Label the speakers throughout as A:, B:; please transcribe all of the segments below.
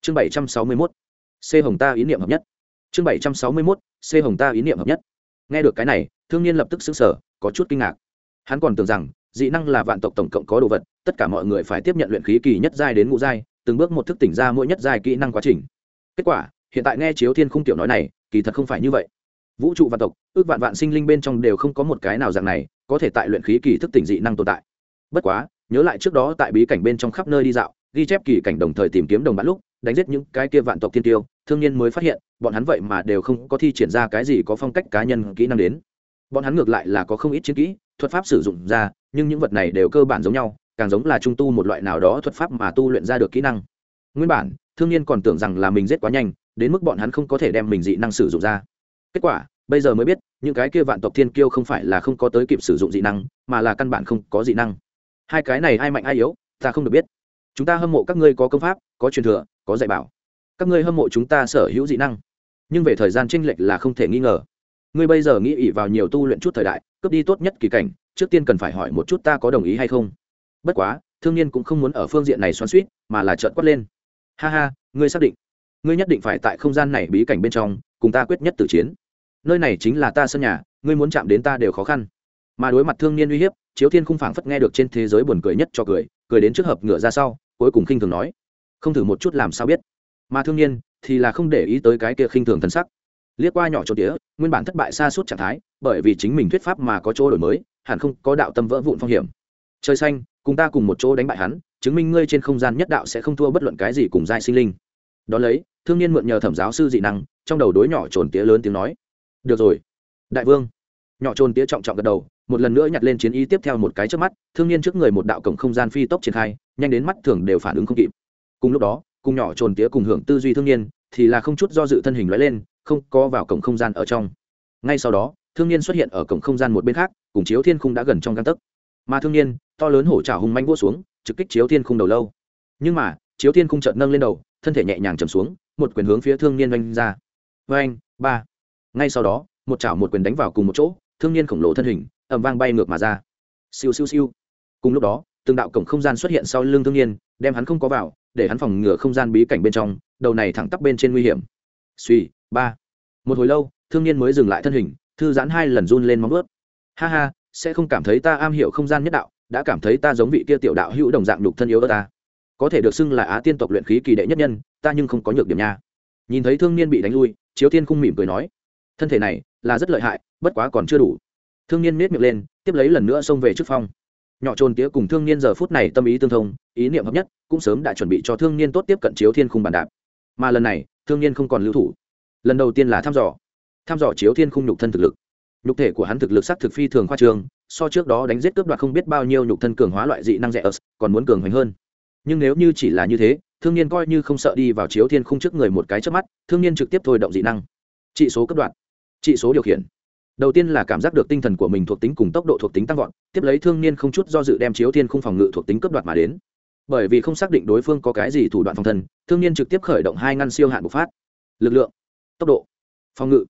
A: chương 761, c hồng ta ý niệm hợp nhất. chương 761, c hồng ta ý niệm hợp nhất. Nghe được cái này, thương niên lập tức sững sờ, có chút kinh ngạc. Hắn còn tưởng rằng dị năng là vạn tộc tổng cộng có đồ vật, tất cả mọi người phải tiếp nhận luyện khí kỳ nhất giai đến ngũ giai, từng bước một thức tỉnh ra mỗi nhất giai kỹ năng quá trình. Kết quả, hiện tại nghe Chiếu Thiên Khung tiểu nói này, kỳ thật không phải như vậy. Vũ trụ vạn tộc, ước vạn vạn sinh linh bên trong đều không có một cái nào dạng này, có thể tại luyện khí kỳ thức tỉnh dị năng tồn tại. Bất quá, nhớ lại trước đó tại bí cảnh bên trong khắp nơi đi dạo, ghi chép kỳ cảnh đồng thời tìm kiếm đồng bạn lúc, đánh giết những cái kia vạn tộc thiên tiêu, thương niên mới phát hiện, bọn hắn vậy mà đều không có thi triển ra cái gì có phong cách cá nhân kỹ năng đến. Bọn hắn ngược lại là có không ít chiến kỹ, thuật pháp sử dụng ra, nhưng những vật này đều cơ bản giống nhau, càng giống là trung tu một loại nào đó thuật pháp mà tu luyện ra được kỹ năng. Nguyên bản, thương niên còn tưởng rằng là mình giết quá nhanh, đến mức bọn hắn không có thể đem mình dị năng sử dụng ra. Kết quả, bây giờ mới biết, những cái kia vạn tộc thiên kiêu không phải là không có tới kịp sử dụng dị năng, mà là căn bản không có dị năng. Hai cái này ai mạnh ai yếu, ta không được biết. Chúng ta hâm mộ các ngươi có công pháp, có truyền thừa, có dạy bảo. Các ngươi hâm mộ chúng ta sở hữu dị năng, nhưng về thời gian chênh lệch là không thể nghi ngờ. Ngươi bây giờ nghĩ ỷ vào nhiều tu luyện chút thời đại, cướp đi tốt nhất kỳ cảnh, trước tiên cần phải hỏi một chút ta có đồng ý hay không. Bất quá, thương niên cũng không muốn ở phương diện này xoắn xuýt, mà là trợn quát lên. Ha ha, ngươi xác định? Ngươi nhất định phải tại không gian này bí cảnh bên trong, cùng ta quyết nhất tử chiến. Nơi này chính là ta sân nhà, ngươi muốn chạm đến ta đều khó khăn. Mà đối mặt thương niên uy hiếp, Chiếu Thiên Khung phảng phất nghe được trên thế giới buồn cười nhất cho cười, cười đến trước hợp ngựa ra sau, cuối cùng khinh thường nói: "Không thử một chút làm sao biết?" Mà thương niên thì là không để ý tới cái kia khinh thường thần sắc, liếc qua nhỏ chỗ tía, nguyên bản thất bại xa suốt trạng thái, bởi vì chính mình thuyết pháp mà có chỗ đổi mới, hẳn không có đạo tâm vỡ vụn phong hiểm. Trời xanh, cùng ta cùng một chỗ đánh bại hắn, chứng minh ngươi trên không gian nhất đạo sẽ không thua bất luận cái gì cùng giai sinh linh. Đó lấy, thương niên mượn nhờ Thẩm giáo sư dị năng, trong đầu đối nhỏ trồn tía lớn tiếng nói: "Được rồi, đại vương." Nhỏ trồn tía trọng trọng gật đầu, một lần nữa nhặt lên chiến ý tiếp theo một cái trước mắt, thương niên trước người một đạo cổng không gian phi tốc triển khai, nhanh đến mắt thường đều phản ứng không kịp. Cùng lúc đó, cùng nhỏ trồn tía cùng hưởng tư duy thương niên, thì là không chút do dự thân hình lóe lên, không có vào cổng không gian ở trong. Ngay sau đó, thương niên xuất hiện ở cổng không gian một bên khác, cùng Chiếu Thiên Khung đã gần trong gang tấc. Mà thương niên, to lớn hổ trảo hung manh vỗ xuống, trực kích Chiếu Thiên Khung đầu lâu. Nhưng mà, Chiếu Thiên Khung chợt nâng lên đầu, thân thể nhẹ nhàng trầm xuống, một quyền hướng phía thương niên oanh ra. Oanh, ba. Ngay sau đó, một chảo một quyền đánh vào cùng một chỗ, thương niên khổng lồ thân hình ầm vang bay ngược mà ra. Siêu siêu siêu. Cùng lúc đó, từng đạo cổng không gian xuất hiện sau lưng thương niên, đem hắn không có vào, để hắn phòng ngừa không gian bí cảnh bên trong, đầu này thẳng tắp bên trên nguy hiểm. Suy, ba. Một hồi lâu, thương niên mới dừng lại thân hình, thư giãn hai lần run lên móng vuốt. Ha ha, sẽ không cảm thấy ta am hiểu không gian nhất đạo, đã cảm thấy ta giống vị kia tiểu đạo hữu đồng dạng nhục thân yếu ớt ta. Có thể được xưng là Á Tiên tộc luyện khí kỳ đệ nhất nhân, ta nhưng không có nhược điểm nha. Nhìn thấy thương niên bị đánh lui, Chiếu Thiên Khung mỉm cười nói: "Thân thể này là rất lợi hại, bất quá còn chưa đủ." Thương niên nhếch miệng lên, tiếp lấy lần nữa xông về trước phong. Nhỏ trồn tía cùng thương niên giờ phút này tâm ý tương thông, ý niệm hợp nhất, cũng sớm đã chuẩn bị cho thương niên tốt tiếp cận Chiếu Thiên Khung bàn đạp. Mà lần này, thương niên không còn lưu thủ. Lần đầu tiên là thăm dò Chiếu Thiên Khung nhục thân thực lực. Nhục thể của hắn thực lực sắc thực phi thường khoa trương, so trước đó đánh giết cướp đoạt không biết bao nhiêu nhục thân cường hóa loại dị năng rẻ ớt, còn muốn cường hoành hơn. Nhưng nếu như chỉ là như thế, thương niên coi như không sợ đi vào Chiếu Thiên Khung trước người một cái chớp mắt, thương niên trực tiếp thôi động dị năng. Trị số cấp đoạn, trị số điều khiển. Đầu tiên là cảm giác được tinh thần của mình thuộc tính cùng tốc độ thuộc tính tăng vọt, tiếp lấy thương niên không chút do dự đem Chiếu Thiên Khung phòng ngự thuộc tính cấp đoạt mà đến. Bởi vì không xác định đối phương có cái gì thủ đoạn phòng thân, thương niên trực tiếp khởi động hai ngăn siêu hạn bộc phát. Lực lượng, tốc độ, phòng ngự,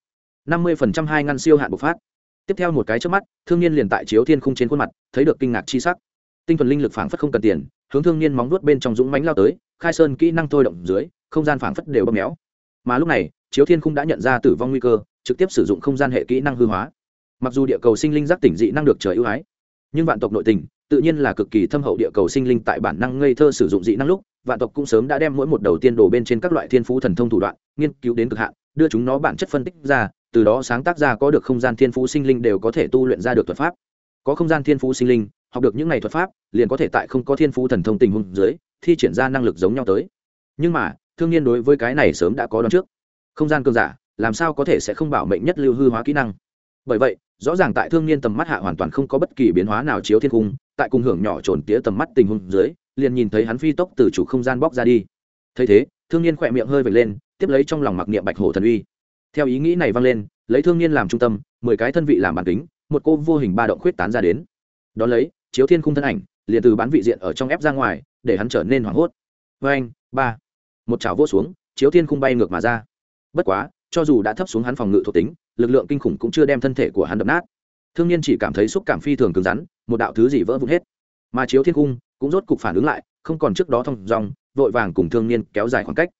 A: 50% hai ngăn siêu hạn bộc phát. Tiếp theo một cái chớp mắt, thương niên liền tại Chiếu Thiên Khung trên khuôn mặt thấy được kinh ngạc chi sắc. Tinh thuần linh lực phảng phất không cần tiền, hướng thương niên móng vuốt bên trong dũng mãnh lao tới, khai sơn kỹ năng thôi động dưới, không gian phảng phất đều bóp méo. Mà lúc này, Chiếu Thiên Khung đã nhận ra tử vong nguy cơ, trực tiếp sử dụng không gian hệ kỹ năng hư hóa. Mặc dù địa cầu sinh linh giác tỉnh dị năng được trời ưu ái, nhưng vạn tộc nội tình tự nhiên là cực kỳ thâm hậu, địa cầu sinh linh tại bản năng ngây thơ sử dụng dị năng lúc, vạn tộc cũng sớm đã đem mỗi một đầu tiên đồ bên trên các loại thiên phú thần thông thủ đoạn nghiên cứu đến cực hạn, đưa chúng nó bản chất phân tích ra, từ đó sáng tác ra có được không gian thiên phú sinh linh đều có thể tu luyện ra được thuật pháp. Có không gian thiên phú sinh linh học được những này thuật pháp, liền có thể tại không có thiên phú thần thông tình huống dưới thi triển ra năng lực giống nhau tới. Nhưng mà thương niên đối với cái này sớm đã có đoán trước, không gian cường giả làm sao có thể sẽ không bảo mệnh nhất lưu hư hóa kỹ năng. Bởi vậy rõ ràng tại thương niên tầm mắt hạ hoàn toàn không có bất kỳ biến hóa nào Chiếu Thiên Khung, tại cùng hưởng nhỏ trồn tía tầm mắt tình huống dưới, liền nhìn thấy hắn phi tốc từ chủ không gian bóc ra đi. Thấy thế, thương niên khỏe miệng hơi vểnh lên, tiếp lấy trong lòng mặc niệm Bạch Hổ thần uy. Theo ý nghĩ này vang lên, lấy thương niên làm trung tâm, 10 cái thân vị làm bản kính, một cô vô hình ba động khuyết tán ra đến. Đón lấy, Chiếu Thiên Khung thân ảnh liền từ bán vị diện ở trong ép ra ngoài, để hắn trở nên hoảng hốt. Oeng, ba. Một chảo vỗ xuống, Chiếu Thiên Khung bay ngược mà ra. Bất quá, cho dù đã thấp xuống hắn phòng ngự thuộc tính, lực lượng kinh khủng cũng chưa đem thân thể của hắn đập nát. Thương niên chỉ cảm thấy xúc cảm phi thường cứng rắn, một đạo thứ gì vỡ vụn hết. Mà Chiếu Thiên Khung cũng rốt cục phản ứng lại, không còn trước đó thông dong, vội vàng cùng thương niên kéo dài khoảng cách.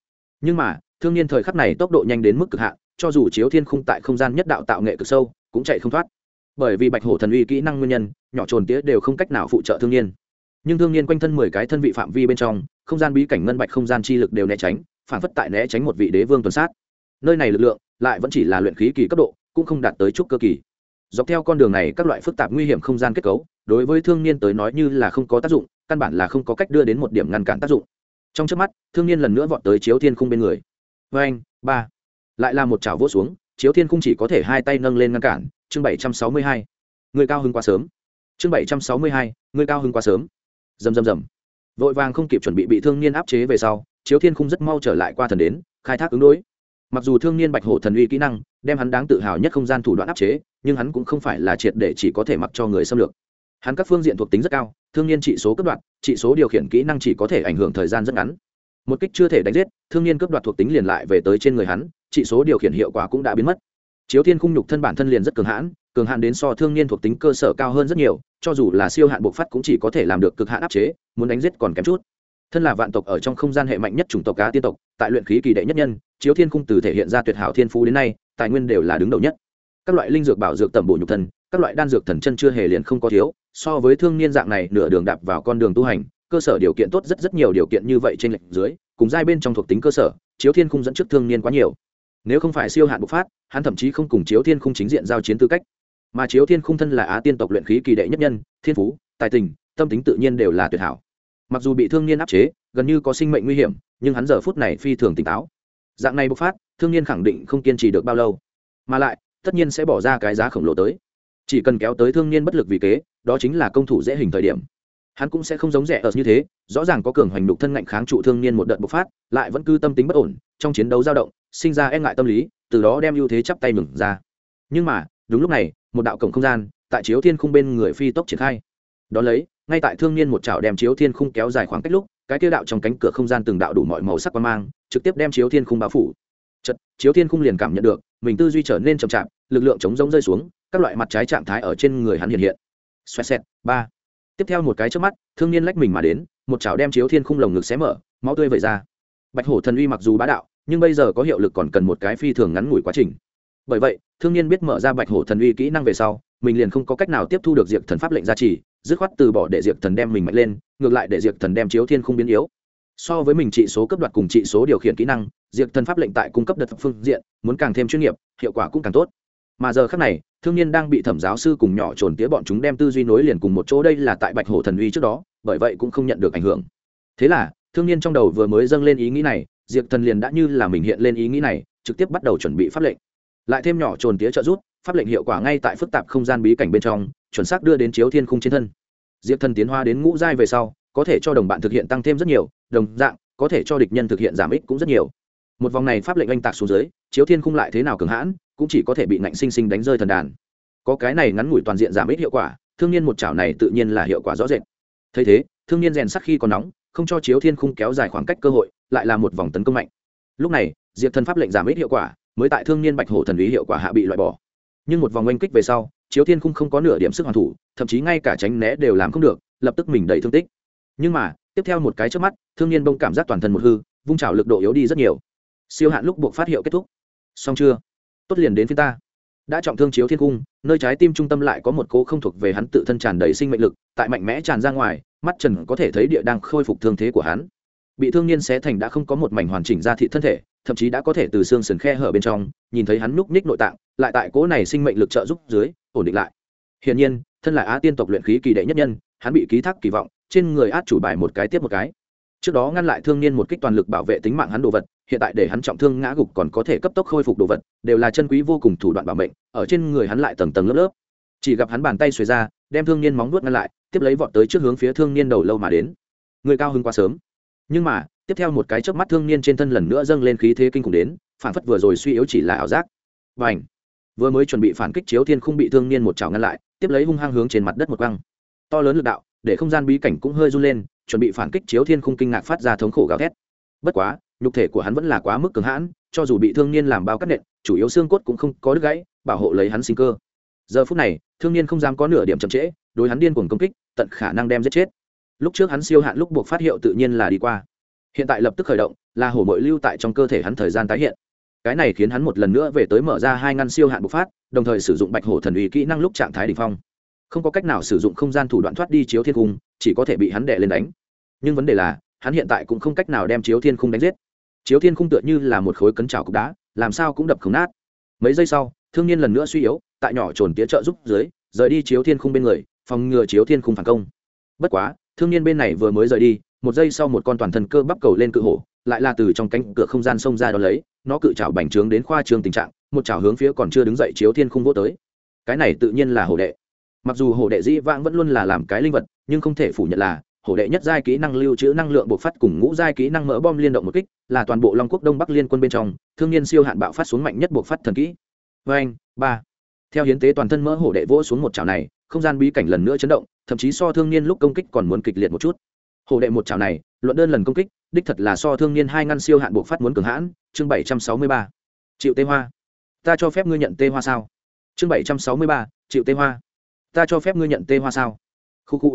A: Nhưng mà thương niên thời khắc này tốc độ nhanh đến mức cực hạn, cho dù chiếu thiên khung tại không gian nhất đạo tạo nghệ cực sâu cũng chạy không thoát. Bởi vì bạch hổ thần uy kỹ năng nguyên nhân, nhỏ trồn tía đều không cách nào phụ trợ thương niên. Nhưng thương niên quanh thân 10 cái thân vị phạm vi bên trong không gian bí cảnh ngân bạch không gian chi lực đều né tránh, phản phất tại né tránh một vị đế vương tuần sát. Nơi này lực lượng lại vẫn chỉ là luyện khí kỳ cấp độ, cũng không đạt tới trúc cơ kỳ. Dọc theo con đường này các loại phức tạp nguy hiểm không gian kết cấu đối với thương niên tới nói như là không có tác dụng, căn bản là không có cách đưa đến một điểm ngăn cản tác dụng. Trong chớp mắt thương niên lần nữa vọt tới chiếu thiên khung bên người. Với anh ba lại là một chảo vỗ xuống, chiếu thiên khung chỉ có thể hai tay nâng lên ngăn cản. Chương 762 người cao hứng quá sớm. Chương 762 người cao hứng quá sớm. Rầm rầm rầm, vội vàng không kịp chuẩn bị thương niên áp chế về sau, chiếu thiên khung rất mau trở lại qua thần đến khai thác ứng đối. Mặc dù thương niên bạch hổ thần uy kỹ năng đem hắn đáng tự hào nhất không gian thủ đoạn áp chế, nhưng hắn cũng không phải là triệt để chỉ có thể mặc cho người xâm lược. Hắn các phương diện thuộc tính rất cao, thương niên trị số cấp đoạt, trị số điều khiển kỹ năng chỉ có thể ảnh hưởng thời gian rất ngắn. Một kích chưa thể đánh giết, thương niên cấp đoạt thuộc tính liền lại về tới trên người hắn, trị số điều khiển hiệu quả cũng đã biến mất. Chiếu thiên khung nhục thân bản thân liền rất cường hạn đến so thương niên thuộc tính cơ sở cao hơn rất nhiều, cho dù là siêu hạn bộc phát cũng chỉ có thể làm được cực hạn áp chế, muốn đánh giết còn kém chút. Thân là vạn tộc ở trong không gian hệ mạnh nhất chủng tộc cá tiên tộc, tại luyện khí kỳ đệ nhất nhân, chiếu thiên khung từ thể hiện ra tuyệt hảo thiên phú đến nay, tài nguyên đều là đứng đầu nhất. Các loại linh dược bảo dược tẩm bổ nhục thân, các loại đan dược thần chân chưa hề liền không có thiếu, so với thương niên dạng này nửa đường đạp vào con đường tu hành, cơ sở điều kiện tốt rất nhiều điều kiện như vậy trên lệch dưới, cùng giai bên trong thuộc tính cơ sở, chiếu thiên khung dẫn trước thương niên quá nhiều. Nếu không phải siêu hạn bộc phát, hắn thậm chí không cùng chiếu thiên khung chính diện giao chiến tư cách. Mà chiếu thiên khung thân là á tiên tộc luyện khí kỳ đệ nhất nhân, thiên phú, tài tình, tâm tính tự nhiên đều là tuyệt hảo. Mặc dù bị thương niên áp chế, gần như có sinh mệnh nguy hiểm, nhưng hắn giờ phút này phi thường tỉnh táo. Dạng này bộc phát, thương niên khẳng định không kiên trì được bao lâu, mà lại tất nhiên sẽ bỏ ra cái giá khổng lồ tới. Chỉ cần kéo tới thương niên bất lực vì kế, đó chính là công thủ dễ hình thời điểm. Hắn cũng sẽ không giống rẻ ở như thế, rõ ràng có cường hoành đục thân ngạnh kháng trụ thương niên một đợt bộc phát, lại vẫn cứ tâm tính bất ổn, trong chiến đấu dao động, sinh ra e ngại tâm lý, từ đó đem ưu thế chắp tay mừng ra. Nhưng mà đúng lúc này, một đạo cổng không gian tại chiếu thiên khung bên người phi tốc triển khai. Đó lấy, ngay tại thương niên một chảo đem chiếu thiên khung kéo dài khoảng cách lúc, cái kia đạo trong cánh cửa không gian từng đạo đủ mọi màu sắc quang mang, trực tiếp đem chiếu thiên khung bao phủ. Chợt, chiếu thiên khung liền cảm nhận được, mình tư duy trở nên chậm chạp, lực lượng chống rỗng rơi xuống, các loại mặt trái trạng thái ở trên người hắn hiện hiện. Xoẹt xẹt, ba. Tiếp theo một cái chớp mắt, thương niên lách mình mà đến, một chảo đem chiếu thiên khung lồng ngực xé mở, máu tươi vẩy ra. Bạch hổ thần uy mặc dù bá đạo, nhưng bây giờ có hiệu lực còn cần một cái phi thường ngắn ngủi quá trình. Bởi vậy, thương niên biết mở ra bạch hổ thần uy kỹ năng về sau, mình liền không có cách nào tiếp thu được diệt thần pháp lệnh gia trì, dứt khoát từ bỏ để diệt thần đem mình mạnh lên, ngược lại để diệt thần đem chiếu thiên khung biến yếu. So với mình trị số cấp đoạt cùng trị số điều khiển kỹ năng, diệt thần pháp lệnh tại cung cấp đợt phương diện muốn càng thêm chuyên nghiệp, hiệu quả cũng càng tốt. Mà giờ khắc này, thương niên đang bị thẩm giáo sư cùng nhỏ trồn tía bọn chúng đem tư duy nối liền cùng một chỗ, đây là tại bạch hổ thần uy trước đó, bởi vậy cũng không nhận được ảnh hưởng. Thế là thương niên trong đầu vừa mới dâng lên ý nghĩ này, diệt thần liền đã như là mình hiện lên ý nghĩ này, trực tiếp bắt đầu chuẩn bị pháp lệnh. Lại thêm nhỏ trồn tía trợ giúp, pháp lệnh hiệu quả ngay tại phức tạp không gian bí cảnh bên trong chuẩn xác đưa đến chiếu thiên khung trên thân. Diệt thần tiến hóa đến ngũ giai về sau, có thể cho đồng bạn thực hiện tăng thêm rất nhiều, đồng dạng có thể cho địch nhân thực hiện giảm ích cũng rất nhiều. Một vòng này pháp lệnh oanh tạc xuống dưới, chiếu thiên khung lại thế nào cường hãn, cũng chỉ có thể bị ngạnh sinh sinh đánh rơi thần đàn. Có cái này ngắn ngủi toàn diện giảm ích hiệu quả, thương niên một chảo này tự nhiên là hiệu quả rõ rệt. Thấy thế, thương niên rèn sắc khi còn nóng, không cho chiếu thiên khung kéo dài khoảng cách cơ hội, lại là một vòng tấn công mạnh. Lúc này, diệt thần pháp lệnh giảm ích hiệu quả mới tại thương niên bạch hổ thần ý hiệu quả hạ bị loại bỏ. Nhưng một vòng oanh kích về sau, chiếu thiên khung không có nửa điểm sức hoàn thủ, thậm chí ngay cả tránh né đều làm không được, lập tức mình đầy thương tích. Nhưng mà tiếp theo một cái trước mắt, thương niên bông cảm giác toàn thân một hư, vung chảo lực độ yếu đi rất nhiều. Siêu hạn lúc buộc phát hiệu kết thúc. Xong chưa? Tốt liền đến phía ta. Đã trọng thương chiếu thiên khung, nơi trái tim trung tâm lại có một cố không thuộc về hắn tự thân tràn đầy sinh mệnh lực, tại mạnh mẽ tràn ra ngoài, mắt trần có thể thấy địa đang khôi phục thương thế của hắn. Bị thương niên xé thành đã không có một mảnh hoàn chỉnh da thịt thân thể, thậm chí đã có thể từ xương sườn khe hở bên trong nhìn thấy hắn núc ních nội tạng, lại tại cố này sinh mệnh lực trợ giúp dưới ổn định lại. Hiển nhiên, thân là á tiên tộc luyện khí kỳ đệ nhất nhân, hắn bị ký thác kỳ vọng, trên người át chủ bài một cái tiếp một cái. Trước đó ngăn lại thương niên một kích toàn lực bảo vệ tính mạng hắn đồ vật, hiện tại để hắn trọng thương ngã gục còn có thể cấp tốc khôi phục đồ vật, đều là chân quý vô cùng thủ đoạn bảo mệnh, ở trên người hắn lại tầng tầng lớp lớp. Chỉ gặp hắn bàn tay xuề ra, đem thương niên móng vuốt ngăn lại, tiếp lấy vọt tới trước hướng phía thương niên đầu lâu mà đến. Người cao hứng quá sớm. Nhưng mà, tiếp theo một cái chớp mắt thương niên trên thân lần nữa dâng lên khí thế kinh khủng đến, phản phất vừa rồi suy yếu chỉ là ảo giác. Bành! Vừa mới chuẩn bị phản kích chiếu thiên khung bị thương niên một chảo ngăn lại, tiếp lấy hung hăng hướng trên mặt đất một quăng. To lớn lực đạo, để không gian bí cảnh cũng hơi run lên, chuẩn bị phản kích chiếu thiên khung kinh ngạc phát ra thống khổ gào thét. Bất quá, nhục thể của hắn vẫn là quá mức cường hãn, cho dù bị thương niên làm bao cắt nện, chủ yếu xương cốt cũng không có đứt gãy, bảo hộ lấy hắn sinh cơ. Giờ phút này, thương niên không dám có nửa điểm chậm trễ, đối hắn điên cuồng công kích, tận khả năng đem giết chết. Lúc trước hắn siêu hạn lúc buộc phát hiệu tự nhiên là đi qua. hiện tại lập tức khởi động, là hổ mội lưu tại trong cơ thể hắn thời gian tái hiện. Cái này khiến hắn một lần nữa về tới mở ra 2 ngăn siêu hạn bộc phát, đồng thời sử dụng bạch hổ thần uy kỹ năng lúc trạng thái đỉnh phong. Không có cách nào sử dụng không gian thủ đoạn thoát đi Chiếu Thiên Khung, chỉ có thể bị hắn đè lên đánh. Nhưng vấn đề là, hắn hiện tại cũng không cách nào đem Chiếu Thiên Khung đánh giết. Chiếu Thiên Khung tựa như là một khối cấn trào cục đá, làm sao cũng đập không nát. Mấy giây sau, Thương Niên lần nữa suy yếu, tại nhỏ trồn tía trợ giúp dưới, rời đi Chiếu Thiên Khung bên người, phòng ngừa Chiếu Thiên Khung phản công. Bất quá, Thương Niên bên này vừa mới rời đi, một giây sau một con toàn thân cơ bắp cầu lên cự hổ, lại là từ trong cánh cửa không gian xông ra đó lấy, nó cự trảo bành trướng đến khoa trương tình trạng, một trảo hướng phía còn chưa đứng dậy Chiếu Thiên Khung vỗ tới. Cái này tự nhiên là hổ đệ. Mặc dù hổ đệ dĩ vãng vẫn luôn là làm cái linh vật, nhưng không thể phủ nhận là hổ đệ nhất giai kỹ năng lưu trữ năng lượng bộc phát cùng ngũ giai kỹ năng mỡ bom liên động một kích, là toàn bộ Long Quốc Đông Bắc liên quân bên trong, Thương Niên siêu hạn bạo phát xuống mạnh nhất bộc phát thần kỹ. Vâng, 3. Theo hiến tế toàn thân mỡ hổ đệ vỗ xuống một chảo này, không gian bí cảnh lần nữa chấn động, thậm chí so Thương Niên lúc công kích còn muốn kịch liệt một chút. Hổ đệ một chảo này, luận đơn lần công kích, đích thật là so Thương Niên 2 ngăn siêu hạn bộc phát muốn cường hãn. Chương 763. Chịu tê hoa. Ta cho phép ngươi nhận tê hoa sao? Chương 763. Chịu tê hoa. Ta cho phép ngươi nhận tê hoa sao? Khu khu.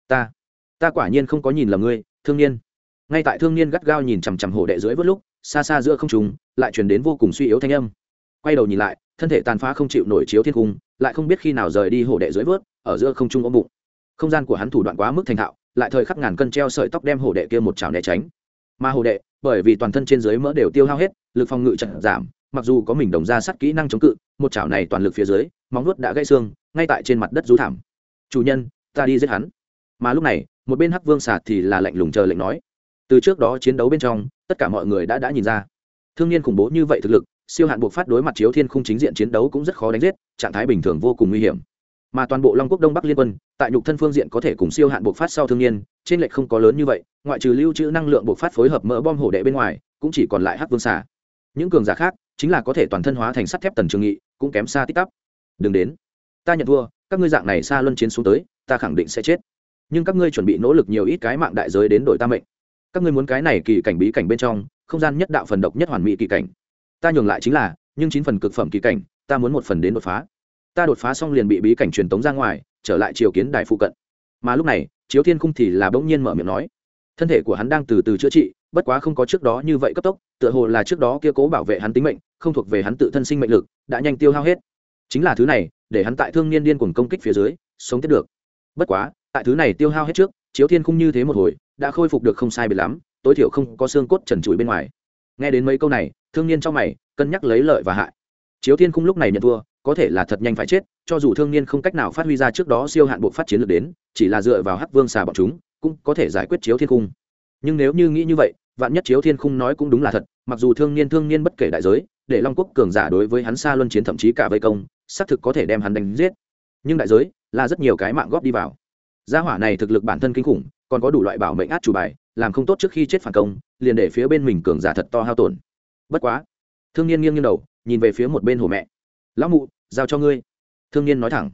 A: Ta quả nhiên không có nhìn lầm ngươi, Thương Niên. Ngay tại Thương Niên gắt gao nhìn chằm chằm hổ đệ dưới vớt lúc, xa xa giữa không trung lại truyền đến vô cùng suy yếu thanh âm. Quay đầu nhìn lại, thân thể tàn phá không chịu nổi Chiếu Thiên Khung, lại không biết khi nào rời đi hổ đệ dưới vớt, ở giữa không trung ôm bụng. Không gian của hắn thủ đoạn quá mức thành thạo, lại thời khắc ngàn cân treo sợi tóc đem hổ đệ kia một chảo né tránh. Mà hổ đệ, bởi vì toàn thân trên dưới mỡ đều tiêu hao hết, lực phòng ngự chợt giảm, mặc dù có mình đồng ra sắt kỹ năng chống cự, một chảo này toàn lực phía dưới, móng vuốt đã gãy xương, ngay tại trên mặt đất rú thảm. Chủ nhân, ta đi giết hắn. Mà lúc này, một bên Hắc Vương Xà thì là lạnh lùng chờ lệnh nói. Từ trước đó chiến đấu bên trong, tất cả mọi người đã nhìn ra, Thương Niên khủng bố như vậy thực lực, siêu hạn buộc phát đối mặt Chiếu Thiên Khung chính diện chiến đấu cũng rất khó đánh giết, trạng thái bình thường vô cùng nguy hiểm. Mà toàn bộ Long Quốc Đông Bắc liên quân, tại nhục thân phương diện có thể cùng siêu hạn buộc phát sau Thương Niên, trên lệch không có lớn như vậy, ngoại trừ lưu trữ năng lượng buộc phát phối hợp mỡ bom hổ đệ bên ngoài, cũng chỉ còn lại Hắc Vương Xà. Những cường giả khác, chính là có thể toàn thân hóa thành sắt thép Tần Trường Nghị, cũng kém xa tít tắp. Đừng đến, ta nhận thua, các ngươi dạng này xa luân chiến xuống tới, ta khẳng định sẽ chết. Nhưng các ngươi chuẩn bị nỗ lực nhiều ít cái mạng đại giới đến đổi ta mệnh. Các ngươi muốn cái này kỳ cảnh bí cảnh bên trong, không gian nhất đạo phần độc nhất hoàn mỹ kỳ cảnh. Ta nhường lại chính là, nhưng 9 phần cực phẩm kỳ cảnh, ta muốn 1 phần đến đột phá. Ta đột phá xong liền bị bí cảnh truyền tống ra ngoài, trở lại Triều Kiến đài phụ cận. Mà lúc này, Chiếu Thiên Khung thì là bỗng nhiên mở miệng nói, thân thể của hắn đang từ từ chữa trị, bất quá không có trước đó như vậy cấp tốc, tựa hồ là trước đó kia cố bảo vệ hắn tính mệnh, không thuộc về hắn tự thân sinh mệnh lực, đã nhanh tiêu hao hết. Chính là thứ này, để hắn tại Thương Niên điên cuồng công kích phía dưới, sống tiếp được. Bất quá, tại thứ này tiêu hao hết trước, Chiếu Thiên Khung như thế một hồi, đã khôi phục được không sai biệt lắm, tối thiểu không có xương cốt trần trụi bên ngoài. Nghe đến mấy câu này, Thương Niên trong mày cân nhắc lấy lợi và hại. Chiếu Thiên Khung lúc này nhận thua, có thể là thật nhanh phải chết, cho dù Thương Niên không cách nào phát huy ra trước đó siêu hạn bộ phát chiến lược đến, chỉ là dựa vào Hắc Vương Xà bọn chúng, cũng có thể giải quyết Chiếu Thiên Khung. Nhưng nếu như nghĩ như vậy, vạn nhất Chiếu Thiên Khung nói cũng đúng là thật, mặc dù Thương Niên bất kể đại giới, để Long Quốc cường giả đối với hắn xa luân chiến thậm chí cả vây công, xác thực có thể đem hắn đánh giết. Nhưng đại giới là rất nhiều cái mạng góp đi vào. Gia hỏa này thực lực bản thân kinh khủng, còn có đủ loại bảo mệnh át chủ bài, làm không tốt trước khi chết phản công, liền để phía bên mình cường giả thật to hao tổn. Bất quá, Thương Niên nghiêng đầu, nhìn về phía một bên Hổ mẹ. "Lão mụ, giao cho ngươi." Thương Niên nói thẳng.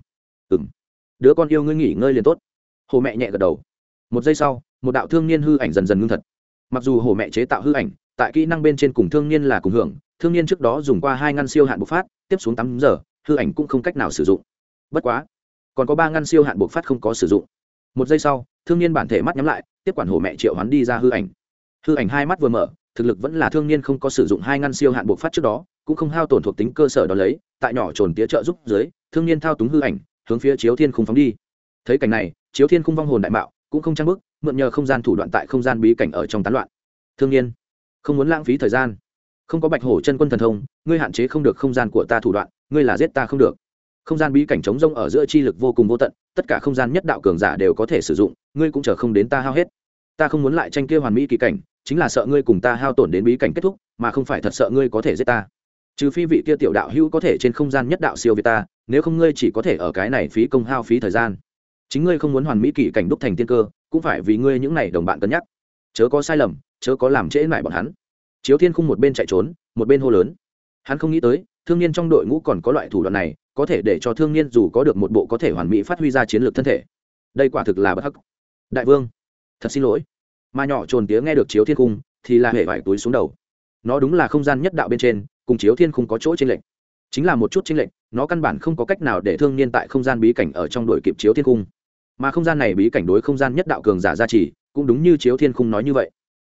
A: Đứa con yêu ngươi nghỉ ngơi liền tốt." Hổ mẹ nhẹ gật đầu. Một giây sau, một đạo Thương Niên hư ảnh dần dần ngưng thật. Mặc dù Hổ mẹ chế tạo hư ảnh, tại kỹ năng bên trên cùng Thương Niên là cùng hưởng, Thương Niên trước đó dùng qua 2 ngăn siêu hạn bộc phát, tiếp xuống 8 giờ, hư ảnh cũng không cách nào sử dụng. Bất quá, còn có 3 ngăn siêu hạn bộc phát không có sử dụng. Một giây sau, Thương Niên bản thể mắt nhắm lại, tiếp quản Hổ mẹ triệu hoán đi ra hư ảnh. Hư ảnh hai mắt vừa mở, thực lực vẫn là Thương Niên không có sử dụng 2 ngăn siêu hạn bộc phát trước đó, cũng không hao tổn thuộc tính cơ sở đó lấy, tại nhỏ trồn tía trợ giúp dưới, Thương Niên thao túng hư ảnh, hướng phía Chiếu Thiên Khung phóng đi. Thấy cảnh này, Chiếu Thiên Khung vong hồn đại mạo, cũng không trang bức, mượn nhờ không gian thủ đoạn tại không gian bí cảnh ở trong tán loạn. Thương Niên, không muốn lãng phí thời gian, không có Bạch Hổ chân quân thần thông, ngươi hạn chế không được không gian của ta thủ đoạn, ngươi là giết ta không được. Không gian bí cảnh trống rông ở giữa chi lực vô cùng vô tận, tất cả không gian nhất đạo cường giả đều có thể sử dụng, ngươi cũng chờ không đến ta hao hết. Ta không muốn lại tranh kia hoàn mỹ kỳ cảnh, chính là sợ ngươi cùng ta hao tổn đến bí cảnh kết thúc, mà không phải thật sợ ngươi có thể giết ta. Trừ phi vị kia tiểu đạo hữu có thể trên không gian nhất đạo siêu việt ta, nếu không ngươi chỉ có thể ở cái này phí công hao phí thời gian. Chính ngươi không muốn hoàn mỹ kỳ cảnh đúc thành tiên cơ, cũng phải vì ngươi những này đồng bạn cân nhắc. Chớ có sai lầm, chớ có làm trễ nải bọn hắn. Chiếu Thiên Khung một bên chạy trốn, một bên hô lớn. Hắn không nghĩ tới, Thương Niên trong đội ngũ còn có loại thủ đoạn này, có thể để cho Thương Niên dù có được một bộ có thể hoàn mỹ phát huy ra chiến lược thân thể. Đây quả thực là bất hắc. Đại vương, thật xin lỗi. Mà nhỏ trồn tía nghe được Chiếu Thiên Khung, thì là hề vải túi xuống đầu. Nó đúng là không gian nhất đạo bên trên, cùng Chiếu Thiên Khung có chỗ chênh lệch. Chính là một chút chênh lệch, nó căn bản không có cách nào để Thương Niên tại không gian bí cảnh ở trong đội kịp Chiếu Thiên Khung. Mà không gian này bí cảnh đối không gian nhất đạo cường giả gia trì, cũng đúng như Chiếu Thiên Khung nói như vậy.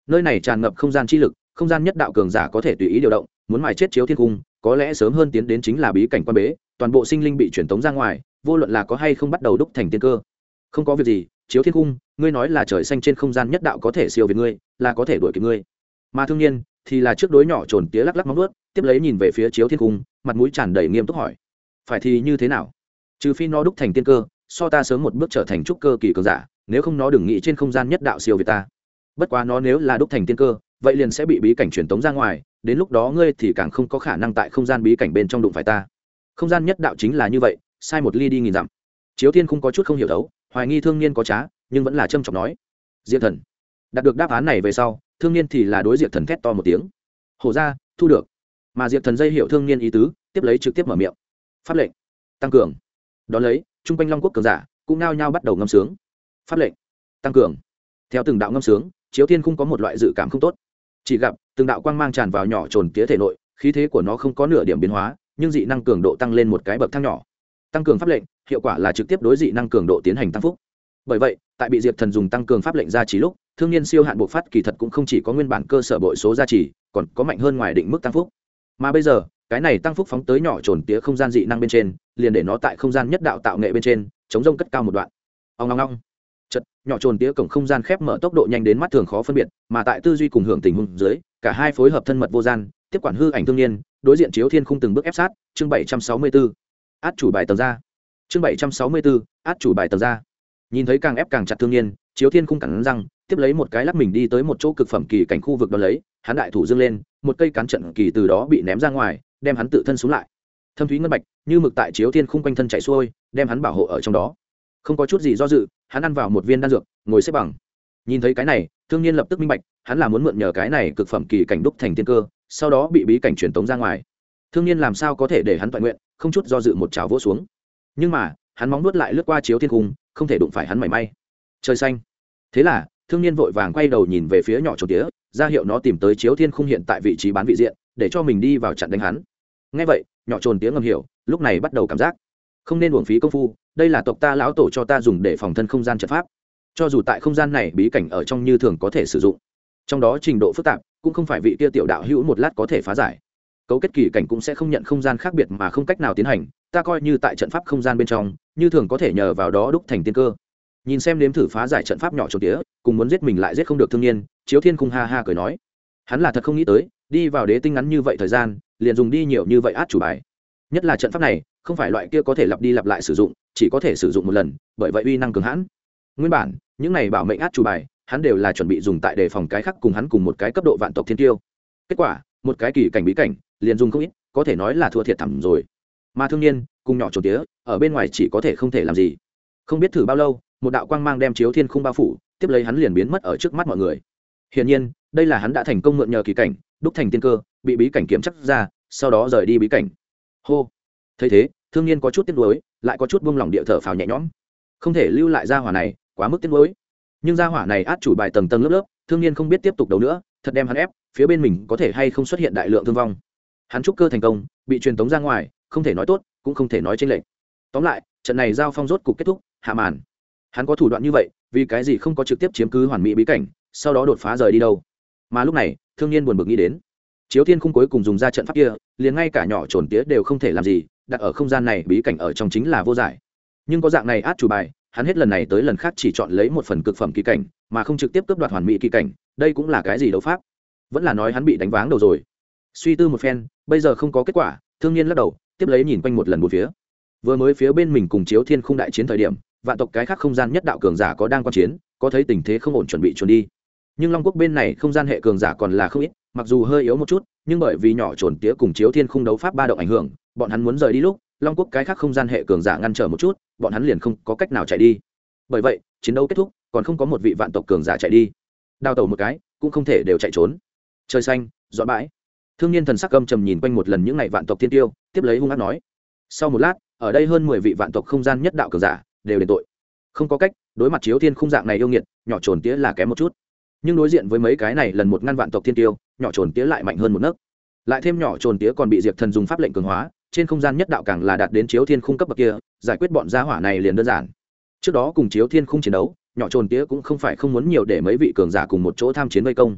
A: nơi này tràn ngập không gian chi lực, không gian nhất đạo cường giả có thể tùy ý điều động, muốn mài chết Chiếu Thiên Cung có lẽ sớm hơn tiến đến chính là bí cảnh quan bế, toàn bộ sinh linh bị chuyển tống ra ngoài, vô luận là có hay không bắt đầu đúc thành tiên cơ. Không có việc gì, Chiếu Thiên Cung, ngươi nói là trời xanh trên không gian nhất đạo có thể siêu việt ngươi, là có thể đuổi kịp ngươi. Mà Thương Nhiên thì là trước đối nhỏ trồn tía lắc lắc móng vuốt, tiếp lấy nhìn về phía Chiếu Thiên Cung, mặt mũi tràn đầy nghiêm túc hỏi: phải thì như thế nào? Trừ phi nó đúc thành tiên cơ, so ta sớm một bước trở thành trúc cơ kỳ cường giả, nếu không nó đừng nghĩ trên không gian nhất đạo siêu việt ta. Bất quá nó nếu là đúc thành tiên cơ, vậy liền sẽ bị bí cảnh truyền tống ra ngoài, đến lúc đó ngươi thì càng không có khả năng tại không gian bí cảnh bên trong đụng phải ta. Không gian nhất đạo chính là như vậy, sai một ly đi nghìn dặm. Chiếu Thiên không có chút không hiểu đấu, hoài nghi Thương Niên có trá, nhưng vẫn là trâm trọng nói: Diệp Thần. Đạt được đáp án này về sau, Thương Niên thì là đối Diệp Thần thét to một tiếng: hổ ra, thu được. Mà Diệp Thần dây hiểu Thương Niên ý tứ, tiếp lấy trực tiếp mở miệng: pháp lệnh tăng cường. Đón lấy, trung quanh Long Quốc cường giả cũng nao nhao bắt đầu ngâm sướng: pháp lệnh tăng cường. Theo từng đạo ngâm sướng, Chiếu Thiên không có một loại dự cảm không tốt, chỉ gặp từng đạo quang mang tràn vào nhỏ trồn tía thể nội, khí thế của nó không có nửa điểm biến hóa, nhưng dị năng cường độ tăng lên một cái bậc thang nhỏ. Tăng cường pháp lệnh, hiệu quả là trực tiếp đối dị năng cường độ tiến hành tăng phúc. Bởi vậy, tại bị Diệp Thần dùng tăng cường pháp lệnh ra chỉ lúc, Thương Niên siêu hạn bộc phát kỳ thật cũng không chỉ có nguyên bản cơ sở bội số gia trì, còn có mạnh hơn ngoài định mức tăng phúc. Mà bây giờ, cái này tăng phúc phóng tới nhỏ trồn tía không gian dị năng bên trên, liền để nó tại không gian nhất đạo tạo nghệ bên trên chống rông cất cao một đoạn. Ong ong ong. Chợt, nhỏ trồn tía cổng không gian khép mở tốc độ nhanh đến mắt thường khó phân biệt, mà tại tư duy cùng hưởng tình huống dưới, cả hai phối hợp thân mật vô gian, tiếp quản hư ảnh Thương Niên, đối diện Chiếu Thiên Khung từng bước ép sát. Chương 764. Át chủ bài tầng ra. Chương 764. Át chủ bài tầng ra. Nhìn thấy càng ép càng chặt Thương Niên, Chiếu Thiên Khung cắn răng, tiếp lấy một cái lắc mình đi tới một chỗ cực phẩm kỳ cảnh khu vực đó lấy, hắn đại thủ dương lên, một cây cán trận kỳ từ đó bị ném ra ngoài, đem hắn tự thân xuống lại. Thâm thúy ngân bạch, như mực tại Chiếu Thiên Khung quanh thân chạy xuôi, đem hắn bảo hộ ở trong đó. Không có chút gì do dự, hắn ăn vào một viên đan dược, ngồi xếp bằng. Nhìn thấy cái này, Thương Niên lập tức minh bạch, hắn là muốn mượn nhờ cái này cực phẩm kỳ cảnh đúc thành tiên cơ, sau đó bị bí cảnh truyền tống ra ngoài. Thương Niên làm sao có thể để hắn toàn nguyện, không chút do dự một chảo vỗ xuống. Nhưng mà, hắn móng nuốt lại lướt qua Chiếu Thiên Khung, không thể đụng phải hắn mảy may. Trời xanh. Thế là, Thương Niên vội vàng quay đầu nhìn về phía nhỏ trồn tía, ra hiệu nó tìm tới Chiếu Thiên Khung hiện tại vị trí bán vị diện, để cho mình đi vào chặn đánh hắn. Nghe vậy, nhỏ trồn tía ngầm hiểu, lúc này bắt đầu cảm giác không nên uổng phí công phu, đây là tộc ta lão tổ cho ta dùng để phòng thân không gian trận pháp. Cho dù tại không gian này bí cảnh ở trong như thường có thể sử dụng, trong đó trình độ phức tạp cũng không phải vị kia tiểu đạo hữu một lát có thể phá giải. Cấu kết kỳ cảnh cũng sẽ không nhận không gian khác biệt mà không cách nào tiến hành, ta coi như tại trận pháp không gian bên trong, như thường có thể nhờ vào đó đúc thành tiên cơ. Nhìn xem nếm thử phá giải trận pháp nhỏ trồn tía, cùng muốn giết mình lại giết không được Thương Niên, Chiếu Thiên Khung ha ha cười nói, hắn là thật không nghĩ tới, đi vào đế tinh ngắn như vậy thời gian, liền dùng đi nhiều như vậy át chủ bài. Nhất là trận pháp này, không phải loại kia có thể lặp đi lặp lại sử dụng, chỉ có thể sử dụng một lần, bởi vậy uy năng cường hãn. Nguyên bản, những này bảo mệnh át chủ bài, hắn đều là chuẩn bị dùng tại đề phòng cái khác cùng hắn cùng một cái cấp độ vạn tộc thiên tiêu. Kết quả, một cái kỳ cảnh bí cảnh, liền dùng không ít, có thể nói là thua thiệt thẳm rồi. Mà Thương Niên, cùng nhỏ trồn tía, ở bên ngoài chỉ có thể không thể làm gì. Không biết thử bao lâu, một đạo quang mang đem Chiếu Thiên Khung bao phủ, tiếp lấy hắn liền biến mất ở trước mắt mọi người. Hiển nhiên, đây là hắn đã thành công mượn nhờ kỳ cảnh, đúc thành tiên cơ, bị bí cảnh kiểm chắc ra, sau đó rời đi bí cảnh. Hô. Thấy thế, Thương Niên có chút tiếc nuối, lại có chút buông lỏng địa thở phào nhẹ nhõm. Không thể lưu lại gia hỏa này, quá mức tiếc nuối. Nhưng gia hỏa này át chủ bài tầng tầng lớp lớp, Thương Niên không biết tiếp tục đấu nữa, thật đem hắn ép, phía bên mình có thể hay không xuất hiện đại lượng thương vong. Hắn trúc cơ thành công, bị truyền tống ra ngoài, không thể nói tốt, cũng không thể nói chênh lệch. Tóm lại, trận này giao phong rốt cục kết thúc, hạ màn. Hắn có thủ đoạn như vậy, vì cái gì không có trực tiếp chiếm cứ hoàn mỹ bí cảnh, sau đó đột phá rời đi đâu? Mà lúc này, Thương Niên buồn bực nghĩ đến, Chiếu Thiên Khung cuối cùng dùng ra trận pháp kia, liền ngay cả nhỏ trồn tía đều không thể làm gì, đặt ở không gian này bí cảnh ở trong chính là vô giải. Nhưng có dạng này át chủ bài, hắn hết lần này tới lần khác chỉ chọn lấy một phần cực phẩm kỳ cảnh, mà không trực tiếp cướp đoạt hoàn mỹ kỳ cảnh, đây cũng là cái gì đấu pháp? Vẫn là nói hắn bị đánh váng đầu rồi. Suy tư một phen, bây giờ không có kết quả, Thương Niên lắc đầu, tiếp lấy nhìn quanh một lần bốn phía. Vừa mới phía bên mình cùng Chiếu Thiên Khung đại chiến thời điểm, vạn tộc cái khác không gian nhất đạo cường giả có đang quan chiến, có thấy tình thế không ổn chuẩn bị trốn đi. Nhưng Long Quốc bên này không gian hệ cường giả còn là không ít, mặc dù hơi yếu một chút, nhưng bởi vì nhỏ trồn tía cùng Chiếu Thiên Khung đấu pháp ba động ảnh hưởng, bọn hắn muốn rời đi lúc, Long Quốc cái khác không gian hệ cường giả ngăn trở một chút, bọn hắn liền không có cách nào chạy đi. Bởi vậy, chiến đấu kết thúc, còn không có một vị vạn tộc cường giả chạy đi. Đào tẩu một cái, cũng không thể đều chạy trốn. Trời xanh, dọn bãi. Thương Niên thần sắc âm trầm nhìn quanh một lần những này vạn tộc thiên tiêu, tiếp lấy hung ác nói: sau một lát, ở đây hơn 10 vị vạn tộc không gian nhất đạo cường giả đều đền tội. Không có cách, đối mặt Chiếu Thiên Khung dạng này yêu nghiệt, nhỏ trồn tía là kém một chút. Nhưng đối diện với mấy cái này lần một ngăn vạn tộc thiên tiêu, nhỏ trồn tía lại mạnh hơn một nấc. Lại thêm nhỏ trồn tía còn bị Diệp Thần dùng pháp lệnh cường hóa, trên không gian nhất đạo càng là đạt đến Chiếu Thiên Khung cấp bậc kia, giải quyết bọn gia hỏa này liền đơn giản. Trước đó cùng Chiếu Thiên Khung chiến đấu, nhỏ trồn tía cũng không phải không muốn nhiều để mấy vị cường giả cùng một chỗ tham chiến vây công.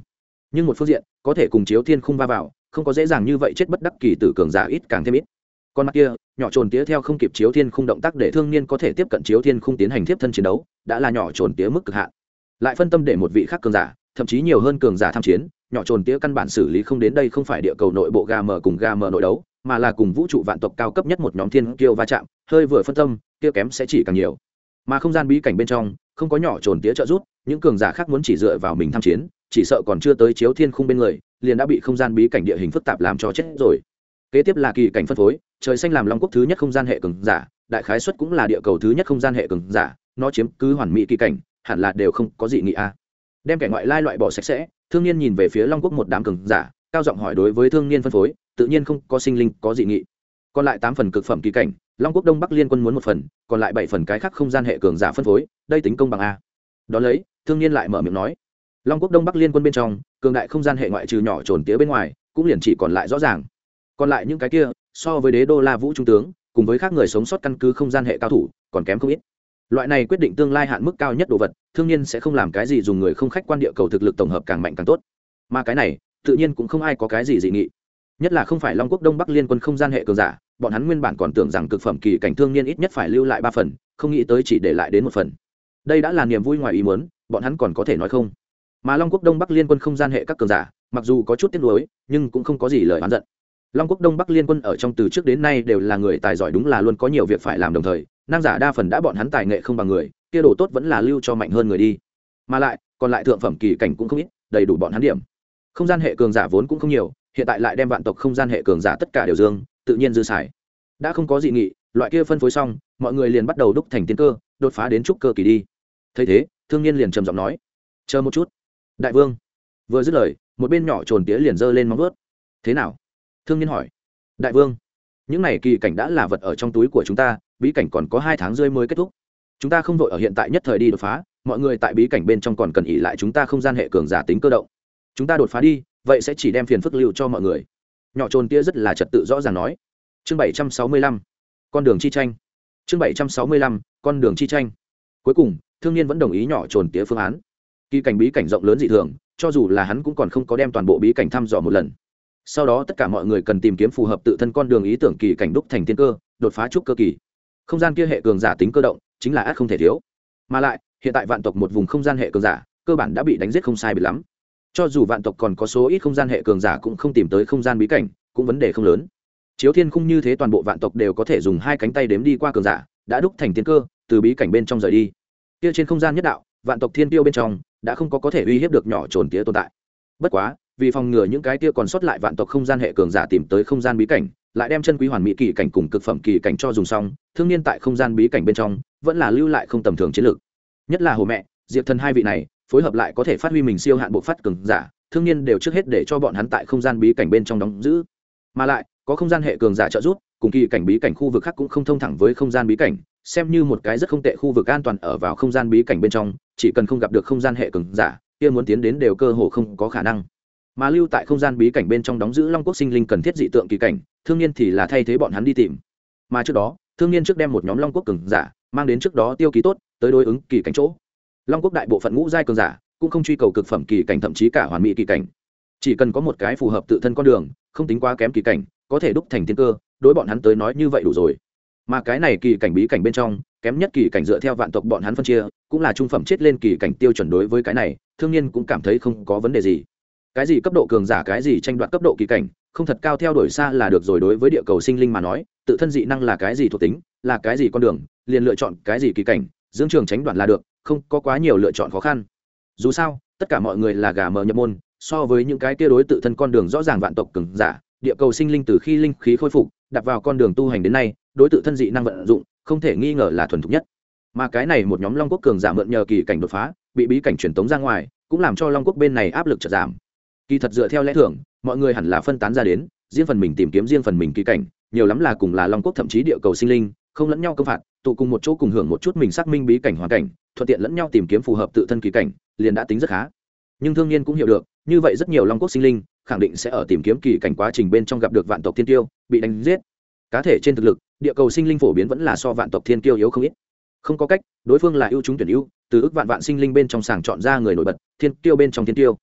A: nhưng một phương diện có thể cùng chiếu thiên khung va vào, không có dễ dàng như vậy chết bất đắc kỳ tử cường giả ít càng thêm ít. Con mặt kia nhỏ trồn tía theo không kịp chiếu thiên khung động tác để thương niên có thể tiếp cận chiếu thiên khung tiến hành tiếp thân chiến đấu đã là nhỏ trồn tía mức cực hạn, lại phân tâm để một vị khác cường giả thậm chí nhiều hơn cường giả tham chiến, nhỏ trồn tía căn bản xử lý không đến. Đây không phải địa cầu nội bộ gà mờ cùng gà mờ nội đấu, mà là cùng vũ trụ vạn tộc cao cấp nhất một nhóm thiên kiêu va chạm, hơi vừa phân tâm kia kém sẽ chỉ càng nhiều. Mà không gian bí cảnh bên trong không có nhỏ trồn tía trợ giúp, những cường giả khác muốn chỉ dựa vào mình tham chiến chỉ sợ còn chưa tới chiếu thiên khung bên người liền đã bị không gian bí cảnh địa hình phức tạp làm cho chết rồi. Kế tiếp là kỳ cảnh phân phối, trời xanh làm long quốc thứ nhất không gian hệ cường giả, đại khái suất cũng là địa cầu thứ nhất không gian hệ cường giả, nó chiếm cứ hoàn mỹ kỳ cảnh hẳn là đều không có gì nghị a. Đem kẻ ngoại lai loại bỏ sạch sẽ, thương niên nhìn về phía long quốc một đám cường giả, cao giọng hỏi. Đối với thương niên phân phối tự nhiên không có sinh linh có dị nghị. Còn lại 8 phần cực phẩm kỳ cảnh, long quốc đông bắc liên quân muốn 1 phần, còn lại 7 phần cái khác không gian hệ cường giả phân phối, đây tính công bằng a. Đó lấy thương niên lại mở miệng nói, long quốc đông bắc liên quân bên trong cường đại không gian hệ ngoại trừ nhỏ trồn tía bên ngoài cũng liền chỉ còn lại rõ ràng, còn lại những cái kia so với đế đô la vũ trung tướng cùng với các người sống sót căn cứ không gian hệ cao thủ còn kém không ít. Loại này quyết định tương lai hạn mức cao nhất đồ vật, thương nhiên sẽ không làm cái gì dùng người không khách quan địa cầu thực lực tổng hợp càng mạnh càng tốt, mà cái này tự nhiên cũng không ai có cái gì dị nghị, nhất là không phải long quốc đông bắc liên quân không gian hệ cường giả, bọn hắn nguyên bản còn tưởng rằng cực phẩm kỳ cảnh thương nhiên ít nhất phải lưu lại 3 phần, không nghĩ tới chỉ để lại đến 1 phần. Đây đã là niềm vui ngoài ý muốn, bọn hắn còn có thể nói không. Mà long quốc đông bắc liên quân không gian hệ các cường giả mặc dù có chút tiếc nuối nhưng cũng không có gì lời oán giận. Long quốc đông bắc liên quân ở trong từ trước đến nay đều là người tài giỏi, đúng là luôn có nhiều việc phải làm đồng thời năng giả đa phần đã bọn hắn tài nghệ không bằng người, kia đồ tốt vẫn là lưu cho mạnh hơn người đi, mà lại còn lại thượng phẩm kỳ cảnh cũng không ít, đầy đủ bọn hắn điểm. Không gian hệ cường giả vốn cũng không nhiều, hiện tại lại đem vạn tộc không gian hệ cường giả tất cả đều dương, tự nhiên dư xài. Đã không có dị nghị, loại kia phân phối xong, mọi người liền bắt đầu đúc thành tiên cơ, đột phá đến trúc cơ kỳ đi. Thấy thế, thương niên liền trầm giọng nói, chờ một chút đại vương. Vừa dứt lời, một bên nhỏ trồn tía liền giơ lên móng vuốt. Thế nào? Thương niên hỏi. Đại vương, những này kỳ cảnh đã là vật ở trong túi của chúng ta, bí cảnh còn có 2 tháng rưỡi mới kết thúc, chúng ta không vội ở hiện tại nhất thời đi đột phá, mọi người tại bí cảnh bên trong còn cần ỉ lại chúng ta không gian hệ cường giả tính cơ động, chúng ta đột phá đi vậy sẽ chỉ đem phiền phức lưu cho mọi người. Nhỏ trồn tía rất là trật tự rõ ràng nói. Chương 765, con đường chi tranh. Chương 765, con đường chi tranh. Cuối cùng thương niên vẫn đồng ý nhỏ trồn tía phương án. Kỳ cảnh bí cảnh rộng lớn dị thường, cho dù là hắn cũng còn không có đem toàn bộ bí cảnh thăm dò một lần. Sau đó tất cả mọi người cần tìm kiếm phù hợp tự thân con đường ý tưởng kỳ cảnh đúc thành tiên cơ, đột phá trúc cơ kỳ. Không gian kia hệ cường giả tính cơ động chính là ắt không thể thiếu, mà lại hiện tại vạn tộc một vùng không gian hệ cường giả cơ bản đã bị đánh giết không sai biệt lắm, cho dù vạn tộc còn có số ít không gian hệ cường giả cũng không tìm tới không gian bí cảnh, cũng vấn đề không lớn. Chiếu thiên khung như thế toàn bộ vạn tộc đều có thể dùng 2 cánh tay đếm đi qua cường giả đã đúc thành tiên cơ, từ bí cảnh bên trong rời đi. Kia trên không gian nhất đạo, vạn tộc thiên tiêu bên trong đã không có thể uy hiếp được nhỏ trồn tía tồn tại. Bất quá vì phòng ngừa những cái kia còn sót lại vạn tộc không gian hệ cường giả tìm tới không gian bí cảnh, lại đem chân quý hoàn mỹ kỳ cảnh cùng cực phẩm kỳ cảnh cho dùng xong, thương niên tại không gian bí cảnh bên trong vẫn là lưu lại không tầm thường chiến lược, nhất là hồ mẹ diệp thần hai vị này phối hợp lại có thể phát huy mình siêu hạn bộ phát cường giả, thương niên đều trước hết để cho bọn hắn tại không gian bí cảnh bên trong đóng giữ, mà lại có không gian hệ cường giả trợ giúp, cùng kỳ cảnh bí cảnh khu vực khác cũng không thông thẳng với không gian bí cảnh, xem như một cái rất không tệ khu vực an toàn. Ở vào không gian bí cảnh bên trong, chỉ cần không gặp được không gian hệ cường giả, kia muốn tiến đến đều cơ hồ không có khả năng. Mà lưu tại không gian bí cảnh bên trong đóng giữ long quốc sinh linh cần thiết dị tượng kỳ cảnh, thương niên thì là thay thế bọn hắn đi tìm. Mà trước đó thương niên trước đem một nhóm long quốc cường giả mang đến trước đó tiêu ký tốt tới đối ứng kỳ cảnh chỗ. Long quốc đại bộ phận ngũ giai cường giả cũng không truy cầu cực phẩm kỳ cảnh, thậm chí cả hoàn mỹ kỳ cảnh, chỉ cần có một cái phù hợp tự thân con đường, không tính quá kém kỳ cảnh, có thể đúc thành tiên cơ, đối bọn hắn tới nói như vậy đủ rồi. Mà cái này kỳ cảnh bí cảnh bên trong kém nhất kỳ cảnh dựa theo vạn tộc bọn hắn phân chia cũng là trung phẩm chết lên kỳ cảnh tiêu chuẩn, đối với cái này thương niên cũng cảm thấy không có vấn đề gì. Cái gì cấp độ cường giả, cái gì tranh đoạt cấp độ kỳ cảnh, không thật cao theo đuổi xa là được rồi. Đối với địa cầu sinh linh mà nói, tự thân dị năng là cái gì thuộc tính, là cái gì con đường, liền lựa chọn cái gì kỳ cảnh, dưỡng trường tránh đoạt là được, không có quá nhiều lựa chọn khó khăn. Dù sao tất cả mọi người là gà mờ nhập môn, so với những cái kia đối tự thân con đường rõ ràng vạn tộc cường giả, địa cầu sinh linh từ khi linh khí khôi phục đặt vào con đường tu hành đến nay, đối tự thân dị năng vận dụng không thể nghi ngờ là thuần thục nhất. Mà cái này một nhóm long quốc cường giả mượn nhờ kỳ cảnh đột phá, bị bí cảnh truyền tống ra ngoài, cũng làm cho long quốc bên này áp lực chợt giảm. Kỳ thật dựa theo lẽ thường, mọi người hẳn là phân tán ra đến, riêng phần mình tìm kiếm riêng phần mình kỳ cảnh, nhiều lắm là cùng là long quốc thậm chí địa cầu sinh linh, không lẫn nhau công phạt, tụ cùng một chỗ cùng hưởng một chút mình xác minh bí cảnh hoàn cảnh, thuận tiện lẫn nhau tìm kiếm phù hợp tự thân kỳ cảnh, liền đã tính rất khá. Nhưng thương niên cũng hiểu được, như vậy rất nhiều long quốc sinh linh khẳng định sẽ ở tìm kiếm kỳ cảnh quá trình bên trong gặp được vạn tộc thiên tiêu, bị đánh giết. Cá thể trên thực lực, địa cầu sinh linh phổ biến vẫn là so vạn tộc thiên tiêu yếu không ít. Không có cách, đối phương là ưu chúng tuyển ưu, từ ước vạn vạn sinh linh bên trong sàng chọn ra người nổi bật, thiên tiêu bên trong thiên tiêu.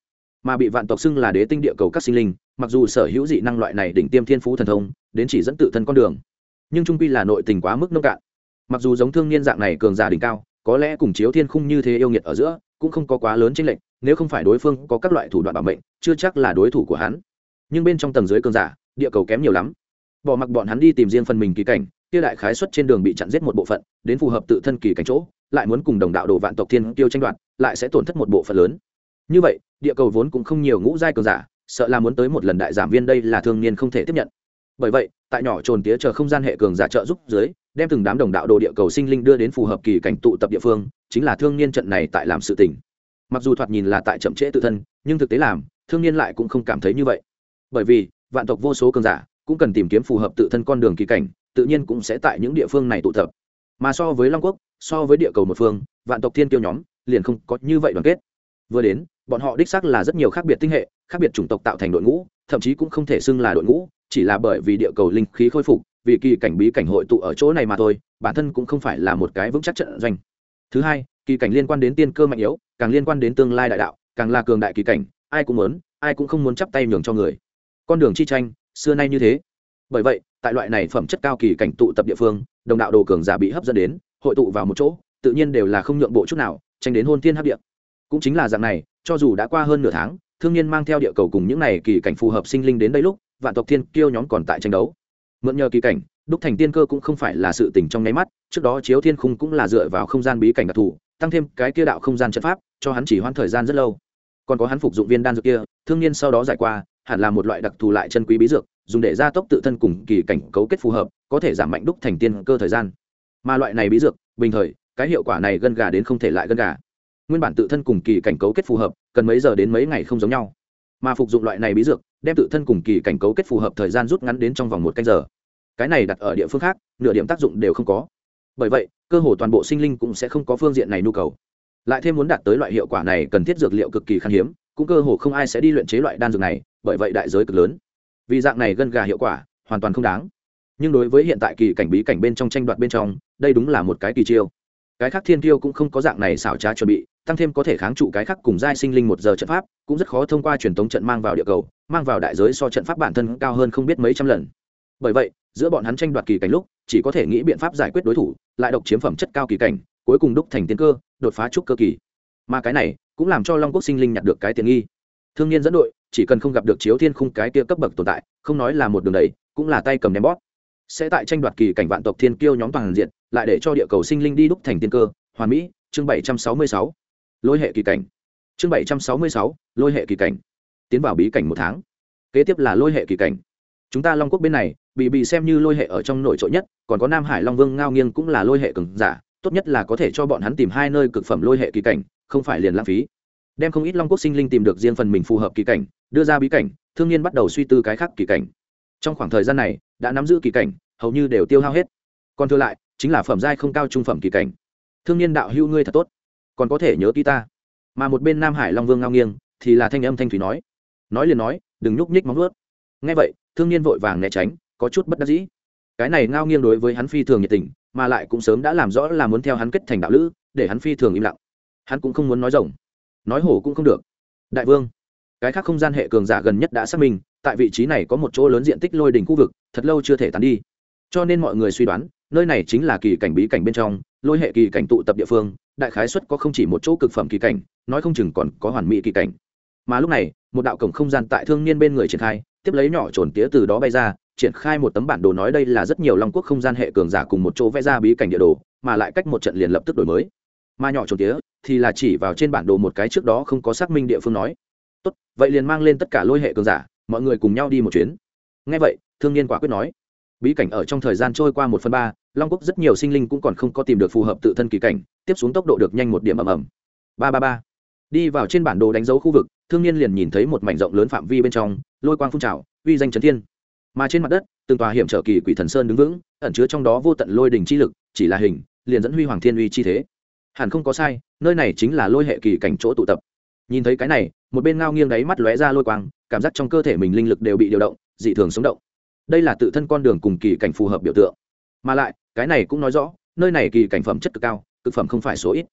A: mà bị vạn tộc xưng là đế tinh địa cầu các sinh linh, mặc dù sở hữu dị năng loại này đỉnh tiêm thiên phú thần thông đến chỉ dẫn tự thân con đường, nhưng trung quy là nội tình quá mức nông cạn. Mặc dù giống thương niên dạng này cường giả đỉnh cao, có lẽ cùng chiếu thiên khung như thế yêu nghiệt ở giữa cũng không có quá lớn chênh lệch, nếu không phải đối phương có các loại thủ đoạn bảo mệnh, chưa chắc là đối thủ của hắn. Nhưng bên trong tầng dưới cường giả, địa cầu kém nhiều lắm. Bỏ mặc bọn hắn đi tìm riêng phần mình kỳ cảnh, kia đại khái xuất trên đường bị chặn giết một bộ phận, đến phù hợp tự thân kỳ cảnh chỗ, lại muốn cùng đồng đạo đồ vạn tộc thiên tiêu tranh đoạt, lại sẽ tổn thất một bộ phận lớn. Như vậy, địa cầu vốn cũng không nhiều ngũ giai cường giả, sợ là muốn tới một lần đại giảm viên, đây là thương niên không thể tiếp nhận. Bởi vậy, tại nhỏ trồn tía chờ không gian hệ cường giả trợ giúp dưới, đem từng đám đồng đạo đồ địa cầu sinh linh đưa đến phù hợp kỳ cảnh tụ tập địa phương, chính là thương niên trận này tại làm sự tình. Mặc dù thoạt nhìn là tại chậm trễ tự thân, nhưng thực tế làm, thương niên lại cũng không cảm thấy như vậy. Bởi vì, vạn tộc vô số cường giả cũng cần tìm kiếm phù hợp tự thân con đường kỳ cảnh, tự nhiên cũng sẽ tại những địa phương này tụ tập. Mà so với Long Quốc, so với địa cầu một phương, vạn tộc thiên kiêu nhóm liền không có như vậy đoàn kết. Vừa đến, bọn họ đích xác là rất nhiều khác biệt tinh hệ, khác biệt chủng tộc tạo thành đội ngũ, thậm chí cũng không thể xưng là đội ngũ, chỉ là bởi vì địa cầu linh khí khôi phục, vì kỳ cảnh bí cảnh hội tụ ở chỗ này mà thôi, bản thân cũng không phải là một cái vững chắc trận doanh. Thứ hai, kỳ cảnh liên quan đến tiên cơ mạnh yếu, càng liên quan đến tương lai đại đạo, càng là cường đại kỳ cảnh, ai cũng muốn, ai cũng không muốn chắp tay nhường cho người. Con đường chi tranh, xưa nay như thế. Bởi vậy, tại loại này phẩm chất cao kỳ cảnh tụ tập địa phương, đồng đạo đồ cường giả bị hấp dẫn đến, hội tụ vào một chỗ, tự nhiên đều là không nhượng bộ chút nào, tranh đến hôn thiên hấp địa. Cũng chính là dạng này, cho dù đã qua hơn nửa tháng, thương niên mang theo địa cầu cùng những này kỳ cảnh phù hợp sinh linh đến đây lúc, vạn tộc thiên kiêu nhóm còn tại tranh đấu. Mượn nhờ kỳ cảnh, đúc thành tiên cơ cũng không phải là sự tình trong nháy mắt, trước đó chiếu thiên khung cũng là dựa vào không gian bí cảnh đặc thù, tăng thêm cái kia đạo không gian trận pháp, cho hắn chỉ hoãn thời gian rất lâu. Còn có hắn phục dụng viên đan dược kia, thương niên sau đó giải qua, hẳn là một loại đặc thù lại chân quý bí dược, dùng để gia tốc tự thân cùng kỳ cảnh cấu kết phù hợp, có thể giảm mạnh đúc thành tiên cơ thời gian. Mà loại này bí dược, bình thời, cái hiệu quả này gân gà đến không thể lại gân gà. Nguyên bản tự thân cùng kỳ cảnh cấu kết phù hợp, cần mấy giờ đến mấy ngày không giống nhau. Mà phục dụng loại này bí dược, đem tự thân cùng kỳ cảnh cấu kết phù hợp thời gian rút ngắn đến trong vòng 1 canh giờ. Cái này đặt ở địa phương khác, nửa điểm tác dụng đều không có. Bởi vậy, cơ hồ toàn bộ sinh linh cũng sẽ không có phương diện này nhu cầu. Lại thêm muốn đạt tới loại hiệu quả này cần thiết dược liệu cực kỳ khan hiếm, cũng cơ hồ không ai sẽ đi luyện chế loại đan dược này, bởi vậy đại giới cực lớn. Vì dạng này gân gà hiệu quả, hoàn toàn không đáng. Nhưng đối với hiện tại kỳ cảnh bí cảnh bên trong tranh đoạt bên trong, đây đúng là một cái kỳ chiêu. Cái khác thiên tiêu cũng không có dạng này xảo trá chuẩn bị, tăng thêm có thể kháng trụ cái khác cùng giai sinh linh 1 giờ trận pháp, cũng rất khó thông qua truyền tống trận mang vào địa cầu, mang vào đại giới so trận pháp bản thân cao hơn không biết mấy trăm lần. Bởi vậy, giữa bọn hắn tranh đoạt kỳ cảnh lúc, chỉ có thể nghĩ biện pháp giải quyết đối thủ, lại độc chiếm phẩm chất cao kỳ cảnh, cuối cùng đúc thành tiên cơ, đột phá trúc cơ kỳ. Mà cái này cũng làm cho Long Quốc sinh linh nhặt được cái tiện nghi. Thương niên dẫn đội, chỉ cần không gặp được chiếu thiên khung cái kia cấp bậc tồn tại, không nói là một đường đầy, cũng là tay cầm ném bóp. Sẽ tại tranh đoạt kỳ cảnh vạn tộc thiên kiêu nhóm toàn diện, lại để cho địa cầu sinh linh đi đúc thành tiên cơ, hoàn mỹ. Chương 766, lôi hệ kỳ cảnh. Chương 766, lôi hệ kỳ cảnh. Tiến vào bí cảnh 1 tháng, kế tiếp là lôi hệ kỳ cảnh. Chúng ta Long Quốc bên này, bị xem như lôi hệ ở trong nổi trội nhất, còn có Nam Hải Long Vương Ngao Nghiêng cũng là lôi hệ cường giả, tốt nhất là có thể cho bọn hắn tìm 2 nơi cực phẩm lôi hệ kỳ cảnh, không phải liền lãng phí. Đem không ít Long Quốc sinh linh tìm được riêng phần mình phù hợp kỳ cảnh, đưa ra bí cảnh, thương niên bắt đầu suy tư cái khác kỳ cảnh. Trong khoảng thời gian này, đã nắm giữ kỳ cảnh, hầu như đều tiêu hao hết. Còn thừa lại, chính là phẩm giai không cao trung phẩm kỳ cảnh. Thương niên đạo hữu ngươi thật tốt, còn có thể nhớ kỹ ta. Mà một bên Nam Hải Long Vương Ngao Nghiêng thì là thanh âm thanh thủy nói liền nói, đừng nhúc nhích móng vuốt. Nghe vậy, thương niên vội vàng né tránh, có chút bất đắc dĩ. Cái này Ngao Nghiêng đối với hắn phi thường nhiệt tình, mà lại cũng sớm đã làm rõ là muốn theo hắn kết thành đạo lữ, để hắn phi thường im lặng. Hắn cũng không muốn nói rộng, nói hổ cũng không được. Đại vương, cái khác không gian hệ cường giả gần nhất đã xác minh, tại vị trí này có một chỗ lớn diện tích lôi đỉnh khu vực, thật lâu chưa thể tán đi. Cho nên mọi người suy đoán, nơi này chính là kỳ cảnh bí cảnh bên trong, lôi hệ kỳ cảnh tụ tập địa phương, đại khái suất có không chỉ một chỗ cực phẩm kỳ cảnh, nói không chừng còn có hoàn mỹ kỳ cảnh. Mà lúc này, một đạo cổng không gian tại thương niên bên người triển khai, tiếp lấy nhỏ trồn tía từ đó bay ra, triển khai một tấm bản đồ, nói đây là rất nhiều Long Quốc không gian hệ cường giả cùng một chỗ vẽ ra bí cảnh địa đồ, mà lại cách một trận liền lập tức đổi mới. Mà nhỏ trồn tía thì là chỉ vào trên bản đồ một cái trước đó không có xác minh địa phương nói, tốt, vậy liền mang lên tất cả lôi hệ cường giả, mọi người cùng nhau đi một chuyến. Nghe vậy, thương niên quả quyết nói, bí cảnh ở trong thời gian trôi qua 1/3, Long Quốc rất nhiều sinh linh cũng còn không có tìm được phù hợp tự thân kỳ cảnh, tiếp xuống tốc độ được nhanh một điểm ầm. 333. Đi vào trên bản đồ đánh dấu khu vực, thương niên liền nhìn thấy một mảnh rộng lớn phạm vi bên trong, lôi quang phun trào, uy danh chấn thiên. Mà trên mặt đất, từng tòa hiểm trở kỳ quỷ thần sơn đứng vững, ẩn chứa trong đó vô tận lôi đỉnh chi lực, chỉ là hình, liền dẫn huy hoàng thiên uy chi thế. Hẳn không có sai, nơi này chính là lôi hệ kỳ cảnh chỗ tụ tập. Nhìn thấy cái này, một bên Ngao Nghiêng đáy mắt lóe ra lôi quang, cảm giác trong cơ thể mình linh lực đều bị điều động, dị thường sống động. Đây là tự thân con đường cùng kỳ cảnh phù hợp biểu tượng. Mà lại, cái này cũng nói rõ, nơi này kỳ cảnh phẩm chất cực cao, cực phẩm không phải số ít.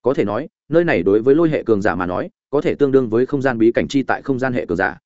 A: có thể nói nơi này đối với lôi hệ cường giả mà nói có thể tương đương với không gian bí cảnh chi tại không gian hệ cường giả.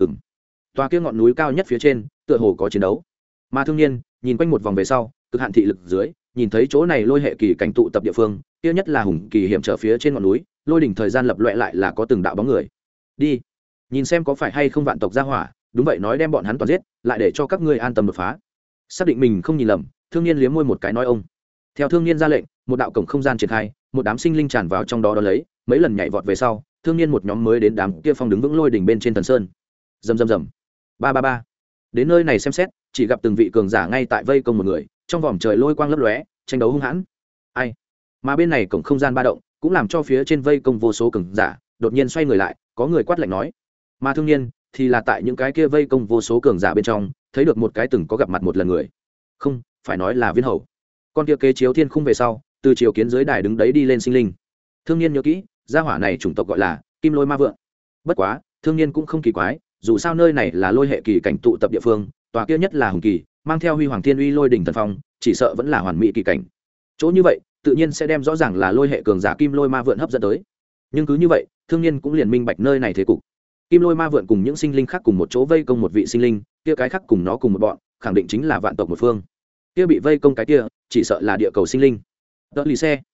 A: Tòa kia ngọn núi cao nhất phía trên tựa hồ có chiến đấu, mà thương nhiên nhìn quanh một vòng về sau cực hạn thị lực dưới nhìn thấy chỗ này lôi hệ kỳ cảnh tụ tập địa phương kia nhất là hùng kỳ hiểm trở phía trên ngọn núi, lôi đỉnh thời gian lập loẹ lại là có từng đạo bóng người. Đi nhìn xem có phải hay không vạn tộc gia hỏa. Đúng vậy, nói đem bọn hắn toàn giết lại để cho các ngươi an tâm đột phá. Xác định mình không nhìn lầm, thương nhiên liếm môi một cái nói ông. Theo thương nhiên ra lệnh, một đạo cổng không gian triển khai, một đám sinh linh tràn vào trong đó, lấy mấy lần nhảy vọt về sau, thương nhiên một nhóm mới đến đám kia phong đứng vững lôi đỉnh bên trên thần sơn. Rầm rầm rầm. Ba ba ba. Đến nơi này xem xét, chỉ gặp từng vị cường giả ngay tại vây công một người, trong vòm trời lôi quang lấp lóe, tranh đấu hung hãn. Ai? Mà bên này cổng không gian ba động, cũng làm cho phía trên vây công vô số cường giả đột nhiên xoay người lại, có người quát lạnh nói. Mà thương nhiên thì là tại những cái kia vây công vô số cường giả bên trong thấy được một cái từng có gặp mặt một lần người, không phải nói là viên hầu. Con kia kế chiếu thiên khung về sau từ chiều kiến dưới đài đứng đấy đi lên sinh linh. Thương nhiên nhớ kỹ gia hỏa này chủng tộc gọi là kim lôi ma vượn. Bất quá thương nhiên cũng không kỳ quái, dù sao nơi này là lôi hệ kỳ cảnh tụ tập địa phương, tòa kia nhất là hùng kỳ mang theo huy hoàng thiên uy lôi đỉnh thần phong, chỉ sợ vẫn là hoàn mỹ kỳ cảnh. Chỗ như vậy tự nhiên sẽ đem rõ ràng là lôi hệ cường giả kim lôi ma vượn hấp dẫn tới. Nhưng cứ như vậy thương nhiên cũng liền minh bạch nơi này thế cục. Kim lôi ma vượn cùng những sinh linh khác cùng một chỗ vây công một vị sinh linh, kia cái khác cùng nó cùng một bọn khẳng định chính là vạn tộc một phương. Kia bị vây công cái kia chỉ sợ là địa cầu sinh linh. Đỡ lì xe.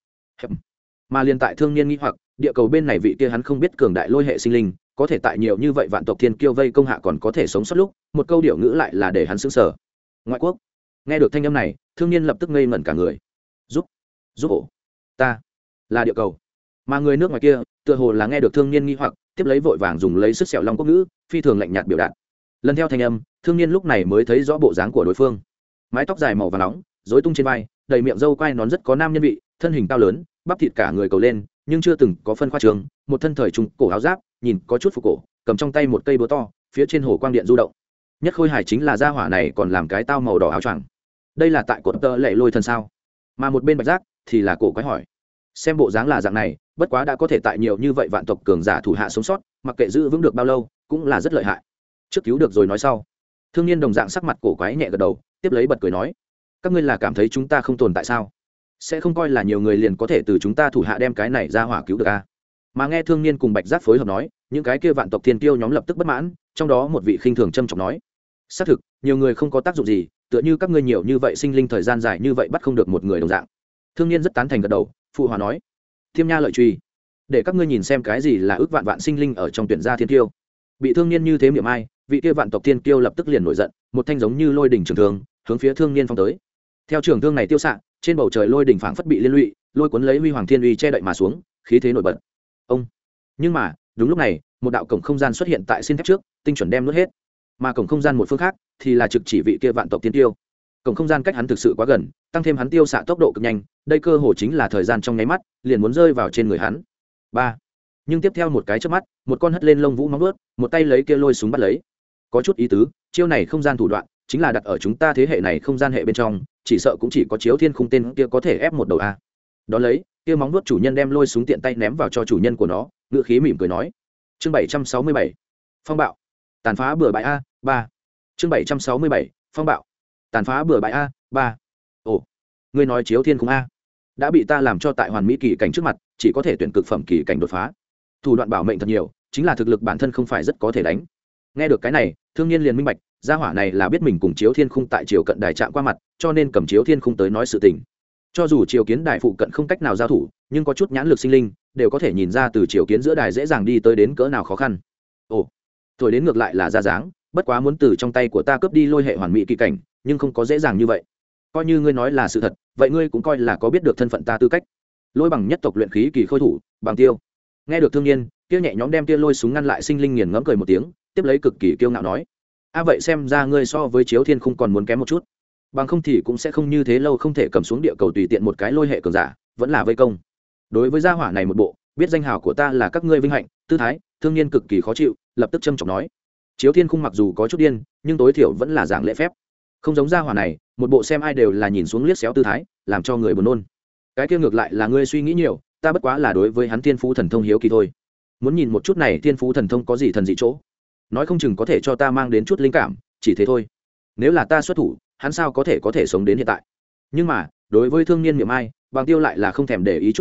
A: Mà liên tại thương nhiên nghĩ hoặc địa cầu bên này vị kia hắn không biết cường đại lôi hệ sinh linh có thể tại nhiều như vậy vạn tộc thiên kiêu vây công hạ còn có thể sống sót lúc, một câu điệu ngữ lại là để hắn sững sờ. Ngoại quốc. Nghe được thanh âm này, thương nhiên lập tức ngây ngẩn cả người. Giúp ổ. Ta là địa cầu. Mà người nước ngoài kia tựa hồ là nghe được thương nhiên nghi hoặc, tiếp lấy vội vàng dùng lấy sức sẹo long quốc ngữ phi thường lạnh nhạt biểu đạt. Lần theo thanh âm, thương nhiên lúc này mới thấy rõ bộ dáng của đối phương. Mái tóc dài màu vàng nóng rối tung trên vai, đầy miệng râu quai nón rất có nam nhân vị, thân hình cao lớn, bắp thịt cả người cầu lên, nhưng chưa từng có phân khoa trường, một thân thời trung cổ áo giáp, nhìn có chút phục cổ, cầm trong tay một cây búa to, phía trên hồ quang điện du động. Nhất khôi hài chính là gia hỏa này còn làm cái tao màu đỏ áo choàng. Đây là tại cột tơ lệ lôi thần sao? Mà một bên Bạch Giác thì là cổ quái hỏi. Xem bộ dáng là dạng này, bất quá đã có thể tại nhiều như vậy vạn tộc cường giả thủ hạ sống sót, mặc kệ giữ vững được bao lâu cũng là rất lợi hại. Trước cứu được rồi nói sau. Thương nhiên đồng dạng sắc mặt cổ quái nhẹ gật đầu, tiếp lấy bật cười nói, các ngươi là cảm thấy chúng ta không tồn tại sao? Sẽ không coi là nhiều người liền có thể từ chúng ta thủ hạ đem cái này ra hỏa cứu được a? Mà nghe thương nhiên cùng Bạch Giác phối hợp nói, những cái kia vạn tộc thiên kiêu nhóm lập tức bất mãn, trong đó một vị khinh thường châm chọc nói, xác thực nhiều người không có tác dụng gì, tựa như các ngươi nhiều như vậy sinh linh thời gian dài như vậy bắt không được một người đồng dạng. Thương nhiên rất tán thành gật đầu, phụ hòa nói, Thiêm Nha lợi truy, để các ngươi nhìn xem cái gì là ước vạn vạn sinh linh ở trong tuyển gia thiên kiêu. Bị thương nhiên như thế miệng ai, vị kia vạn tộc thiên kiêu lập tức liền nổi giận, một thanh giống như lôi đỉnh trường thương hướng phía thương nhiên phong tới. Theo trường thương này tiêu xạ, trên bầu trời lôi đỉnh phảng phất bị liên lụy, lôi cuốn lấy huy hoàng thiên uy che đậy mà xuống, khí thế nổi bật. Ông. Nhưng mà đúng lúc này, một đạo cổng không gian xuất hiện tại xin thép trước, tinh chuẩn đem nuốt hết. Mà cổng không gian một phương khác thì là trực chỉ vị kia vạn tộc thiên kiêu. Cổng không gian cách hắn thực sự quá gần, tăng thêm hắn tiêu xạ tốc độ cực nhanh, đây cơ hồ chính là thời gian trong nháy mắt liền muốn rơi vào trên người hắn. Ba. Nhưng tiếp theo một cái chớp mắt, một con hất lên lông vũ móng vuốt, một tay lấy kia lôi súng bắt lấy. Có chút ý tứ, chiêu này không gian thủ đoạn, chính là đặt ở chúng ta thế hệ này không gian hệ bên trong, chỉ sợ cũng chỉ có Chiếu Thiên Khung tên kia có thể ép một đầu a. Đó lấy, kia móng vuốt chủ nhân đem lôi súng tiện tay ném vào cho chủ nhân của nó, ngựa khí mỉm cười nói: "Chương 767, phong bạo, tàn phá bừa bãi a, 3." Chương 767, phong bạo, tàn phá bừa bãi a, 3. Ồ, ngươi nói Chiếu Thiên Khung a? Đã bị ta làm cho tại hoàn mỹ kỳ cảnh trước mặt, chỉ có thể tuyển cực phẩm kỳ cảnh đột phá. Thủ đoạn bảo mệnh thật nhiều, chính là thực lực bản thân không phải rất có thể đánh. Nghe được cái này, thương nhiên liền minh bạch, gia hỏa này là biết mình cùng Chiếu Thiên Khung tại Triều Cận Đài chạm qua mặt, cho nên cầm Chiếu Thiên Khung tới nói sự tình. Cho dù Triều Kiến Đài phụ cận không cách nào giao thủ, nhưng có chút nhãn lực sinh linh, đều có thể nhìn ra từ Triều Kiến giữa đài dễ dàng đi tới đến cỡ nào khó khăn. Ồ, thổi đến ngược lại là ra dáng, bất quá muốn từ trong tay của ta cướp đi lôi hệ hoàn mỹ kỳ cảnh, nhưng không có dễ dàng như vậy. Coi như ngươi nói là sự thật, vậy ngươi cũng coi là có biết được thân phận ta tư cách. Lôi bằng nhất tộc luyện khí kỳ khôi thủ, Bằng Tiêu. Nghe được thương nhiên, kia nhẹ nhõm đem kia lôi súng ngăn lại sinh linh nghiền ngẫm cười một tiếng, tiếp lấy cực kỳ kiêu ngạo nói: "A vậy xem ra ngươi so với Chiếu Thiên Khung còn muốn kém một chút. Bằng không thì cũng sẽ không như thế lâu không thể cầm xuống địa cầu tùy tiện một cái lôi hệ cường giả, vẫn là vây công." Đối với gia hỏa này một bộ, biết danh hào của ta là các ngươi vinh hạnh, tư thái, thương nhiên cực kỳ khó chịu, lập tức châm chọc nói: "Chiếu Thiên Khung mặc dù có chút điên, nhưng tối thiểu vẫn là dạng lễ phép. Không giống gia hỏa này, một bộ xem ai đều là nhìn xuống liếc xéo tư thái, làm cho người buồn nôn. Cái kia ngược lại là ngươi suy nghĩ nhiều, ta bất quá là đối với hắn thiên phú thần thông hiếu kỳ thôi. Muốn nhìn một chút này thiên phú thần thông có gì thần dị chỗ, nói không chừng có thể cho ta mang đến chút linh cảm, chỉ thế thôi. Nếu là ta xuất thủ, hắn sao có thể sống đến hiện tại." Nhưng mà đối với thương niên miệng ai, Bằng Tiêu lại là không thèm để ý chút nào,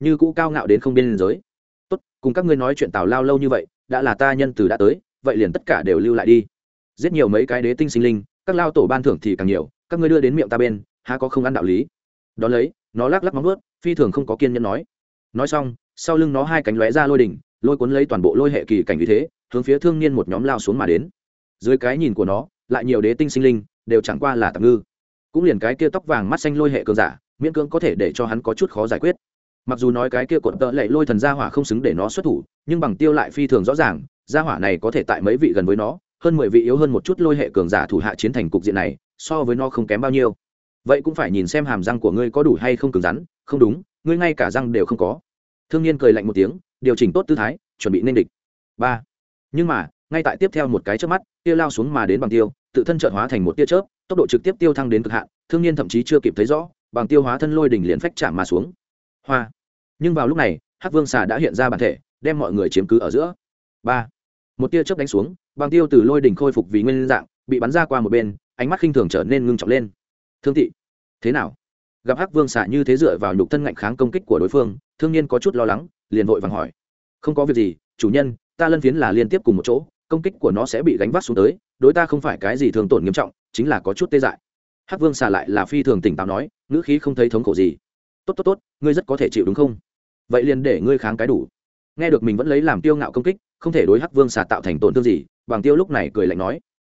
A: như cũ cao ngạo đến không biên giới. Tốt, cùng các ngươi nói chuyện tào lao lâu như vậy, đã là ta nhân từ đã tới, vậy liền tất cả đều lưu lại đi. Giết nhiều mấy cái đế tinh sinh linh, các lao tổ ban thưởng thì càng nhiều, các ngươi đưa đến miệng ta bên, há có không ăn đạo lý. Đó lấy, nó lắc lắc móng vuốt, phi thường không có kiên nhẫn nói. Nói xong, sau lưng nó hai cánh lóe ra lôi đỉnh, lôi cuốn lấy toàn bộ lôi hệ kỳ cảnh như thế, hướng phía thương niên một nhóm lao xuống mà đến. Dưới cái nhìn của nó, lại nhiều đế tinh sinh linh, đều chẳng qua là tạm ngư. Cũng liền cái kia tóc vàng mắt xanh lôi hệ cường giả, miễn cưỡng có thể để cho hắn có chút khó giải quyết. Mặc dù nói cái kia cột tợ lệ lôi thần gia hỏa không xứng để nó xuất thủ, nhưng bằng tiêu lại phi thường rõ ràng, gia hỏa này có thể tại mấy vị gần với nó, hơn 10 vị yếu hơn một chút lôi hệ cường giả thủ hạ chiến thành cục diện này, so với nó không kém bao nhiêu. Vậy cũng phải nhìn xem hàm răng của ngươi có đủ hay không cứng rắn, không đúng, ngươi ngay cả răng đều không có. Thương Nhiên cười lạnh một tiếng, điều chỉnh tốt tư thái, chuẩn bị nên địch. 3. Nhưng mà, ngay tại tiếp theo một cái chớp mắt, tia lao xuống mà đến bằng tiêu, tự thân chợt hóa thành một tia chớp, tốc độ trực tiếp tiêu thăng đến cực hạn, Thương Nhiên thậm chí chưa kịp thấy rõ, bằng tiêu hóa thân lôi đỉnh liền phách chạm mà xuống. Hoa. Nhưng vào lúc này, Hắc Vương xà đã hiện ra bản thể, đem mọi người chiếm cứ ở giữa. 3. Một tia chớp đánh xuống, bằng tiêu từ lôi đỉnh khôi phục vì nguyên dạng, bị bắn ra qua một bên, ánh mắt khinh thường trở nên ngưng trọng lên. Thương Tị, thế nào? Gặp Hắc Vương xà như thế dựa vào nhục thân ngạnh kháng công kích của đối phương, Thương Nhiên có chút lo lắng, liền vội vàng hỏi. Không có việc gì, chủ nhân, ta lân phiến là liên tiếp cùng một chỗ, công kích của nó sẽ bị gánh vác xuống tới, đối ta không phải cái gì thương tổn nghiêm trọng, chính là có chút tê dại. Hắc Vương xà lại là phi thường tỉnh táo nói, ngữ khí không thấy thống khổ gì. Tốt, ngươi rất có thể chịu đúng không? Vậy liền để ngươi kháng cái đủ. Nghe được mình vẫn lấy làm tiêu ngạo công kích, không thể đối Hắc Vương xà tạo thành tổn thương gì, Bằng Tiêu lúc này cười lạnh nói,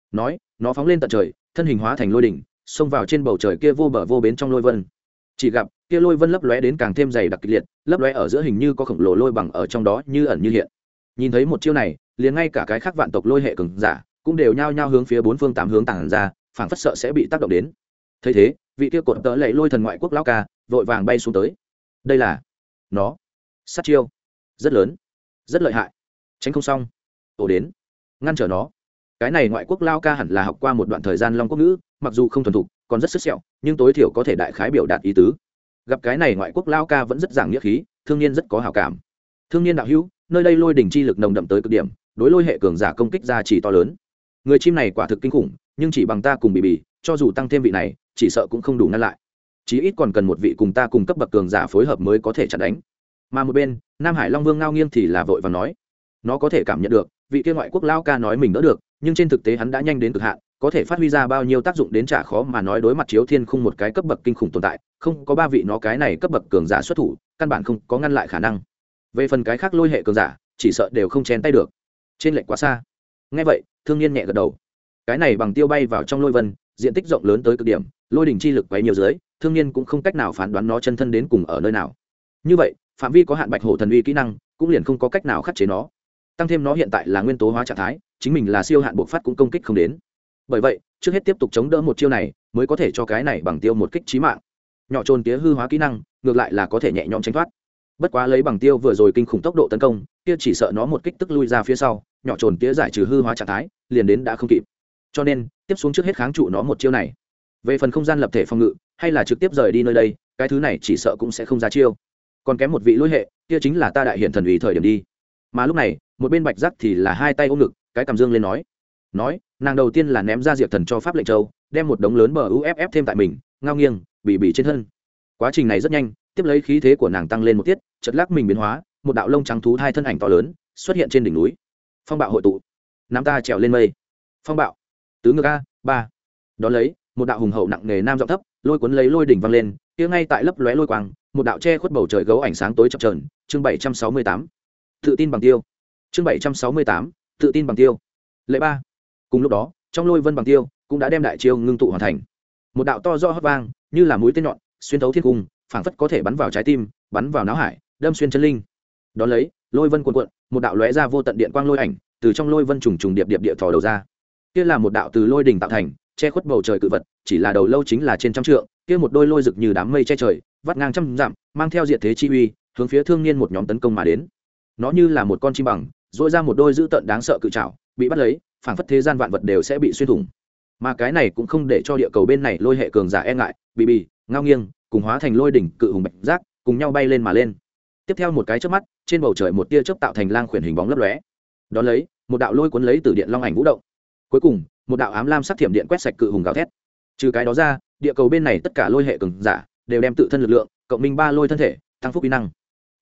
A: nó phóng lên tận trời, thân hình hóa thành lôi đỉnh, xông vào trên bầu trời kia vô bờ vô bến trong lôi vân. Chỉ gặp kia lôi vân lấp lóe đến càng thêm dày đặc kịch liệt, lấp lóe ở giữa hình như có khổng lồ lôi bằng ở trong đó như ẩn như hiện. Nhìn thấy một chiêu này, liền ngay cả cái khác vạn tộc lôi hệ cường giả cũng đều nhao nhao hướng phía bốn phương tám hướng tản ra, phảng phất sợ sẽ bị tác động đến. Thấy thế, vị kia cột tớ lệ lôi thần ngoại quốc lão ca vội vàng bay xuống tới. Đây là nó sát chiêu rất lớn, rất lợi hại, tránh không xong, ổ đến ngăn trở nó. Cái này ngoại quốc lao ca hẳn là học qua một đoạn thời gian long quốc ngữ, mặc dù không thuần thục còn rất sức sẹo, nhưng tối thiểu có thể đại khái biểu đạt ý tứ. Gặp cái này ngoại quốc lao ca vẫn rất giảng nghĩa khí, Thương Nhiên rất có hảo cảm. Thương Nhiên đạo hữu, nơi đây lôi đỉnh chi lực nồng đậm tới cực điểm, đối lôi hệ cường giả công kích ra chỉ to lớn. Người chim này quả thực kinh khủng, nhưng chỉ bằng ta cùng bì cho dù tăng thêm vị này, chỉ sợ cũng không đủ ngăn lại. Chí ít còn cần một vị cùng ta cùng cấp bậc cường giả phối hợp mới có thể chặn đánh. Mà một bên, Nam Hải Long Vương ngao nghiêng thì là vội vàng nói, nó có thể cảm nhận được, vị kia ngoại quốc lao ca nói mình đỡ được, nhưng trên thực tế hắn đã nhanh đến cực hạn, có thể phát huy ra bao nhiêu tác dụng đến chả khó mà nói. Đối mặt Chiếu Thiên Khung một cái cấp bậc kinh khủng tồn tại, không có ba vị nó cái này cấp bậc cường giả xuất thủ, căn bản không có ngăn lại khả năng. Về phần cái khác lôi hệ cường giả, chỉ sợ đều không chen tay được, trên lệch quá xa. Nghe vậy, Thương Nhiên nhẹ gật đầu. Cái này bằng tiêu bay vào trong lôi vân, diện tích rộng lớn tới cực điểm, lôi đỉnh chi lực quấy nhiều dưới, Thương Nhiên cũng không cách nào phán đoán nó chân thân đến cùng ở nơi nào. Như vậy, phạm vi có hạn bạch hổ thần uy kỹ năng, cũng liền không có cách nào khắc chế nó. Tăng thêm nó hiện tại là nguyên tố hóa trạng thái, chính mình là siêu hạn bộc phát cũng công kích không đến. Bởi vậy, trước hết tiếp tục chống đỡ một chiêu này, mới có thể cho cái này bằng tiêu một kích chí mạng. Nhỏ trồn tía hư hóa kỹ năng, ngược lại là có thể nhẹ nhõm tránh thoát. Bất quá lấy bằng tiêu vừa rồi kinh khủng tốc độ tấn công, kia chỉ sợ nó một kích tức lui ra phía sau, nhỏ trồn tía giải trừ hư hóa trạng thái, liền đến đã không kịp. Cho nên, tiếp xuống trước hết kháng trụ nó một chiêu này. Về phần không gian lập thể phòng ngự, hay là trực tiếp rời đi nơi đây, cái thứ này chỉ sợ cũng sẽ không ra chiêu. Còn kém một vị lôi hệ, kia chính là ta đại hiện thần uy thời điểm đi. Mà lúc này, một bên Bạch Giác thì là hai tay ôm ngực, cái cằm dương lên nói, nàng đầu tiên là ném ra Diệp Thần cho pháp lệnh châu, đem một đống lớn bờ uff thêm tại mình, ngao nghiêng, bị trên thân. Quá trình này rất nhanh, tiếp lấy khí thế của nàng tăng lên một tiết, chợt lắc mình biến hóa, một đạo lông trắng thú hai thân ảnh to lớn xuất hiện trên đỉnh núi. Phong bạo hội tụ, nắm ta trèo lên mây. Phong bạo, tứ ngược a, 3. Đó lấy, một đạo hùng hậu nặng nề nam giọng thấp, lôi cuốn lấy lôi đỉnh vang lên, kia ngay tại lấp lóe lôi quang, một đạo che khuất bầu trời gấu ảnh sáng tối chập chờn, chương 768. Tự tin bằng tiêu. Chương 768, tự tin bằng tiêu. Lệ 3. Cùng lúc đó, trong lôi vân bằng tiêu cũng đã đem đại chiêu ngưng tụ hoàn thành. Một đạo to do hót vang, như là mũi tên nhọn, xuyên thấu thiên cung, phảng phất có thể bắn vào trái tim, bắn vào não hải, đâm xuyên chân linh. Đó lấy, lôi vân cuộn cuộn, một đạo lóe ra vô tận điện quang lôi ảnh, từ trong lôi vân trùng trùng điệp điệp địa thò đầu ra. Kia là một đạo từ lôi đỉnh tạo thành, che khuất bầu trời cự vật, chỉ là đầu lâu chính là trên trăm trượng, kia một đôi lôi rực như đám mây che trời, vắt ngang trăm dặm, mang theo diệt thế chi uy, hướng phía Thương Nhiên một nhóm tấn công mà đến. Nó như là một con chim bằng, dội ra một đôi dữ tợn đáng sợ cự trảo, bị bắt lấy, phảng phất thế gian vạn vật đều sẽ bị xuyên thủng. Mà cái này cũng không để cho địa cầu bên này lôi hệ cường giả e ngại, bị ngao nghiêng, cùng hóa thành lôi đỉnh cự hùng Bạch Giác, cùng nhau bay lên mà lên. Tiếp theo một cái chớp mắt, trên bầu trời một tia chớp tạo thành lang khuyển hình bóng lấp lóe. Đó lấy, một đạo lôi cuốn lấy từ điện long ảnh vũ động. Cuối cùng, một đạo ám lam sắc thiểm điện quét sạch cự hùng gào thét. Trừ cái đó ra, địa cầu bên này tất cả lôi hệ cường giả đều đem tự thân lực lượng, cộng minh ba lôi thân thể, tăng phúc uy năng.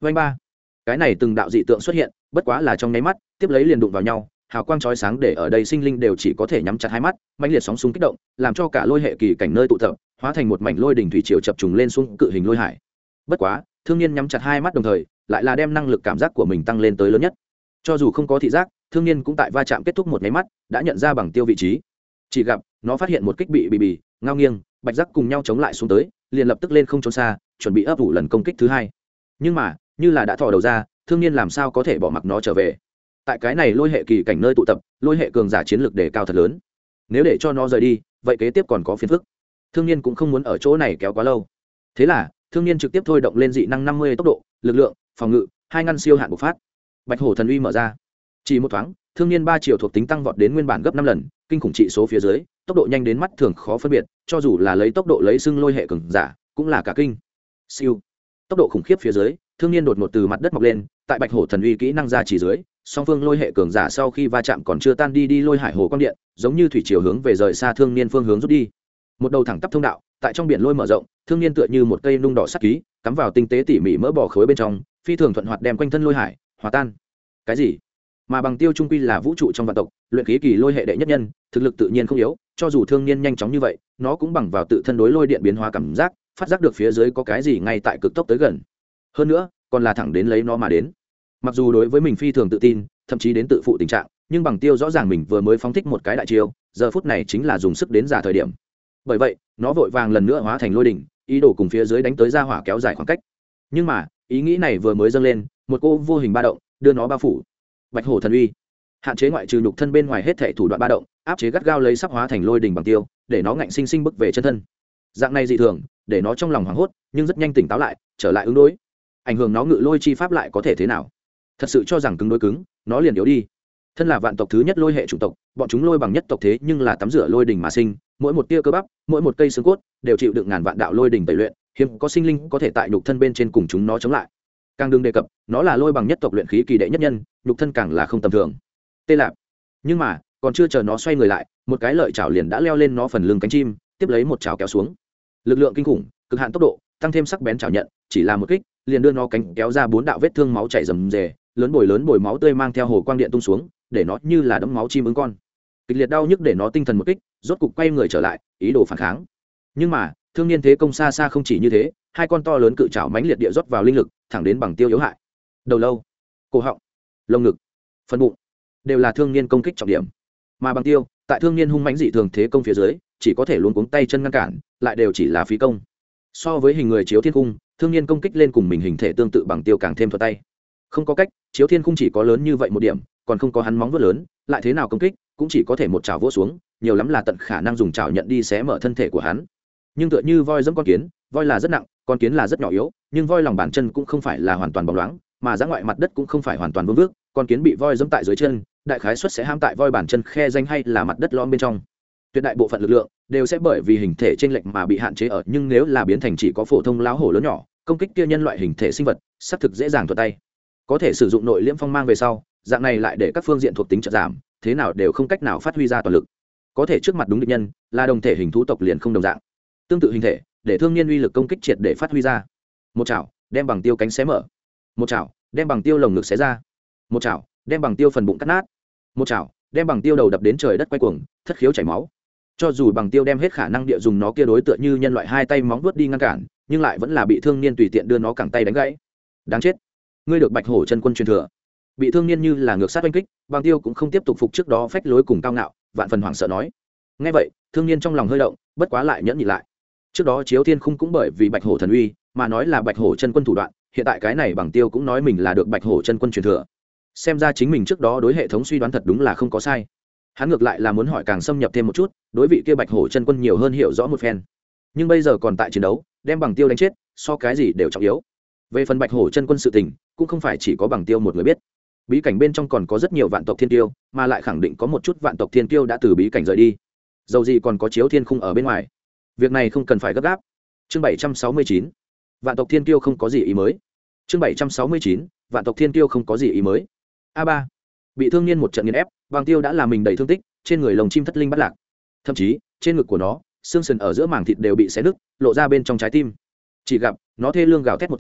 A: Vành ba, cái này từng đạo dị tượng xuất hiện, bất quá là trong nháy mắt, tiếp lấy liền đụng vào nhau, hào quang chói sáng để ở đây sinh linh đều chỉ có thể nhắm chặt hai mắt, mãnh liệt sóng xung kích động, làm cho cả lôi hệ kỳ cảnh nơi tụ tập, hóa thành một mảnh lôi đỉnh thủy triều chập trùng lên xuống cự hình lôi hải. Bất quá, Thương Niên nhắm chặt hai mắt đồng thời, lại là đem năng lực cảm giác của mình tăng lên tới lớn nhất. Cho dù không có thị giác, Thương Niên cũng tại va chạm kết thúc một cái mắt, đã nhận ra Bằng Tiêu vị trí. Chỉ gặp, nó phát hiện một kích bị ngao nghiêng, bạch giác cùng nhau chống lại xuống tới, liền lập tức lên không trốn xa, chuẩn bị ấp ủ lần công kích thứ hai. Nhưng mà, như là đã thò đầu ra, Thương Niên làm sao có thể bỏ mặc nó trở về. Tại cái này lôi hệ kỳ cảnh nơi tụ tập, lôi hệ cường giả chiến lược đề cao thật lớn. Nếu để cho nó rời đi, vậy kế tiếp còn có phiền phức. Thương Niên cũng không muốn ở chỗ này kéo quá lâu. Thế là, Thương Niên trực tiếp thôi động lên dị năng 50 tốc độ, lực lượng, phòng ngự, hai ngăn siêu hạn bộc phát. Bạch hổ thần uy mở ra. Chỉ một thoáng, Thương Niên 3 triệu thuộc tính tăng vọt đến nguyên bản gấp 5 lần, kinh khủng trị số phía dưới, tốc độ nhanh đến mắt thường khó phân biệt, cho dù là lấy tốc độ lấy xưng lôi hệ cường giả, cũng là cả kinh. Siêu. Tốc độ khủng khiếp phía dưới, Thương Niên đột ngột từ mặt đất mọc lên, tại Bạch hổ thần uy kỹ năng ra chỉ dưới, song phương lôi hệ cường giả sau khi va chạm còn chưa tan đi lôi hải hồ quang điện, giống như thủy chiều hướng về rời xa Thương Niên phương hướng rút đi. Một đầu thẳng tắp thông đạo, tại trong biển lôi mở rộng, Thương Niên tựa như một cây nung đỏ sắc ký, cắm vào tinh tế tỉ mỉ mỡ bò khối bên trong, phi thường thuận hoạt đem quanh thân lôi hải hòa tan. Cái gì? Mà Bằng Tiêu trung quy là vũ trụ trong vạn tộc, luyện khí kỳ lôi hệ đệ nhất nhân, thực lực tự nhiên không yếu, cho dù Thương Niên nhanh chóng như vậy, nó cũng bằng vào tự thân đối lôi điện biến hóa cảm giác, phát giác được phía dưới có cái gì ngay tại cực tốc tới gần. Hơn nữa, còn là thẳng đến lấy nó mà đến. Mặc dù đối với mình phi thường tự tin, thậm chí đến tự phụ tình trạng, nhưng Bằng Tiêu rõ ràng mình vừa mới phóng thích một cái đại chiêu, giờ phút này chính là dùng sức đến giả thời điểm. Bởi vậy, nó vội vàng lần nữa hóa thành lôi đỉnh, ý đồ cùng phía dưới đánh tới ra hỏa kéo dài khoảng cách. Nhưng mà, ý nghĩ này vừa mới dâng lên, một cô vô hình ba động đưa nó bao phủ. Bạch hổ thần uy, hạn chế ngoại trừ nhục thân bên ngoài hết thảy thủ đoạn ba động, áp chế gắt gao lấy sắp hóa thành lôi đỉnh Bằng Tiêu, để nó ngạnh sinh sinh bức về chân thân. Dạng này dị thường, để nó trong lòng hoảng hốt, nhưng rất nhanh tỉnh táo lại, trở lại ứng đối. Ảnh hưởng nó ngự lôi chi pháp lại có thể thế nào? Thật sự cho rằng cứng đối cứng, nó liền yếu đi. Thân là vạn tộc thứ nhất lôi hệ chủng tộc, bọn chúng lôi bằng nhất tộc thế nhưng là tắm rửa lôi đỉnh mà sinh, mỗi một tia cơ bắp, mỗi một cây xương cốt đều chịu đựng ngàn vạn đạo lôi đỉnh tẩy luyện, hiếm có sinh linh có thể tại nhục thân bên trên cùng chúng nó chống lại. Càng đừng đề cập, nó là lôi bằng nhất tộc luyện khí kỳ đệ nhất nhân, nhục thân càng là không tầm thường. Tê lạp. Nhưng mà, còn chưa chờ nó xoay người lại, một cái lợi chảo liền đã leo lên nó phần lưng cánh chim, tiếp lấy một chảo kéo xuống. Lực lượng kinh khủng, cực hạn tốc độ, tăng thêm sắc bén chảo nhận, chỉ là một kích, liền đưa nó cánh kéo ra 4 đạo vết thương máu chảy rầm rề, lớn bồi máu tươi mang theo hồ quang điện tung xuống, để nó như là đẫm máu chim ưng con. Kịch liệt đau nhức để nó tinh thần một kích, rốt cục quay người trở lại, ý đồ phản kháng. Nhưng mà, Thương Niên thế công xa xa không chỉ như thế, hai con to lớn cự trảo mãnh liệt địa rót vào linh lực, thẳng đến Bằng Tiêu yếu hại. Đầu lâu, cổ họng, lồng ngực, phần bụng, đều là Thương Niên công kích trọng điểm. Mà Bằng Tiêu, tại Thương Niên hung mãnh dị thường thế công phía dưới, chỉ có thể luống cuống tay chân ngăn cản, lại đều chỉ là phí công. So với hình người Chiếu Thiên Cung, Thương Niên công kích lên cùng mình hình thể tương tự Bằng Tiêu càng thêm thuận tay. Không có cách, Chiếu Thiên Cung chỉ có lớn như vậy một điểm, còn không có hắn móng vuốt lớn, lại thế nào công kích, cũng chỉ có thể một chảo vỗ xuống, nhiều lắm là tận khả năng dùng chảo nhận đi xé mở thân thể của hắn. Nhưng tựa như voi dẫm con kiến, voi là rất nặng, con kiến là rất nhỏ yếu, nhưng voi lòng bàn chân cũng không phải là hoàn toàn bóng loáng, mà ra ngoại mặt đất cũng không phải hoàn toàn vương vước, con kiến bị voi dẫm tại dưới chân, đại khái suất sẽ ham tại voi bàn chân khe danh hay là mặt đất lõm bên trong. Tuyệt đại bộ phận lực lượng đều sẽ bởi vì hình thể chênh lệch mà bị hạn chế ở, nhưng nếu là biến thành chỉ có phổ thông láo hổ lớn nhỏ, công kích kia nhân loại hình thể sinh vật, xác thực dễ dàng thuận tay. Có thể sử dụng nội liễm phong mang về sau, dạng này lại để các phương diện thuộc tính chợt giảm, thế nào đều không cách nào phát huy ra toàn lực. Có thể trước mặt đúng địch nhân, là đồng thể hình thú tộc liền không đồng dạng. Tương tự hình thể, để Thương Niên uy lực công kích triệt để phát huy ra. Một chảo, đem Bằng Tiêu cánh xé mở. Một chảo, đem Bằng Tiêu lồng ngực xé ra. Một chảo, đem Bằng Tiêu phần bụng cắt nát. Một chảo, đem Bằng Tiêu đầu đập đến trời đất quay cuồng, thất khiếu chảy máu. Cho dù Bằng Tiêu đem hết khả năng địa dùng nó kia đối tựa như nhân loại hai tay móng vuốt đi ngăn cản, nhưng lại vẫn là bị Thương Niên tùy tiện đưa nó cẳng tay đánh gãy. Đáng chết, ngươi được Bạch hổ chân quân truyền thừa. Bị Thương Niên như là ngược sát oanh kích, Bằng Tiêu cũng không tiếp tục phục trước đó phách lối cùng cao ngạo, vạn phần hoảng sợ nói. Nghe vậy, Thương Niên trong lòng hơi động, bất quá lại nhẫn nhịn lại. Trước đó Chiếu Thiên Khung cũng bởi vì Bạch hổ thần uy mà nói là Bạch hổ chân quân thủ đoạn, hiện tại cái này Bằng Tiêu cũng nói mình là được Bạch hổ chân quân truyền thừa. Xem ra chính mình trước đó đối hệ thống suy đoán thật đúng là không có sai. Hắn ngược lại là muốn hỏi càng xâm nhập thêm một chút, đối vị kia Bạch hổ chân quân nhiều hơn hiểu rõ một phen. Nhưng bây giờ còn tại chiến đấu, đem Bằng Tiêu đánh chết, so cái gì đều trọng yếu. Về phần Bạch hổ chân quân sự tình, cũng không phải chỉ có Bằng Tiêu một người biết. Bí cảnh bên trong còn có rất nhiều vạn tộc thiên tiêu, mà lại khẳng định có một chút vạn tộc thiên tiêu đã từ bí cảnh rời đi. Dầu gì còn có Chiếu Thiên Khung ở bên ngoài. Việc này không cần phải gấp gáp. Chương 769. Vạn tộc thiên tiêu không có gì ý mới. Chương 769. Vạn tộc thiên tiêu không có gì ý mới. A3. Bị Thương Niên một trận nghiền ép, Bằng Tiêu đã làm mình đầy thương tích, trên người lồng chim thất linh bắt lạc. Thậm chí, trên ngực của nó, xương sườn ở giữa màng thịt đều bị xé nứt, lộ ra bên trong trái tim. Chỉ gặp, nó thê lương gào thét một tiếng,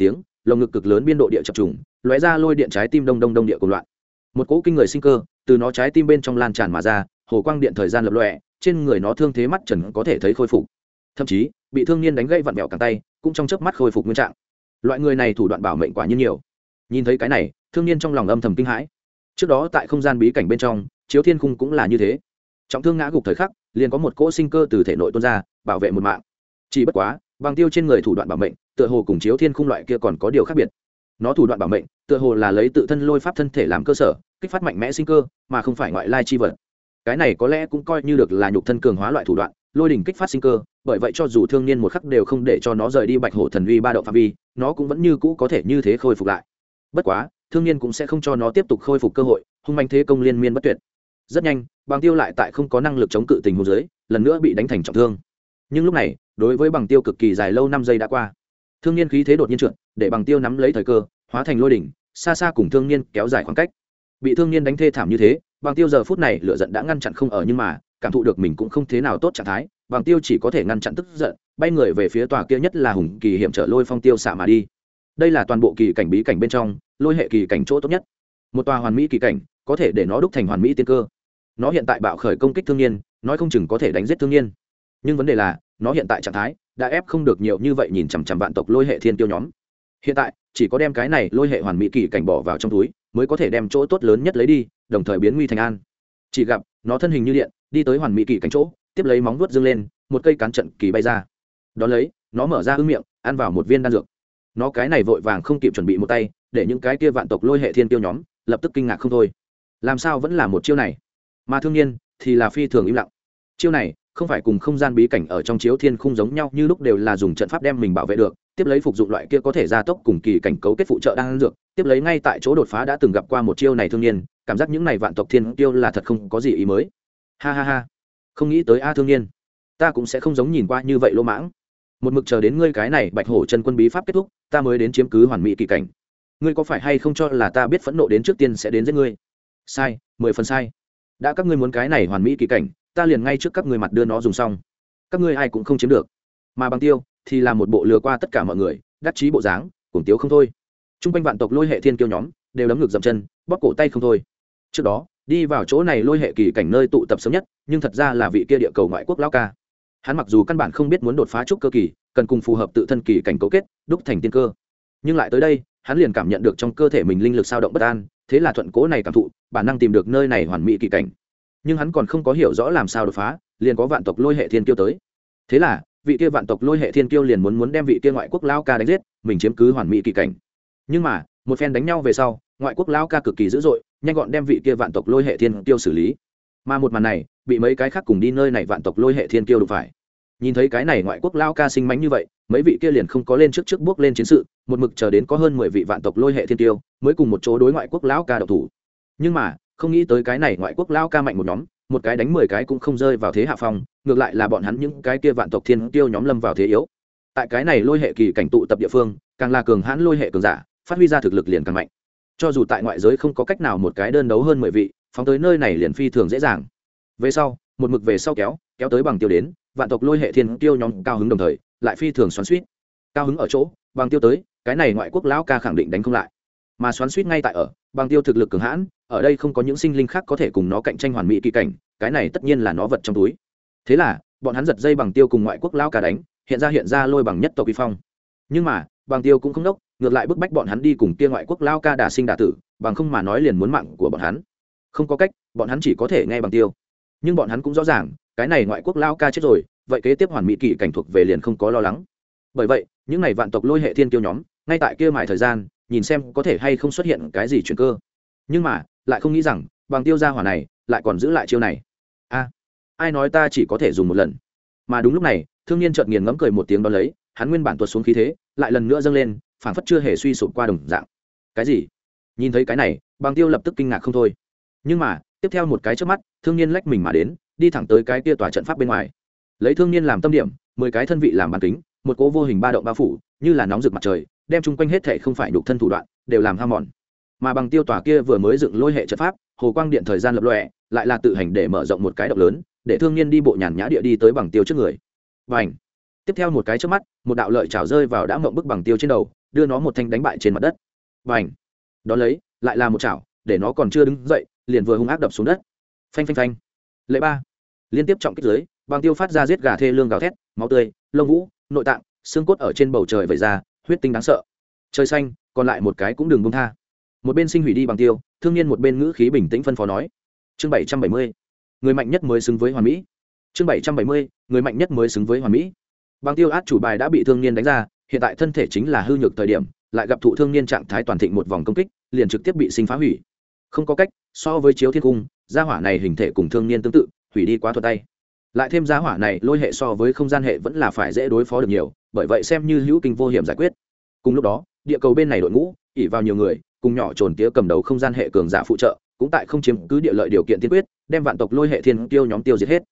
A: lồng ngực cực lớn biên độ địa chập trùng lóe ra lôi điện trái tim đông đông đông địa cùng loạn. Một cỗ kinh người sinh cơ từ nó trái tim bên trong lan tràn mà ra, hồ quang điện thời gian lập lòe, trên người nó thương thế mắt trần có thể thấy khôi phục, thậm chí bị thương niên đánh gãy vặn vẹo cẳng tay cũng trong chớp mắt khôi phục nguyên trạng. Loại người này thủ đoạn bảo mệnh quả nhiên nhiều. Nhìn thấy cái này, thương niên trong lòng âm thầm kinh hãi. Trước đó tại không gian bí cảnh bên trong, Chiếu Thiên Khung cũng là như thế, trọng thương ngã gục thời khắc liền có một cỗ sinh cơ từ thể nội tuôn ra bảo vệ một mạng. Chỉ bất quá Bằng Tiêu trên người thủ đoạn bảo mệnh tựa hồ cùng Chiếu Thiên Khung loại kia còn có điều khác biệt. Nó thủ đoạn bảo mệnh tựa hồ là lấy tự thân lôi pháp thân thể làm cơ sở, kích phát mạnh mẽ sinh cơ mà không phải ngoại lai chi vật. Cái này có lẽ cũng coi như được là nhục thân cường hóa loại thủ đoạn, lôi đỉnh kích phát sinh cơ, bởi vậy cho dù thương niên một khắc đều không để cho nó rời đi Bạch Hổ Thần Uy ba động phạm vi, nó cũng vẫn như cũ có thể như thế khôi phục lại. Bất quá thương niên cũng sẽ không cho nó tiếp tục khôi phục cơ hội, hung manh thế công liên miên bất tuyệt. Rất nhanh Bằng Tiêu lại tại không có năng lực chống cự tình huống dưới lần nữa bị đánh thành trọng thương. Nhưng lúc này đối với Bằng Tiêu cực kỳ dài lâu 5 giây đã qua, thương niên khí thế đột nhiên trượt, để Bằng Tiêu nắm lấy thời cơ hóa thành lôi đỉnh xa xa cùng thương niên kéo dài khoảng cách. Bị thương niên đánh thê thảm như thế, Bằng Tiêu giờ phút này lửa giận đã ngăn chặn không ở, nhưng mà cảm thụ được mình cũng không thế nào tốt trạng thái, Bằng Tiêu chỉ có thể ngăn chặn tức giận, bay người về phía tòa kia nhất là hùng kỳ hiểm trở lôi phong tiêu xạ mà đi. Đây là toàn bộ kỳ cảnh bí cảnh bên trong lôi hệ kỳ cảnh chỗ tốt nhất, một tòa hoàn mỹ kỳ cảnh có thể để nó đúc thành hoàn mỹ tiên cơ. Nó hiện tại bạo khởi công kích thương niên, nói không chừng có thể đánh giết thương niên, nhưng vấn đề là nó hiện tại trạng thái đã ép không được nhiều như vậy nhìn chằm chằm vạn tộc lôi hệ thiên tiêu nhóm. Hiện tại chỉ có đem cái này lôi hệ hoàn mỹ kỳ cảnh bỏ vào trong túi mới có thể đem chỗ tốt lớn nhất lấy đi, đồng thời biến nguy thành an. Chỉ gặp nó thân hình như điện đi tới hoàn mỹ kỳ cảnh chỗ, tiếp lấy móng vuốt dương lên, một cây cán trận kỳ bay ra. Đón lấy nó mở ra ưng miệng ăn vào một viên đan dược. Nó cái này vội vàng không kịp chuẩn bị một tay, để những cái kia vạn tộc lôi hệ thiên tiêu nhóm lập tức kinh ngạc không thôi. Làm sao vẫn là một chiêu này? Mà thương niên thì là phi thường im lặng. Chiêu này không phải cùng không gian bí cảnh ở trong Chiếu Thiên Khung giống nhau, như lúc đều là dùng trận pháp đem mình bảo vệ được, tiếp lấy phục dụng loại kia có thể gia tốc cùng kỳ cảnh cấu kết phụ trợ đan dược, tiếp lấy ngay tại chỗ đột phá. Đã từng gặp qua một chiêu này thương niên, cảm giác những này vạn tộc thiên tiêu là thật không có gì ý mới. Ha ha ha, không nghĩ tới a thương niên, ta cũng sẽ không giống nhìn qua như vậy lô mãng. Một mực chờ đến ngươi cái này Bạch Hổ chân quân bí pháp kết thúc, ta mới đến chiếm cứ hoàn mỹ kỳ cảnh. Ngươi có phải hay không cho là ta biết phẫn nộ đến trước tiên sẽ đến giết ngươi? Sai, 10 phần sai. Đã các ngươi muốn cái này hoàn mỹ kỳ cảnh, ta liền ngay trước các ngươi mặt đưa nó dùng xong. Các ngươi ai cũng không chiếm được. Mà Bằng Tiêu thì là một bộ lừa qua tất cả mọi người, đắc chí bộ dáng, cuồng tiếu không thôi. Trung quanh vạn tộc lôi hệ thiên kiêu nhóm đều đấm ngực dậm chân, bóp cổ tay không thôi. Trước đó đi vào chỗ này lôi hệ kỳ cảnh nơi tụ tập sớm nhất, nhưng thật ra là vị kia địa cầu ngoại quốc lão ca. Hắn mặc dù căn bản không biết muốn đột phá trúc cơ kỳ cần cùng phù hợp tự thân kỳ cảnh cấu kết đúc thành tiên cơ, nhưng lại tới đây hắn liền cảm nhận được trong cơ thể mình linh lực sao động bất an, thế là thuận cố này cảm thụ bản năng tìm được nơi này hoàn mỹ kỳ cảnh. Nhưng hắn còn không có hiểu rõ làm sao đột phá, liền có vạn tộc lôi hệ thiên kiêu tới. Thế là vị kia vạn tộc lôi hệ thiên kiêu liền muốn đem vị kia ngoại quốc lão ca đánh giết, mình chiếm cứ hoàn mỹ kỳ cảnh. Nhưng mà một phen đánh nhau về sau, ngoại quốc lão ca cực kỳ dữ dội, nhanh gọn đem vị kia vạn tộc lôi hệ thiên kiêu xử lý. Mà một màn này bị mấy cái khác cùng đi nơi này vạn tộc lôi hệ thiên kiêu đụng phải. Nhìn thấy cái này ngoại quốc lao ca sinh mánh như vậy, mấy vị kia liền không có lên trước bước lên chiến sự, một mực chờ đến có hơn 10 vị vạn tộc lôi hệ thiên kiêu mới cùng một chỗ đối ngoại quốc lão ca độc thủ. Nhưng mà không nghĩ tới cái này ngoại quốc lao ca mạnh một nhóm, một cái đánh 10 cái cũng không rơi vào thế hạ phong, ngược lại là bọn hắn những cái kia vạn tộc thiên kiêu nhóm lâm vào thế yếu. Tại cái này lôi hệ kỳ cảnh tụ tập địa phương, càng là cường hãn lôi hệ cường giả, phát huy ra thực lực liền càng mạnh. Cho dù tại ngoại giới không có cách nào một cái đơn đấu hơn 10 vị, phóng tới nơi này liền phi thường dễ dàng. Về sau một mực về sau kéo tới Bằng Tiêu đến, vạn tộc lôi hệ thiên tiêu nhóm cao hứng, đồng thời lại phi thường xoắn xuýt. Cao hứng ở chỗ Bằng Tiêu tới, cái này ngoại quốc lão ca khẳng định đánh không lại, mà xoắn xuýt ngay tại ở Bằng Tiêu thực lực cường hãn, ở đây không có những sinh linh khác có thể cùng nó cạnh tranh hoàn mỹ kỳ cảnh, cái này tất nhiên là nó vật trong túi. Thế là bọn hắn giật dây Bằng Tiêu cùng ngoại quốc lão ca đánh, hiện ra lôi bằng nhất tộc uy phong. Nhưng mà Bằng Tiêu cũng không đốc, ngược lại bức bách bọn hắn đi cùng kia ngoại quốc lão ca đả sinh đả tử, bằng không mà nói liền muốn mạng của bọn hắn. Không có cách, bọn hắn chỉ có thể nghe Bằng Tiêu. Nhưng bọn hắn cũng rõ ràng cái này ngoại quốc lao ca chết rồi, vậy kế tiếp hoàn mỹ kỳ cảnh thuộc về liền không có lo lắng. Bởi vậy những này vạn tộc lôi hệ thiên kiêu nhóm ngay tại kia mài thời gian, nhìn xem có thể hay không xuất hiện cái gì chuyển cơ. Nhưng mà lại không nghĩ rằng Bằng Tiêu gia hỏa này lại còn giữ lại chiêu này. Ai nói ta chỉ có thể dùng một lần? Mà đúng lúc này thương niên chợt nghiền ngẫm cười một tiếng, đó lấy hắn nguyên bản tuột xuống khí thế lại lần nữa dâng lên, phảng phất chưa hề suy sụp qua đồng dạng. Cái gì? Nhìn thấy cái này Bằng Tiêu lập tức kinh ngạc không thôi. Nhưng mà tiếp theo một cái chớp mắt, thương niên lách mình mà đến, đi thẳng tới cái kia tòa trận pháp bên ngoài. Lấy thương niên làm tâm điểm, 10 cái thân vị làm bàn kính, một cỗ vô hình ba động bao phủ, như là nóng rực mặt trời, đem chung quanh hết thảy không phải nhục thân thủ đoạn đều làm hao mòn. Mà Bằng Tiêu tòa kia vừa mới dựng lôi hệ trận pháp, hồ quang điện thời gian lập lòe, lại là tự hành để mở rộng một cái động lớn, để thương niên đi bộ nhàn nhã địa đi tới Bằng Tiêu trước người. Bành! Tiếp theo một cái chớp mắt, một đạo lợi chảo rơi vào đã ngậm bức Bằng Tiêu trên đầu, đưa nó một thanh đánh bại trên mặt đất. Và ảnh đón lấy lại là một chảo, để nó còn chưa đứng dậy liền vừa hung ác đập xuống đất. Phanh phanh phanh. Lệ ba liên tiếp trọng kích dưới, Bàng Tiêu phát ra giết gà thê lương gào thét, máu tươi, lông vũ, nội tạng, xương cốt ở trên bầu trời vẩy ra, huyết tinh đáng sợ. Trời xanh, còn lại một cái cũng đừng buông tha. Một bên sinh hủy đi Bàng Tiêu, Thương Niên một bên ngữ khí bình tĩnh phân phó nói. Chương 770, người mạnh nhất mới xứng với hoàn mỹ. Chương 770, người mạnh nhất mới xứng với hoàn mỹ. Bàng Tiêu át chủ bài đã bị Thương Niên đánh ra, hiện tại thân thể chính là hư nhược thời điểm, lại gặp thụ Thương Niên trạng thái toàn thịnh một vòng công kích, liền trực tiếp bị sinh phá hủy. Không có cách, so với Chiếu Thiên Cung, gia hỏa này hình thể cùng Thương Niên tương tự, hủy đi quá thuận tay. Lại thêm gia hỏa này lôi hệ so với không gian hệ vẫn là phải dễ đối phó được nhiều, bởi vậy xem như hữu kinh vô hiểm giải quyết. Cùng lúc đó, địa cầu bên này đội ngũ ỉ vào nhiều người, cùng nhỏ trồn tía cầm đầu không gian hệ cường giả phụ trợ, cũng tại không chiếm cứ địa lợi điều kiện tiên quyết, đem vạn tộc lôi hệ thiên tiêu nhóm tiêu diệt hết.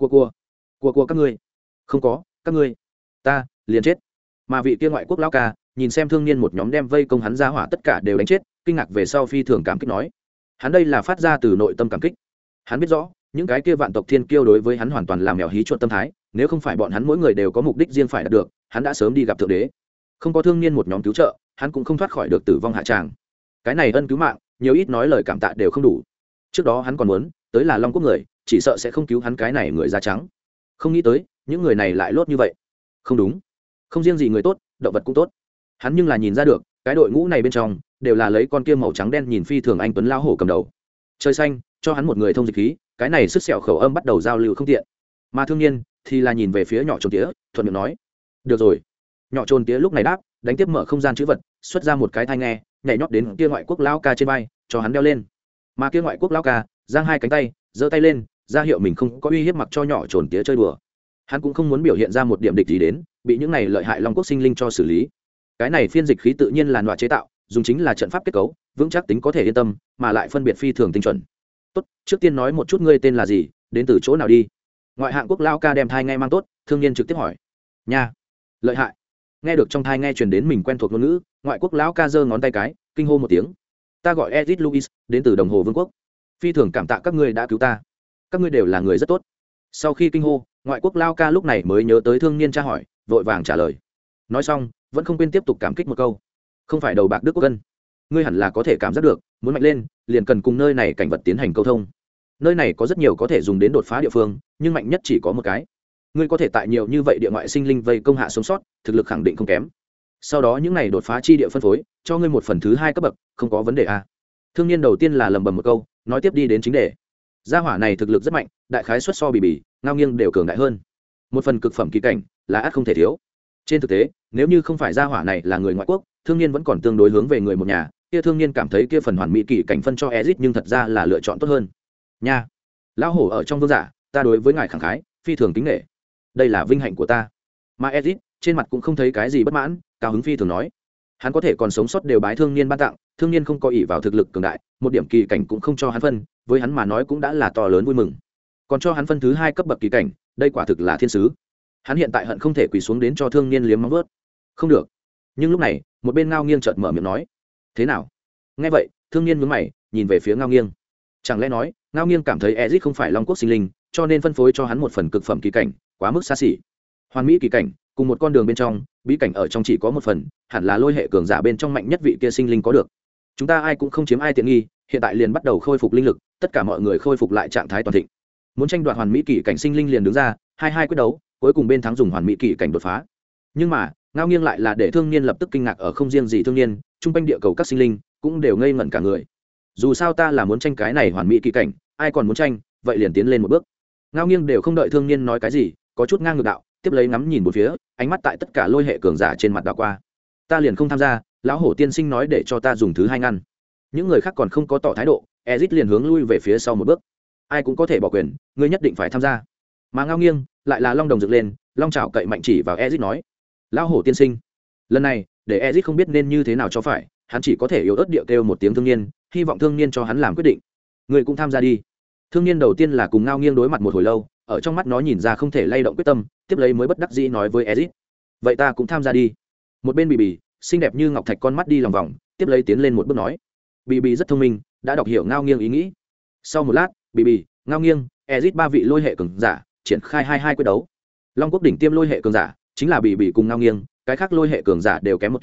A: Cua các ngươi, không có các ngươi, ta liền chết. Mà vị kia ngoại quốc lão ca nhìn xem Thương Niên một nhóm đem vây công hắn ra hỏa tất cả đều đánh chết, kinh ngạc về sau phi thường cảm kích nói, hắn đây là phát ra từ nội tâm cảm kích. Hắn biết rõ những cái kia vạn tộc thiên kiêu đối với hắn hoàn toàn là mèo hí chuột tâm thái, nếu không phải bọn hắn mỗi người đều có mục đích riêng phải đạt được, hắn đã sớm đi gặp thượng đế. Không có Thương Niên một nhóm cứu trợ, hắn cũng không thoát khỏi được tử vong hạ tràng. Cái này ân cứu mạng, nhiều ít nói lời cảm tạ đều không đủ. Trước đó hắn còn muốn tới là Long Quốc người, chỉ sợ sẽ không cứu hắn cái này người da trắng. Không nghĩ tới những người này lại lốt như vậy. Không đúng, không riêng gì người tốt, động vật cũng tốt. Hắn nhưng là nhìn ra được, cái đội ngũ này bên trong đều là lấy con kia màu trắng đen nhìn phi thường anh tuấn lão hổ cầm đầu. Trời xanh, cho hắn một người thông dịch khí, cái này sức sẹo khẩu âm bắt đầu giao lưu không tiện. Mà Thương Niên thì là nhìn về phía nhỏ trồn tía, thuận miệng nói, được rồi. Nhỏ trồn tía lúc này đáp, đánh tiếp mở không gian chữ vật, xuất ra một cái thai nghe, nhảy nhót đến kia ngoại quốc lão ca trên vai, cho hắn đeo lên. Mà kia ngoại quốc lão ca giang hai cánh tay, giơ tay lên, ra hiệu mình không có uy hiếp mặc cho nhỏ trồn tía chơi đùa. Hắn cũng không muốn biểu hiện ra một điểm địch gì đến, bị những này lợi hại long quốc sinh linh cho xử lý. Cái này phiên dịch khí tự nhiên là loại chế tạo, dùng chính là trận pháp kết cấu, vững chắc tính có thể yên tâm, mà lại phân biệt phi thường tinh chuẩn. Tốt, trước tiên nói một chút ngươi tên là gì, đến từ chỗ nào đi. Ngoại hạng quốc lão ca đem thai nghe mang tốt, Thương Niên trực tiếp hỏi. Nha, lợi hại. Nghe được trong thai nghe truyền đến mình quen thuộc ngôn ngữ, ngoại quốc lão ca giơ ngón tay cái, kinh hô một tiếng. Ta gọi Edith Louis, đến từ Đồng Hồ Vương quốc. Phi thường cảm tạ các ngươi đã cứu ta. Các ngươi đều là người rất tốt. Sau khi kinh hô, ngoại quốc lão ca lúc này mới nhớ tới Thương Niên tra hỏi, vội vàng trả lời. Nói xong, vẫn không quên tiếp tục cảm kích một câu. Không phải đầu bạc đức quốc cân, ngươi hẳn là có thể cảm giác được, muốn mạnh lên, liền cần cùng nơi này cảnh vật tiến hành câu thông. Nơi này có rất nhiều có thể dùng đến đột phá địa phương, nhưng mạnh nhất chỉ có một cái. Ngươi có thể tại nhiều như vậy địa ngoại sinh linh vây công hạ sống sót, thực lực khẳng định không kém. Sau đó những này đột phá chi địa phân phối, cho ngươi một phần thứ hai cấp bậc, không có vấn đề à? Thương Niên đầu tiên là lẩm bẩm một câu, nói tiếp đi đến chính đề. Gia hỏa này thực lực rất mạnh, đại khái xuất so bì ngao nghiêng đều cường đại hơn. Một phần cực phẩm kỳ cảnh là ắt không thể thiếu. Trên thực tế, nếu như không phải gia hỏa này là người ngoại quốc, Thương Niên vẫn còn tương đối hướng về người một nhà, kia Thương Niên cảm thấy kia phần hoàn mỹ kỳ cảnh phân cho Ezic nhưng thật ra là lựa chọn tốt hơn. Nha, lão hổ ở trong vương giả, ta đối với ngài khẳng khái, phi thường kính nể. Đây là vinh hạnh của ta. Mà Ezic trên mặt cũng không thấy cái gì bất mãn, cao hứng phi thường nói, hắn có thể còn sống sót đều bái Thương Niên ban tặng, Thương Niên không có ỷ vào thực lực cường đại, một điểm kỳ cảnh cũng không cho hắn phân, với hắn mà nói cũng đã là to lớn vui mừng. Còn cho hắn phân thứ hai cấp bậc kỳ cảnh, đây quả thực là thiên sứ. Hắn hiện tại hận không thể quỳ xuống đến cho Thương Niên liếm móng vuốt. Không được. Nhưng lúc này, một bên Ngao Nghiêng chợt mở miệng nói, thế nào? Nghe vậy, Thương Niên nhướng mày, nhìn về phía Ngao Nghiêng. Chẳng lẽ nói, Ngao Nghiêng cảm thấy Ezic không phải Long Quốc sinh linh, cho nên phân phối cho hắn một phần cực phẩm kỳ cảnh, quá mức xa xỉ. Hoàn mỹ kỳ cảnh, cùng một con đường bên trong, bí cảnh ở trong chỉ có một phần, hẳn là lôi hệ cường giả bên trong mạnh nhất vị kia sinh linh có được. Chúng ta ai cũng không chiếm ai tiện nghi, hiện tại liền bắt đầu khôi phục linh lực, tất cả mọi người khôi phục lại trạng thái toàn thịnh. Muốn tranh đoạt hoàn mỹ kỳ cảnh sinh linh liền đứng ra, hai quyết đấu, cuối cùng bên thắng dùng hoàn mỹ kỳ cảnh đột phá. Nhưng mà, Ngao Nghiêng lại là để Thương Niên lập tức kinh ngạc, ở không riêng gì Thương Niên, trung quanh địa cầu các sinh linh cũng đều ngây ngẩn cả người. Dù sao ta là muốn tranh cái này hoàn mỹ kỳ cảnh, ai còn muốn tranh, vậy liền tiến lên một bước. Ngao Nghiêng đều không đợi Thương Niên nói cái gì, có chút ngang ngược đạo, tiếp lấy ngắm nhìn một phía, ánh mắt tại tất cả lôi hệ cường giả trên mặt đảo qua. Ta liền không tham gia, lão hổ tiên sinh nói để cho ta dùng thứ hai ngăn. Những người khác còn không có tỏ thái độ, Ezic liền hướng lui về phía sau một bước. Ai cũng có thể bỏ quyền, ngươi nhất định phải tham gia. Mà Ngao Nghiêng lại là long đồng dựng lên, long chảo cậy mạnh chỉ vào Ezic nói, lão hổ tiên sinh. Lần này để Ezic không biết nên như thế nào cho phải, hắn chỉ có thể yếu ớt địa kêu một tiếng Thương Niên, hy vọng Thương Niên cho hắn làm quyết định. Ngươi cũng tham gia đi. Thương Niên đầu tiên là cùng Ngao Nghiêng đối mặt một hồi lâu, ở trong mắt nó nhìn ra không thể lay động quyết tâm, tiếp lấy mới bất đắc dĩ nói với Ezic, vậy ta cũng tham gia đi. Một bên Bì xinh đẹp như ngọc thạch con mắt đi lòng vòng, tiếp lấy tiến lên một bước nói, Bì rất thông minh, đã đọc hiểu Ngao Nghiêng ý nghĩ. Sau một lát, Bì Ngao Nghiêng, Ezic ba vị lôi hệ cường giả triển khai hai quyết đấu. Long Quốc đỉnh tiêm lôi hệ cường giả chính là Bì cùng Ngao Nghiêng, cái khác lôi hệ cường giả đều kém một tuyến,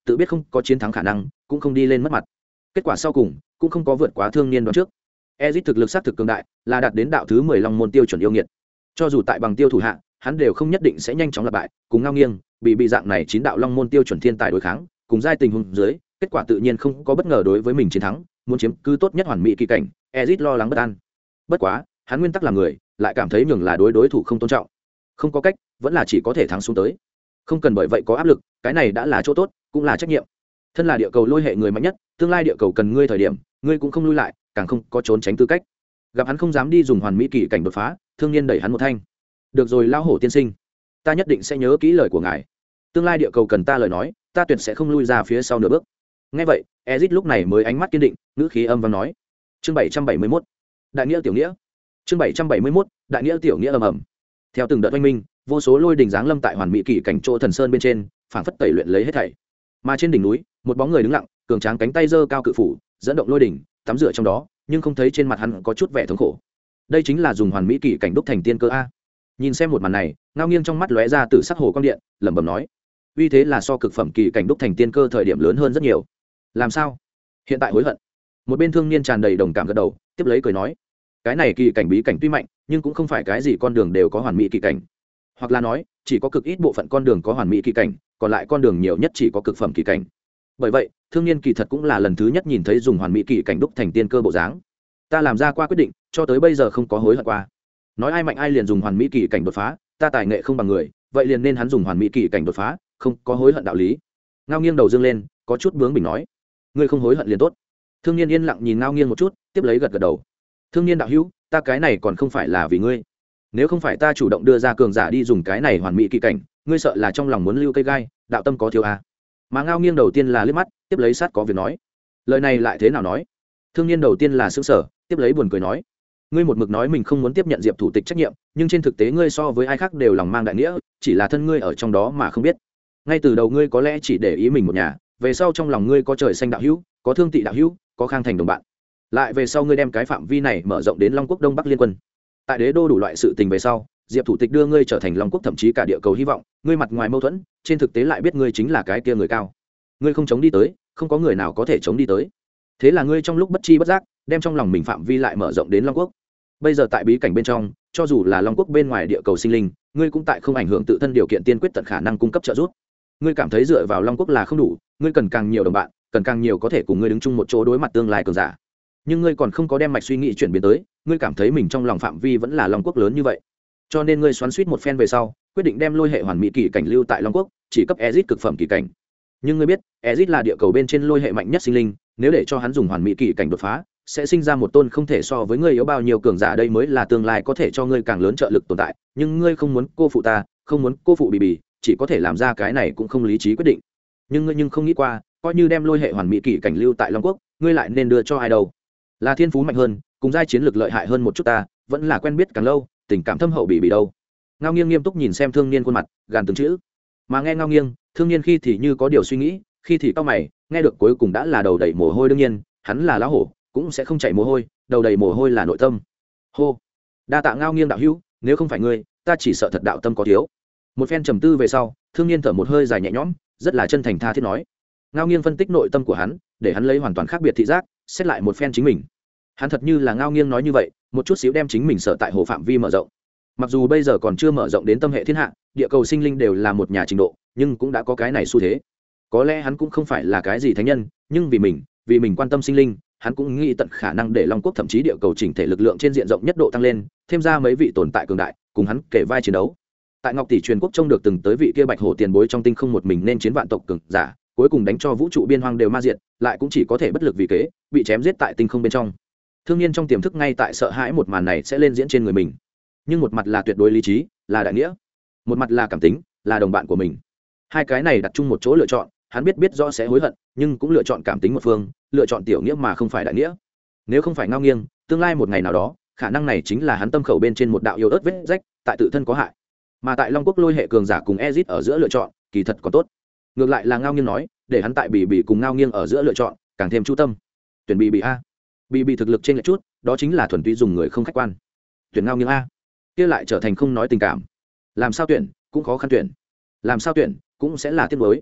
A: tự biết không có chiến thắng khả năng cũng không đi lên mất mặt. Kết quả sau cùng cũng không có vượt quá thương niên đoán trước. Ezic thực lực xác thực cường đại, là đạt đến đạo thứ 10 long môn tiêu chuẩn yêu nghiệt. Cho dù tại bằng tiêu thủ hạ, hắn đều không nhất định sẽ nhanh chóng lặp bại, cùng Ngao Nghiêng, bị dạng này 9 đạo long môn tiêu chuẩn thiên tài đối kháng, cùng giai tình huống dưới, kết quả tự nhiên không có bất ngờ đối với mình chiến thắng, muốn chiếm cứ tốt nhất hoàn mỹ kỳ cảnh, Ezic lo lắng bất an. Bất quá, hắn nguyên tắc là người, lại cảm thấy nhường là đối thủ không tôn trọng. Không có cách, vẫn là chỉ có thể thắng xuống tới. Không cần bởi vậy có áp lực, cái này đã là chỗ tốt, cũng là trách nhiệm. Thân là địa cầu lôi hệ người mạnh nhất, tương lai địa cầu cần ngươi thời điểm, ngươi cũng không lui lại, càng không có trốn tránh tư cách. Gặp hắn không dám đi dùng hoàn mỹ kỳ cảnh đột phá, thương niên đẩy hắn một thanh. Được rồi, lão hổ tiên sinh, ta nhất định sẽ nhớ kỹ lời của ngài. Tương lai địa cầu cần ta lời nói, ta tuyệt sẽ không lui ra phía sau nửa bước. Nghe vậy, Ezic lúc này mới ánh mắt kiên định, ngữ khí âm vang nói: chương 771, đại nghĩa tiểu nghĩa. chương 771, đại nghĩa tiểu nghĩa ầm ầm. Theo từng đợt oanh minh, vô số lôi đỉnh giáng lâm tại hoàn mỹ kỳ cảnh chỗ thần sơn bên trên, phảng phất tẩy luyện lấy hết thảy. Mà trên đỉnh núi, một bóng người đứng lặng, cường tráng cánh tay giơ cao cự phủ, dẫn động lôi đỉnh, tắm rửa trong đó, nhưng không thấy trên mặt hắn có chút vẻ thống khổ. Đây chính là dùng hoàn mỹ kỳ cảnh đúc thành tiên cơ a. Nhìn xem một màn này, Ngao Nghiêng trong mắt lóe ra từ sắc hồ quang điện, lẩm bẩm nói: uy thế là so cực phẩm kỳ cảnh đúc thành tiên cơ thời điểm lớn hơn rất nhiều. Làm sao hiện tại hối hận? Một bên thương niên tràn đầy đồng cảm gật đầu, tiếp lấy cười nói: cái này kỳ cảnh bí cảnh tuy mạnh, nhưng cũng không phải cái gì con đường đều có hoàn mỹ kỳ cảnh, hoặc là nói chỉ có cực ít bộ phận con đường có hoàn mỹ kỳ cảnh, còn lại con đường nhiều nhất chỉ có cực phẩm kỳ cảnh. Bởi vậy thương niên kỳ thật cũng là lần thứ nhất nhìn thấy dùng hoàn mỹ kỳ cảnh đúc thành tiên cơ bộ dáng. Ta làm ra qua quyết định, cho tới bây giờ không có hối hận qua. Nói ai mạnh ai liền dùng hoàn mỹ kỳ cảnh đột phá, ta tài nghệ không bằng người, vậy liền nên hắn dùng hoàn mỹ kỳ cảnh đột phá, không có hối hận đạo lý. Ngao Nghiêng đầu dương lên, có chút bướng bỉnh nói: ngươi không hối hận liền tốt. Thương niên yên lặng nhìn Ngao Nghiêng một chút, tiếp lấy gật gật đầu. Thương niên đạo hữu, ta cái này còn không phải là vì ngươi. Nếu không phải ta chủ động đưa ra cường giả đi dùng cái này hoàn mỹ kỳ cảnh, ngươi sợ là trong lòng muốn lưu cây gai, đạo tâm có thiếu à. Mà Ngao Nghiêng đầu tiên là liếc mắt, tiếp lấy sát có việc nói: lời này lại thế nào nói? Thương niên đầu tiên là sững sờ, tiếp lấy buồn cười nói: ngươi một mực nói mình không muốn tiếp nhận Diệp thủ tịch trách nhiệm, nhưng trên thực tế ngươi so với ai khác đều lòng mang đại nghĩa, chỉ là thân ngươi ở trong đó mà không biết. Ngay từ đầu ngươi có lẽ chỉ để ý mình một nhà, về sau trong lòng ngươi có trời xanh đạo hữu, có thương tị đạo hữu, có khang thành đồng bạn, lại về sau ngươi đem cái phạm vi này mở rộng đến Long Quốc Đông Bắc liên quân. Tại đế đô đủ loại sự tình về sau, Diệp thủ tịch đưa ngươi trở thành Long Quốc thậm chí cả địa cầu hy vọng, ngươi mặt ngoài mâu thuẫn, trên thực tế lại biết ngươi chính là cái kia người cao. Ngươi không chống đi tới, không có người nào có thể chống đi tới. Thế là ngươi trong lúc bất chi bất giác đem trong lòng mình phạm vi lại mở rộng đến Long Quốc. Bây giờ tại bí cảnh bên trong, cho dù là Long Quốc bên ngoài địa cầu sinh linh, ngươi cũng tại không ảnh hưởng tự thân điều kiện tiên quyết tận khả năng cung cấp trợ giúp. Ngươi cảm thấy dựa vào Long Quốc là không đủ, ngươi cần càng nhiều đồng bạn, cần càng nhiều có thể cùng ngươi đứng chung một chỗ đối mặt tương lai cường giả. Nhưng ngươi còn không có đem mạch suy nghĩ chuyển biến tới, ngươi cảm thấy mình trong lòng phạm vi vẫn là Long Quốc lớn như vậy. Cho nên ngươi xoắn xuýt một phen về sau, quyết định đem lôi hệ hoàn mỹ kỳ cảnh lưu tại Long Quốc, chỉ cấp Ezic cực phẩm kỳ cảnh. Nhưng ngươi biết, Ezic là địa cầu bên trên lôi hệ mạnh nhất sinh linh, nếu để cho hắn dùng hoàn mỹ kỳ cảnh đột phá, sẽ sinh ra một tôn không thể so với ngươi yếu bao nhiêu cường giả, đây mới là tương lai có thể cho ngươi càng lớn trợ lực tồn tại. Nhưng ngươi không muốn cô phụ ta, không muốn cô phụ Bì, chỉ có thể làm ra cái này cũng không lý trí quyết định. Nhưng ngươi không nghĩ qua, coi như đem lôi hệ hoàn mỹ kỳ cảnh lưu tại Long Quốc, ngươi lại nên đưa cho ai đâu? Là thiên phú mạnh hơn, cùng giai chiến lược lợi hại hơn một chút ta, vẫn là quen biết càng lâu, tình cảm thâm hậu Bì đâu? Ngao Nghiêng nghiêm túc nhìn xem thương niên khuôn mặt, gàn từng chữ. Mà nghe Ngao Nghiêng, thương niên khi thì như có điều suy nghĩ, khi thì cau mày, nghe được cuối cùng đã là đầu đầy mồ hôi. Đương nhiên hắn là lão hổ, cũng sẽ không chảy mồ hôi, đầu đầy mồ hôi là nội tâm. Hô, đa tạ Ngao Nghiêng đạo hữu, nếu không phải ngươi, ta chỉ sợ thật đạo tâm có thiếu. Một phen trầm tư về sau, thương niên thở một hơi dài nhẹ nhõm, rất là chân thành tha thiết nói. Ngao Nghiêng phân tích nội tâm của hắn, để hắn lấy hoàn toàn khác biệt thị giác xét lại một phen chính mình. Hắn thật như là Ngao Nghiêng nói như vậy, một chút xíu đem chính mình sợ tại hồ phạm vi mở rộng. Mặc dù bây giờ còn chưa mở rộng đến tâm hệ thiên hạ, địa cầu sinh linh đều là một nhà trình độ, nhưng cũng đã có cái này xu thế. Có lẽ hắn cũng không phải là cái gì thánh nhân, nhưng vì mình quan tâm sinh linh, hắn cũng nghĩ tận khả năng để Long Quốc thậm chí địa cầu chỉnh thể lực lượng trên diện rộng nhất độ tăng lên, thêm ra mấy vị tồn tại cường đại cùng hắn kể vai chiến đấu. Tại Ngọc Tỷ truyền quốc trông được từng tới vị kia bạch hổ tiền bối trong tinh không một mình nên chiến vạn tộc cường giả, cuối cùng đánh cho vũ trụ biên hoang đều ma diệt, lại cũng chỉ có thể bất lực vì kế, bị chém giết tại tinh không bên trong. Thương nhiên trong tiềm thức ngay tại sợ hãi một màn này sẽ lên diễn trên người mình, nhưng một mặt là tuyệt đối lý trí, là đại nghĩa, một mặt là cảm tính, là đồng bạn của mình. Hai cái này đặt chung một chỗ lựa chọn, hắn biết rõ sẽ hối hận, nhưng cũng lựa chọn cảm tính một phương, lựa chọn tiểu nghĩa mà không phải đại nghĩa. Nếu không phải Ngao Nghiêng, tương lai một ngày nào đó, khả năng này chính là hắn tâm khẩu bên trên một đạo yếu ớt vết rách, tại tự thân có hại. Mà tại Long Quốc lôi hệ cường giả cùng Ezic ở giữa lựa chọn, kỳ thật còn tốt. Ngược lại là Ngao Nghiêng nói, để hắn tại Bì cùng Ngao Nghiêng ở giữa lựa chọn, càng thêm chú tâm. Tuyển Bì a. Bì thực lực trên lệch chút, đó chính là thuần túy dùng người không khách quan. Tuyển Ngao Nghiêng a, kia lại trở thành không nói tình cảm. Làm sao tuyển, cũng khó khăn tuyển. Làm sao tuyển, cũng sẽ là tiếc nuối.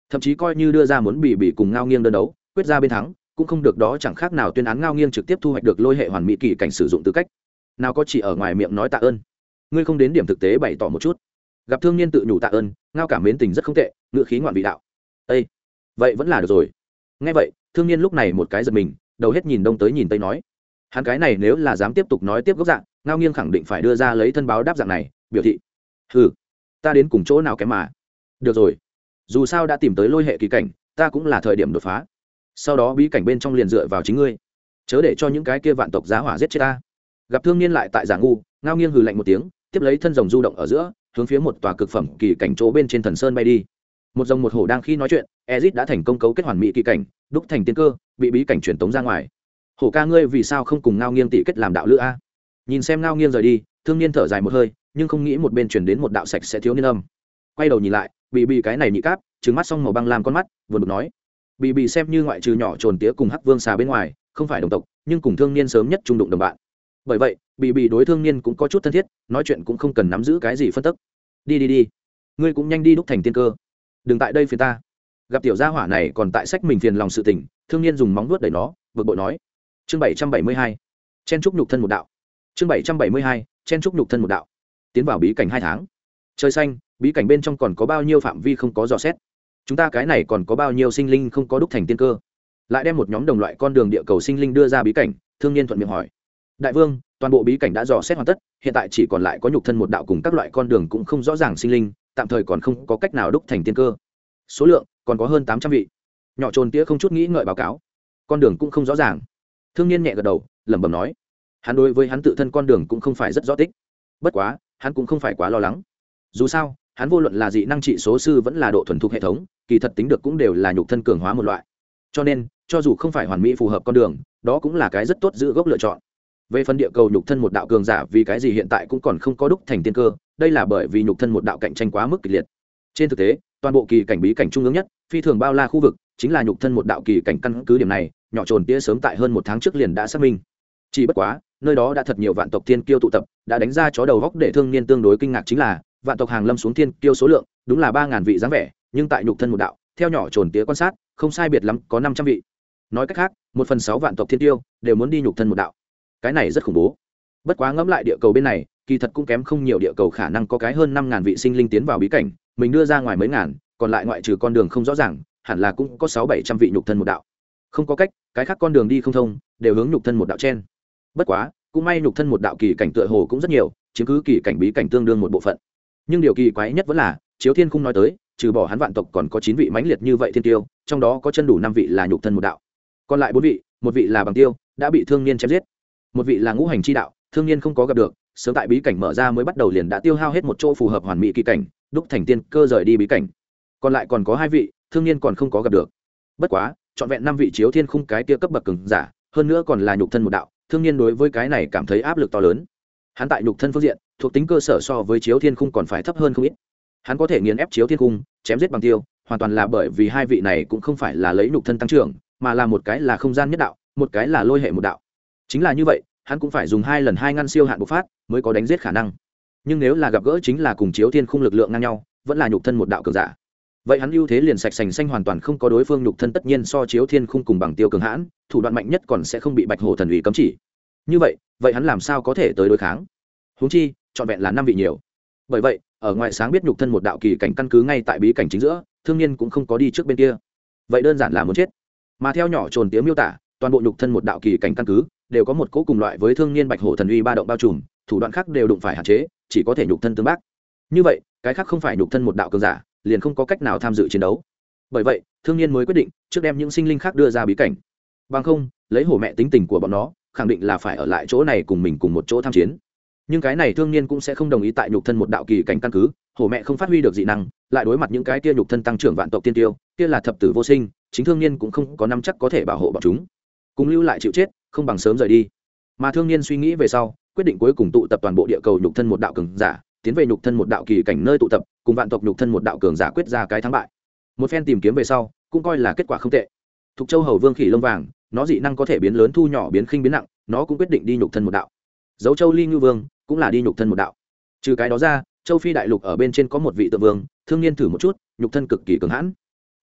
A: thậm chí coi như đưa ra muốn bị cùng Ngao Nghiêng đơn đấu quyết ra bên thắng cũng không được, đó chẳng khác nào tuyên án Ngao Nghiêng trực tiếp thu hoạch được lôi hệ hoàn mỹ kỳ cảnh sử dụng tư cách. Nào có chỉ ở ngoài miệng nói tạ ơn, ngươi không đến điểm thực tế bày tỏ một chút. Gặp thương niên tự nhủ tạ ơn, Ngao cảm mến tình rất không tệ, ngựa khí ngoạn vị đạo. Ê, vậy vẫn là được rồi. Nghe vậy thương niên lúc này một cái giật mình, đầu hết nhìn đông tới nhìn tây nói, hắn cái này nếu là dám tiếp tục nói tiếp gốc dạng, Ngao Nghiêng khẳng định phải đưa ra lấy thân báo đáp dạng này biểu thị. Ừ, ta đến cùng chỗ nào kém mà. Được rồi, dù sao đã tìm tới lôi hệ kỳ cảnh, ta cũng là thời điểm đột phá. Sau đó bí cảnh bên trong liền dựa vào chính ngươi, chớ để cho những cái kia vạn tộc giá hỏa giết chết ta. Gặp thương niên lại tại giả ngu, Ngao Nghiêng hừ lạnh một tiếng, tiếp lấy thân rồng du động ở giữa, hướng phía một tòa cực phẩm kỳ cảnh chỗ bên trên thần sơn bay đi. Một rồng một hổ đang khi nói chuyện, Ezic đã thành công cấu kết hoàn mỹ kỳ cảnh, đúc thành tiên cơ, bị bí cảnh truyền tống ra ngoài. Hổ ca ngươi vì sao không cùng Ngao Nghiêng tỷ kết làm đạo lữ a? Nhìn xem Ngao Nghiêng rời đi, thương niên thở dài một hơi, nhưng không nghĩ một bên truyền đến một đạo sạch sẽ thiếu niên âm. Quay đầu nhìn lại, bị cái này nhị cáp, trừng mắt xong màu băng làm con mắt, vừa bực nói, bị xem như ngoại trừ nhỏ trồn tía cùng hắc vương xà bên ngoài, không phải đồng tộc, nhưng cùng thương niên sớm nhất trung đụng đồng bạn. Bởi vậy bị đối thương niên cũng có chút thân thiết, nói chuyện cũng không cần nắm giữ cái gì phân tức. Đi, ngươi cũng nhanh đi đúc thành tiên cơ, đừng tại đây phiền ta. Gặp tiểu gia hỏa này còn tại sách mình phiền lòng sự tình, thương niên dùng móng vuốt đẩy nó, bực bội nói. Chương 772, chen trúc nhục thân một đạo. Chương 772, chen trúc nhục thân một đạo. Tiến vào bí cảnh 2 tháng. Trời xanh, bí cảnh bên trong còn có bao nhiêu phạm vi không có dò xét? Chúng ta cái này còn có bao nhiêu sinh linh không có đúc thành tiên cơ? Lại đem một nhóm đồng loại con đường địa cầu sinh linh đưa ra bí cảnh, thương niên thuận miệng hỏi. Đại vương, toàn bộ bí cảnh đã dò xét hoàn tất, hiện tại chỉ còn lại có nhục thân một đạo cùng các loại con đường cũng không rõ ràng sinh linh, tạm thời còn không có cách nào đúc thành tiên cơ. Số lượng còn có hơn 800 vị. Nhỏ trồn tía không chút nghĩ ngợi báo cáo. Con đường cũng không rõ ràng. Thương niên nhẹ gật đầu, lẩm bẩm nói, hắn đối với hắn tự thân con đường cũng không phải rất rõ tích. Bất quá, hắn cũng không phải quá lo lắng. Dù sao, hắn vô luận là dị năng trị số sư vẫn là độ thuần thục hệ thống, kỳ thật tính được cũng đều là nhục thân cường hóa một loại. Cho nên, cho dù không phải hoàn mỹ phù hợp con đường, đó cũng là cái rất tốt giữ gốc lựa chọn. Về phần địa cầu nhục thân một đạo cường giả, vì cái gì hiện tại cũng còn không có đúc thành tiên cơ, đây là bởi vì nhục thân một đạo cạnh tranh quá mức kịch liệt. Trên thực tế, toàn bộ kỳ cảnh bí cảnh trung ương nhất, phi thường bao la khu vực, chính là nhục thân một đạo kỳ cảnh, căn cứ điểm này, nhỏ trồn tía sớm tại hơn 1 tháng trước liền đã xác minh. Chỉ bất quá, nơi đó đã thật nhiều vạn tộc thiên kiêu tụ tập, đã đánh ra chó đầu góc để thương niên tương đối kinh ngạc chính là, vạn tộc hàng lâm xuống thiên kiêu số lượng, đúng là 3000 vị dáng vẻ, nhưng tại nhục thân một đạo, theo nhỏ trồn tía quan sát, không sai biệt lắm có 500 vị. Nói cách khác, 1/6 vạn tộc thiên kiêu đều muốn đi nhục thân một đạo. Cái này rất khủng bố. Bất quá ngẫm lại địa cầu bên này, kỳ thật cũng kém không nhiều, địa cầu khả năng có cái hơn 5000 vị sinh linh tiến vào bí cảnh, mình đưa ra ngoài mấy ngàn, còn lại ngoại trừ con đường không rõ ràng, hẳn là cũng có 600-700 vị nhục thân một đạo. Không có cách, cái khác con đường đi không thông, đều hướng nhục thân một đạo chen. Bất quá, cũng may nhục thân một đạo kỳ cảnh tựa hồ cũng rất nhiều, chiếm cứ kỳ cảnh bí cảnh tương đương một bộ phận. Nhưng điều kỳ quái nhất vẫn là, Chiếu Thiên Khung nói tới, trừ bỏ hắn vạn tộc còn có 9 vị mãnh liệt như vậy thiên tiêu, trong đó có chân đủ 5 vị là nhục thân một đạo. Còn lại 4 vị, một vị là bằng tiêu, đã bị thương niên chém giết. Một vị là ngũ hành chi đạo, thương niên không có gặp được, sớm tại bí cảnh mở ra mới bắt đầu liền đã tiêu hao hết một chỗ phù hợp hoàn mỹ kỳ cảnh, đúc thành tiên cơ rời đi bí cảnh. Còn lại còn có 2 vị, thương niên còn không có gặp được. Bất quá, trọn vẹn 5 vị Chiếu Thiên Khung cái kia cấp bậc cường giả, hơn nữa còn là nhục thân một đạo, thương niên đối với cái này cảm thấy áp lực to lớn. Hắn tại nhục thân phương diện, thuộc tính cơ sở so với Chiếu Thiên Khung còn phải thấp hơn không ít. Hắn có thể nghiền ép Chiếu Thiên Khung, chém giết bằng tiêu, hoàn toàn là bởi vì 2 vị này cũng không phải là lấy nhục thân tăng trưởng, mà là một cái là không gian nhất đạo, một cái là lôi hệ một đạo. Chính là như vậy, hắn cũng phải dùng 2 lần 2 ngăn siêu hạn bộc phát mới có đánh giết khả năng. Nhưng nếu là gặp gỡ chính là cùng Chiếu Thiên Khung lực lượng ngang nhau, vẫn là nhục thân một đạo cường giả, vậy hắn ưu thế liền sạch sành xanh, hoàn toàn không có. Đối phương nhục thân tất nhiên so Chiếu Thiên Khung cùng bằng tiêu cường hãn, thủ đoạn mạnh nhất còn sẽ không bị Bạch Hổ thần ủy cấm chỉ. Như vậy hắn làm sao có thể tới đối kháng? Huống chi trọn vẹn là 5 vị nhiều. Bởi vậy ở ngoài sáng biết nhục thân một đạo kỳ cảnh căn cứ ngay tại bí cảnh chính giữa, thương niên cũng không có đi trước bên kia, vậy đơn giản là muốn chết. Mà theo nhỏ trồn tía miêu tả, toàn bộ nhục thân một đạo kỳ cảnh căn cứ đều có một cỗ cùng loại với thương niên Bạch Hổ thần uy ba động bao trùm, thủ đoạn khác đều đụng phải hạn chế, chỉ có thể nhục thân tương bác. Như vậy cái khác không phải nhục thân một đạo cường giả liền không có cách nào tham dự chiến đấu. Bởi vậy thương niên mới quyết định trước đem những sinh linh khác đưa ra bí cảnh, bằng không lấy hổ mẹ tính tình của bọn nó, khẳng định là phải ở lại chỗ này cùng mình cùng một chỗ tham chiến. Nhưng cái này thương niên cũng sẽ không đồng ý tại nhục thân một đạo kỳ cảnh căn cứ, hổ mẹ không phát huy được dị năng, lại đối mặt những cái kia nhục thân tăng trưởng vạn tộc tiên tiêu, kia là thập tử vô sinh, chính thương niên cũng không có nắm chắc có thể bảo hộ bọn chúng, cùng lưu lại chịu chết, không bằng sớm rời đi. Mà thương niên suy nghĩ về sau, quyết định cuối cùng tụ tập toàn bộ địa cầu nhục thân một đạo cường giả, tiến về nhục thân một đạo kỳ cảnh nơi tụ tập, cùng vạn tộc nhục thân một đạo cường giả quyết ra cái thắng bại. Một phen tìm kiếm về sau, cũng coi là kết quả không tệ. Thục Châu Hầu Vương khỉ lông vàng, nó dị năng có thể biến lớn thu nhỏ, biến khinh biến nặng, nó cũng quyết định đi nhục thân một đạo. Dấu Châu Ly Ngưu Vương cũng là đi nhục thân một đạo. Trừ cái đó ra, Châu Phi đại lục ở bên trên có một vị tự vương, thương niên thử một chút, nhục thân cực kỳ cường hãn.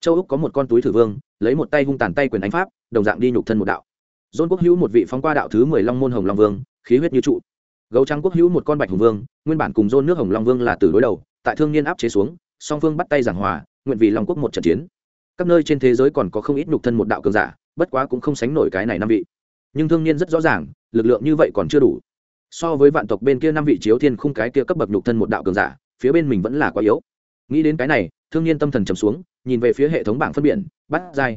A: Châu Úc có một con túi thử vương, lấy một tay hung tàn tay quyền ánh pháp, đồng dạng đi nhục thân một đạo. Dôn Quốc Hữu một vị phóng qua đạo thứ 10 Long môn Hồng Long Vương, khí huyết như trụ. Gấu Trắng Quốc Hữu một con Bạch Hùng Vương, nguyên bản cùng Dôn nước Hồng Long Vương là tử đối đầu, tại Thương Niên áp chế xuống, song phương bắt tay giảng hòa, nguyện vì Long quốc một trận chiến. Các nơi trên thế giới còn có không ít nhục thân một đạo cường giả, bất quá cũng không sánh nổi cái này năm vị. Nhưng Thương Niên rất rõ ràng, lực lượng như vậy còn chưa đủ. So với vạn tộc bên kia năm vị Chiếu Thiên khung cái kia cấp bậc nhục thân một đạo cường giả, phía bên mình vẫn là quá yếu. Nghĩ đến cái này, Thương Niên tâm thần trầm xuống, nhìn về phía hệ thống bảng phân biện, bắt giai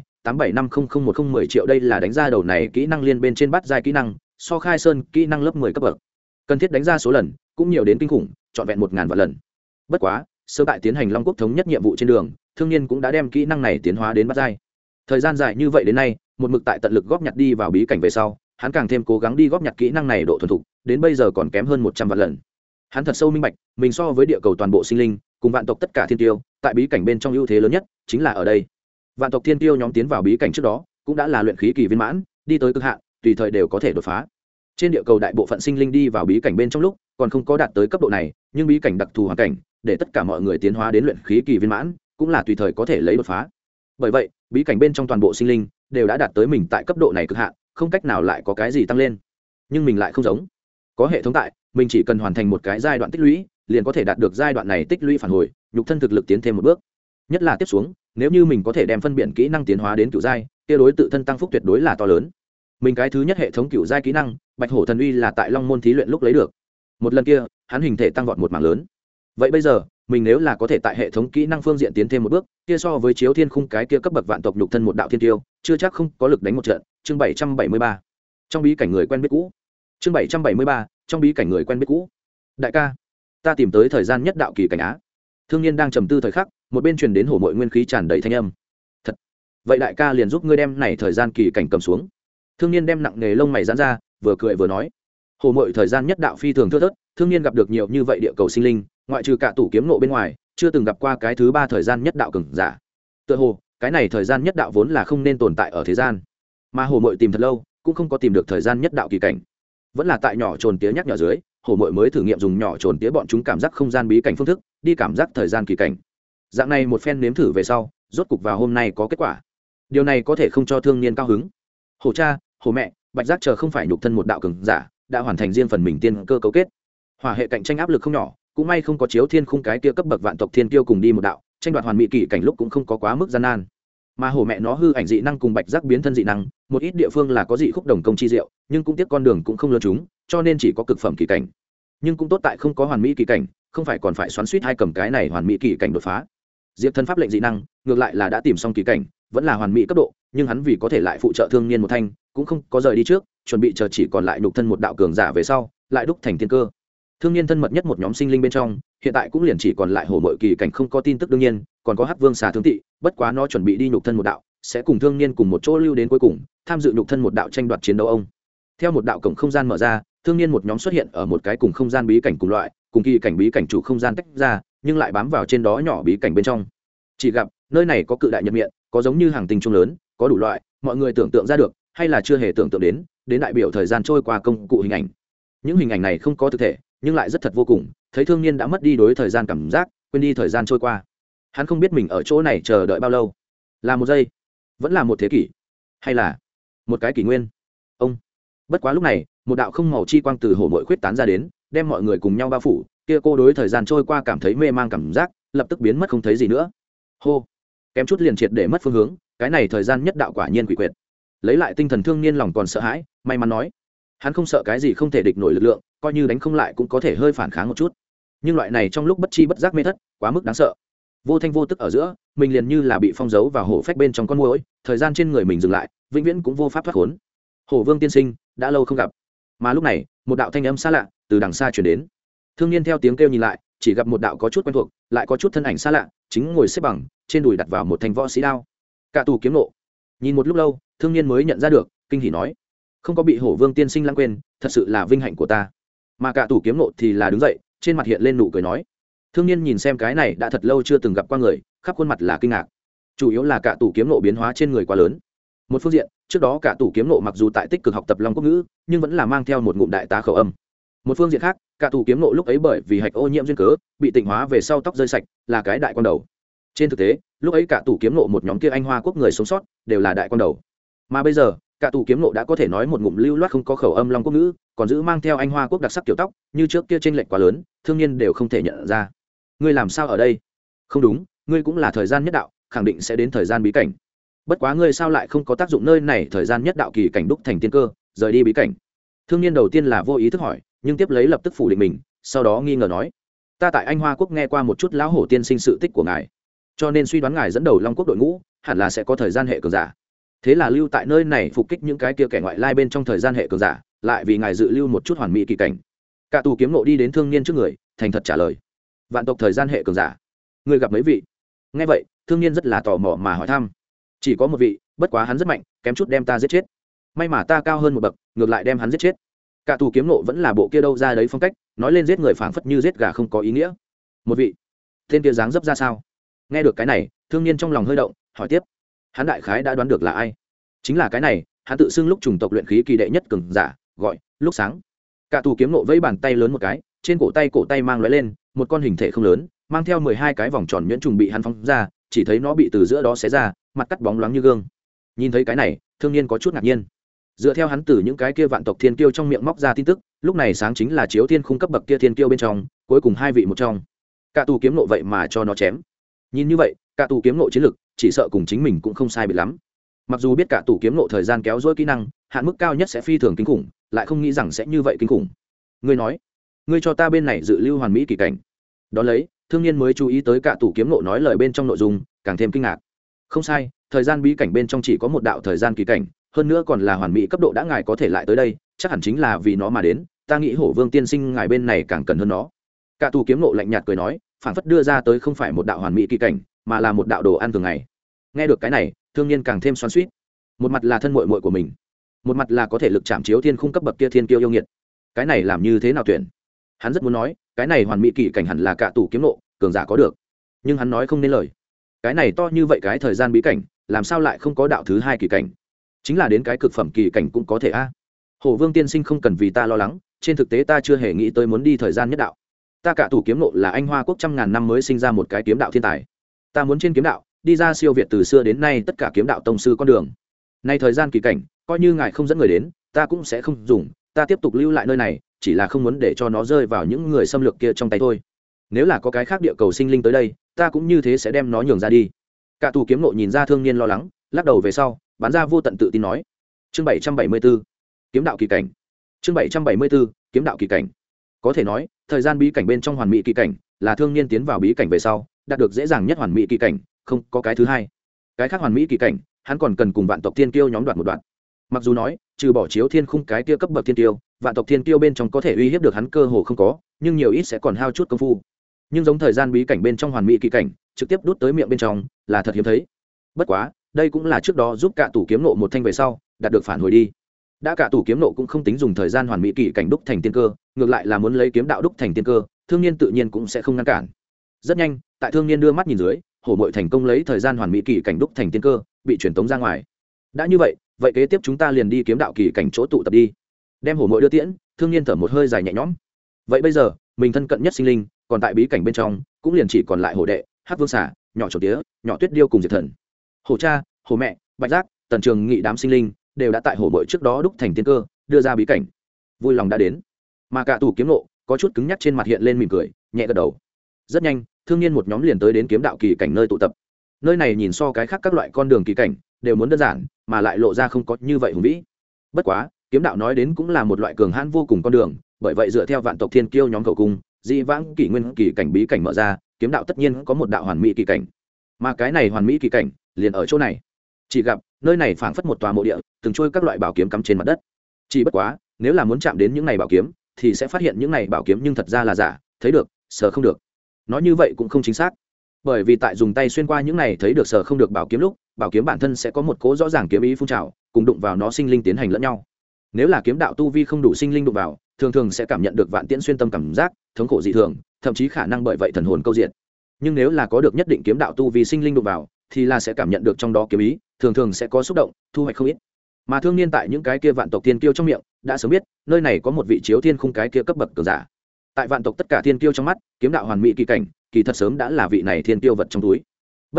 A: 87500110 triệu, đây là đánh ra đầu này kỹ năng liên bên trên bắt giai kỹ năng, so khai sơn kỹ năng lớp 10 cấp bậc. Cần thiết đánh ra số lần cũng nhiều đến kinh khủng, trọn vẹn 1000 vạn lần. Bất quá, sơ tại tiến hành Long quốc thống nhất nhiệm vụ trên đường, Thương Niên cũng đã đem kỹ năng này tiến hóa đến bắt giai. Thời gian dài như vậy đến nay, một mực tại tận lực góp nhặt đi vào bí cảnh về sau, hắn càng thêm cố gắng đi góp nhặt kỹ năng này độ thuần thục, đến bây giờ còn kém hơn 100 vạn lần. Hắn thật sâu minh bạch, mình so với địa cầu toàn bộ sinh linh, cùng vạn tộc tất cả thiên tiêu, tại bí cảnh bên trong ưu thế lớn nhất chính là ở đây. Vạn tộc thiên tiêu nhóm tiến vào bí cảnh trước đó, cũng đã là luyện khí kỳ viên mãn, đi tới cực hạn, tùy thời đều có thể đột phá. Trên địa cầu đại bộ phận sinh linh đi vào bí cảnh bên trong lúc, còn không có đạt tới cấp độ này, nhưng bí cảnh đặc thù hoàn cảnh, để tất cả mọi người tiến hóa đến luyện khí kỳ viên mãn, cũng là tùy thời có thể lấy đột phá. Bởi vậy, bí cảnh bên trong toàn bộ sinh linh đều đã đạt tới mình tại cấp độ này cực hạn, không cách nào lại có cái gì tăng lên. Nhưng mình lại không giống, có hệ thống tại, mình chỉ cần hoàn thành một cái giai đoạn tích lũy, liền có thể đạt được giai đoạn này tích lũy phản hồi, nhục thân thực lực tiến thêm một bước. Nhất là tiếp xuống, nếu như mình có thể đem phân biện kỹ năng tiến hóa đến cửu giai, kia đối tự thân tăng phúc tuyệt đối là to lớn. Mình cái thứ nhất hệ thống cửu giai kỹ năng, Bạch Hổ Thần Uy là tại Long môn thí luyện lúc lấy được. Một lần kia, hắn hình thể tăng vọt một mảng lớn. Vậy bây giờ, mình nếu là có thể tại hệ thống kỹ năng phương diện tiến thêm một bước, kia so với Chiếu Thiên khung cái kia cấp bậc vạn tộc nhục thân một đạo thiên tiêu, chưa chắc không có lực đánh một trận. Chương 773. Trong bí cảnh người quen biết cũ. Chương 773. Trong bí cảnh người quen biết cũ. Đại ca, ta tìm tới thời gian nhất đạo kỳ cảnh á. Thương Niên đang trầm tư thời khắc, một bên truyền đến hổ mội nguyên khí tràn đầy thanh âm. Thật. Vậy đại ca liền giúp ngươi đem này thời gian kỳ cảnh cầm xuống. Thương Niên đem nặng nghề lông mày giãn ra, vừa cười vừa nói. Hổ mội thời gian nhất đạo phi thường thưa thớt, Thương Niên gặp được nhiều như vậy địa cầu sinh linh, ngoại trừ cả tủ kiếm nộ bên ngoài, chưa từng gặp qua cái thứ ba thời gian nhất đạo cường giả. Tựa hồ, cái này thời gian nhất đạo vốn là không nên tồn tại ở thế gian, mà hổ mội tìm thật lâu, cũng không có tìm được thời gian nhất đạo kỳ cảnh. Vẫn là tại nhỏ trồn tía nhắc nhở dưới, hổ mội mới thử nghiệm dùng nhỏ trồn tía bọn chúng cảm giác không gian bí cảnh phương thức, đi cảm giác thời gian kỳ cảnh. Dạng này một phen nếm thử về sau, rốt cục vào hôm nay có kết quả. Điều này có thể không cho Thương Niên cao hứng. Hổ cha, hổ mẹ, bạch giác chờ không phải nhục thân một đạo cường giả, đã hoàn thành riêng phần mình tiên cơ cấu kết. Hỏa hệ cạnh tranh áp lực không nhỏ, cũng may không có Chiếu Thiên khung cái kia cấp bậc vạn tộc thiên kiêu cùng đi một đạo, tranh đoạt hoàn mỹ kỳ cảnh lúc cũng không có quá mức gian nan. Mà hổ mẹ nó hư ảnh dị năng cùng bạch giác biến thân dị năng, một ít địa phương là có dị khúc đồng công chi diệu, nhưng cũng tiếc con đường cũng không lớn chúng, cho nên chỉ có cực phẩm kỳ cảnh. Nhưng cũng tốt tại không có hoàn mỹ kỳ cảnh, không phải còn phải xoắn xuýt hai cầm cái này hoàn mỹ kỳ cảnh đột phá. Diệp thân pháp lệnh dị năng, ngược lại là đã tìm xong kỳ cảnh, vẫn là hoàn mỹ cấp độ, nhưng hắn vì có thể lại phụ trợ Thương Niên một thanh, cũng không có rời đi trước, chuẩn bị chờ chỉ còn lại nhục thân một đạo cường giả về sau, lại đúc thành tiên cơ. Thương Niên thân mật nhất một nhóm sinh linh bên trong, hiện tại cũng liền chỉ còn lại hổ mội kỳ cảnh không có tin tức, đương nhiên còn có Hắc Vương xà thương tị, bất quá nó chuẩn bị đi nhục thân một đạo, sẽ cùng Thương Niên cùng một chỗ lưu đến cuối cùng, tham dự nhục thân một đạo tranh đoạt chiến đấu ông. Theo một đạo cổng không gian mở ra, Thương Niên một nhóm xuất hiện ở một cái cùng không gian bí cảnh cùng loại, cùng kỳ cảnh bí cảnh chủ không gian tách ra, nhưng lại bám vào trên đó nhỏ bí cảnh bên trong. Chỉ gặp nơi này có cự đại nhật miệng, có giống như hàng tinh trung lớn, có đủ loại, mọi người tưởng tượng ra được, hay là chưa hề tưởng tượng đến đại biểu thời gian trôi qua công cụ hình ảnh. Những hình ảnh này không có thực thể, nhưng lại rất thật vô cùng, thấy Thương Niên đã mất đi đối thời gian cảm giác, quên đi thời gian trôi qua. Hắn không biết mình ở chỗ này chờ đợi bao lâu, là một giây, vẫn là một thế kỷ, hay là một cái kỷ nguyên. Ông. Bất quá lúc này, một đạo không màu chi quang từ hổ mội khuyết tán ra đến, đem mọi người cùng nhau bao phủ, kia cô đối thời gian trôi qua cảm thấy mê mang cảm giác, lập tức biến mất không thấy gì nữa. Hô. Kém chút liền triệt để mất phương hướng, cái này thời gian nhất đạo quả nhiên quỷ quyệt. Lấy lại tinh thần Thương Niên lòng còn sợ hãi, may mắn nói, hắn không sợ cái gì không thể địch nổi lực lượng, coi như đánh không lại cũng có thể hơi phản kháng một chút, nhưng loại này trong lúc bất chi bất giác mê thất, quá mức đáng sợ. Vô thanh vô tức ở giữa, mình liền như là bị phong dấu vào hổ phách bên trong con muỗi, thời gian trên người mình dừng lại, vĩnh viễn cũng vô pháp thoát khốn. Hổ Vương tiên sinh, đã lâu không gặp. Mà lúc này, một đạo thanh âm xa lạ từ đằng xa truyền đến. Thương Niên theo tiếng kêu nhìn lại, chỉ gặp một đạo có chút quen thuộc, lại có chút thân ảnh xa lạ, chính ngồi xếp bằng, trên đùi đặt vào một thanh võ sĩ đao. Cả tù kiếm nộ. Nhìn một lúc lâu, Thương Niên mới nhận ra được, kinh hỉ nói: không có bị Hổ Vương tiên sinh lãng quên, thật sự là vinh hạnh của ta. Mà cả tù kiếm nộ thì là đứng dậy, trên mặt hiện lên nụ cười nói. Thương Niên nhìn xem cái này đã thật lâu chưa từng gặp qua người, khắp khuôn mặt là kinh ngạc. Chủ yếu là cả tù kiếm nộ biến hóa trên người quá lớn. Một phương diện, trước đó cả tù kiếm nộ mặc dù tại tích cực học tập Long quốc ngữ, nhưng vẫn là mang theo một ngụm đại tá khẩu âm. Một phương diện khác, cả tù kiếm nộ lúc ấy bởi vì hạch ô nhiễm duyên cớ, bị tịnh hóa về sau tóc rơi sạch, là cái đại quan đầu. Trên thực tế, lúc ấy cả tù kiếm nộ một nhóm kia anh hoa quốc người sống sót đều là đại quan đầu, mà bây giờ cả tù kiếm nộ đã có thể nói một ngụm lưu loát không có khẩu âm long quốc ngữ, còn giữ mang theo anh hoa quốc đặc sắc kiểu tóc, như trước kia chênh lệch quá lớn, thương nhiên đều không thể nhận ra. Ngươi làm sao ở đây? Không đúng, ngươi cũng là thời gian nhất đạo, khẳng định sẽ đến thời gian bí cảnh. Bất quá ngươi sao lại không có tác dụng nơi này thời gian nhất đạo kỳ cảnh đúc thành tiên cơ, rời đi bí cảnh? Thương nhiên đầu tiên là vô ý thức hỏi, nhưng tiếp lấy lập tức phủ định mình, sau đó nghi ngờ nói: ta tại anh hoa quốc nghe qua một chút lão hổ tiên sinh sự tích của ngài, cho nên suy đoán ngài dẫn đầu long quốc đội ngũ hẳn là sẽ có thời gian hệ cường giả, thế là lưu tại nơi này phục kích những cái kia kẻ ngoại lai bên trong thời gian hệ cường giả, lại vì ngài dự lưu một chút hoàn mỹ kỳ cảnh. Cả tù kiếm nộ đi đến thương niên trước người, thành thật trả lời: vạn tộc thời gian hệ cường giả, ngươi gặp mấy vị? Nghe vậy thương niên rất là tò mò mà hỏi thăm. Chỉ có một vị, bất quá hắn rất mạnh, kém chút đem ta giết chết, may mà ta cao hơn một bậc, ngược lại đem hắn giết chết. Cả tù kiếm nộ vẫn là bộ kia đâu ra đấy phong cách, nói lên giết người phảng phất như giết gà không có ý nghĩa. Một vị? Tên kia dáng dấp ra sao? Nghe được cái này thương niên trong lòng hơi động, hỏi tiếp. Hắn đại khái đã đoán được là ai. Chính là cái này, hắn tự xưng lúc chủng tộc luyện khí kỳ đệ nhất cường giả, gọi lúc sáng. Cả tù kiếm nộ vẫy bàn tay lớn một cái, trên cổ tay mang lóe lên một con hình thể không lớn, mang theo 12 cái vòng tròn nhuyễn trùng bị hắn phóng ra, chỉ thấy nó bị từ giữa đó xé ra, mặt cắt bóng loáng như gương. Nhìn thấy cái này thương niên có chút ngạc nhiên. Dựa theo hắn từ những cái kia vạn tộc thiên kiêu trong miệng móc ra tin tức, lúc này sáng chính là chiếu thiên khung cấp bậc kia thiên kiêu bên trong cuối cùng hai vị một trong. Cả tù kiếm nộ vậy mà cho nó chém. Nhìn như vậy cả tù kiếm nộ chiến lực chỉ sợ cùng chính mình cũng không sai biệt lắm. Mặc dù biết cả tù kiếm nộ thời gian kéo dối kỹ năng hạn mức cao nhất sẽ phi thường kinh khủng, lại không nghĩ rằng sẽ như vậy kinh khủng. Ngươi nói ngươi cho ta bên này dự lưu hoàn mỹ kỳ cảnh. Đó lấy thương niên mới chú ý tới cả tù kiếm nộ nói lời bên trong nội dung, càng thêm kinh ngạc. Không sai, thời gian bí cảnh bên trong chỉ có một đạo thời gian kỳ cảnh, hơn nữa còn là hoàn mỹ cấp độ, đã ngài có thể lại tới đây chắc hẳn chính là vì nó mà đến, ta nghĩ hổ vương tiên sinh ngài bên này càng cần hơn nó. Cả tù kiếm nộ lạnh nhạt cười nói, phản phất đưa ra tới không phải một đạo hoàn mỹ kỳ cảnh, mà là một đạo đồ ăn thường ngày. Nghe được cái này thương niên càng thêm xoắn xuýt, một mặt là thân muội muội của mình, một mặt là có thể lực chạm chiếu thiên khung cấp bậc kia thiên kiêu yêu nghiệt, cái này làm như thế nào tuyển? Hắn rất muốn nói cái này hoàn mỹ kỳ cảnh hẳn là cả tù kiếm nộ cường giả có được, nhưng hắn nói không nên lời. Cái này to như vậy cái thời gian bí cảnh làm sao lại không có đạo thứ hai kỳ cảnh? Chính là đến cái cực phẩm kỳ cảnh cũng có thể a. Hổ vương tiên sinh không cần vì ta lo lắng, trên thực tế ta chưa hề nghĩ tới muốn đi thời gian nhất đạo. Ta cả tù kiếm nộ là anh hoa quốc trăm ngàn năm mới sinh ra một cái kiếm đạo thiên tài, ta muốn trên kiếm đạo đi ra siêu việt từ xưa đến nay tất cả kiếm đạo tông sư con đường. Nay thời gian kỳ cảnh coi như ngài không dẫn người đến, ta cũng sẽ không dùng, ta tiếp tục lưu lại nơi này chỉ là không muốn để cho nó rơi vào những người xâm lược kia trong tay thôi. Nếu là có cái khác địa cầu sinh linh tới đây, ta cũng như thế sẽ đem nó nhường ra đi. Cả tù kiếm nộ nhìn ra thương niên lo lắng, lắc đầu về sau bán ra vô tận tự tin nói. Chương 774 kiếm đạo kỳ cảnh. Chương 774 kiếm đạo kỳ cảnh. Có thể nói thời gian bí cảnh bên trong hoàn mỹ kỳ cảnh là thương niên tiến vào bí cảnh về sau đạt được dễ dàng nhất hoàn mỹ kỳ cảnh, không có cái thứ hai. Cái khác hoàn mỹ kỳ cảnh hắn còn cần cùng vạn tộc thiên kiêu nhóm đoạt một đoạn. Mặc dù nói trừ bỏ chiếu thiên khung cái kia cấp bậc thiên kiêu, vạn tộc thiên kiêu bên trong có thể uy hiếp được hắn cơ hồ không có, nhưng nhiều ít sẽ còn hao chút công phu. Nhưng giống thời gian bí cảnh bên trong hoàn mỹ kỳ cảnh trực tiếp đút tới miệng bên trong là thật hiếm thấy. Bất quá đây cũng là trước đó giúp cả tù kiếm nộ một thanh về sau đạt được phản hồi đi. Đã cả tù kiếm nộ cũng không tính dùng thời gian hoàn mỹ kỳ cảnh đúc thành tiên cơ, ngược lại là muốn lấy kiếm đạo đúc thành tiên cơ, thương niên tự nhiên cũng sẽ không ngăn cản. Rất nhanh tại thương niên đưa mắt nhìn dưới, hổ mội thành công lấy thời gian hoàn mỹ kỳ cảnh đúc thành tiên cơ bị truyền tống ra ngoài. Đã như vậy vậy kế tiếp chúng ta liền đi kiếm đạo kỳ cảnh chỗ tụ tập đi. Đem hổ mội đưa tiễn, thương niên thở một hơi dài nhẹ nhõm. Vậy bây giờ mình thân cận nhất sinh linh còn tại bí cảnh bên trong cũng liền chỉ còn lại hổ đệ, hắc vương xà, nhỏ trộm tía, nhỏ tuyết điêu cùng diệt thần. Hổ cha, hổ mẹ, bạch giác, tần trường nghị đám sinh linh đều đã tại hổ mội trước đó đúc thành tiên cơ đưa ra bí cảnh, vui lòng đã đến. Mà cả tù kiếm nộ có chút cứng nhắc trên mặt hiện lên mỉm cười nhẹ gật đầu. Rất nhanh thương niên một nhóm liền tới đến kiếm đạo kỳ cảnh nơi tụ tập. Nơi này nhìn so cái khác các loại con đường kỳ cảnh đều muốn đơn giản, mà lại lộ ra không có như vậy hùng vĩ. Bất quá kiếm đạo nói đến cũng là một loại cường hãn vô cùng con đường, bởi vậy dựa theo vạn tộc thiên kiêu nhóm khẩu cung, dị vãng kỷ nguyên kỳ cảnh bí cảnh mở ra, kiếm đạo tất nhiên có một đạo hoàn mỹ kỳ cảnh. Mà cái này hoàn mỹ kỳ cảnh liền ở chỗ này. Chỉ gặp nơi này phảng phất một tòa mộ địa, từng trôi các loại bảo kiếm cắm trên mặt đất. Chỉ bất quá nếu là muốn chạm đến những này bảo kiếm thì sẽ phát hiện những này bảo kiếm nhưng thật ra là giả, thấy được sờ không được. Nói như vậy cũng không chính xác, bởi vì tại dùng tay xuyên qua những này thấy được sờ không được bảo kiếm lúc, bảo kiếm bản thân sẽ có một cố rõ ràng kiếm ý phun trào, cùng đụng vào nó sinh linh tiến hành lẫn nhau. Nếu là kiếm đạo tu vi không đủ sinh linh đụng vào, thường thường sẽ cảm nhận được vạn tiễn xuyên tâm cảm giác thống khổ dị thường, thậm chí khả năng bởi vậy thần hồn câu diện. Nhưng nếu là có được nhất định kiếm đạo tu vi sinh linh đụng vào, thì là sẽ cảm nhận được trong đó kiếm ý, thường thường sẽ có xúc động, thu hoạch không ít. Mà thương niên tại những cái kia vạn tộc thiên kiêu trong miệng đã sớm biết nơi này có một vị chiếu thiên khung cái kia cấp bậc cường giả. Tại vạn tộc tất cả thiên kiêu trong mắt, kiếm đạo hoàn mỹ kỳ cảnh kỳ thật sớm đã là vị này thiên kiêu vật trong túi. Bất quá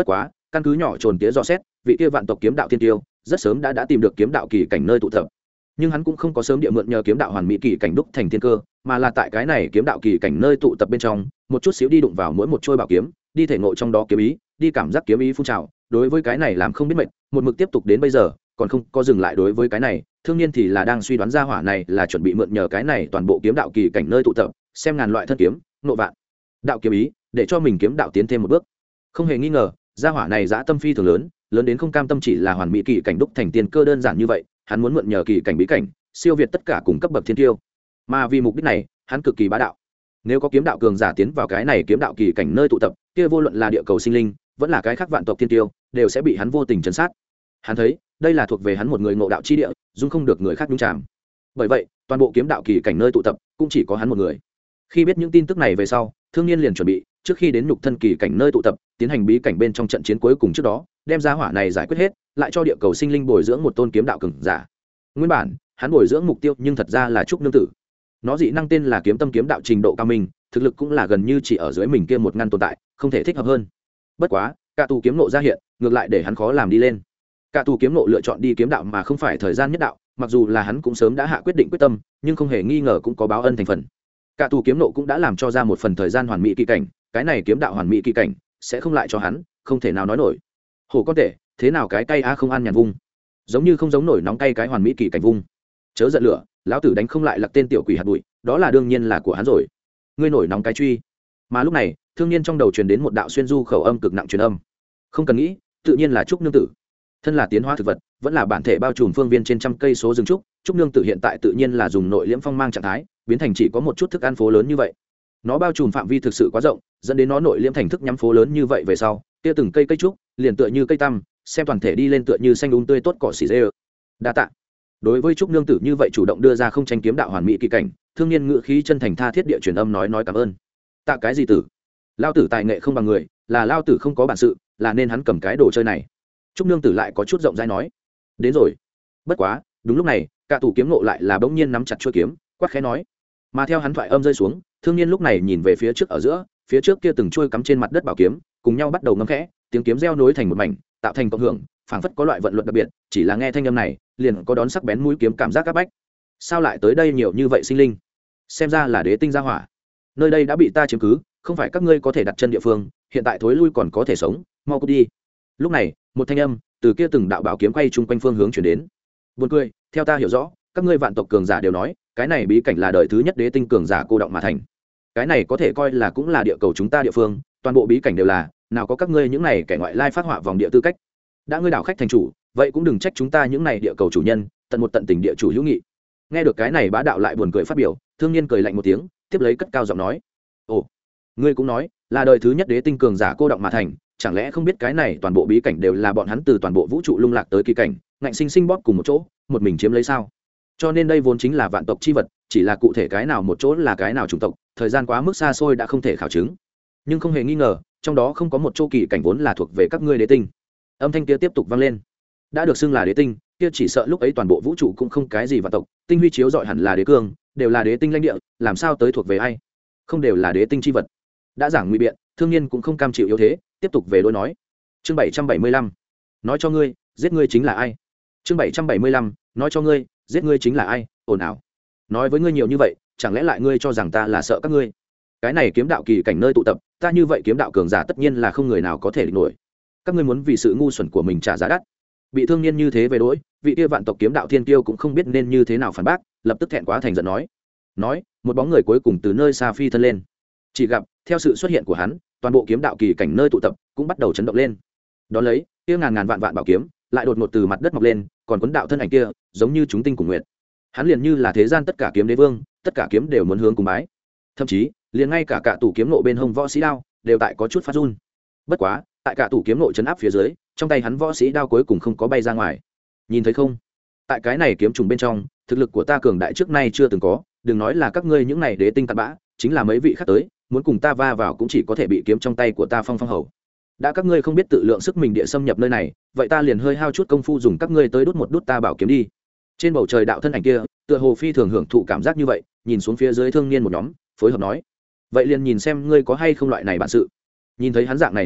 A: căn cứ nhỏ trồn tía dò xét vị kia vạn tộc kiếm đạo thiên tiêu rất sớm đã tìm được kiếm đạo kỳ cảnh nơi tụ tập, nhưng hắn cũng không có sớm địa mượn nhờ kiếm đạo hoàn mỹ kỳ cảnh đúc thành thiên cơ, mà là tại cái này kiếm đạo kỳ cảnh nơi tụ tập bên trong một chút xíu đi đụng vào mỗi một trôi bảo kiếm, đi thể ngộ trong đó kiếm ý, đi cảm giác kiếm ý phun trào. Đối với cái này làm không biết mệt, một mực tiếp tục đến bây giờ còn không có dừng lại. Đối với cái này Thương Niên thì là đang suy đoán ra hỏa này là chuẩn bị mượn nhờ cái này toàn bộ kiếm đạo kỳ cảnh nơi tụ tập, xem ngàn loại thân kiếm, nộ vạn đạo kiếm ý, để cho mình kiếm đạo tiến thêm một bước. Không hề nghi ngờ gia hỏa này dã tâm phi thường lớn, lớn đến không cam tâm chỉ là hoàn mỹ kỳ cảnh đúc thành tiên cơ đơn giản như vậy, hắn muốn mượn nhờ kỳ cảnh bí cảnh siêu việt tất cả cùng cấp bậc thiên tiêu, mà vì mục đích này hắn cực kỳ bá đạo. Nếu có kiếm đạo cường giả tiến vào cái này kiếm đạo kỳ cảnh nơi tụ tập, kia vô luận là địa cầu sinh linh vẫn là cái khác vạn tộc thiên tiêu đều sẽ bị hắn vô tình trấn sát. Hắn thấy đây là thuộc về hắn một người ngộ đạo chi địa, dung không được người khác nhúng chạm. Bởi vậy toàn bộ kiếm đạo kỳ cảnh nơi tụ tập cũng chỉ có hắn một người. Khi biết những tin tức này về sau, Thương Niên liền chuẩn bị trước khi đến nhục thân kỳ cảnh nơi tụ tập tiến hành bí cảnh bên trong trận chiến cuối cùng trước đó đem ra hỏa này giải quyết hết, lại cho địa cầu sinh linh bồi dưỡng một tôn kiếm đạo cường giả. Nguyên bản hắn bồi dưỡng mục tiêu nhưng thật ra là trúc nương tử, nó dị năng tên là kiếm tâm kiếm đạo trình độ cao minh, thực lực cũng là gần như chỉ ở dưới mình kia một ngăn tồn tại, không thể thích hợp hơn. Bất quá cả tù kiếm nộ ra hiện ngược lại để hắn khó làm đi lên. Cả tù kiếm nộ lựa chọn đi kiếm đạo mà không phải thời gian nhất đạo, mặc dù là hắn cũng sớm đã hạ quyết định quyết tâm, nhưng không hề nghi ngờ cũng có báo ân thành phần. Cả tù kiếm nộ cũng đã làm cho ra một phần thời gian hoàn mỹ kỳ cảnh, cái này kiếm đạo hoàn mỹ kỳ cảnh sẽ không lại cho hắn, không thể nào nói nổi. Hổ con tể, thế nào cái cay a không ăn nhàn vung, giống như không giống nổi nóng cay cái hoàn mỹ kỳ cảnh vung. Chớ giận lửa, lão tử đánh không lại lặc tên tiểu quỷ hạt bụi, đó là đương nhiên là của hắn rồi. Ngươi nổi nóng cái truy. Mà lúc này Thương Niên trong đầu truyền đến một đạo xuyên du khẩu âm cực nặng truyền âm. Không cần nghĩ, tự nhiên là trúc nương tử. Thân là tiến hóa thực vật, vẫn là bản thể bao trùm phương viên trên trăm cây số rừng trúc, trúc nương tử hiện tại tự nhiên là dùng nội liễm phong mang trạng thái, biến thành chỉ có một chút thức ăn phố lớn như vậy. Nó bao trùm phạm vi thực sự quá rộng, dẫn đến nó nội liễm thành thức nhắm phố lớn như vậy về sau, kia từng cây cây trúc liền tựa như cây tăm, xem toàn thể đi lên tựa như xanh tươi tốt cỏ xỉ dê. Đa tạ. Đối với trúc nương tử như vậy chủ động đưa ra không tranh kiếm đạo hoàn mỹ kỳ cảnh, Thương Niên ngự khí chân thành tha thiết địa truyền âm nói cảm ơn. Tạ cái gì tử? Lao tử tài nghệ không bằng người, là lao tử không có bản sự, là nên hắn cầm cái đồ chơi này. Trúc nương tử lại có chút rộng rãi nói. Đến rồi. Bất quá đúng lúc này cả tù kiếm nộ lại là bỗng nhiên nắm chặt chuôi kiếm, quát khẽ nói. Mà theo hắn thoại âm rơi xuống, Thương Niên lúc này nhìn về phía trước ở giữa, phía trước kia từng chuôi cắm trên mặt đất bảo kiếm cùng nhau bắt đầu ngâm khẽ, tiếng kiếm reo nối thành một mảnh, tạo thành cộng hưởng, phảng phất có loại vận luật đặc biệt, chỉ là nghe thanh âm này liền có đón sắc bén mũi kiếm cảm giác áp bách. Sao lại tới đây nhiều như vậy sinh linh? Xem ra là đế tinh gia hỏa. Nơi đây đã bị ta chiếm cứ, không phải các ngươi có thể đặt chân địa phương, hiện tại thối lui còn có thể sống, mau cút đi. Lúc này một thanh âm từ kia từng đạo bảo kiếm quay chung quanh phương hướng chuyển đến. Buồn cười, theo ta hiểu rõ, các ngươi vạn tộc cường giả đều nói cái này bí cảnh là đời thứ nhất đế tinh cường giả cô động mà thành. Cái này có thể coi là cũng là địa cầu chúng ta địa phương, toàn bộ bí cảnh đều là, nào có các ngươi những này kẻ ngoại lai phát họa vòng địa tư cách. Đã ngươi đảo khách thành chủ, vậy cũng đừng trách chúng ta những này địa cầu chủ nhân, tận một tận tình địa chủ hữu nghị. Nghe được cái này bá đạo lại buồn cười phát biểu, Thương Niên cười lạnh một tiếng, tiếp lấy cất cao giọng nói. Ồ, ngươi cũng nói là đời thứ nhất đế tinh cường giả cô động mà thành, chẳng lẽ không biết cái này toàn bộ bí cảnh đều là bọn hắn từ toàn bộ vũ trụ lung lạc tới kỳ cảnh, ngạnh sinh sinh bóp cùng một chỗ, một mình chiếm lấy sao? Cho nên đây vốn chính là vạn tộc chi vật, chỉ là cụ thể cái nào một chỗ là cái nào chủng tộc, thời gian quá mức xa xôi đã không thể khảo chứng. Nhưng không hề nghi ngờ, trong đó không có một chỗ kỳ cảnh vốn là thuộc về các ngươi đế tinh. Âm thanh kia tiếp tục vang lên. Đã được xưng là đế tinh, kia chỉ sợ lúc ấy toàn bộ vũ trụ cũng không cái gì vạn tộc, tinh huy chiếu rọi hẳn là đế cương, đều là đế tinh lãnh địa, làm sao tới thuộc về ai? Không đều là đế tinh chi vật. Đã giảng nguy biện, Thương Niên cũng không cam chịu yếu thế, tiếp tục về đối nói. Chương 775. Nói cho ngươi, giết ngươi chính là ai? Chương 775. Nói cho ngươi, giết ngươi chính là ai? Ồn ào. Nói với ngươi nhiều như vậy, chẳng lẽ lại ngươi cho rằng ta là sợ các ngươi? Cái này kiếm đạo kỳ cảnh nơi tụ tập, ta như vậy kiếm đạo cường giả tất nhiên là không người nào có thể địch nổi. Các ngươi muốn vì sự ngu xuẩn của mình trả giá đắt. Bị Thương Niên như thế về đối, vị kia vạn tộc kiếm đạo thiên kiêu cũng không biết nên như thế nào phản bác, lập tức thẹn quá thành giận nói, một bóng người cuối cùng từ nơi xa phi thân lên. Chỉ gặp theo sự xuất hiện của hắn, toàn bộ kiếm đạo kỳ cảnh nơi tụ tập cũng bắt đầu chấn động lên. Đó lấy kia ngàn ngàn vạn vạn bảo kiếm lại đột ngột từ mặt đất mọc lên, còn quấn đạo thân ảnh kia giống như chúng tinh cùng nguyệt. Hắn liền như là thế gian tất cả kiếm đế vương, tất cả kiếm đều muốn hướng cùng bái. Thậm chí liền ngay cả tủ kiếm nộ bên hông võ sĩ đao đều tại có chút phát run. Bất quá tại cả tủ kiếm nộ chấn áp phía dưới, trong tay hắn võ sĩ đao cuối cùng không có bay ra ngoài. Nhìn thấy không, tại cái này kiếm trùng bên trong, thực lực của ta cường đại trước nay chưa từng có, đừng nói là các ngươi những này đế tinh tạt bã, chính là mấy vị khác tới, muốn cùng ta va vào cũng chỉ có thể bị kiếm trong tay của ta phong hầu. Đã các ngươi không biết tự lượng sức mình địa xâm nhập nơi này, vậy ta liền hơi hao chút công phu dùng các ngươi tới đút một đút ta bảo kiếm đi. Trên bầu trời đạo thân ảnh kia tựa hồ phi thường hưởng thụ cảm giác như vậy, nhìn xuống phía dưới Thương Niên một nhóm, phối hợp nói, vậy liền nhìn xem ngươi có hay không loại này bản sự. Nhìn thấy hắn dạng này tư thế,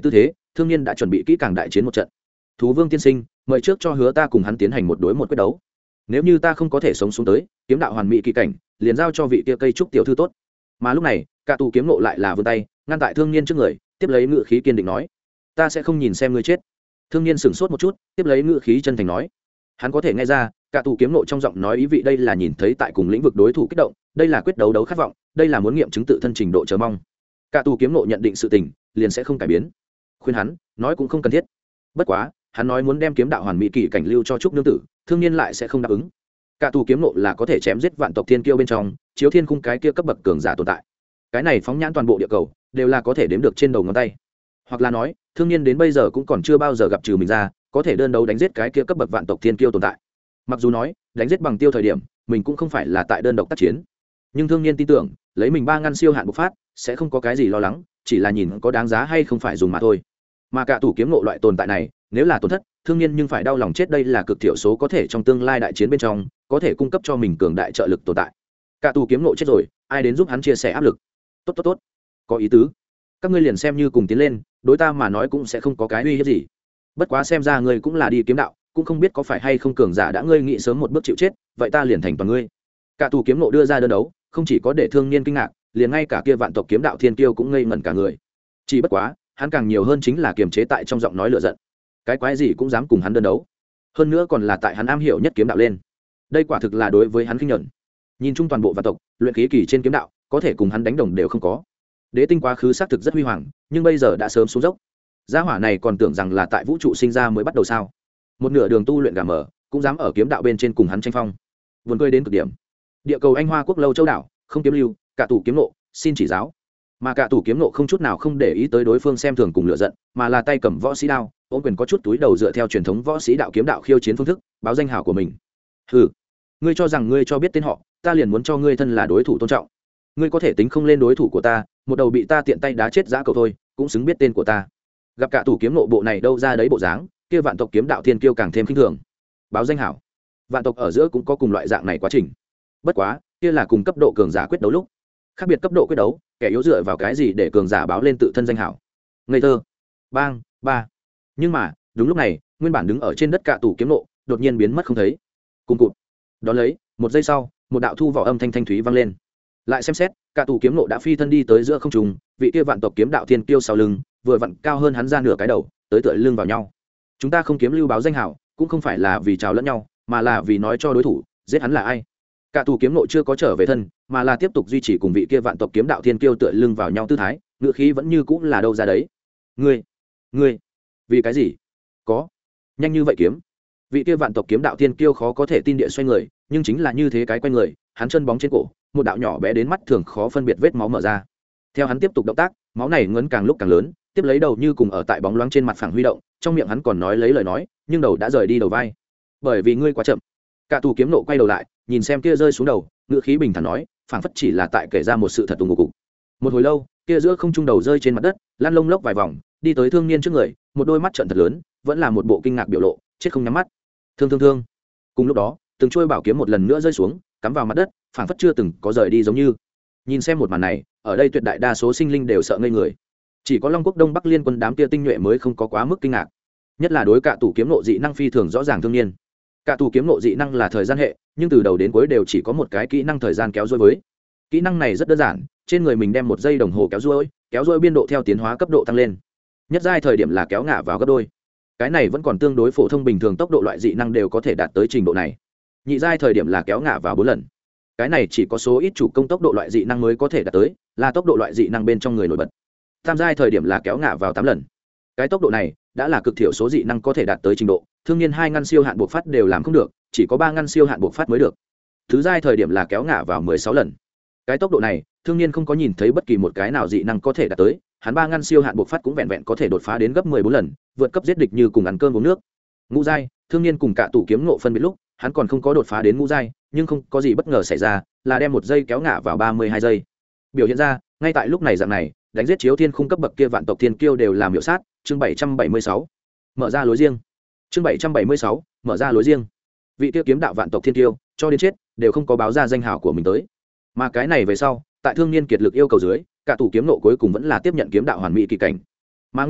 A: thương niên đã chuẩn bị kỹ càng đại chiến một trận. Thú vương tiên sinh, mời trước cho hứa ta cùng hắn tiến hành một đối một quyết đấu. Nếu như ta không có thể sống xuống tới, kiếm đạo hoàn mỹ kỳ cảnh liền giao cho vị kia cây trúc tiểu thư tốt. Mà lúc này cả tù kiếm nộ lại là vươn tay ngăn tại thương niên trước người, tiếp lấy ngự khí kiên định nói, ta sẽ không nhìn xem ngươi chết. Thương niên sửng sốt một chút, tiếp lấy ngự khí chân thành nói, hắn có thể nghe ra cả tù kiếm nộ trong giọng nói ý vị đây là nhìn thấy tại cùng lĩnh vực đối thủ kích động, đây là quyết đấu đấu khát vọng, đây là muốn nghiệm chứng tự thân trình độ chờ mong. Cả tù kiếm nộ nhận định sự tình liền sẽ không cải biến, khuyên hắn nói cũng không cần thiết. Bất quá hắn nói muốn đem kiếm đạo hoàn mỹ kỳ cảnh lưu cho trúc nương tử, thương niên lại sẽ không đáp ứng. Cả tù kiếm nộ là có thể chém giết vạn tộc thiên kiêu bên trong chiếu thiên khung cái kia cấp bậc cường giả tồn tại, cái này phóng nhãn toàn bộ địa cầu đều là có thể đếm được trên đầu ngón tay. Hoặc là nói thương niên đến bây giờ cũng còn chưa bao giờ gặp trừ mình ra có thể đơn đấu đánh giết cái kia cấp bậc vạn tộc thiên kiêu tồn tại. Mặc dù nói đánh giết bằng tiêu thời điểm mình cũng không phải là tại đơn độc tác chiến, nhưng thương niên tin tưởng lấy mình 3 ngăn siêu hạn bộc phát sẽ không có cái gì lo lắng, chỉ là nhìn có đáng giá hay không phải dùng mà thôi. Mà cả tù kiếm nộ loại tồn tại này nếu là tổn thất, thương niên nhưng phải đau lòng chết, đây là cực thiểu số có thể trong tương lai đại chiến bên trong có thể cung cấp cho mình cường đại trợ lực tồn tại. Cả tù kiếm nộ chết rồi, ai đến giúp hắn chia sẻ áp lực? Tốt, có ý tứ. Các ngươi liền xem như cùng tiến lên, đối ta mà nói cũng sẽ không có cái uy hiếp gì. Bất quá xem ra ngươi cũng là đi kiếm đạo, cũng không biết có phải hay không cường giả đã ngươi nghĩ sớm một bước chịu chết, vậy ta liền thành toàn ngươi. Cả tù kiếm nộ đưa ra đơn đấu, không chỉ có để thương niên kinh ngạc, liền ngay cả kia vạn tộc kiếm đạo thiên kiêu cũng ngây ngẩn cả người. Chỉ bất quá hắn càng nhiều hơn chính là kiềm chế tại trong giọng nói lửa giận, cái quái gì cũng dám cùng hắn đơn đấu, hơn nữa còn là tại hắn am hiểu nhất kiếm đạo lên, đây quả thực là đối với hắn khinh nhẫn. Nhìn chung toàn bộ vạn tộc luyện khí kỳ trên kiếm đạo có thể cùng hắn đánh đồng đều không có. Đế tinh quá khứ xác thực rất huy hoàng, nhưng bây giờ đã sớm xuống dốc. Gia hỏa này còn tưởng rằng là tại vũ trụ sinh ra mới bắt đầu sao? Một nửa đường tu luyện gà mở cũng dám ở kiếm đạo bên trên cùng hắn tranh phong, buồn cười đến cực điểm. Địa cầu Anh Hoa quốc lâu châu đảo không kiếm lưu, cả tù kiếm nộ xin chỉ giáo. Mà cả tù kiếm nộ không chút nào không để ý tới đối phương xem thường cùng lựa giận, mà là tay cầm võ sĩ đao, ôm quyền có chút túi đầu dựa theo truyền thống võ sĩ đạo kiếm đạo khiêu chiến phương thức báo danh hào của mình. Hừ, ngươi cho rằng ngươi cho biết tên họ, ta liền muốn cho ngươi thân là đối thủ tôn trọng? Ngươi có thể tính không lên đối thủ của ta, một đầu bị ta tiện tay đá chết giã cầu thôi cũng xứng biết tên của ta. Gặp cả tù kiếm nộ bộ này đâu ra đấy bộ dáng, kia vạn tộc kiếm đạo thiên kiêu càng thêm khinh thường. Báo danh hảo, vạn tộc ở giữa cũng có cùng loại dạng này quá trình, bất quá kia là cùng cấp độ cường giả quyết đấu lúc, khác biệt cấp độ quyết đấu kẻ yếu dựa vào cái gì để cường giả báo lên tự thân danh hảo? Ngây thơ. Bang ba. Nhưng mà đúng lúc này nguyên bản đứng ở trên đất cả tù kiếm nộ đột nhiên biến mất không thấy. Cùng cụt. Đón lấy một giây sau một đạo thu vỏ âm thanh thanh thúy vang lên. Lại xem xét cả tù kiếm nộ đã phi thân đi tới giữa không trung, vị kia vạn tộc kiếm đạo thiên kiêu sau lưng vừa vặn cao hơn hắn ra nửa cái đầu, tới tựa lưng vào nhau. Chúng ta không kiếm lưu báo danh hảo cũng không phải là vì chào lẫn nhau, mà là vì nói cho đối thủ giết hắn là ai. Cả tù kiếm nộ chưa có trở về thân, mà là tiếp tục duy trì cùng vị kia vạn tộc kiếm đạo thiên kiêu tựa lưng vào nhau tư thái, ngữ khí vẫn như cũng là đâu ra đấy. Ngươi vì cái gì có nhanh như vậy kiếm? Vị kia vạn tộc kiếm đạo thiên kiêu khó có thể tin địa xoay người, nhưng chính là như thế cái quay người, hắn chân bóng trên cổ một đạo nhỏ bé đến mắt thường khó phân biệt vết máu mở ra. Theo hắn tiếp tục động tác, máu này ngấn càng lúc càng lớn, tiếp lấy đầu như cùng ở tại bóng loáng trên mặt phẳng huy động, trong miệng hắn còn nói lấy lời nói, nhưng đầu đã rời đi đầu vai. Bởi vì ngươi quá chậm. Cả tù kiếm nộ quay đầu lại nhìn xem kia rơi xuống đầu, ngữ khí bình thản nói, phảng phất chỉ là tại kể ra một sự thật tùng cục. Một hồi lâu kia giữa không trung đầu rơi trên mặt đất, lăn lông lốc vài vòng, đi tới thương niên trước người, một đôi mắt trợn thật lớn, vẫn là một bộ kinh ngạc biểu lộ, chết không nhắm mắt. Thương. Cùng lúc đó từng trôi bảo kiếm một lần nữa rơi xuống, cắm vào mặt đất, phảng phất chưa từng có rời đi giống như. Nhìn xem một màn này, ở đây tuyệt đại đa số sinh linh đều sợ ngây người, chỉ có Long Quốc Đông Bắc liên quân đám kia tinh nhuệ mới không có quá mức kinh ngạc, nhất là đối cả tù kiếm nộ dị năng phi thường rõ ràng thương niên. Cả tù kiếm nộ dị năng là thời gian hệ, nhưng từ đầu đến cuối đều chỉ có một cái kỹ năng thời gian kéo dôi với. Kỹ năng này rất đơn giản, trên người mình đem 1 giây đồng hồ kéo dôi biên độ theo tiến hóa cấp độ tăng lên. Nhất giai thời điểm là kéo ngả vào gấp đôi. Cái này vẫn còn tương đối phổ thông, bình thường tốc độ loại dị năng đều có thể đạt tới trình độ này. Nhị giai thời điểm là kéo ngả vào 4 lần. Cái này chỉ có số ít chủ công tốc độ loại dị năng mới có thể đạt tới, là tốc độ loại dị năng bên trong người nổi bật. Tam giai thời điểm là kéo ngả vào 8 lần. Cái tốc độ này đã là cực thiểu số dị năng có thể đạt tới trình độ, thương niên 2 ngăn siêu hạn bộc phát đều làm không được, chỉ có 3 ngăn siêu hạn bộc phát mới được. Thứ giai thời điểm là kéo ngả vào 16 lần. Cái tốc độ này thương niên không có nhìn thấy bất kỳ một cái nào dị năng có thể đạt tới, hắn 3 ngăn siêu hạn bộc phát cũng vẹn vẹn có thể đột phá đến gấp 14 lần, vượt cấp giết địch như cùng ăn cơm uống nước. Ngũ giai thương niên cùng cả tù kiếm nộ phân biệt lúc, hắn còn không có đột phá đến ngũ giai, nhưng không có gì bất ngờ xảy ra, là đem 1 giây kéo ngả vào 32 giây. Biểu hiện ra ngay tại lúc này dạng này, đánh giết chiếu thiên khung cấp bậc kia vạn tộc thiên kiêu đều làm miểu sát. Chương 776 mở ra lối riêng. Chương 776 mở ra lối riêng. Vị kia kiếm đạo vạn tộc thiên kiêu cho đến chết đều không có báo ra danh hào của mình tới, mà cái này về sau tại thương niên kiệt lực yêu cầu dưới, cả tù kiếm nộ cuối cùng vẫn là tiếp nhận kiếm đạo hoàn mỹ kỳ cảnh. Mà nguyên bản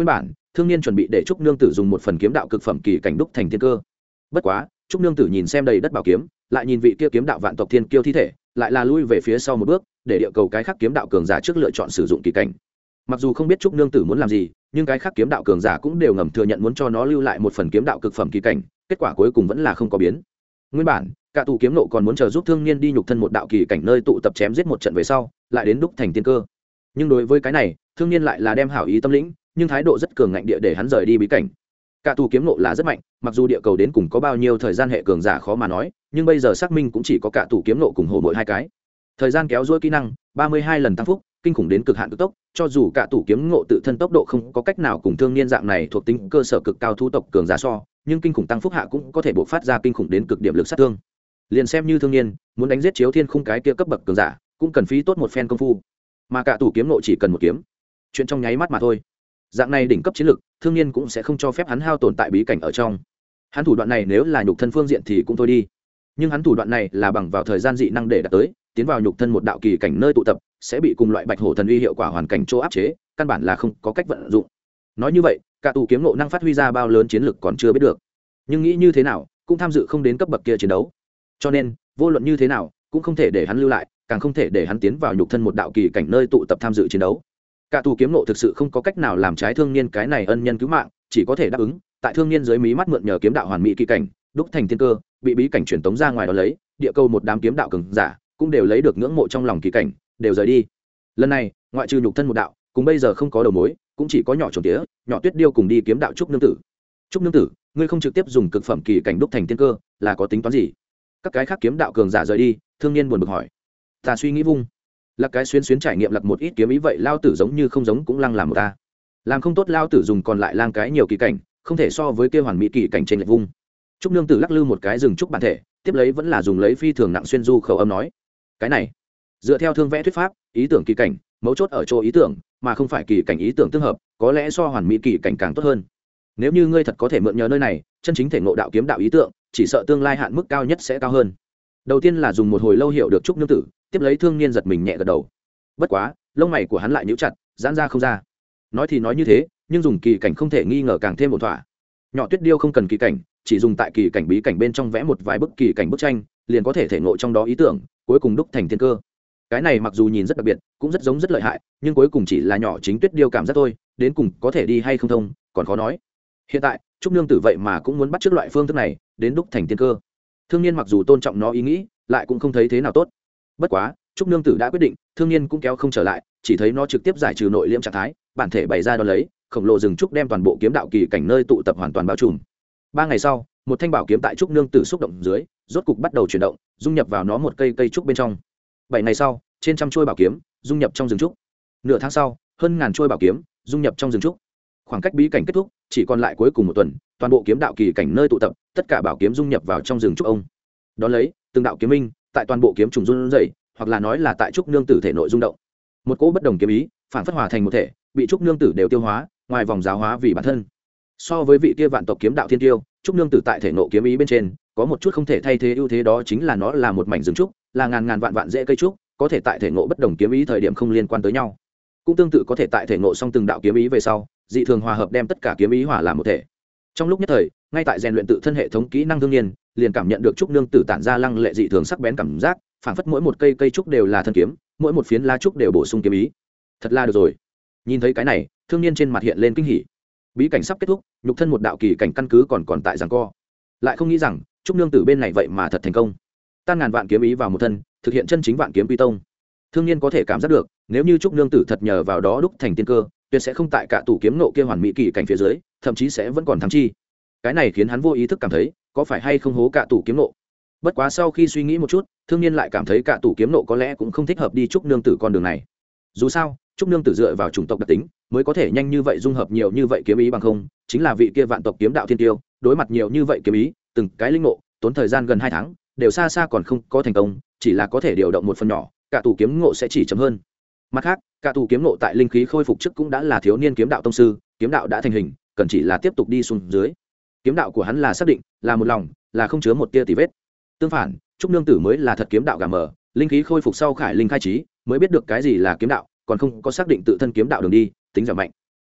A: thương niên chuẩn bị để trúc nương tử dùng một phần kiếm đạo cực phẩm kỳ cảnh đúc thành thiên cơ. Bất quá trúc nương tử nhìn xem đầy đất bảo kiếm, lại nhìn vị kia kiếm đạo vạn tộc thiên kiêu thi thể, lại là lui về phía sau một bước, để địa cầu cái khác kiếm đạo cường giả trước lựa chọn sử dụng kỳ cảnh. Mặc dù không biết trúc nương tử muốn làm gì, nhưng cái khác kiếm đạo cường giả cũng đều ngầm thừa nhận muốn cho nó lưu lại một phần kiếm đạo cực phẩm kỳ cảnh. Kết quả cuối cùng vẫn là không có biến. Nguyên bản cả tù kiếm nộ còn muốn chờ giúp thương niên đi nhục thân một đạo kỳ cảnh nơi tụ tập chém giết một trận về sau lại đến đúc thành tiên cơ, nhưng đối với cái này thương niên lại là đem hảo ý tâm lĩnh, nhưng thái độ rất cường ngạnh địa để hắn rời đi bí cảnh. Cả tù kiếm nộ là rất mạnh, mặc dù địa cầu đến cùng có bao nhiêu thời gian hệ cường giả khó mà nói, nhưng bây giờ xác minh cũng chỉ có cả tù kiếm nộ cùng hồ mỗi hai cái. Thời gian kéo dối kỹ năng 32 lần tăng phúc, kinh khủng đến cực hạn cực tốc, cho dù cả tù kiếm ngộ tự thân tốc độ không có cách nào cùng thương niên dạng này thuộc tính cơ sở cực cao thu tộc cường giả so, nhưng kinh khủng tăng phúc hạ cũng có thể bộc phát ra kinh khủng đến cực điểm lực sát thương. Liền xem như thương niên muốn đánh giết chiếu thiên khung cái kia cấp bậc cường giả cũng cần phí tốt một phen công phu, mà cả tù kiếm ngộ chỉ cần một kiếm, chuyện trong nháy mắt mà thôi. Dạng này đỉnh cấp chiến lực, thương niên cũng sẽ không cho phép hắn hao tồn tại bí cảnh ở trong. Hắn thủ đoạn này nếu là nhục thân phương diện thì cũng thôi đi, nhưng hắn thủ đoạn này là bằng vào thời gian dị năng để đạt tới, tiến vào nhục thân một đạo kỳ cảnh nơi tụ tập sẽ bị cùng loại bạch hổ thần uy hiệu quả hoàn cảnh chỗ áp chế, căn bản là không có cách vận dụng. Nói như vậy cả tù kiếm ngộ năng phát huy ra bao lớn chiến lực còn chưa biết được, nhưng nghĩ như thế nào cũng tham dự không đến cấp bậc kia chiến đấu, cho nên vô luận như thế nào cũng không thể để hắn lưu lại, càng không thể để hắn tiến vào nhục thân một đạo kỳ cảnh nơi tụ tập tham dự chiến đấu. Cả tù kiếm ngộ thực sự không có cách nào làm trái thương niên cái này ân nhân cứu mạng, chỉ có thể đáp ứng tại thương niên dưới mí mắt mượn nhờ kiếm đạo hoàn mỹ kỳ cảnh đúc thành thiên cơ, bị bí cảnh truyền tống ra ngoài đó lấy địa cầu một đám kiếm đạo cường giả cũng đều lấy được ngưỡng mộ trong lòng kỳ cảnh, đều rời đi. Lần này ngoại trừ nhục thân một đạo cùng bây giờ không có đầu mối, cũng chỉ có nhỏ trồn tía nhỏ tuyết điêu cùng đi kiếm đạo trúc nương tử. Trúc nương tử, ngươi không trực tiếp dùng cực phẩm kỳ cảnh đúc thành thiên cơ là có tính toán gì? Các cái khác kiếm đạo cường giả rời đi, thương niên buồn bực hỏi. Ta suy nghĩ vung, là cái xuyên xuyến trải nghiệm lật một ít kiếm ý vậy, lao tử giống như không giống cũng lăng làm một ta, làm không tốt lao tử dùng còn lại lang cái nhiều kỳ cảnh không thể so với kia hoàn mỹ kỳ cảnh trên lệch vung. Trúc nương tử lắc lư một cái rừng trúc bản thể, tiếp lấy vẫn là dùng lấy phi thường nặng xuyên du khẩu âm nói. Cái này dựa theo thương vẽ thuyết pháp, ý tưởng kỳ cảnh mấu chốt ở chỗ ý tưởng mà không phải kỳ cảnh ý tưởng tương hợp, có lẽ so hoàn mỹ kỳ cảnh càng tốt hơn. Nếu như ngươi thật có thể mượn nhờ nơi này chân chính thể ngộ đạo kiếm đạo ý tượng, chỉ sợ tương lai hạn mức cao nhất sẽ cao hơn. Đầu tiên là dùng một hồi lâu hiểu được Trúc nương tử, tiếp lấy thương niên giật mình nhẹ gật đầu. Bất quá lông mày của hắn lại nhíu chặt, giãn ra không ra. Nói thì nói như thế, nhưng dùng kỳ cảnh không thể nghi ngờ càng thêm một thỏa. Nhỏ tuyết điêu không cần kỳ cảnh, chỉ dùng tại kỳ cảnh bí cảnh bên trong vẽ một vài bức kỳ cảnh bức tranh liền có thể thể ngộ trong đó ý tưởng, cuối cùng đúc thành thiên cơ. Cái này mặc dù nhìn rất đặc biệt, cũng rất giống rất lợi hại, nhưng cuối cùng chỉ là nhỏ chính tuyết điêu cảm giác thôi, đến cùng có thể đi hay không thông còn khó nói. Hiện tại Trúc nương tử vậy mà cũng muốn bắt chước loại phương thức này đến đúc thành thiên cơ. Thương niên mặc dù tôn trọng nó ý nghĩ, lại cũng không thấy thế nào tốt. Bất quá Trúc nương tử đã quyết định, thương niên cũng kéo không trở lại, chỉ thấy nó trực tiếp giải trừ nội liễm trạng thái, bản thể bày ra đón lấy khổng lồ rừng trúc đem toàn bộ kiếm đạo kỳ cảnh nơi tụ tập hoàn toàn bao trùm. 3 ngày sau, một thanh bảo kiếm tại Trúc nương tử xúc động dưới rốt cục bắt đầu chuyển động, dung nhập vào nó một cây cây trúc bên trong. 7 ngày sau, trên trăm chuôi bảo kiếm dung nhập trong rừng trúc. Nửa tháng sau, hơn ngàn chuôi bảo kiếm dung nhập trong rừng trúc. Khoảng cách bí cảnh kết thúc chỉ còn lại cuối cùng một tuần, toàn bộ kiếm đạo kỳ cảnh nơi tụ tập tất cả bảo kiếm dung nhập vào trong rừng trúc ông. Đón lấy từng đạo kiếm minh tại toàn bộ kiếm trùng run rẩy, hoặc là nói là tại Trúc nương tử thể nội rung động. Một cỗ bất đồng kiếm ý phản phất hòa thành một thể, bị Trúc nương tử đều tiêu hóa, ngoài vòng giáo hóa vì bản thân. So với vị kia vạn tộc kiếm đạo thiên tiêu, Trúc nương tử tại thể nộ kiếm ý bên trên có một chút không thể thay thế ưu thế, đó chính là nó là một mảnh rừng trúc, là ngàn ngàn vạn vạn rễ cây trúc, có thể tại thể nộ bất đồng kiếm ý thời điểm không liên quan tới nhau. Cũng tương tự có thể tại thể nộ xong từng đạo kiếm ý về sau, dị thường hòa hợp đem tất cả kiếm ý hòa làm một thể. Trong lúc nhất thời, ngay tại rèn luyện tự thân hệ thống kỹ năng thương niên, liền cảm nhận được Trúc nương tử tản ra lăng lệ dị thường sắc bén cảm giác, phảng phất mỗi một cây cây trúc đều là thân kiếm, mỗi một phiến lá trúc đều bổ sung kiếm ý. Thật là được rồi. Nhìn thấy cái này, thương niên trên mặt hiện lên kinh hỉ. Bí cảnh sắp kết thúc, nhục thân một đạo kỳ cảnh căn cứ còn tại giằng co. Lại không nghĩ rằng Trúc nương tử bên này vậy mà thật thành công, tan ngàn vạn kiếm ý vào một thân, thực hiện chân chính vạn kiếm quy tông. Thương niên có thể cảm giác được, nếu như Trúc nương tử thật nhờ vào đó đúc thành tiên cơ, tuyệt sẽ không tại cả tủ kiếm nộ kia hoàn mỹ kỳ cảnh phía dưới, thậm chí sẽ vẫn còn thắng chi. Cái này khiến hắn vô ý thức cảm thấy, có phải hay không hố cả tủ kiếm nộ. Bất quá sau khi suy nghĩ một chút, thương niên lại cảm thấy cả tủ kiếm nộ có lẽ cũng không thích hợp đi Trúc nương tử con đường này. Dù sao Trúc nương tử dựa vào chủng tộc đặc tính mới có thể nhanh như vậy dung hợp nhiều như vậy kiếm ý, bằng không chính là vị kia vạn tộc kiếm đạo thiên tiêu đối mặt nhiều như vậy kiếm ý từng cái linh ngộ tốn thời gian gần 2 tháng đều xa xa còn không có thành công, chỉ là có thể điều động một phần nhỏ, cả tủ kiếm ngộ sẽ chỉ chậm hơn. Mặt khác cả tủ kiếm ngộ tại linh khí khôi phục trước cũng đã là thiếu niên kiếm đạo tông sư, kiếm đạo đã thành hình, cần chỉ là tiếp tục đi xuống dưới. Kiếm đạo của hắn là xác định, là một lòng, là không chứa một tia tì vết. Tương phản Trúc nương tử mới là thật kiếm đạo gà mờ, linh khí khôi phục sau khải linh khai trí mới biết được cái gì là kiếm đạo, còn không có xác định tự thân kiếm đạo đường đi, tính giảm mạnh.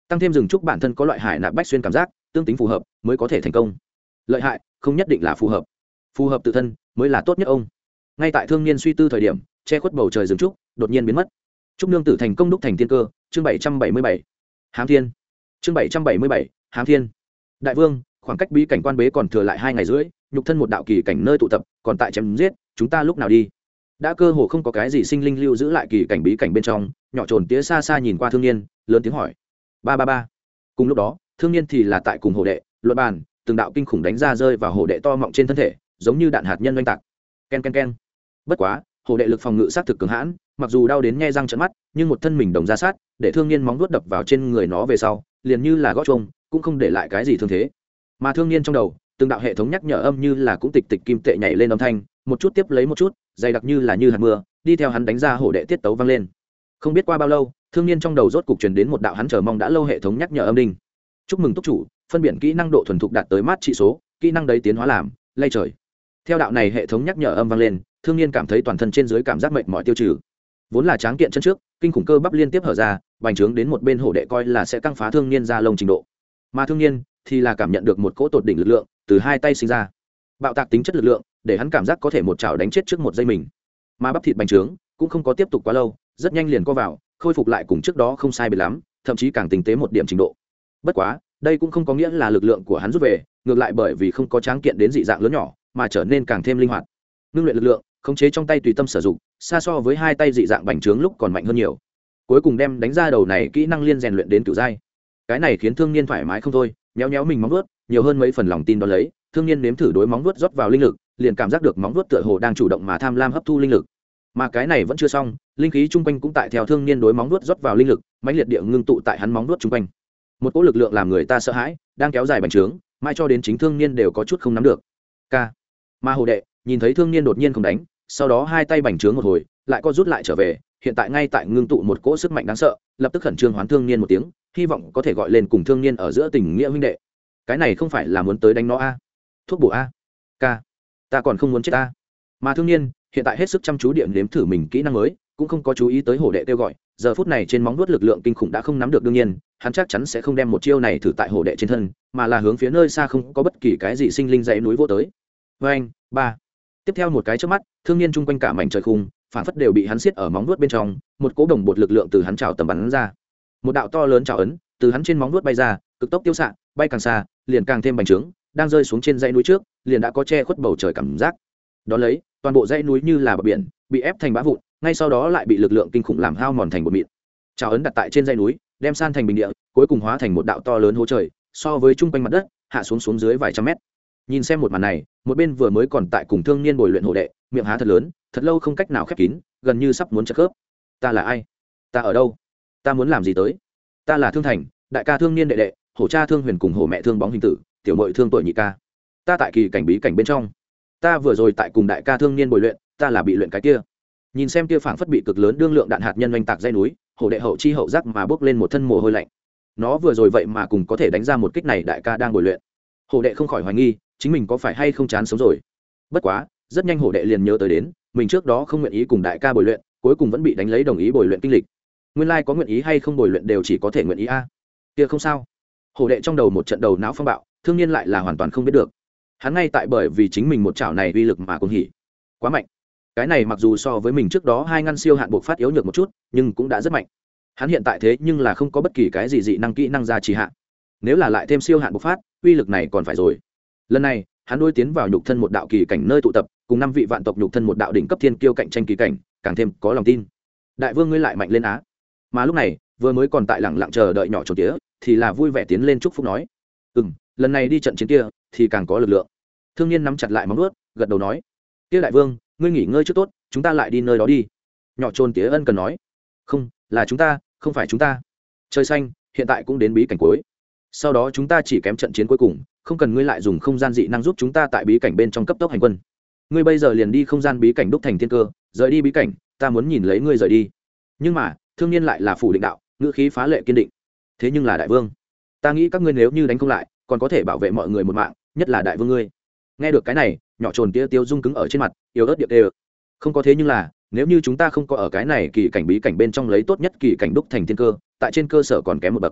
A: tăng thêm rừng trúc bản thân có loại hải nạp bách xuyên cảm giác, tương tính phù hợp mới có thể thành công. Lợi hại không nhất định là phù hợp tự thân mới là tốt nhất ông. Ngay tại thương niên suy tư thời điểm, che khuất bầu trời rừng trúc đột nhiên biến mất. Trúc nương tử thành công đúc thành tiên cơ. Chương 777 Hám Thiên. Chương 777 Hám Thiên. Đại vương, khoảng cách bí cảnh quan bế còn thừa lại 2 ngày rưỡi, nhục thân một đạo kỳ cảnh nơi tụ tập, còn tại chém giết, chúng ta lúc nào đi? Đã cơ hồ không có cái gì sinh linh lưu giữ lại kỳ cảnh bí cảnh bên trong, nhỏ trồn tía xa xa nhìn qua thương niên, lớn tiếng hỏi. Ba. Cùng lúc đó, thương niên thì là tại cùng hổ đệ luận bàn, từng đạo kinh khủng đánh ra rơi vào hổ đệ to mọng trên thân thể, giống như đạn hạt nhân oanh tạc. Ken. Bất quá, hổ đệ lực phòng ngự sát thực cường hãn, mặc dù đau đến nhe răng trợn mắt, nhưng một thân mình đồng ra sát, để thương niên móng vuốt đập vào trên người nó về sau, liền như là gót chuông, cũng không để lại cái gì thương thế. Mà thương niên trong đầu, từng đạo hệ thống nhắc nhở âm như là cũng tịch tịch kim tệ nhảy lên âm thanh, một chút tiếp lấy một chút, dày đặc như hạt mưa, đi theo hắn đánh ra hổ đệ tiết tấu vang lên. Không biết qua bao lâu, thương niên trong đầu rốt cục truyền đến một đạo hắn chờ mong đã lâu hệ thống nhắc nhở âm đinh. Chúc mừng túc chủ, phân biệt kỹ năng độ thuần thục đạt tới mát trị số, kỹ năng đấy tiến hóa làm lay trời. Theo đạo này hệ thống nhắc nhở âm vang lên, thương niên cảm thấy toàn thân trên dưới cảm giác mệt mỏi tiêu trừ. Vốn là tráng kiện chân trước, kinh khủng cơ bắp liên tiếp hở ra, bành trướng đến một bên hổ đệ coi là sẽ căng phá thương niên ra lông trình độ. Mà thương niên thì là cảm nhận được một cỗ tột đỉnh lực lượng từ hai tay sinh ra. Bạo tạc tính chất lực lượng, để hắn cảm giác có thể một chảo đánh chết trước một giây mình. Mà bắp thịt bành trướng cũng không có tiếp tục quá lâu, rất nhanh liền co vào, khôi phục lại cùng trước đó không sai biệt lắm, thậm chí càng tinh tế một điểm trình độ. Bất quá, đây cũng không có nghĩa là lực lượng của hắn rút về, ngược lại bởi vì không có tráng kiện đến dị dạng lớn nhỏ, mà trở nên càng thêm linh hoạt. Ngưng luyện lực lượng, khống chế trong tay tùy tâm sử dụng, xa so với hai tay dị dạng bành trướng lúc còn mạnh hơn nhiều. Cuối cùng đem đánh ra đầu này kỹ năng liên rèn luyện đến cửu giai. Cái này khiến thương niên thoải mái không thôi, nhéo mình móng vuốt, nhiều hơn mấy phần lòng tin đó lấy, thương niên nếm thử đối móng vuốt rót vào linh lực, liền cảm giác được móng vuốt tựa hồ đang chủ động mà tham lam hấp thu linh lực. Mà cái này vẫn chưa xong, linh khí chung quanh cũng tại theo thương niên đối móng vuốt rót vào linh lực, mãnh liệt địa ngưng tụ tại hắn móng vuốt chung quanh. Một cỗ lực lượng làm người ta sợ hãi, đang kéo dài bành trướng, mãi cho đến chính thương niên đều có chút không nắm được. K. Mà hồ đệ nhìn thấy thương niên đột nhiên không đánh, sau đó hai tay bành trướng một hồi, lại co rút lại trở về, hiện tại ngay tại ngưng tụ một cỗ sức mạnh đáng sợ, lập tức khẩn trương hoán thương niên một tiếng, hy vọng có thể gọi lên cùng thương niên ở giữa tình nghĩa huynh đệ. Cái này không phải là muốn tới đánh nó a? Thuốc bổ a? K. Ta còn không muốn chết a. Mà thương niên hiện tại hết sức chăm chú điểm nếm thử mình kỹ năng mới, cũng không có chú ý tới hổ đệ kêu gọi, giờ phút này trên móng vuốt lực lượng kinh khủng đã không nắm được, đương nhiên hắn chắc chắn sẽ không đem một chiêu này thử tại hổ đệ trên thân, mà là hướng phía nơi xa không có bất kỳ cái gì sinh linh dãy núi vô tới. Vâng, ba. Tiếp theo một cái chớp mắt, thương niên chung quanh cả mảnh trời khung, phản phất đều bị hắn siết ở móng vuốt bên trong, một cỗ đồng bột lực lượng từ hắn trào tầm bắn ra. Một đạo to lớn trào ấn từ hắn trên móng vuốt bay ra, cực tốc tiêu xạ, bay càng xa, liền càng thêm bành trướng, đang rơi xuống trên dãy núi trước, liền đã có che khuất bầu trời cảm giác. Đó lấy, toàn bộ dãy núi như là bờ biển, bị ép thành bã vụn, ngay sau đó lại bị lực lượng kinh khủng làm hao mòn thành bột mịn. Trào ấn đặt tại trên dãy núi, đem san thành bình địa, cuối cùng hóa thành một đạo to lớn hố trời, so với trung quanh mặt đất, hạ xuống dưới vài trăm mét. Nhìn xem một màn này, một bên vừa mới còn tại cùng thương niên bồi luyện hổ đệ, miệng há thật lớn, thật lâu không cách nào khép kín, gần như sắp muốn chật khớp. Ta là ai? Ta ở đâu? Ta muốn làm gì tới? Ta là Thương Thành, đại ca Thương Niên đệ đệ, hổ cha Thương Huyền cùng hổ mẹ Thương Bóng hình tử, tiểu muội Thương Tuổi nhị ca. Ta tại kỳ cảnh bí cảnh bên trong. Ta vừa rồi tại cùng đại ca Thương Niên bồi luyện, ta là bị luyện cái kia. Nhìn xem kia phảng phất bị cực lớn đương lượng đạn hạt nhân oanh tạc dây núi, hổ đệ hậu chi hậu giác mà bước lên một thân mồ hôi lạnh. Nó vừa rồi vậy mà cùng có thể đánh ra một kích này, đại ca đang bồi luyện. Hổ đệ không khỏi hoài nghi, chính mình có phải hay không chán sống rồi. Bất quá, rất nhanh hổ đệ liền nhớ tới đến, mình trước đó không nguyện ý cùng đại ca bồi luyện, cuối cùng vẫn bị đánh lấy đồng ý bồi luyện kinh lịch. Nguyên lai có nguyện ý hay không bồi luyện đều chỉ có thể nguyện ý a. Kia không sao. Hổ đệ trong đầu một trận đầu não phong bạo, thương niên lại là hoàn toàn không biết được. Hắn ngay tại bởi vì chính mình một chảo này uy lực mà cuồng hỉ. Quá mạnh. Cái này mặc dù so với mình trước đó hai ngăn siêu hạn buộc phát yếu nhược một chút, nhưng cũng đã rất mạnh. Hắn hiện tại thế nhưng là không có bất kỳ cái gì dị năng kỹ năng ra trì hạn. Nếu là lại thêm siêu hạn bộc phát, uy lực này còn phải rồi. Lần này, hắn đối tiến vào nhục thân một đạo kỳ cảnh nơi tụ tập, cùng 5 vị vạn tộc nhục thân một đạo đỉnh cấp thiên kiêu cạnh tranh kỳ cảnh, càng thêm có lòng tin. Đại vương ngươi lại mạnh lên á. Mà lúc này, vừa mới còn tại lẳng lặng chờ đợi nhỏ trồn tía, thì là vui vẻ tiến lên chúc phúc nói: lần này đi trận chiến kia thì càng có lực lượng." Thương Niên nắm chặt lại móng vuốt, gật đầu nói: "Kia đại vương, ngươi nghỉ ngơi trước tốt, chúng ta lại đi nơi đó đi." Nhỏ trồn tía ân cần nói: "Không, là chúng ta, không phải chúng ta. Trời xanh, hiện tại cũng đến bí cảnh cuối. Sau đó chúng ta chỉ kém trận chiến cuối cùng, không cần ngươi lại dùng không gian dị năng giúp chúng ta tại bí cảnh bên trong cấp tốc hành quân. Ngươi bây giờ liền đi không gian bí cảnh đúc thành thiên cơ, rời đi bí cảnh, ta muốn nhìn lấy ngươi rời đi." Nhưng mà, Thương Niên lại là phủ định đạo, ngữ khí phá lệ kiên định. "Thế nhưng là đại vương, ta nghĩ các ngươi nếu như đánh không lại, còn có thể bảo vệ mọi người một mạng, nhất là đại vương ngươi." Nghe được cái này, nhỏ trồn tia tiêu rung cứng ở trên mặt, yếu ớt điệp đều. "Không có thế nhưng là, nếu như chúng ta không có ở cái này kỳ cảnh bí cảnh bên trong lấy tốt nhất kỳ cảnh đúc thành thiên cơ, tại trên cơ sở còn kém một bậc."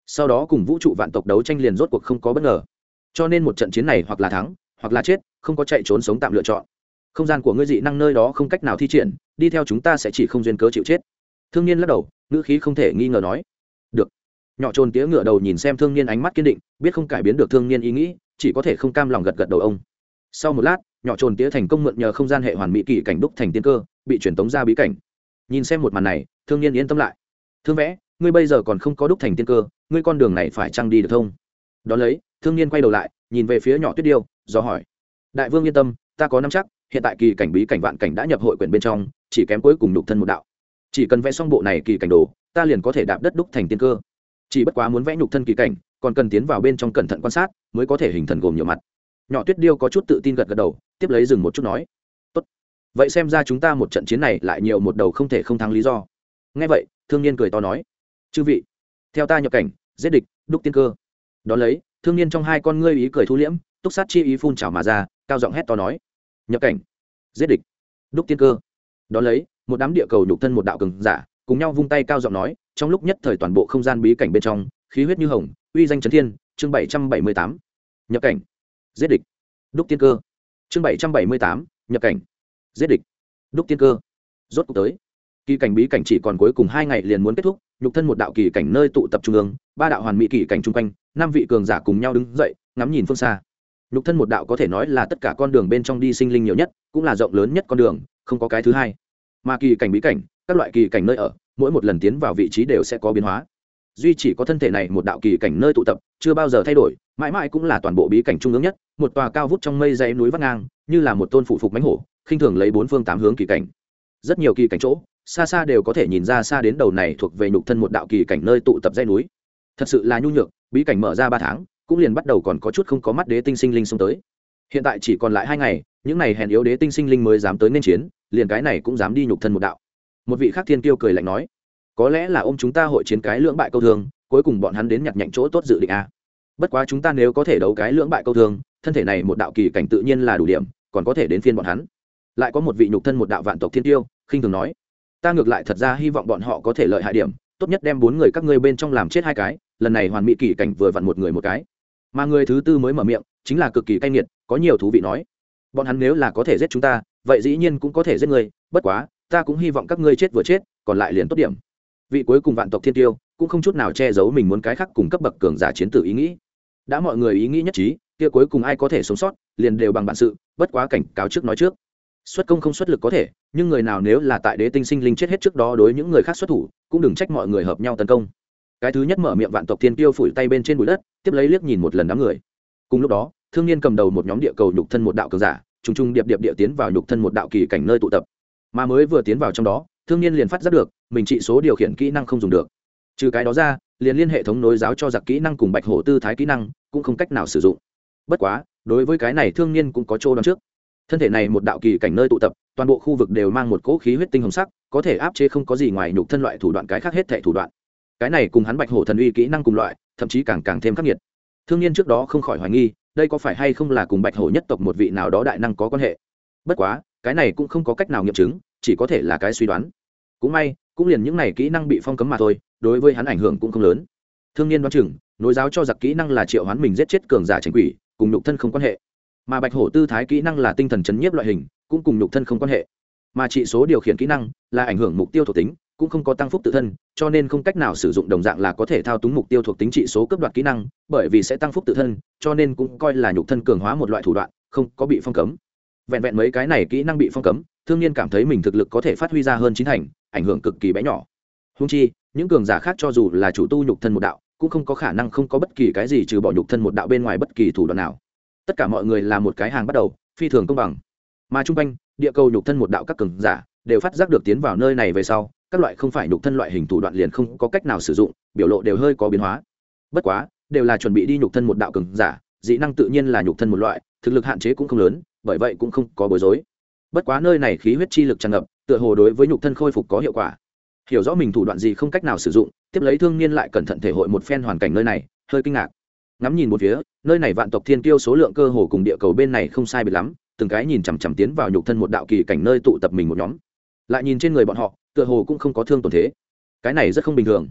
A: sau đó cùng vũ trụ vạn tộc đấu tranh liền rốt cuộc không có bất ngờ. Cho nên một trận chiến này hoặc là thắng hoặc là chết, không có chạy trốn sống tạm lựa chọn. Không gian của ngươi dị năng nơi đó không cách nào thi triển, đi theo chúng ta sẽ chỉ không duyên cớ chịu chết. Thương Niên lắc đầu, ngữ khí không thể nghi ngờ nói. Được. Nhỏ trồn tía ngựa đầu nhìn xem Thương Niên ánh mắt kiên định, biết không cải biến được Thương Niên ý nghĩ, chỉ có thể không cam lòng gật gật đầu ông. Sau một lát, nhỏ trồn tía thành công mượn nhờ không gian hệ hoàn mỹ kỳ cảnh đúc thành tiên cơ, bị truyền tống ra bí cảnh. Nhìn xem một màn này, Thương Niên yên tâm lại. Thương Vẽ, ngươi bây giờ còn không có đúc thành tiên cơ, ngươi con đường này phải chăng đi được thông? Đón lấy, Thương Niên quay đầu lại, nhìn về phía nhỏ Tuyết Điêu, do hỏi. Đại vương yên tâm, ta có nắm chắc, hiện tại kỳ cảnh bí cảnh vạn cảnh đã nhập hội quyển bên trong, chỉ kém cuối cùng đục thân một đạo. Chỉ cần vẽ xong bộ này kỳ cảnh đồ, ta liền có thể đạp đất đúc thành tiên cơ. Chỉ bất quá muốn vẽ nhục thân kỳ cảnh, còn cần tiến vào bên trong cẩn thận quan sát, mới có thể hình thần gồm nhiều mặt. Nhỏ Tuyết Điêu có chút tự tin gật gật đầu, tiếp lấy dừng một chút nói. Tốt. Vậy xem ra chúng ta một trận chiến này lại nhiều một đầu không thể không thắng lý do. Nghe vậy, Thương Niên cười to nói. Chư vị, theo ta nhập cảnh, giết địch, đúc tiên cơ. Đón lấy, Thương Niên trong hai con ngươi ý cười thu liễm, túc sát chi ý phun trào mà ra, cao giọng hét to nói. Nhập cảnh, giết địch, đúc tiên cơ. Đón lấy, một đám địa cầu nhục thân một đạo cường giả, cùng nhau vung tay cao giọng nói, trong lúc nhất thời toàn bộ không gian bí cảnh bên trong, khí huyết như hồng, uy danh chấn thiên, chương 778. Nhập cảnh, giết địch, đúc tiên cơ. Chương 778, nhập cảnh, giết địch, đúc tiên cơ. Rốt cuộc tới. Kỳ cảnh bí cảnh chỉ còn cuối cùng 2 ngày liền muốn kết thúc, nhục thân một đạo kỳ cảnh nơi tụ tập trung ương, 3 đạo hoàn mỹ kỳ cảnh chung quanh, 5 vị cường giả cùng nhau đứng dậy, ngắm nhìn phương xa. Nhục thân một đạo có thể nói là tất cả con đường bên trong đi sinh linh nhiều nhất, cũng là rộng lớn nhất con đường, không có cái thứ hai. Mà kỳ cảnh bí cảnh, các loại kỳ cảnh nơi ở, mỗi một lần tiến vào vị trí đều sẽ có biến hóa. Duy chỉ có thân thể này một đạo kỳ cảnh nơi tụ tập, chưa bao giờ thay đổi, mãi mãi cũng là toàn bộ bí cảnh trung ương nhất, một tòa cao vút trong mây dãy núi vắt ngang, như là một tôn phụ phục mãnh hổ, khinh thường lấy bốn phương tám hướng kỳ cảnh. Rất nhiều kỳ cảnh chỗ, xa xa đều có thể nhìn ra xa đến đầu này thuộc về nhục thân một đạo kỳ cảnh nơi tụ tập dãy núi. Thật sự là nhu nhược, bí cảnh mở ra 3 tháng, cũng liền bắt đầu còn có chút không có mắt đế tinh sinh linh xông tới. Hiện tại chỉ còn lại 2 ngày, những này hèn yếu đế tinh sinh linh mới dám tới nên chiến, liền cái này cũng dám đi nhục thân một đạo. Một vị khác thiên kiêu cười lạnh nói, có lẽ là ôm chúng ta hội chiến cái lưỡng bại câu thương, cuối cùng bọn hắn đến nhặt nhạnh chỗ tốt dự định a. Bất quá chúng ta nếu có thể đấu cái lưỡng bại câu thương, thân thể này một đạo kỳ cảnh tự nhiên là đủ điểm, còn có thể đến phiên bọn hắn. Lại có một vị nhục thân một đạo vạn tộc thiên kiêu, khinh thường nói, ta ngược lại thật ra hy vọng bọn họ có thể lợi hại điểm, tốt nhất đem 4 người các ngươi bên trong làm chết 2 cái, lần này hoàn mỹ kỳ cảnh vừa vặn một người một cái. Mà người thứ tư mới mở miệng, chính là cực kỳ cay nghiệt, có nhiều thú vị nói, bọn hắn nếu là có thể giết chúng ta, vậy dĩ nhiên cũng có thể giết người, bất quá ta cũng hy vọng các ngươi chết vừa chết, còn lại liền tốt điểm. Vị cuối cùng vạn tộc thiên tiêu cũng không chút nào che giấu mình muốn cái khác cùng cấp bậc cường giả chiến tử ý nghĩ. Đã mọi người ý nghĩ nhất trí, kia cuối cùng ai có thể sống sót, liền đều bằng bản sự, bất quá cảnh cáo trước nói trước. Xuất công không xuất lực có thể, nhưng người nào nếu là tại đế tinh sinh linh chết hết trước đó đối những người khác xuất thủ, cũng đừng trách mọi người hợp nhau tấn công. Cái thứ nhất mở miệng vạn tộc thiên tiêu phủi tay bên trên bụi đất, tiếp lấy liếc nhìn một lần đám người. Cùng lúc đó, Thương Niên cầm đầu một nhóm địa cầu nhục thân một đạo cường giả, trùng trùng điệp điệp địa tiến vào nhục thân một đạo kỳ cảnh nơi tụ tập. Mà mới vừa tiến vào trong đó, Thương Niên liền phát giác được, mình trị số điều khiển kỹ năng không dùng được. Trừ cái đó ra, liền liên hệ thống nối giáo cho giặc kỹ năng cùng bạch hổ tư thái kỹ năng, cũng không cách nào sử dụng. Bất quá, đối với cái này Thương Niên cũng có chỗ đoán trước. Thân thể này một đạo kỳ cảnh nơi tụ tập, toàn bộ khu vực đều mang một cỗ khí huyết tinh hồng sắc, có thể áp chế không có gì ngoài nhục thân loại thủ đoạn cái khác hết thảy thủ đoạn. Cái này cùng hắn bạch hổ thần uy kỹ năng cùng loại, thậm chí càng thêm khắc nghiệt. Thương Niên trước đó không khỏi hoài nghi, đây có phải hay không là cùng bạch hổ nhất tộc một vị nào đó đại năng có quan hệ. Bất quá, cái này cũng không có cách nào nghiệm chứng, chỉ có thể là cái suy đoán. Cũng may, cũng liền những này kỹ năng bị phong cấm mà thôi, đối với hắn ảnh hưởng cũng không lớn. Thương Niên đoán chừng, nối giáo cho giặc kỹ năng là triệu hoán mình giết chết cường giả tránh quỷ, cùng nhục thân không quan hệ. Mà bạch hổ tư thái kỹ năng là tinh thần chấn nhiếp loại hình, cũng cùng nhục thân không quan hệ. Mà trị số điều khiển kỹ năng là ảnh hưởng mục tiêu thuộc tính, cũng không có tăng phúc tự thân, cho nên không cách nào sử dụng đồng dạng là có thể thao túng mục tiêu thuộc tính trị số cấp đoạt kỹ năng, bởi vì sẽ tăng phúc tự thân, cho nên cũng coi là nhục thân cường hóa một loại thủ đoạn, không có bị phong cấm. Vẹn vẹn mấy cái này kỹ năng bị phong cấm, Thương Niên cảm thấy mình thực lực có thể phát huy ra hơn 9 thành, ảnh hưởng cực kỳ bé nhỏ. Huống chi, những cường giả khác cho dù là chủ tu nhục thân một đạo, cũng không có khả năng không có bất kỳ cái gì trừ bỏ nhục thân một đạo bên ngoài bất kỳ thủ đoạn nào. Tất cả mọi người là một cái hàng bắt đầu, phi thường công bằng. Mà trung quanh, địa cầu nhục thân một đạo các cường giả đều phát giác được tiến vào nơi này về sau, các loại không phải nhục thân loại hình thủ đoạn liền không có cách nào sử dụng, biểu lộ đều hơi có biến hóa. Bất quá, đều là chuẩn bị đi nhục thân một đạo cường giả, dị năng tự nhiên là nhục thân một loại, thực lực hạn chế cũng không lớn, bởi vậy cũng không có bối rối. Bất quá nơi này khí huyết chi lực tràn ngập, tựa hồ đối với nhục thân khôi phục có hiệu quả. Hiểu rõ mình thủ đoạn gì không cách nào sử dụng, tiếp lấy Thương Niên lại cẩn thận thể hội một phen hoàn cảnh nơi này, hơi kinh ngạc. Ngắm nhìn một phía, nơi này vạn tộc thiên kiêu số lượng cơ hồ cùng địa cầu bên này không sai biệt lắm, từng cái nhìn chằm chằm tiến vào nhục thân một đạo kỳ cảnh nơi tụ tập mình một nhóm. Lại nhìn trên người bọn họ, tựa hồ cũng không có thương tổn thế. Cái này rất không bình thường.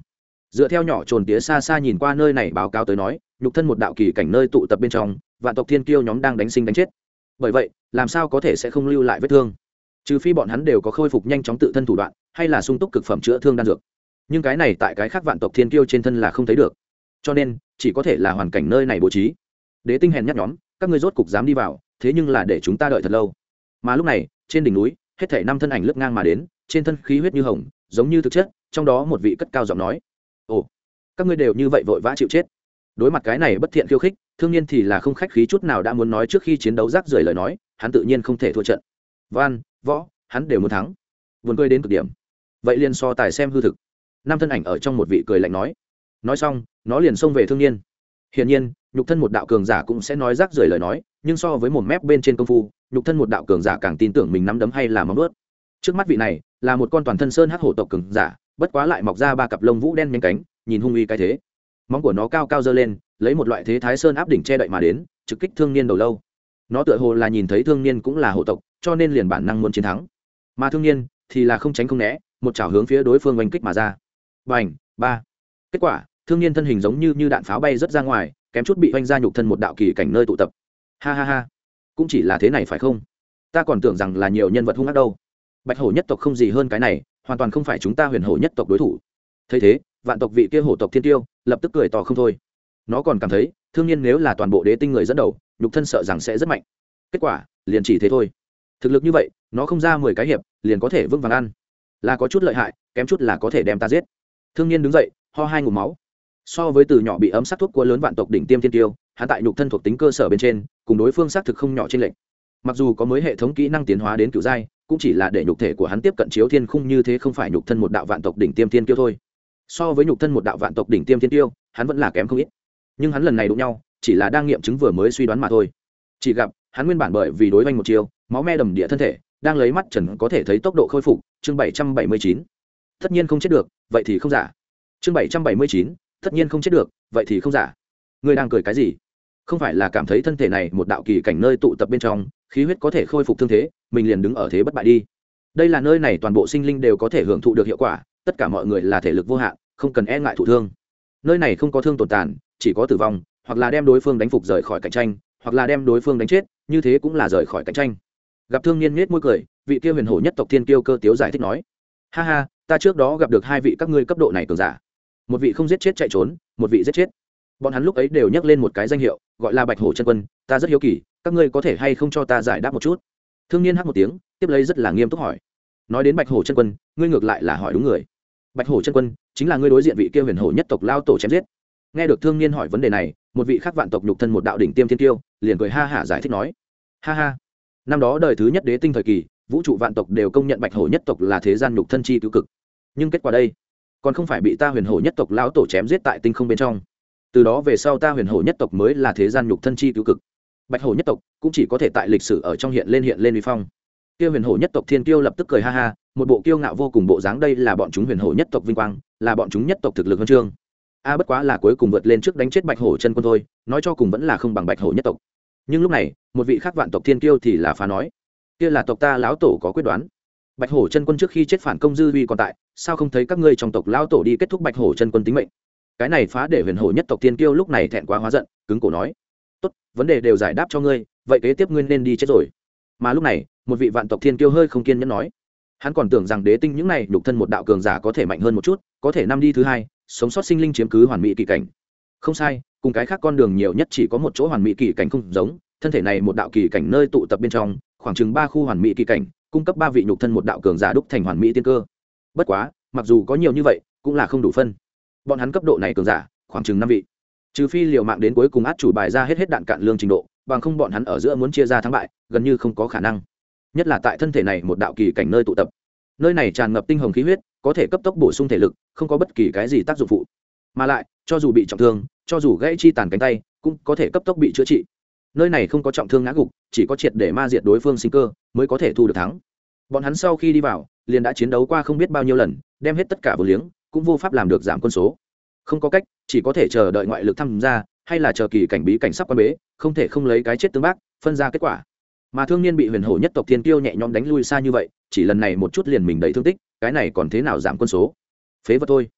A: dựa theo nhỏ trồn tía xa xa nhìn qua nơi này báo cáo tới nói, nhục thân một đạo kỳ cảnh nơi tụ tập bên trong, vạn tộc thiên kiêu nhóm đang đánh sinh đánh chết. Bởi vậy làm sao có thể sẽ không lưu lại vết thương, trừ phi bọn hắn đều có khôi phục nhanh chóng tự thân thủ đoạn, hay là sung túc cực phẩm chữa thương đan dược. Nhưng cái này tại cái khác vạn tộc thiên kiêu trên thân là không thấy được, cho nên chỉ có thể là hoàn cảnh nơi này bố trí. Đế tinh hèn nhát nhóm, các ngươi rốt cục dám đi vào, thế nhưng là để chúng ta đợi thật lâu. Mà lúc này trên đỉnh núi, hết thảy 5 thân ảnh lướt ngang mà đến, trên thân khí huyết như hồng, giống như thực chất. Trong đó một vị cất cao giọng nói: ồ, các ngươi đều như vậy vội vã chịu chết. Đối mặt cái này bất thiện khiêu khích, Thương Nhiên thì là không khách khí chút nào đã muốn nói trước khi chiến đấu rác rưởi lời nói, hắn tự nhiên không thể thua trận. Văn, võ, hắn đều muốn thắng. Buồn cười đến cực điểm. Vậy liền so tài xem hư thực. 5 thân ảnh ở trong một vị cười lạnh nói. Nói xong, nó liền xông về Thương Nhiên. Hiển nhiên, nhục thân một đạo cường giả cũng sẽ nói rác rưởi lời nói, nhưng so với một mép bên trên công phu, nhục thân một đạo cường giả càng tin tưởng mình nắm đấm hay là móng vuốt. Trước mắt vị này là một con toàn thân sơn hắc hổ tộc cường giả, bất quá lại mọc ra 3 cặp lông vũ đen nhánh cánh, nhìn hung uy cái thế. Móng của nó cao cao giơ lên, lấy một loại thế thái sơn áp đỉnh che đậy mà đến, trực kích Thương Nhiên đầu lâu. Nó tựa hồ là nhìn thấy Thương Nhiên cũng là hổ tộc, cho nên liền bản năng muốn chiến thắng. Mà Thương Nhiên thì là không tránh không né, một chảo hướng phía đối phương oanh kích mà ra. Bành, ba. Kết quả, Thương Nhiên thân hình giống như đạn pháo bay rất ra ngoài, kém chút bị oanh ra nhục thân một đạo kỳ cảnh nơi tụ tập. Ha ha ha, cũng chỉ là thế này phải không? Ta còn tưởng rằng là nhiều nhân vật hung ác đâu. Bạch hổ nhất tộc không gì hơn cái này, hoàn toàn không phải chúng ta huyền hổ nhất tộc đối thủ. Thấy thế, vạn tộc vị kia hổ tộc thiên tiêu lập tức cười to không thôi. Nó còn cảm thấy Thương Nhiên nếu là toàn bộ đế tinh người dẫn đầu, nhục thân sợ rằng sẽ rất mạnh. Kết quả liền chỉ thế thôi. Thực lực như vậy, nó không ra 10 cái hiệp liền có thể vững vàng ăn, là có chút lợi hại, kém chút là có thể đem ta giết. Thương Nhiên đứng dậy, ho 2 ngụm máu. So với từ nhỏ bị ấm sát thuốc của lớn vạn tộc đỉnh tiêm thiên tiêu, hắn tại nhục thân thuộc tính cơ sở bên trên, cùng đối phương xác thực không nhỏ trên lệnh. Mặc dù có mới hệ thống kỹ năng tiến hóa đến cửu giai, cũng chỉ là để nhục thể của hắn tiếp cận chiếu thiên khung như thế, không phải nhục thân một đạo vạn tộc đỉnh tiêm thiên tiêu thôi. So với nhục thân một đạo vạn tộc đỉnh tiêm thiên tiêu, hắn vẫn là kém không ít. Nhưng hắn lần này đụng nhau, chỉ là đang nghiệm chứng vừa mới suy đoán mà thôi. Chỉ gặp hắn nguyên bản bởi vì đối vanh một chiêu, máu me đầm địa thân thể, đang lấy mắt trần có thể thấy tốc độ khôi phục. Chương 779. Tất nhiên không chết được, vậy thì không giả. Chương 779. Tất nhiên không chết được, vậy thì không giả. Ngươi đang cười cái gì? Không phải là cảm thấy thân thể này một đạo kỳ cảnh nơi tụ tập bên trong, khí huyết có thể khôi phục thương thế, mình liền đứng ở thế bất bại đi. Đây là nơi này toàn bộ sinh linh đều có thể hưởng thụ được hiệu quả, tất cả mọi người là thể lực vô hạn, không cần e ngại thụ thương. Nơi này không có thương tổn tàn, chỉ có tử vong, hoặc là đem đối phương đánh phục rời khỏi cạnh tranh, hoặc là đem đối phương đánh chết, như thế cũng là rời khỏi cạnh tranh. Gặp Thương Nhiên nhếch môi cười, vị kia huyền hổ nhất tộc thiên kiêu Cơ Tiếu giải thích nói: ha ha, ta trước đó gặp được 2 vị các ngươi cấp độ này cường giả, một vị không giết chết chạy trốn, một vị giết chết. Bọn hắn lúc ấy đều nhắc lên một cái danh hiệu, gọi là Bạch Hổ chân quân. Ta rất hiếu kỳ, các ngươi có thể hay không cho ta giải đáp một chút? Thương Nhiên hắc một tiếng, tiếp lấy rất là nghiêm túc hỏi. Nói đến Bạch Hổ chân quân, ngươi ngược lại là hỏi đúng người. Bạch Hổ chân quân chính là ngươi đối diện vị kia huyền hổ nhất tộc lao tổ chém giết. Nghe được Thương Nhiên hỏi vấn đề này, một vị khác vạn tộc nhục thân một đạo đỉnh tiêm thiên tiêu liền cười ha hả giải thích nói: ha ha, năm đó đời thứ nhất đế tinh thời kỳ, vũ trụ vạn tộc đều công nhận Bạch Hổ nhất tộc là thế gian nhục thân chi cứu cực. Nhưng kết quả đây, còn không phải bị ta huyền hổ nhất tộc lão tổ chém giết tại tinh không bên trong. Từ đó về sau ta huyền hổ nhất tộc mới là thế gian nhục thân chi cứu cực. Bạch hổ nhất tộc cũng chỉ có thể tại lịch sử ở trong hiện lên uy phong. Kia huyền hổ nhất tộc thiên kiêu lập tức cười ha ha, một bộ kiêu ngạo vô cùng bộ dáng. Đây là bọn chúng huyền hổ nhất tộc vinh quang, là bọn chúng nhất tộc thực lực huân chương. Bất quá là cuối cùng vượt lên trước đánh chết Bạch hổ chân quân thôi, nói cho cùng vẫn là không bằng Bạch hổ nhất tộc. Nhưng lúc này, một vị khác vạn tộc thiên kiêu thì là phá nói: kia là tộc ta lão tổ có quyết đoán. Bạch hổ chân quân trước khi chết phản công dư uy còn tại, sao không thấy các ngươi trong tộc lão tổ đi kết thúc Bạch hổ chân quân tính mệnh? Cái này phá để huyền hổ nhất tộc thiên kiêu lúc này thẹn quá hóa giận, cứng cổ nói: tốt, vấn đề đều giải đáp cho ngươi, vậy kế tiếp ngươi nên đi chết rồi. Mà lúc này, một vị vạn tộc thiên kiêu hơi không kiên nhẫn nói: hắn còn tưởng rằng đế tinh những này nhục thân một đạo cường giả có thể mạnh hơn một chút, có thể năm đi thứ 2, sống sót sinh linh chiếm cứ hoàn mỹ kỳ cảnh. Không sai, cùng cái khác con đường nhiều nhất chỉ có một chỗ hoàn mỹ kỳ cảnh không giống, thân thể này một đạo kỳ cảnh nơi tụ tập bên trong, khoảng chừng 3 khu hoàn mỹ kỳ cảnh, cung cấp 3 vị nhục thân một đạo cường giả đúc thành hoàn mỹ tiên cơ. Bất quá, mặc dù có nhiều như vậy, cũng là không đủ phân. Bọn hắn cấp độ này cường giả, khoảng chừng 5 vị. Trừ phi liều mạng đến cuối cùng át chủ bài ra hết đạn cạn lương trình độ, bằng không bọn hắn ở giữa muốn chia ra thắng bại, gần như không có khả năng. Nhất là tại thân thể này một đạo kỳ cảnh nơi tụ tập. Nơi này tràn ngập tinh hồng khí huyết, có thể cấp tốc bổ sung thể lực, không có bất kỳ cái gì tác dụng phụ. Mà lại, cho dù bị trọng thương, cho dù gãy chi tàn cánh tay, cũng có thể cấp tốc bị chữa trị. Nơi này không có trọng thương ngã gục, chỉ có triệt để ma diệt đối phương sinh cơ, mới có thể thu được thắng. Bọn hắn sau khi đi vào, liền đã chiến đấu qua không biết bao nhiêu lần, đem hết tất cả vô liếng, cũng vô pháp làm được giảm quân số. Không có cách, chỉ có thể chờ đợi ngoại lực tham gia, hay là chờ kỳ cảnh bí cảnh sắp quan bế, không thể không lấy cái chết tương bác, phân ra kết quả. Mà Thương Nhiên bị huyền hổ nhất tộc thiên kiêu nhẹ nhõm đánh lui xa như vậy, chỉ lần này một chút liền mình đầy thương tích, cái này còn thế nào giảm quân số? Phế vật thôi.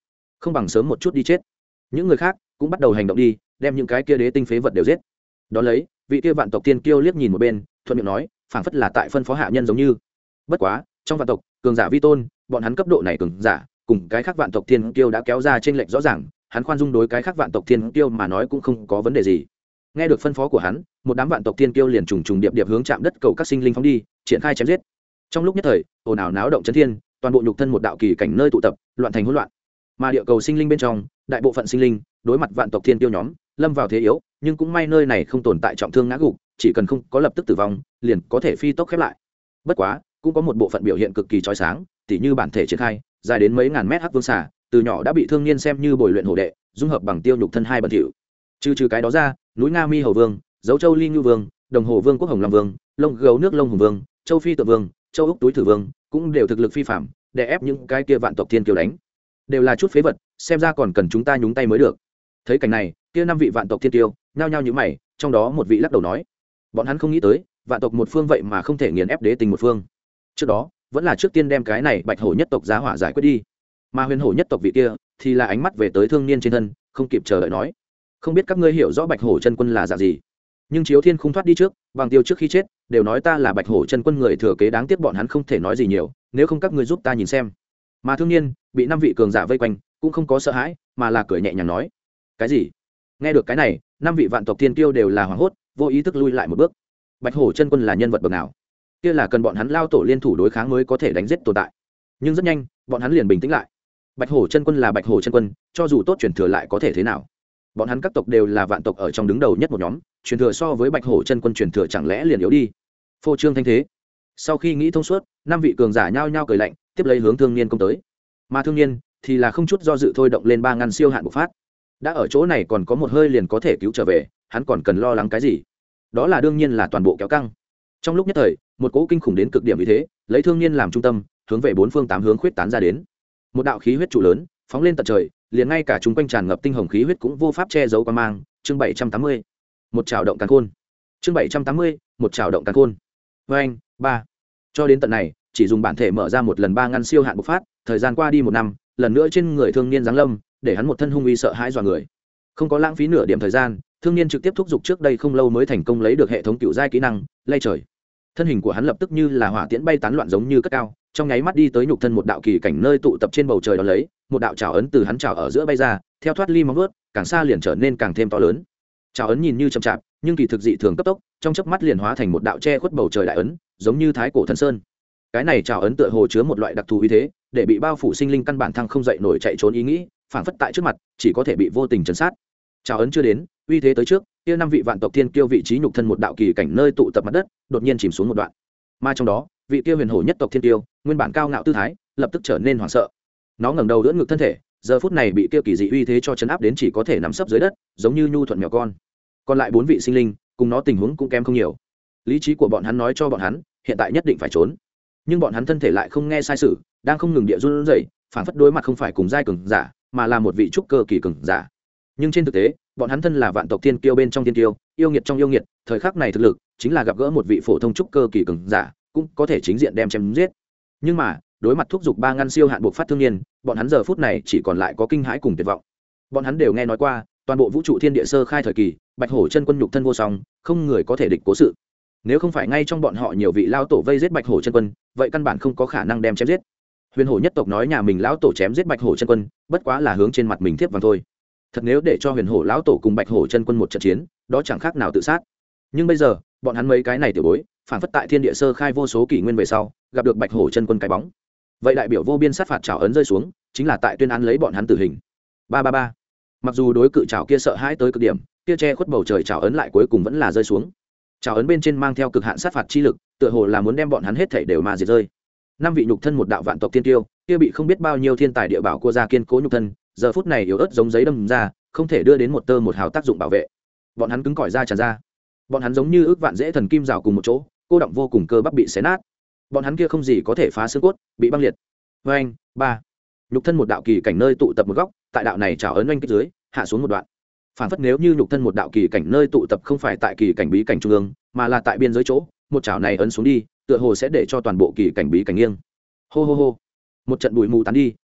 A: không bằng sớm một chút đi chết. Những người khác cũng bắt đầu hành động đi, đem những cái kia đế tinh phế vật đều giết. Đó lấy vị kia vạn tộc tiên kiêu liếc nhìn một bên, thuận miệng nói, phảng phất là tại phân phó hạ nhân giống như. Bất quá trong vạn tộc cường giả vi tôn, bọn hắn cấp độ này cường giả cùng cái khác vạn tộc tiên kiêu đã kéo ra trên lệch rõ ràng, hắn khoan dung đối cái khác vạn tộc tiên kiêu mà nói cũng không có vấn đề gì. Nghe được phân phó của hắn, một đám vạn tộc tiên kiêu liền trùng trùng điệp điệp hướng chạm đất cầu các sinh linh phóng đi, triển khai chém giết. Trong lúc nhất thời, ồn ào náo động chấn thiên, toàn bộ nhục thân một đạo kỳ cảnh nơi tụ tập, loạn thành hỗn loạn. Mà địa cầu sinh linh bên trong, đại bộ phận sinh linh đối mặt vạn tộc tiên kiêu nhóm, lâm vào thế yếu, nhưng cũng may nơi này không tồn tại trọng thương ngã gục, chỉ cần không có lập tức tử vong, liền có thể phi tốc khép lại. Bất quá, cũng có một bộ phận biểu hiện cực kỳ chói sáng, tỉ như bản thể triển khai, dài đến mấy ngàn mét hắc vương xà, từ nhỏ đã bị thương niên xem như bồi luyện hổ đệ, dung hợp bằng tiêu nhục thân hai bẩn thỉu. Trừ cái đó ra, núi Nga Mi Hầu Vương, Dấu Châu Ly Ngưu Vương, Đồng Hồ Vương Quốc Hồng Long Vương, Lông Gấu Nước Lông Hùng Vương, Châu Phi Tự Vương, Châu Úc Túi Thử Vương, cũng đều thực lực phi phàm, để ép những cái kia vạn tộc thiên kiêu đánh. Đều là chút phế vật, xem ra còn cần chúng ta nhúng tay mới được. Thấy cảnh này, kia 5 vị vạn tộc thiên kiêu, nhao nhao nhíu mày, trong đó một vị lắc đầu nói, bọn hắn không nghĩ tới, vạn tộc một phương vậy mà không thể nghiền ép đế tinh một phương. Trước đó, vẫn là trước tiên đem cái này Bạch Hổ nhất tộc giá hỏa giải quyết đi. Mà Huyền Hổ nhất tộc vị kia, thì là ánh mắt về tới thương niên trên thân, không kịp chờ đợi nói, không biết các ngươi hiểu rõ Bạch Hổ chân quân là dạng gì, nhưng Chiếu Thiên không thoát đi trước, bằng tiêu trước khi chết đều nói ta là Bạch Hổ chân quân người thừa kế, đáng tiếc bọn hắn không thể nói gì nhiều, nếu không các ngươi giúp ta nhìn xem. Mà thương niên bị 5 vị cường giả vây quanh, cũng không có sợ hãi, mà là cười nhẹ nhàng nói, cái gì? Nghe được cái này, 5 vị vạn tộc thiên kiêu đều là hoảng hốt, vô ý thức lui lại một bước. Bạch Hổ chân quân là nhân vật bậc nào? Kia là cần bọn hắn lao tổ liên thủ đối kháng mới có thể đánh giết tồn tại. Nhưng rất nhanh, bọn hắn liền bình tĩnh lại. Bạch Hổ chân quân là Bạch Hổ chân quân, cho dù tốt truyền thừa lại có thể thế nào? Bọn hắn các tộc đều là vạn tộc ở trong đứng đầu nhất một nhóm, truyền thừa so với Bạch Hổ chân quân truyền thừa chẳng lẽ liền yếu đi? Phô trương thanh thế. Sau khi nghĩ thông suốt, 5 vị cường giả nhao nhao cười lạnh, tiếp lấy hướng thương niên công tới. Mà thương niên thì là không chút do dự thôi động lên 3 ngăn siêu hạn bộc phát. Đã ở chỗ này còn có một hơi liền có thể cứu trở về, hắn còn cần lo lắng cái gì? Đó là đương nhiên là toàn bộ kéo căng. Trong lúc nhất thời, một cỗ kinh khủng đến cực điểm như thế, lấy thương niên làm trung tâm, hướng về 4 phương 8 hướng khuyết tán ra đến. Một đạo khí huyết trụ lớn phóng lên tận trời, liền ngay cả chúng quanh tràn ngập tinh hồng khí huyết cũng vô pháp che giấu quan mang. Chương 780, một trảo động càn khôn. Chương 780, một trảo động càn khôn. Vâng, 3. Cho đến tận này, chỉ dùng bản thể mở ra một lần 3 ngăn siêu hạn bộc phát, thời gian qua đi 1 năm, lần nữa trên người thương niên giáng lâm, để hắn một thân hung uy sợ hãi dọa người. Không có lãng phí nửa điểm thời gian, thương niên trực tiếp thúc giục trước đây không lâu mới thành công lấy được hệ thống cựu giai kỹ năng lay trời. Thân hình của hắn lập tức như là hỏa tiễn bay tán loạn giống như cất cao, trong nháy mắt đi tới nhục thân một đạo kỳ cảnh nơi tụ tập trên bầu trời, đó lấy một đạo trảo ấn từ hắn trảo ở giữa bay ra, theo thoát ly móng vuốt, càng xa liền trở nên càng thêm to lớn. Trảo ấn nhìn như chậm chạp, nhưng kỳ thực dị thường cấp tốc, trong chớp mắt liền hóa thành một đạo che khuất bầu trời đại ấn, giống như thái cổ thần sơn. Cái này trảo ấn tựa hồ chứa một loại đặc thù uy thế, để bị bao phủ sinh linh căn bản thăng không dậy nổi chạy trốn ý nghĩ, phảng phất tại trước mặt chỉ có thể bị vô tình trấn sát. Trảo ấn chưa đến, uy thế tới trước, kia 5 vị vạn tộc thiên kiêu vị trí nhục thân một đạo kỳ cảnh nơi tụ tập mặt đất, đột nhiên chìm xuống một đoạn. Mà trong đó, vị kia huyền hổ nhất tộc thiên kiêu, nguyên bản cao ngạo tư thái, lập tức trở nên hoảng sợ. Nó ngẩng đầu đỡ ngực thân thể, giờ phút này bị kia kỳ dị uy thế cho chấn áp đến chỉ có thể nằm sấp dưới đất, giống như nhu thuận mèo con. Còn lại 4 vị sinh linh, cùng nó tình huống cũng kém không nhiều. Lý trí của bọn hắn nói cho bọn hắn, hiện tại nhất định phải trốn. Nhưng bọn hắn thân thể lại không nghe sai sự, đang không ngừng địa run rẩy, phản phất đối mặt không phải cùng giai cường giả, mà là một vị trúc cơ kỳ cường giả. Nhưng trên thực tế, bọn hắn thân là vạn tộc thiên kiêu bên trong thiên kiêu, yêu nghiệt trong yêu nghiệt, thời khắc này thực lực chính là gặp gỡ một vị phổ thông trúc cơ kỳ cường giả, cũng có thể chính diện đem chém giết. Nhưng mà, đối mặt thúc giục 3 ngăn siêu hạn buộc phát thương niên, bọn hắn giờ phút này chỉ còn lại có kinh hãi cùng tuyệt vọng. Bọn hắn đều nghe nói qua, toàn bộ vũ trụ thiên địa sơ khai thời kỳ, Bạch Hổ chân quân nhục thân vô song, không người có thể địch cố sự. Nếu không phải ngay trong bọn họ nhiều vị lao tổ vây giết Bạch Hổ chân quân, vậy căn bản không có khả năng đem chém giết. Huyền Hổ nhất tộc nói nhà mình lão tổ chém giết Bạch Hổ chân quân, bất quá là hướng trên mặt mình thiếp vàng thôi. Thật nếu để cho Huyền Hổ lão tổ cùng Bạch Hổ chân quân một trận chiến, đó chẳng khác nào tự sát. Nhưng bây giờ, bọn hắn mấy cái này tiểu bối, phản phất tại thiên địa sơ khai vô số kỷ nguyên về sau, gặp được Bạch Hổ chân quân cái bóng. Vậy đại biểu vô biên sát phạt trảo ấn rơi xuống, chính là tại tuyên án lấy bọn hắn tử hình. 333. Mặc dù đối cự trảo kia sợ hãi tới cực điểm, kia che khuất bầu trời trảo ấn lại cuối cùng vẫn là rơi xuống. Trảo ấn bên trên mang theo cực hạn sát phạt chi lực, tựa hồ là muốn đem bọn hắn hết thảy đều mà diệt rơi. 5 vị nhục thân một đạo vạn tộc tiên tiêu, kia bị không biết bao nhiêu thiên tài địa bảo của gia kiên cố nhục thân, giờ phút này yếu ớt giống giấy đâm ra, không thể đưa đến một tơ một hào tác dụng bảo vệ. Bọn hắn cứng cỏi ra tràn ra. Bọn hắn giống như ước vạn dễ thần kim rào cùng một chỗ, cô động vô cùng cơ bắp bị xé nát. Bọn hắn kia không gì có thể phá xương cốt, bị băng liệt. Oanh, 3. Nhục thân một đạo kỳ cảnh nơi tụ tập một góc, tại đạo này trảo ấn oanh kích dưới, hạ xuống một đoạn. Phản phất nếu như nhục thân một đạo kỳ cảnh nơi tụ tập không phải tại kỳ cảnh bí cảnh trung ương, mà là tại biên giới chỗ, một chảo này ấn xuống đi, tựa hồ sẽ để cho toàn bộ kỳ cảnh bí cảnh nghiêng. Hô hô hô. Một trận bụi mù tán đi,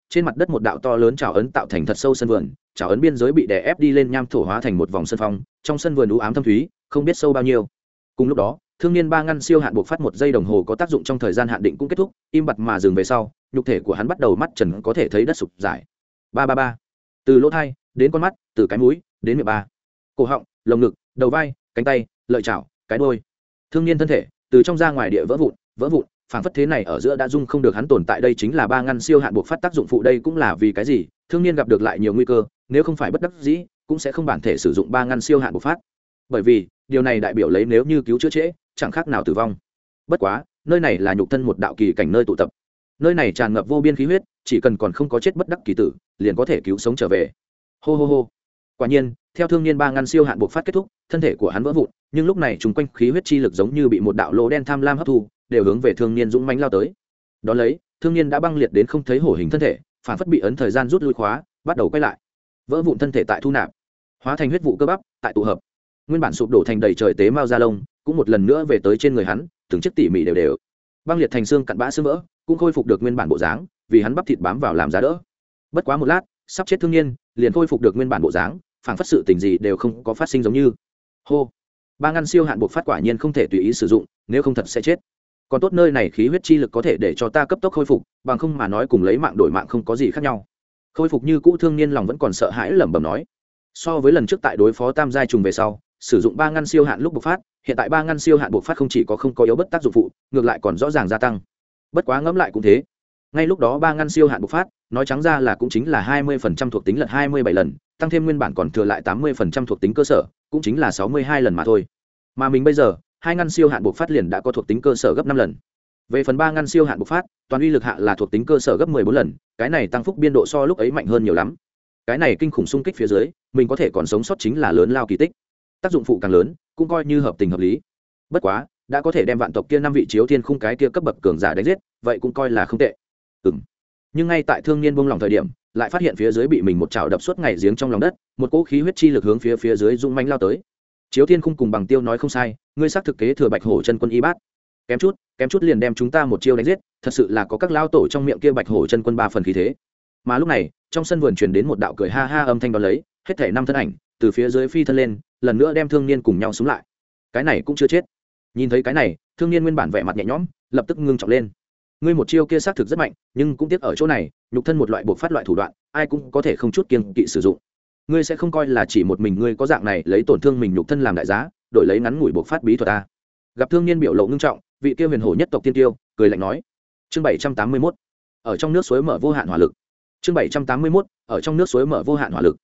A: trên mặt đất một đạo to lớn trào ấn tạo thành thật sâu sân vườn, trào ấn biên giới bị đè ép đi lên nham thổ hóa thành một vòng sân phong, trong sân vườn u ám thâm thúy, không biết sâu bao nhiêu. Cùng lúc đó, thương niên ba ngăn siêu hạn buộc phát 1 giây đồng hồ có tác dụng trong thời gian hạn định cũng kết thúc, im bặt mà dừng về sau, nhục thể của hắn bắt đầu mắt trần có thể thấy đất sụp giải. 333. Từ lỗ tai đến con mắt, từ cái mũi đến miệng ba, cổ họng, lồng ngực, đầu vai, cánh tay, lợi chảo, cái đuôi. Thương niên thân thể từ trong ra ngoài địa vỡ vụn, phảng phất thế này ở giữa đã dung không được hắn tồn tại, đây chính là ba ngăn siêu hạn buộc phát tác dụng phụ. Đây cũng là vì cái gì thương niên gặp được lại nhiều nguy cơ, nếu không phải bất đắc dĩ cũng sẽ không bản thể sử dụng ba ngăn siêu hạn buộc phát, bởi vì điều này đại biểu lấy nếu như cứu chữa trễ chẳng khác nào tử vong. Bất quá nơi này là nhục thân một đạo kỳ cảnh nơi tụ tập, nơi này tràn ngập vô biên khí huyết, chỉ cần còn không có chết bất đắc kỳ tử liền có thể cứu sống trở về. Hô hô hô. Quả nhiên theo thương niên ba ngăn siêu hạn buộc phát kết thúc, thân thể của hắn vỡ vụn, nhưng lúc này chung quanh khí huyết chi lực giống như bị một đạo lỗ đen tham lam hấp thu, đều hướng về thương niên dũng mãnh lao tới. Đón lấy thương niên đã băng liệt đến không thấy hổ hình thân thể, phản phất bị ấn thời gian rút lui khóa, bắt đầu quay lại. Vỡ vụn thân thể tại thu nạp, hóa thành huyết vụ cơ bắp tại tụ hợp, nguyên bản sụp đổ thành đầy trời tế mao da lông cũng một lần nữa về tới trên người hắn, từng chiếc tỉ mỉ đều đều băng liệt thành xương cặn bã xương vỡ cũng khôi phục được nguyên bản bộ dáng, vì hắn bắp thịt bám vào làm giá đỡ. Bất quá một lát, sắp chết thương niên liền khôi phục được nguyên bản bộ dáng, phảng phất sự tình gì đều không có phát sinh giống như. Hô. Ba ngăn siêu hạn buộc phát quả nhiên không thể tùy ý sử dụng, nếu không thật sẽ chết. Còn tốt nơi này khí huyết chi lực có thể để cho ta cấp tốc khôi phục, bằng không mà nói cùng lấy mạng đổi mạng không có gì khác nhau. Khôi phục như cũ thương niên lòng vẫn còn sợ hãi lẩm bẩm nói. So với lần trước tại đối phó tam giai trùng về sau, sử dụng ba ngăn siêu hạn lúc bộc phát, hiện tại ba ngăn siêu hạn bộc phát không chỉ có không có yếu bất tác dụng phụ, ngược lại còn rõ ràng gia tăng. Bất quá ngẫm lại cũng thế, ngay lúc đó ba ngăn siêu hạn bộc phát, nói trắng ra là cũng chính là 20% thuộc tính lật 27 lần, tăng thêm nguyên bản còn thừa lại 80% thuộc tính cơ sở, cũng chính là 62 lần mà thôi. Mà mình bây giờ, hai ngăn siêu hạn bộc phát liền đã có thuộc tính cơ sở gấp 5 lần. Về phần ba ngăn siêu hạn bộc phát, toàn uy lực hạ là thuộc tính cơ sở gấp 14 lần, cái này tăng phúc biên độ so lúc ấy mạnh hơn nhiều lắm. Cái này kinh khủng xung kích phía dưới, mình có thể còn sống sót chính là lớn lao kỳ tích. Tác dụng phụ càng lớn, cũng coi như hợp tình hợp lý. Bất quá, đã có thể đem vạn tộc kia 5 vị chiếu thiên khung cái kia cấp bậc cường giả đánh giết, vậy cũng coi là không tệ. Nhưng ngay tại thương niên buông lòng thời điểm, lại phát hiện phía dưới bị mình một chảo đập suốt ngày giếng trong lòng đất, một cỗ khí huyết chi lực hướng phía dưới dũng mãnh lao tới. Chiếu thiên khung cùng Bằng Tiêu nói không sai, ngươi xác thực kế thừa Bạch Hổ chân quân y bát, kém chút liền đem chúng ta một chiêu đánh giết, thật sự là có các lao tổ trong miệng kia Bạch Hổ chân quân 3 phần khí thế. Mà lúc này, trong sân vườn truyền đến một đạo cười ha ha âm thanh, đó lấy hết thể 5 thân ảnh từ phía dưới phi thân lên, lần nữa đem thương niên cùng nhau xuống lại. Cái này cũng chưa chết. Nhìn thấy cái này, thương niên nguyên bản vẻ mặt nhẹ nhõm, lập tức ngưng trọng lên. Ngươi một chiêu kia xác thực rất mạnh, nhưng cũng tiếc ở chỗ này, nhục thân một loại buộc phát loại thủ đoạn, ai cũng có thể không chút kiêng kỵ sử dụng. Ngươi sẽ không coi là chỉ một mình ngươi có dạng này lấy tổn thương mình nhục thân làm đại giá, đổi lấy ngắn ngủi buộc phát bí thuật a. Gặp thương niên biểu lộ ngưng trọng, vị kia huyền hổ nhất tộc tiên tiêu cười lạnh nói. Chương 781, ở trong nước suối mở vô hạn hỏa lực. Chương 781, ở trong nước suối mở vô hạn hỏa lực.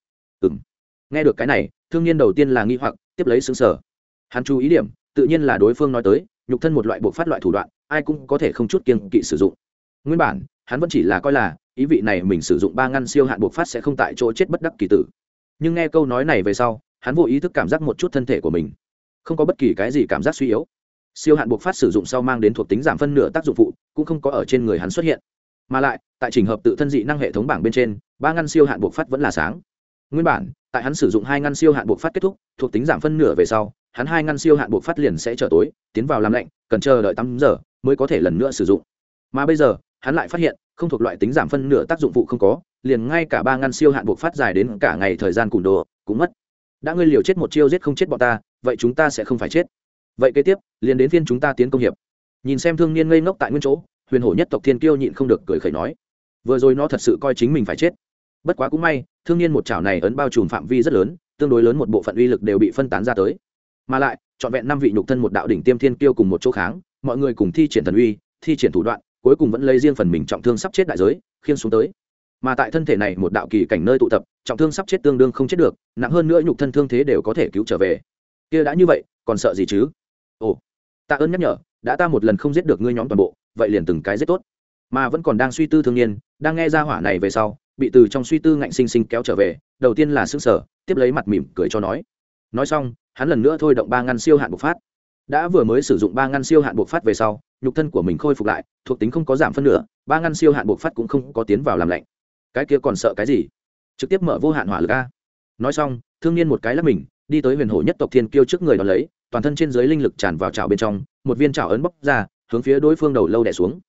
A: Nghe được cái này, thương niên đầu tiên là nghi hoặc, tiếp lấy sững sờ. Hắn chú ý điểm, tự nhiên là đối phương nói tới, nhục thân một loại buộc phát loại thủ đoạn, ai cũng có thể không chút kiêng kỵ sử dụng. Nguyên bản, hắn vẫn chỉ là coi là ý vị này mình sử dụng 3 ngăn siêu hạn buộc phát sẽ không tại chỗ chết bất đắc kỳ tử. Nhưng nghe câu nói này về sau, hắn vô ý thức cảm giác một chút thân thể của mình không có bất kỳ cái gì cảm giác suy yếu. Siêu hạn buộc phát sử dụng sau mang đến thuộc tính giảm phân nửa tác dụng phụ cũng không có ở trên người hắn xuất hiện, mà lại tại trình hợp tự thân dị năng hệ thống bảng bên trên, 3 ngăn siêu hạn buộc phát vẫn là sáng. Nguyên bản, tại hắn sử dụng 2 ngăn siêu hạn buộc phát kết thúc, thuộc tính giảm phân nửa về sau, hắn 2 ngăn siêu hạn buộc phát liền sẽ trở tối, tiến vào làm lạnh, cần chờ đợi 8 giờ mới có thể lần nữa sử dụng. Mà bây giờ, hắn lại phát hiện, không thuộc loại tính giảm phân nửa tác dụng phụ không có, liền ngay cả 3 ngăn siêu hạn buộc phát dài đến cả ngày thời gian cùn đồ cũng mất. Đã ngươi liều chết một chiêu giết không chết bọn ta, vậy chúng ta sẽ không phải chết. Vậy kế tiếp, liền đến phiên chúng ta tiến công hiệp. Nhìn xem thương niên ngây ngốc tại nguyên chỗ, huyền hổ nhất tộc thiên kiêu nhịn không được cười khẩy nói, vừa rồi nó thật sự coi chính mình phải chết. Bất quá cũng may, thương niên một chảo này ấn bao trùm phạm vi rất lớn, tương đối lớn một bộ phận uy lực đều bị phân tán ra tới. Mà lại, trọn vẹn 5 vị nhục thân một đạo đỉnh tiêm thiên kiêu cùng một chỗ kháng, mọi người cùng thi triển thần uy, thi triển thủ đoạn, cuối cùng vẫn lấy riêng phần mình trọng thương sắp chết đại giới, khiêng xuống tới. Mà tại thân thể này một đạo kỳ cảnh nơi tụ tập, trọng thương sắp chết tương đương không chết được, nặng hơn nữa nhục thân thương thế đều có thể cứu trở về. Kia đã như vậy, còn sợ gì chứ? Ồ, tạ ơn nhắc nhở, đã ta một lần không giết được ngươi nhóm toàn bộ, vậy liền từng cái giết tốt. Mà vẫn còn đang suy tư thương niên, đang nghe ra hỏa này về sau, bị từ trong suy tư ngạnh sinh sinh kéo trở về, đầu tiên là sững sờ, tiếp lấy mặt mỉm cười cho nói xong, hắn lần nữa thôi động 3 ngăn siêu hạn bộc phát. Đã vừa mới sử dụng 3 ngăn siêu hạn bộc phát về sau, nhục thân của mình khôi phục lại, thuộc tính không có giảm phân nửa, 3 ngăn siêu hạn bộc phát cũng không có tiến vào làm lạnh. Cái kia còn sợ cái gì? Trực tiếp mở vô hạn hỏa lực a. Nói xong, thương niên một cái lắc mình, đi tới huyền hổ nhất tộc thiên kiêu trước người đón lấy, toàn thân trên dưới linh lực tràn vào chảo bên trong, một viên chảo ấn bốc ra, hướng phía đối phương đầu lâu đè xuống.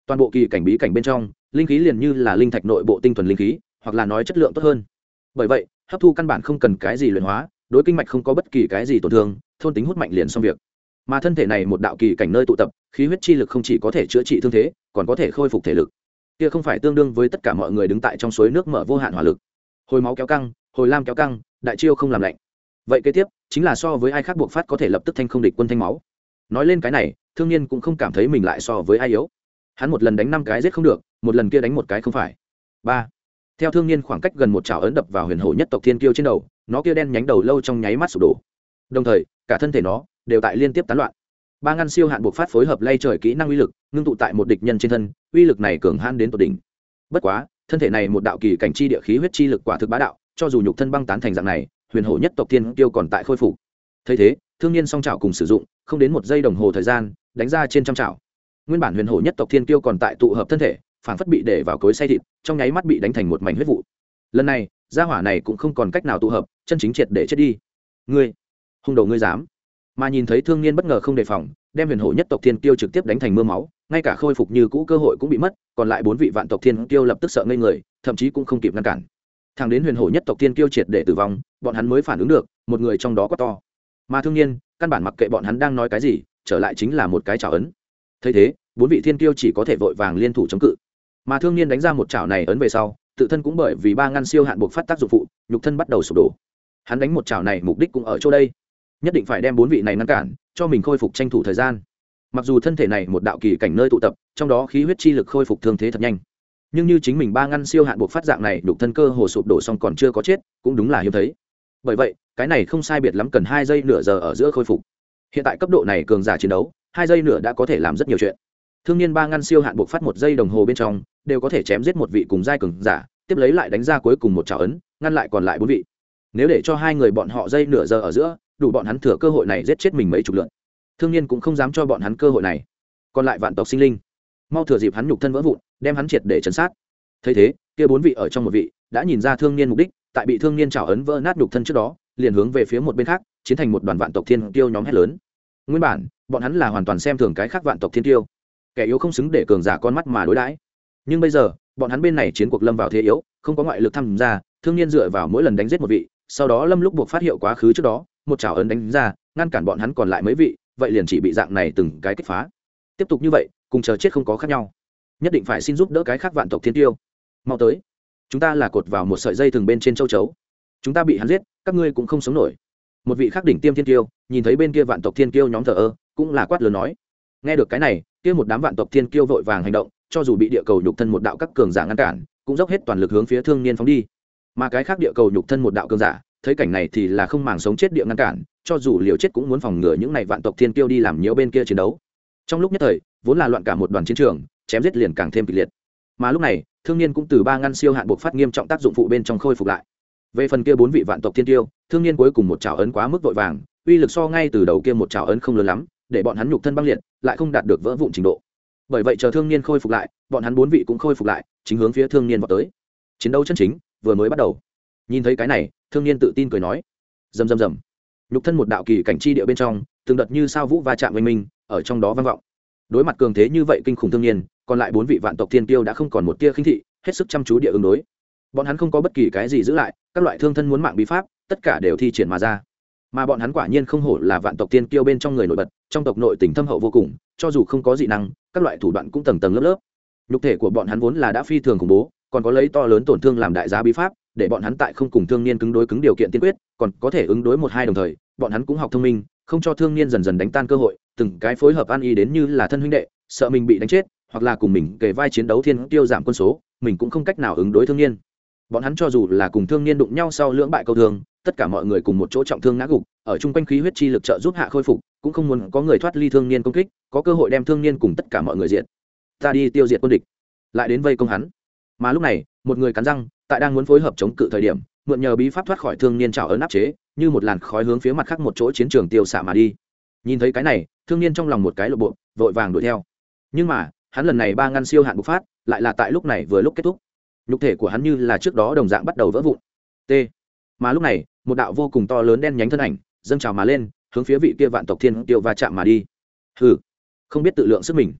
A: toàn bộ kỳ cảnh bí cảnh bên trong linh khí liền như là linh thạch nội bộ tinh thuần linh khí, hoặc là nói chất lượng tốt hơn. Bởi vậy hấp thu căn bản không cần cái gì luyện hóa, đối kinh mạch không có bất kỳ cái gì tổn thương, thôn tính hút mạnh liền xong việc. Mà thân thể này một đạo kỳ cảnh nơi tụ tập, khí huyết chi lực không chỉ có thể chữa trị thương thế, còn có thể khôi phục thể lực. Kia không phải tương đương với tất cả mọi người đứng tại trong suối nước mở vô hạn hỏa lực. Hồi máu kéo căng, hồi lam kéo căng, đại chiêu không làm lạnh. Vậy kế tiếp chính là so với ai khác buộc phát có thể lập tức thanh không địch quân thanh máu. Nói lên cái này, Thương Niên cũng không cảm thấy mình lại so với ai yếu. Hắn một lần đánh 5 cái giết không được, một lần kia đánh một cái không phải. 3. Theo Thương Niên khoảng cách gần một chảo ấn đập vào huyền hổ nhất tộc thiên kiêu trên đầu, nó kia đen nhánh đầu lâu trong nháy mắt sụp đổ. Đồng thời, cả thân thể nó đều tại liên tiếp tán loạn. Ba ngăn siêu hạn buộc phát phối hợp lay trời kỹ năng uy lực, ngưng tụ tại một địch nhân trên thân, uy lực này cường hãn đến tột đỉnh. Bất quá, thân thể này một đạo kỳ cảnh chi địa khí huyết chi lực quả thực bá đạo, cho dù nhục thân băng tán thành dạng này, huyền hổ nhất tộc thiên kiêu còn tại khôi phục. Thấy thế, Thương Niên song chảo cùng sử dụng, không đến 1 giây đồng hồ thời gian, đánh ra trên trăm chảo. Nguyên bản huyền hổ nhất tộc thiên kiêu còn tại tụ hợp thân thể, phản phất bị để vào cối xay thịt, trong nháy mắt bị đánh thành một mảnh huyết vụ. Lần này, gia hỏa này cũng không còn cách nào tụ hợp, chân chính triệt để chết đi. Ngươi, hung đồ ngươi dám! Mà nhìn thấy Thương Niên bất ngờ không đề phòng, đem huyền hổ nhất tộc thiên kiêu trực tiếp đánh thành mưa máu, ngay cả khôi phục như cũ cơ hội cũng bị mất, còn lại 4 vị vạn tộc thiên kiêu lập tức sợ ngây người, thậm chí cũng không kịp ngăn cản. Thẳng đến huyền hổ nhất tộc thiên kiêu triệt để tử vong, bọn hắn mới phản ứng được, một người trong đó quá to. Mà Thương Niên, căn bản mặc kệ bọn hắn đang nói cái gì, trở lại chính là một cái chảo ấn. Thấy thế, 4 vị thiên kiêu chỉ có thể vội vàng liên thủ chống cự. Mà Thương Niên đánh ra một chảo này ấn về sau, tự thân cũng bởi vì ba ngăn siêu hạn buộc phát tác dụng phụ, nhục thân bắt đầu sụp đổ. Hắn đánh một chảo này mục đích cũng ở chỗ đây, nhất định phải đem 4 vị này ngăn cản, cho mình khôi phục tranh thủ thời gian. Mặc dù thân thể này một đạo kỳ cảnh nơi tụ tập, trong đó khí huyết chi lực khôi phục thương thế thật nhanh, nhưng như chính mình ba ngăn siêu hạn buộc phát dạng này, nhục thân cơ hồ sụp đổ xong còn chưa có chết, cũng đúng là hiếm thấy. Bởi vậy, cái này không sai biệt lắm cần 2 giây nửa giờ ở giữa khôi phục. Hiện tại cấp độ này cường giả chiến đấu, 2 giây nửa đã có thể làm rất nhiều chuyện. Thương Niên ba ngăn siêu hạn buộc phát 1 giây đồng hồ bên trong, đều có thể chém giết một vị cùng giai cường giả, tiếp lấy lại đánh ra cuối cùng một chảo ấn, ngăn lại còn lại 4 vị. Nếu để cho hai người bọn họ giây nửa giờ ở giữa, đủ bọn hắn thừa cơ hội này giết chết mình mấy chục lượt. Thương Niên cũng không dám cho bọn hắn cơ hội này. Còn lại vạn tộc sinh linh, mau thừa dịp hắn nhục thân vỡ vụn, đem hắn triệt để trấn sát. Thấy thế, kia 4 vị ở trong một vị đã nhìn ra Thương Niên mục đích, tại bị Thương Niên chảo ấn vỡ nát nhục thân trước đó, liền hướng về phía một bên khác, chiến thành một đoàn vạn tộc thiên kiêu nhóm hét lớn. Nguyên bản, bọn hắn là hoàn toàn xem thường cái khác vạn tộc thiên kiêu, kẻ yếu không xứng để cường giả con mắt mà đối đãi. Nhưng bây giờ, bọn hắn bên này chiến cuộc lâm vào thế yếu, không có ngoại lực tham gia, Thương Niên dựa vào mỗi lần đánh giết một vị, sau đó lâm lúc buộc phát hiệu quá khứ trước đó, một chảo ấn đánh ra, ngăn cản bọn hắn còn lại mấy vị, vậy liền chỉ bị dạng này từng cái kích phá. Tiếp tục như vậy, cùng chờ chết không có khác nhau. Nhất định phải xin giúp đỡ cái khác vạn tộc thiên tiêu. Mau tới, chúng ta là cột vào một sợi dây thừng bên trên châu chấu, chúng ta bị hắn giết, các ngươi cũng không sống nổi. Một vị khác đỉnh tiêm thiên tiêu, nhìn thấy bên kia vạn tộc thiên kiêu nhóm thờ ơ, cũng là quát lớn nói. Nghe được cái này, kia một đám vạn tộc thiên kiêu vội vàng hành động, cho dù bị địa cầu nhục thân một đạo các cường giả ngăn cản, cũng dốc hết toàn lực hướng phía Thương Niên phóng đi. Mà cái khác địa cầu nhục thân một đạo cường giả, thấy cảnh này thì là không màng sống chết địa ngăn cản, cho dù liều chết cũng muốn phòng ngừa những này vạn tộc thiên kiêu đi làm nhiễu bên kia chiến đấu. Trong lúc nhất thời, vốn là loạn cả một đoàn chiến trường, chém giết liền càng thêm kịch liệt. Mà lúc này, Thương Niên cũng từ ba ngăn siêu hạn buộc phát nghiêm trọng tác dụng phụ bên trong khôi phục lại. Về phần kia 4 vị vạn tộc thiên kiêu, Thương Niên cuối cùng một chảo ấn quá mức vội vàng, uy lực so ngay từ đầu kia một chảo ấn không lớn lắm, để bọn hắn nhục thân băng liệt, lại không đạt được vỡ vụn trình độ. Bởi vậy chờ Thương Niên khôi phục lại, bọn hắn 4 vị cũng khôi phục lại, chính hướng phía Thương Niên vọt tới. Chiến đấu chân chính vừa mới bắt đầu. Nhìn thấy cái này, Thương Niên tự tin cười nói: "Rầm rầm rầm." Nhục thân một đạo kỳ cảnh chi địa bên trong, từng đợt như sao vũ va chạm với mình, ở trong đó vang vọng. Đối mặt cường thế như vậy kinh khủng Thương Niên, còn lại 4 vị vạn tộc thiên kiêu đã không còn một tia khinh thị, hết sức chăm chú địa ứng đối. Bọn hắn không có bất kỳ cái gì giữ lại, các loại thương thân muốn mạng bí pháp, tất cả đều thi triển mà ra. Mà bọn hắn quả nhiên không hổ là vạn tộc tiên kiêu bên trong người nổi bật, trong tộc nội tình thâm hậu vô cùng, cho dù không có dị năng, các loại thủ đoạn cũng tầng tầng lớp lớp. Nhục thể của bọn hắn vốn là đã phi thường khủng bố, còn có lấy to lớn tổn thương làm đại giá bí pháp, để bọn hắn tại không cùng Thương Niên cứng đối cứng điều kiện tiên quyết, còn có thể ứng đối một hai đồng thời, bọn hắn cũng học thông minh, không cho Thương Niên dần dần đánh tan cơ hội, từng cái phối hợp ăn ý đến như là thân huynh đệ, sợ mình bị đánh chết, hoặc là cùng mình kề vai chiến đấu thiên tiêu giảm quân số, mình cũng không cách nào ứng đối Thương Niên. Bọn hắn cho dù là cùng Thương Niên đụng nhau sau lưỡng bại câu thương, tất cả mọi người cùng một chỗ trọng thương ngã gục, ở chung quanh khí huyết chi lực trợ giúp hạ khôi phục, cũng không muốn có người thoát ly Thương Niên công kích, có cơ hội đem Thương Niên cùng tất cả mọi người diệt. Ta đi tiêu diệt quân địch, lại đến vây công hắn. Mà lúc này, một người cắn răng, tại đang muốn phối hợp chống cự thời điểm, mượn nhờ bí pháp thoát khỏi Thương Niên trảo ấn áp chế, như một làn khói hướng phía mặt khác một chỗ chiến trường tiêu xạ mà đi. Nhìn thấy cái này, Thương Niên trong lòng một cái lộ bộ, vội vàng đuổi theo. Nhưng mà, hắn lần này ba ngăn siêu hạn bộc phát, lại là tại lúc này vừa lúc kết thúc. Nhục thể của hắn như là trước đó đồng dạng bắt đầu vỡ vụn. T. Mà lúc này, một đạo vô cùng to lớn đen nhánh thân ảnh dâng trào mà lên, hướng phía vị kia vạn tộc thiên tiêu va chạm mà đi. Hừ, không biết tự lượng sức mình.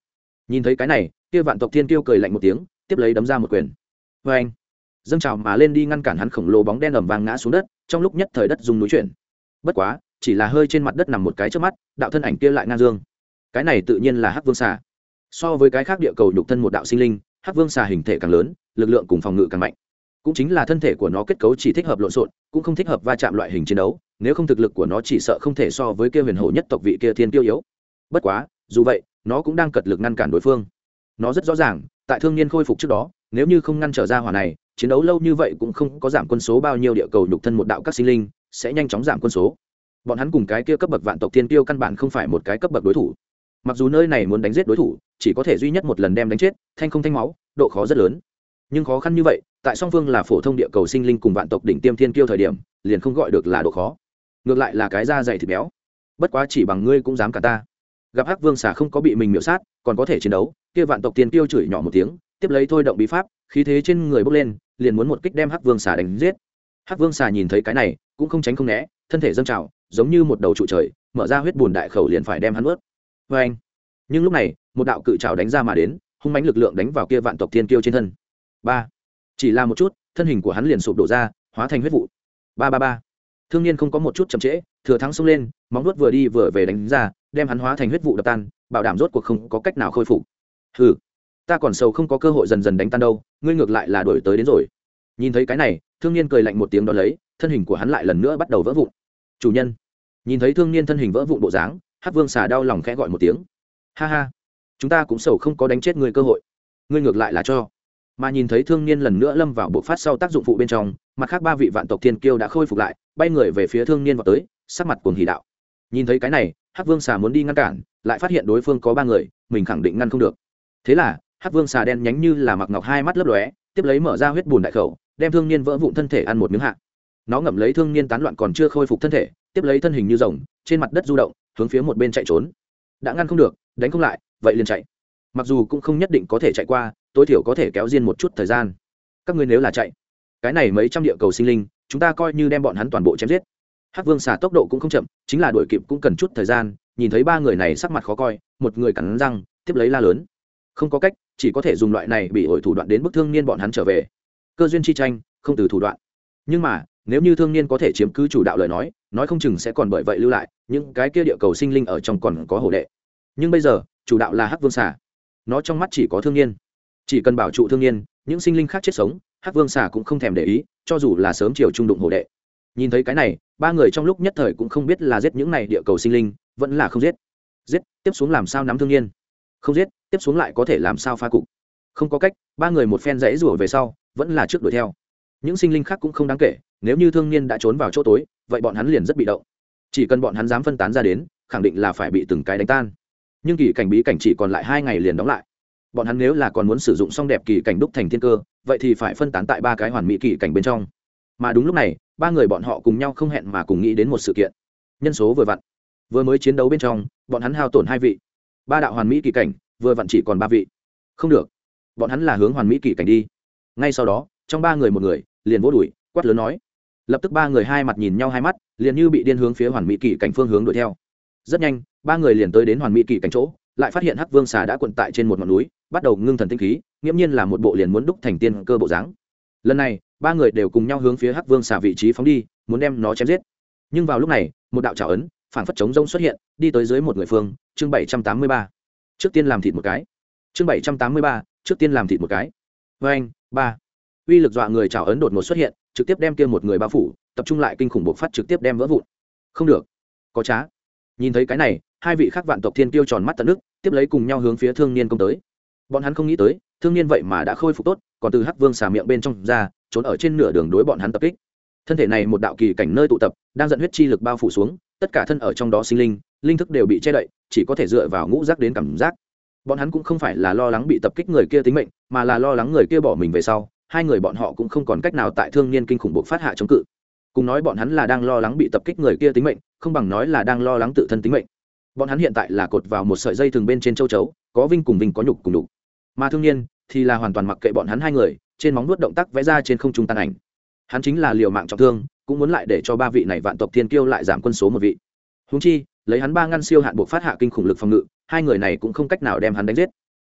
A: Nhìn thấy cái này, kia vạn tộc thiên kiêu cười lạnh một tiếng, tiếp lấy đấm ra một quyền. Và anh dâng trào mà lên đi ngăn cản hắn khổng lồ bóng đen ầm vang ngã xuống đất, trong lúc nhất thời đất rung núi chuyển. Bất quá, chỉ là hơi trên mặt đất nằm một cái trước mắt, đạo thân ảnh kia lại ngang dương. Cái này tự nhiên là Hắc Vương xà. So với cái khác địa cầu nhục thân một đạo sinh linh, Hắc Vương xà hình thể càng lớn, lực lượng cùng phòng ngự càng mạnh. Cũng chính là thân thể của nó kết cấu chỉ thích hợp lộn xộn, cũng không thích hợp va chạm loại hình chiến đấu, nếu không thực lực của nó chỉ sợ không thể so với kia huyền hổ nhất tộc vị kia thiên tiêu yếu. Bất quá, dù vậy, nó cũng đang cật lực ngăn cản đối phương. Nó rất rõ ràng, tại thương niên khôi phục trước đó, nếu như không ngăn trở ra hỏa này, chiến đấu lâu như vậy cũng không có giảm quân số bao nhiêu địa cầu nhục thân một đạo các sinh linh, sẽ nhanh chóng giảm quân số. Bọn hắn cùng cái kia cấp bậc vạn tộc thiên tiêu căn bản không phải một cái cấp bậc đối thủ. Mặc dù nơi này muốn đánh giết đối thủ, chỉ có thể duy nhất một lần đem đánh chết, thanh không thanh máu, độ khó rất lớn. Nhưng khó khăn như vậy, tại song phương là phổ thông địa cầu sinh linh cùng vạn tộc đỉnh tiêm thiên kiêu thời điểm, liền không gọi được là độ khó. Ngược lại là cái da dày thịt béo. Bất quá chỉ bằng ngươi cũng dám cả ta. Gặp Hắc Vương xà không có bị mình miểu sát, còn có thể chiến đấu, kia vạn tộc thiên kiêu chửi nhỏ một tiếng, tiếp lấy thôi động bí pháp, khí thế trên người bốc lên, liền muốn một kích đem Hắc Vương xà đánh giết. Hắc Vương xà nhìn thấy cái này, cũng không tránh không né, thân thể dâng trào, giống như một đầu trụ trời, mở ra huyết bùn đại khẩu liền phải đem hắn nuốt. Và anh. Nhưng lúc này, một đạo cự trảo đánh ra mà đến, hung mãnh lực lượng đánh vào kia vạn tộc thiên kiêu trên thân. Ba. Chỉ là một chút, thân hình của hắn liền sụp đổ ra, hóa thành huyết vụ. Ba ba ba. Thương Niên không có một chút chậm trễ, thừa thắng xông lên, móng vuốt vừa đi vừa về đánh ra, đem hắn hóa thành huyết vụ đập tan, bảo đảm rốt cuộc không có cách nào khôi phục. Hừ, ta còn sâu không có cơ hội dần dần đánh tan đâu, ngươi ngược lại là đuổi tới đến rồi. Nhìn thấy cái này, Thương Niên cười lạnh một tiếng đón lấy, thân hình của hắn lại lần nữa bắt đầu vỡ vụn. Chủ nhân. Nhìn thấy Thương Niên thân hình vỡ vụn bộ dáng, Hắc Vương xà đau lòng khẽ gọi một tiếng. Ha ha, chúng ta cũng sầu không có đánh chết ngươi cơ hội, ngươi ngược lại là cho. Mà nhìn thấy Thương Niên lần nữa lâm vào bộ phát sau tác dụng phụ bên trong, mặt khác ba vị vạn tộc thiên kiêu đã khôi phục lại, bay người về phía Thương Niên vào tới, sắc mặt cuồng hỉ đạo. Nhìn thấy cái này, Hắc Vương xà muốn đi ngăn cản, lại phát hiện đối phương có ba người, mình khẳng định ngăn không được. Thế là, Hắc Vương xà đen nhánh như là mặc ngọc hai mắt lấp lóe, tiếp lấy mở ra huyết bùn đại khẩu, đem Thương Niên vỡ vụn thân thể ăn một miếng hạ. Nó ngậm lấy Thương Niên tán loạn còn chưa khôi phục thân thể, tiếp lấy thân hình như rồng, trên mặt đất du động, hướng phía một bên chạy trốn. Đã ngăn không được, đánh không lại, vậy liền chạy. Mặc dù cũng không nhất định có thể chạy qua, tối thiểu có thể kéo riêng một chút thời gian. Các ngươi nếu là chạy, cái này mấy trăm địa cầu sinh linh, chúng ta coi như đem bọn hắn toàn bộ chém giết. Hắc Vương xà tốc độ cũng không chậm, chính là đuổi kịp cũng cần chút thời gian. Nhìn thấy ba người này sắc mặt khó coi, một người cắn răng, tiếp lấy la lớn. Không có cách, chỉ có thể dùng loại này bị ổi thủ đoạn đến bức Thương Niên bọn hắn trở về. Cơ duyên chi tranh, không từ thủ đoạn. Nhưng mà, nếu như Thương Niên có thể chiếm cứ chủ đạo lời nói không chừng sẽ còn bởi vậy lưu lại, những cái kia địa cầu sinh linh ở trong còn có hổ đệ. Nhưng bây giờ, chủ đạo là Hắc Vương xà. Nó trong mắt chỉ có Thương Niên. Chỉ cần bảo trụ Thương Niên, những sinh linh khác chết sống, Hắc Vương xà cũng không thèm để ý, cho dù là sớm chiều trung đụng hổ đệ. Nhìn thấy cái này, ba người trong lúc nhất thời cũng không biết là giết những này địa cầu sinh linh, vẫn là không giết. Giết, tiếp xuống làm sao nắm Thương Niên? Không giết, tiếp xuống lại có thể làm sao phá cục? Không có cách, ba người một phen rẽ rủa về sau, vẫn là trước đuổi theo. Những sinh linh khác cũng không đáng kể, nếu như Thương Niên đã trốn vào chỗ tối, vậy bọn hắn liền rất bị động. Chỉ cần bọn hắn dám phân tán ra đến, khẳng định là phải bị từng cái đánh tan. Nhưng kỳ cảnh bí cảnh chỉ còn lại 2 ngày liền đóng lại. Bọn hắn nếu là còn muốn sử dụng xong đẹp kỳ cảnh đúc thành thiên cơ, vậy thì phải phân tán tại 3 cái hoàn mỹ kỳ cảnh bên trong. Mà đúng lúc này, ba người bọn họ cùng nhau không hẹn mà cùng nghĩ đến một sự kiện. Nhân số vừa vặn. Vừa mới chiến đấu bên trong, bọn hắn hao tổn 2 vị. 3 đạo hoàn mỹ kỳ cảnh, vừa vặn chỉ còn 3 vị. Không được, bọn hắn là hướng hoàn mỹ kỳ cảnh đi. Ngay sau đó, trong 3 người một người liền vỗ đùi, quát lớn nói. Lập tức 3 người hai mặt nhìn nhau hai mắt, liền như bị điên hướng phía hoàn mỹ kỳ cảnh phương hướng đuổi theo. Rất nhanh, 3 người liền tới đến hoàn mỹ kỳ cảnh chỗ, lại phát hiện Hắc Vương xà đã quận tại trên một ngọn núi, bắt đầu ngưng thần tinh khí, nghiễm nhiên là một bộ liền muốn đúc thành tiên cơ bộ dáng. Lần này, 3 người đều cùng nhau hướng phía Hắc Vương xà vị trí phóng đi, muốn đem nó chém giết. Nhưng vào lúc này, một đạo trảo ấn, phảng phất trống rông xuất hiện, đi tới dưới một người phương, chương 783. Trước tiên làm thịt một cái. Chương 783, trước tiên làm thịt một cái. Oeng, 3. Uy lực dọa người trảo ấn đột ngột xuất hiện, trực tiếp đem kia một người bao phủ, tập trung lại kinh khủng bộc phát trực tiếp đem vỡ vụn. Không được, có trá. Nhìn thấy cái này, 2 vị khác vạn tộc thiên kiêu tròn mắt tận nước, tiếp lấy cùng nhau hướng phía Thương Niên công tới. Bọn hắn không nghĩ tới, Thương Niên vậy mà đã khôi phục tốt, còn từ Hắc Vương xà miệng bên trong ra, trốn ở trên nửa đường đối bọn hắn tập kích. Thân thể này một đạo kỳ cảnh nơi tụ tập, đang dẫn huyết chi lực bao phủ xuống, tất cả thân ở trong đó sinh linh, linh thức đều bị che đậy, chỉ có thể dựa vào ngũ giác đến cảm giác. Bọn hắn cũng không phải là lo lắng bị tập kích người kia tính mệnh, mà là lo lắng người kia bỏ mình về sau, 2 người bọn họ cũng không còn cách nào tại Thương Niên kinh khủng bộc phát hạ chống cự. Cùng nói bọn hắn là đang lo lắng bị tập kích người kia tính mệnh, không bằng nói là đang lo lắng tự thân tính mệnh. Bọn hắn hiện tại là cột vào một sợi dây thừng bên trên châu chấu, có vinh cùng vinh, có nhục cùng nhục. Mà Thương Niên thì là hoàn toàn mặc kệ bọn hắn 2 người, trên móng vuốt động tác vẽ ra trên không trung tan ảnh. Hắn chính là liều mạng trọng thương, cũng muốn lại để cho 3 vị này vạn tộc thiên kiêu lại giảm quân số 1 vị. Huống chi, lấy hắn 3 ngăn siêu hạn buộc phát hạ kinh khủng lực phòng ngự, 2 người này cũng không cách nào đem hắn đánh giết.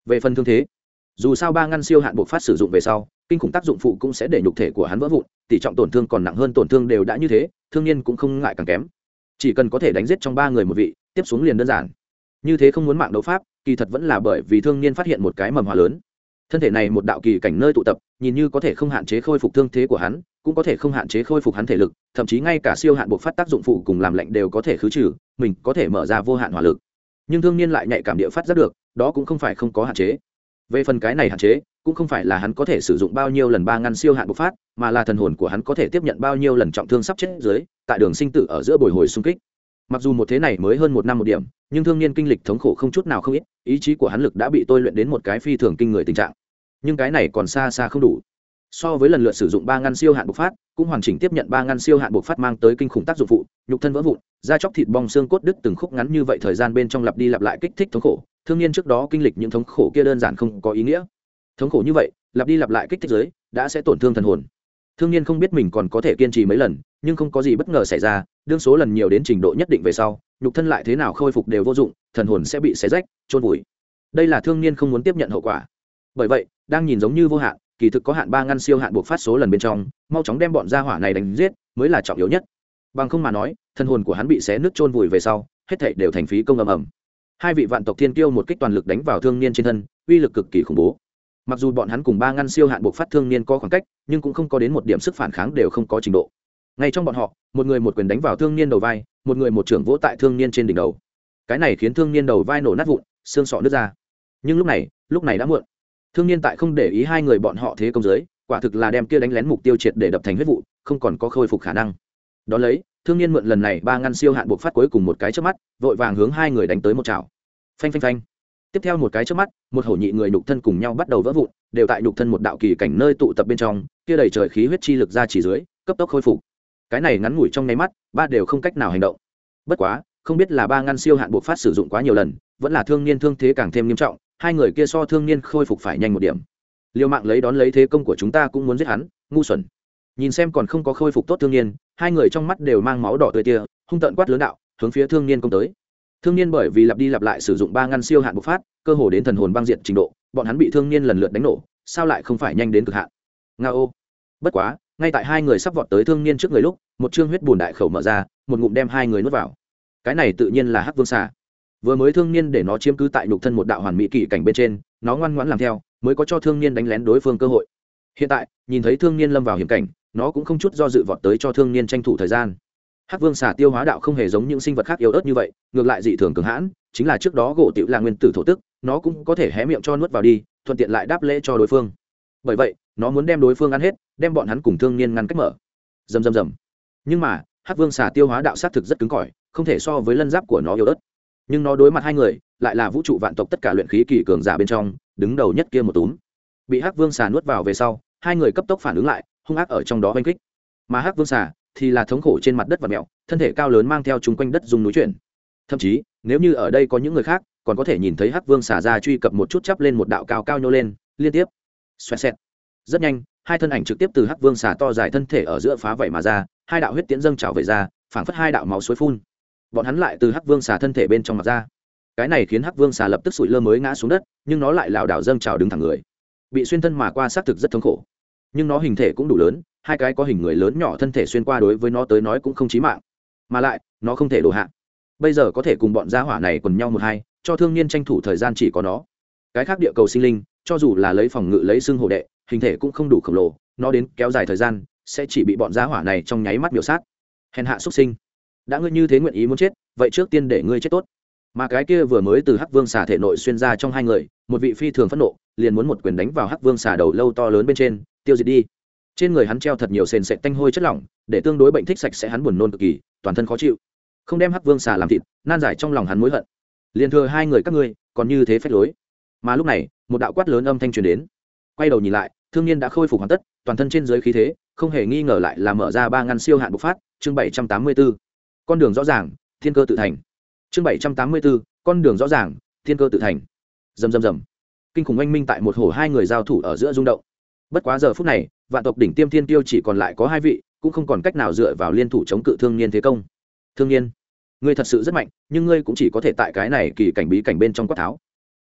A: Về phần thương thế, dù sao ba ngăn siêu hạn bộc phát sử dụng về sau, kinh khủng tác dụng phụ cũng sẽ để nhục thể của hắn vỡ vụn, tỷ trọng tổn thương còn nặng hơn tổn thương đều đã như thế, thương niên cũng không ngại càng kém. Chỉ cần có thể đánh giết trong ba người một vị, tiếp xuống liền đơn giản. Như thế không muốn mạng đấu pháp, kỳ thật vẫn là bởi vì thương niên phát hiện một cái mầm hòa lớn. Thân thể này một đạo kỳ cảnh nơi tụ tập, nhìn như có thể không hạn chế khôi phục thương thế của hắn, cũng có thể không hạn chế khôi phục hắn thể lực, thậm chí ngay cả siêu hạn bộc phát tác dụng phụ cùng làm lạnh đều có thể khứ trừ, mình có thể mở ra vô hạn hỏa lực. Nhưng thương niên lại nhạy cảm địa phát giác được, đó cũng không phải không có hạn chế. Về phần cái này hạn chế, cũng không phải là hắn có thể sử dụng bao nhiêu lần ba ngăn siêu hạn bộc phát, mà là thần hồn của hắn có thể tiếp nhận bao nhiêu lần trọng thương sắp chết dưới, tại đường sinh tử ở giữa bồi hồi xung kích. Mặc dù một thế này mới hơn một năm một điểm, nhưng thương niên kinh lịch thống khổ không chút nào không ít, ý chí của hắn lực đã bị tôi luyện đến một cái phi thường kinh người tình trạng. Nhưng cái này còn xa xa không đủ. So với lần lượt sử dụng ba ngăn siêu hạn bộc phát, cũng hoàn chỉnh tiếp nhận ba ngăn siêu hạn bộc phát mang tới kinh khủng tác dụng phụ, nhục thân vỡ vụn, da chóc thịt bong xương cốt đứt từng khúc ngắn như vậy thời gian bên trong lặp đi lặp lại kích thích thống khổ, thương niên trước đó kinh lịch những thống khổ kia đơn giản không có ý nghĩa. Thống khổ như vậy, lặp đi lặp lại kích thích giới, đã sẽ tổn thương thần hồn. Thương niên không biết mình còn có thể kiên trì mấy lần, nhưng không có gì bất ngờ xảy ra, đương số lần nhiều đến trình độ nhất định về sau, nhục thân lại thế nào khôi phục đều vô dụng, thần hồn sẽ bị xé rách, chôn vùi. Đây là thương niên không muốn tiếp nhận hậu quả. Bởi vậy, đang nhìn giống như vô hạn, kỳ thực có hạn ba ngăn siêu hạn buộc phát số lần bên trong, mau chóng đem bọn gia hỏa này đánh giết mới là trọng yếu nhất. Bằng không mà nói, thần hồn của hắn bị xé nứt chôn vùi về sau, hết thảy đều thành phí công ầm ầm. Hai vị vạn tộc thiên kiêu một kích toàn lực đánh vào thương niên trên thân, uy lực cực kỳ khủng bố. Mặc dù bọn hắn cùng ba ngăn siêu hạn buộc phát thương niên có khoảng cách, nhưng cũng không có đến một điểm sức phản kháng đều không có trình độ. Ngay trong bọn họ, một người một quyền đánh vào thương niên đầu vai, một người một trưởng vỗ tại thương niên trên đỉnh đầu. Cái này khiến thương niên đầu vai nổ nát vụn, xương sọ nứt ra. Nhưng lúc này đã muộn. Thương niên tại không để ý hai người bọn họ thế công giới, quả thực là đem kia đánh lén mục tiêu triệt để đập thành huyết vụ, không còn có khôi phục khả năng. Đón lấy, thương niên mượn lần này ba ngăn siêu hạn buộc phát cuối cùng một cái chớp mắt, vội vàng hướng hai người đánh tới một chảo. Phanh phanh phanh. Tiếp theo một cái chớp mắt, một hổ nhị người nhục thân cùng nhau bắt đầu vỡ vụn, đều tại nhục thân một đạo kỳ cảnh nơi tụ tập bên trong, kia đầy trời khí huyết chi lực ra chỉ dưới, cấp tốc khôi phục. Cái này ngắn ngủi trong nháy mắt, ba đều không cách nào hành động. Bất quá, không biết là ba ngăn siêu hạn buộc phát sử dụng quá nhiều lần, vẫn là thương niên thương thế càng thêm nghiêm trọng, hai người kia so thương niên khôi phục phải nhanh một điểm. Liều mạng lấy đón lấy thế công của chúng ta cũng muốn giết hắn, ngu xuẩn. Nhìn xem còn không có khôi phục tốt thương niên, hai người trong mắt đều mang máu đỏ tươi tia, hung tợn quát lớn đạo, hướng phía thương niên công tới. Thương niên bởi vì lặp đi lặp lại sử dụng ba ngăn siêu hạn bộc phát, cơ hồ đến thần hồn băng diệt trình độ, bọn hắn bị thương niên lần lượt đánh nổ, sao lại không phải nhanh đến cực hạn. Ngao. Bất quá, ngay tại hai người sắp vọt tới thương niên trước người lúc, một trương huyết bùn đại khẩu mở ra, một ngụm đem hai người nuốt vào. Cái này tự nhiên là Hắc Vương xà. Vừa mới thương niên để nó chiếm cứ tại nhục thân một đạo hoàn mỹ kỳ cảnh bên trên, nó ngoan ngoãn làm theo, mới có cho thương niên đánh lén đối phương cơ hội. Hiện tại, nhìn thấy thương niên lâm vào hiểm cảnh, nó cũng không chút do dự vọt tới cho thương niên tranh thủ thời gian. Hắc Vương xà tiêu hóa đạo không hề giống những sinh vật khác yếu ớt như vậy, ngược lại dị thường cường hãn, chính là trước đó gỗ tiểu là nguyên tử thổ tức, nó cũng có thể hé miệng cho nuốt vào đi, thuận tiện lại đáp lễ cho đối phương. Bởi vậy, nó muốn đem đối phương ăn hết, đem bọn hắn cùng thương niên ngăn cách mở. Rầm rầm rầm. Nhưng mà, Hắc Vương xà tiêu hóa đạo sát thực rất cứng cỏi, không thể so với lân giáp của nó yếu ớt. Nhưng nó đối mặt hai người, lại là vũ trụ vạn tộc tất cả luyện khí kỳ cường giả bên trong, đứng đầu nhất kia một túm. Bị Hắc Vương xà nuốt vào về sau, hai người cấp tốc phản ứng lại, hung ác ở trong đó oanh kích. Mà Hắc Vương xà thì là thống khổ trên mặt đất và mèo, thân thể cao lớn mang theo chúng quanh đất dùng núi chuyển. Thậm chí, nếu như ở đây có những người khác, còn có thể nhìn thấy Hắc Vương xà ra truy cập một chút chắp lên một đạo cao cao nhô lên, liên tiếp. Xoẹt xẹt. Rất nhanh, hai thân ảnh trực tiếp từ Hắc Vương xà to dài thân thể ở giữa phá vảy mà ra, hai đạo huyết tiễn dâng trào về ra, phảng phất hai đạo máu suối phun. Bọn hắn lại từ Hắc Vương xà thân thể bên trong mặt ra. Cái này khiến Hắc Vương xà lập tức sủi lơ mới ngã xuống đất, nhưng nó lại lảo đảo dâng trào đứng thẳng người. Bị xuyên thân mà qua xác thực rất thống khổ, nhưng nó hình thể cũng đủ lớn, hai cái có hình người lớn nhỏ thân thể xuyên qua đối với nó tới nói cũng không chí mạng, mà lại nó không thể đổ hạ. Bây giờ có thể cùng bọn gia hỏa này quần nhau một hai, cho thương niên tranh thủ thời gian chỉ có nó. Cái khác địa cầu sinh linh, cho dù là lấy phòng ngự lấy xương hồ đệ, hình thể cũng không đủ khổng lồ, nó đến kéo dài thời gian sẽ chỉ bị bọn gia hỏa này trong nháy mắt miểu sát. Hèn hạ xuất sinh, đã ngươi như thế nguyện ý muốn chết, vậy trước tiên để ngươi chết tốt. Mà cái kia vừa mới từ Hắc Vương xà thể nội xuyên ra trong hai người, một vị phi thường phẫn nộ, liền muốn một quyền đánh vào Hắc Vương xà đầu lâu to lớn bên trên, tiêu diệt đi. Trên người hắn treo thật nhiều sền sệt tanh hôi chất lỏng, để tương đối bệnh thích sạch sẽ hắn buồn nôn cực kỳ, toàn thân khó chịu. Không đem Hắc Vương xà làm thịt, nan giải trong lòng hắn mối hận. Liền thừa hai người các ngươi, còn như thế phách lối. Mà lúc này, một đạo quát lớn âm thanh truyền đến. Quay đầu nhìn lại, thương niên đã khôi phục hoàn tất, toàn thân trên dưới khí thế, không hề nghi ngờ lại là mở ra ba ngăn siêu hạn bộc phát, chương 784. Con đường rõ ràng, thiên cơ tự thành. Chương 784, con đường rõ ràng, thiên cơ tự thành. Rầm rầm rầm. Kinh khủng oanh minh tại một hồ hai người giao thủ ở giữa rung động. Bất quá giờ phút này, vạn tộc đỉnh tiêm thiên tiêu chỉ còn lại có hai vị, cũng không còn cách nào dựa vào liên thủ chống cự thương niên thế công. Thương niên, ngươi thật sự rất mạnh, nhưng ngươi cũng chỉ có thể tại cái này kỳ cảnh bí cảnh bên trong quát tháo.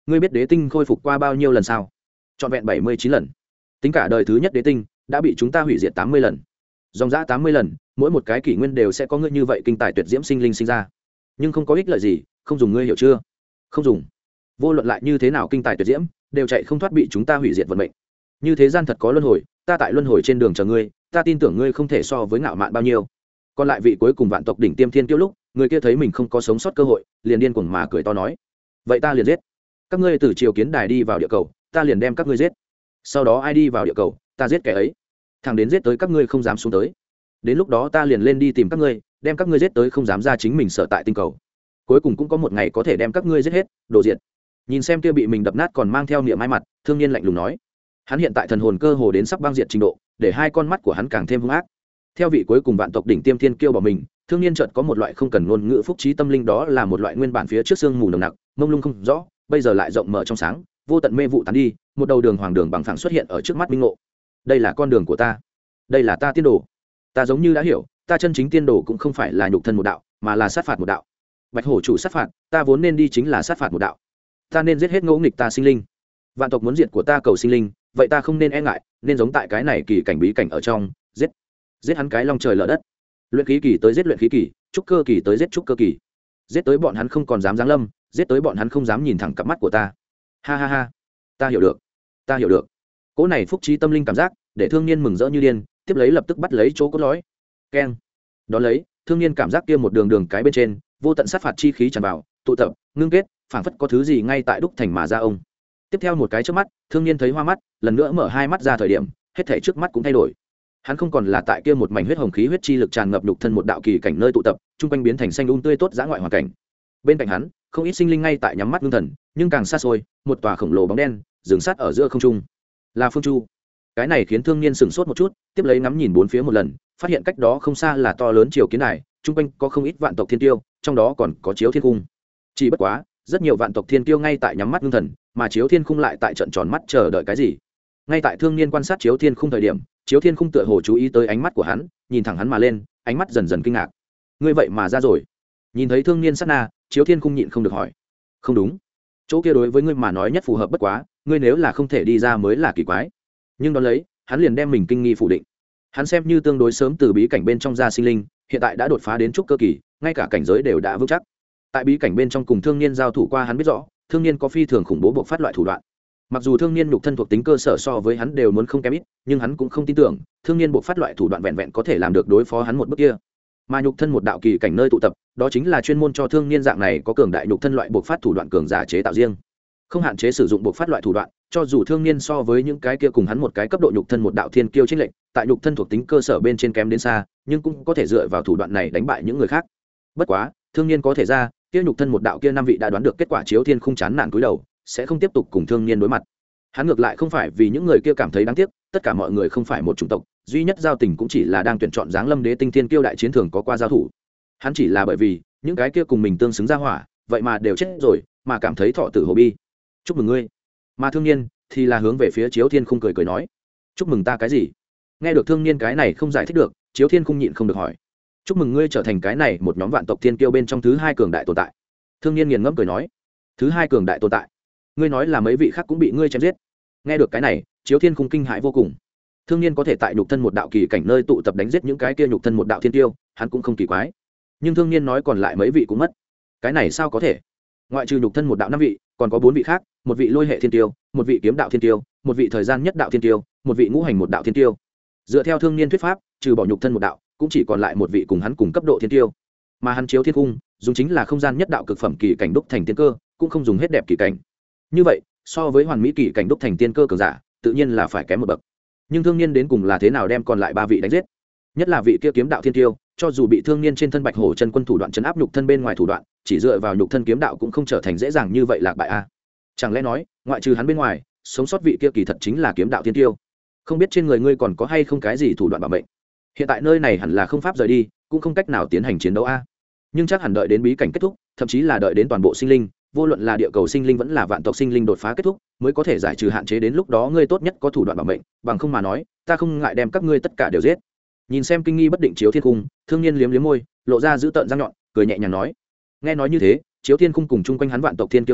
A: ngươi biết đế tinh khôi phục qua bao nhiêu lần sao? Trọn vẹn 79 lần. Tính cả đời thứ nhất đế tinh đã bị chúng ta hủy diệt 80 lần. Dòng dã 80 lần, mỗi một cái kỷ nguyên đều sẽ có ngươi như vậy kinh tài tuyệt diễm sinh linh sinh ra, nhưng không có ích lợi gì, không dùng, ngươi hiểu chưa? Không dùng. Vô luận lại như thế nào kinh tài tuyệt diễm, đều chạy không thoát bị chúng ta hủy diệt vận mệnh. Như thế gian thật có luân hồi, ta tại luân hồi trên đường chờ ngươi, ta tin tưởng ngươi không thể so với ngạo mạn bao nhiêu. Còn lại vị cuối cùng vạn tộc đỉnh tiêm thiên kiêu lúc, người kia thấy mình không có sống sót cơ hội, liền điên cuồng mà cười to nói: vậy ta liền giết các ngươi, từ triều kiến đài đi vào địa cầu, ta liền đem các ngươi giết. Sau đó ai đi vào địa cầu, ta giết kẻ ấy, thằng đến giết tới các ngươi không dám xuống tới. Đến lúc đó ta liền lên đi tìm các ngươi, đem các ngươi giết tới không dám ra chính mình sở tại tinh cầu. Cuối cùng cũng có một ngày có thể đem các ngươi giết hết, đồ diệt. Nhìn xem kia bị mình đập nát còn mang theo niệm mai mặt, Thương Nhiên lạnh lùng nói. Hắn hiện tại thần hồn cơ hồ đến sắp băng diệt trình độ, để hai con mắt của hắn càng thêm hung ác. Theo vị cuối cùng vạn tộc đỉnh tiêm thiên kiêu bỏ mình, Thương Nhiên chợt có một loại không cần ngôn ngữ phúc trí tâm linh, đó là một loại nguyên bản phía trước xương mù nồng nặc, mông lung không rõ, bây giờ lại rộng mở trong sáng, vô tận mê vụ tán đi, một đầu đường hoàng đường bằng phẳng xuất hiện ở trước mắt minh ngộ. Đây là con đường của ta, đây là ta tiên đồ. Ta giống như đã hiểu, ta chân chính tiên đồ cũng không phải là nhục thân một đạo, mà là sát phạt một đạo. Bạch hổ chủ sát phạt, ta vốn nên đi chính là sát phạt một đạo. Ta nên giết hết ngỗ nghịch ta sinh linh. Vạn tộc muốn diệt của ta cầu sinh linh, vậy ta không nên e ngại, nên giống tại cái này kỳ cảnh bí cảnh ở trong, giết hắn cái long trời lở đất. Luyện khí kỳ tới giết luyện khí kỳ, trúc cơ kỳ tới giết trúc cơ kỳ. Giết tới bọn hắn không còn dám giáng lâm, giết tới bọn hắn không dám nhìn thẳng cặp mắt của ta. Ha ha ha, ta hiểu được, ta hiểu được. Cỗ này phúc trí tâm linh cảm giác, để Thương Nhiên mừng rỡ như điên, tiếp lấy lập tức bắt lấy chỗ cốt lõi. Keng. Đón lấy, Thương Nhiên cảm giác kia một đường đường cái bên trên, vô tận sát phạt chi khí tràn vào, tụ tập, ngưng kết, phảng phất có thứ gì ngay tại đúc thành mà ra ông. Tiếp theo một cái trước mắt, Thương Nhiên thấy hoa mắt, lần nữa mở hai mắt ra thời điểm, hết thảy trước mắt cũng thay đổi. Hắn không còn là tại kia một mảnh huyết hồng khí huyết chi lực tràn ngập nhục thân một đạo kỳ cảnh nơi tụ tập, trung quanh biến thành xanh tươi tốt dã ngoại hoàn cảnh. Bên cạnh hắn, không ít sinh linh ngay tại nhắm mắt ngưng thần, nhưng càng xa xôi, một tòa khổng lồ bóng đen dừng sát ở giữa không trung. Là Phương Chu. Cái này khiến Thương Nhiên sửng sốt một chút, tiếp lấy ngắm nhìn bốn phía một lần, phát hiện cách đó không xa là to lớn triều kiến đài, trung quanh có không ít vạn tộc thiên tiêu, trong đó còn có Chiếu Thiên Cung. Chỉ bất quá, rất nhiều vạn tộc thiên tiêu ngay tại nhắm mắt ngưng thần, mà Chiếu Thiên Cung lại tại trợn tròn mắt chờ đợi cái gì. Ngay tại Thương Nhiên quan sát Chiếu Thiên Cung thời điểm, Chiếu Thiên Cung tựa hồ chú ý tới ánh mắt của hắn, nhìn thẳng hắn mà lên, ánh mắt dần dần kinh ngạc. Ngươi vậy mà ra rồi? Nhìn thấy Thương Nhiên sát na, Chiếu Thiên Cung nhịn không được hỏi. Không đúng, chỗ kia đối với ngươi mà nói nhất phù hợp bất quá, ngươi nếu là không thể đi ra mới là kỳ quái. Nhưng đó lấy, hắn liền đem mình kinh nghi phủ định. Hắn xem như tương đối sớm từ bí cảnh bên trong ra sinh linh, hiện tại đã đột phá đến trúc cơ kỳ, ngay cả cảnh giới đều đã vững chắc. Tại bí cảnh bên trong cùng Thương Nhiên giao thủ qua, hắn biết rõ, Thương Nhiên có phi thường khủng bố buộc phát loại thủ đoạn. Mặc dù Thương Nhiên nhục thân thuộc tính cơ sở so với hắn đều muốn không kém ít, nhưng hắn cũng không tin tưởng Thương Nhiên buộc phát loại thủ đoạn vẹn vẹn có thể làm được đối phó hắn một bước kia. Mà nhục thân một đạo kỳ cảnh nơi tụ tập, đó chính là chuyên môn cho Thương Nhiên dạng này có cường đại nhục thân loại buộc phát thủ đoạn cường giả chế tạo riêng, không hạn chế sử dụng buộc phát loại thủ đoạn. Cho dù Thương Nhiên so với những cái kia cùng hắn một cái cấp độ nhục thân một đạo thiên kiêu chênh lệch, tại nhục thân thuộc tính cơ sở bên trên kém đến xa, nhưng cũng có thể dựa vào thủ đoạn này đánh bại những người khác. Bất quá, Thương Nhiên có thể ra, kia nhục thân một đạo kia năm vị đã đoán được kết quả, Chiếu Thiên không chán nản cúi đầu, sẽ không tiếp tục cùng Thương Nhiên đối mặt. Hắn ngược lại không phải vì những người kia cảm thấy đáng tiếc, tất cả mọi người không phải một chủng tộc, duy nhất giao tình cũng chỉ là đang tuyển chọn dáng lâm đế tinh thiên kiêu đại chiến thường có qua giao thủ. Hắn chỉ là bởi vì những cái kia cùng mình tương xứng ra hỏa, vậy mà đều chết rồi, mà cảm thấy thọ tử hồ bi. Chúc mừng ngươi. Mà Thương Nhiên thì là hướng về phía Chiếu Thiên Khung cười cười nói, chúc mừng ta cái gì? Nghe được Thương Nhiên cái này không giải thích được, Chiếu Thiên Khung nhịn không được hỏi, chúc mừng ngươi trở thành cái này một nhóm vạn tộc thiên kiêu bên trong thứ hai cường đại tồn tại. Thương Nhiên nghiền ngẫm cười nói, thứ hai cường đại tồn tại? Ngươi nói là mấy vị khác cũng bị ngươi chém giết? Nghe được cái này, Chiếu Thiên Khung kinh hãi vô cùng. Thương Nhiên có thể tại nhục thân một đạo kỳ cảnh nơi tụ tập đánh giết những cái kia nhục thân một đạo thiên tiêu, hắn cũng không kỳ quái. Nhưng Thương Nhiên nói còn lại mấy vị cũng mất. Cái này sao có thể? Ngoại trừ nhục thân một đạo năm vị, còn có bốn vị khác, một vị lôi hệ thiên tiêu, một vị kiếm đạo thiên tiêu, một vị thời gian nhất đạo thiên tiêu, một vị ngũ hành một đạo thiên tiêu. Dựa theo Thương Nhiên thuyết pháp, trừ bỏ nhục thân một đạo, cũng chỉ còn lại một vị cùng hắn cùng cấp độ thiên tiêu. Mà hắn Chiếu Thiên Cung dùng chính là không gian nhất đạo cực phẩm kỳ cảnh đúc thành tiên cơ, cũng không dùng hết đẹp kỳ cảnh. Như vậy, so với hoàn mỹ kỳ cảnh đúc thành tiên cơ cường giả, tự nhiên là phải kém một bậc. Nhưng Thương Nhiên đến cùng là thế nào đem còn lại ba vị đánh giết? Nhất là vị kia kiếm đạo thiên tiêu, cho dù bị Thương Nhiên trên thân Bạch Hổ chân quân thủ đoạn chấn áp nhục thân bên ngoài thủ đoạn, chỉ dựa vào nhục thân kiếm đạo cũng không trở thành dễ dàng như vậy lạc bại a. Chẳng lẽ nói, ngoại trừ hắn bên ngoài, sống sót vị kia kỳ thật chính là kiếm đạo thiên tiêu? Không biết trên người ngươi còn có hay không cái gì thủ đoạn bảo mệnh? Hiện tại nơi này hẳn là không pháp rời đi, cũng không cách nào tiến hành chiến đấu a. Nhưng chắc hẳn đợi đến bí cảnh kết thúc, thậm chí là đợi đến toàn bộ sinh linh, vô luận là địa cầu sinh linh vẫn là vạn tộc sinh linh đột phá kết thúc, mới có thể giải trừ hạn chế, đến lúc đó ngươi tốt nhất có thủ đoạn bảo mệnh, bằng không mà nói, ta không ngại đem các ngươi tất cả đều giết. Nhìn xem kinh nghi bất định Chiếu Thiên Cung, Thương Nhiên liếm liếm môi, lộ ra dữ tợn răng nhọn, cười nhẹ nhàng nói. Nghe nói như thế, Chiếu Thiên Cung cùng chung quanh hắn vạn tộc thiên kiêu nhóm,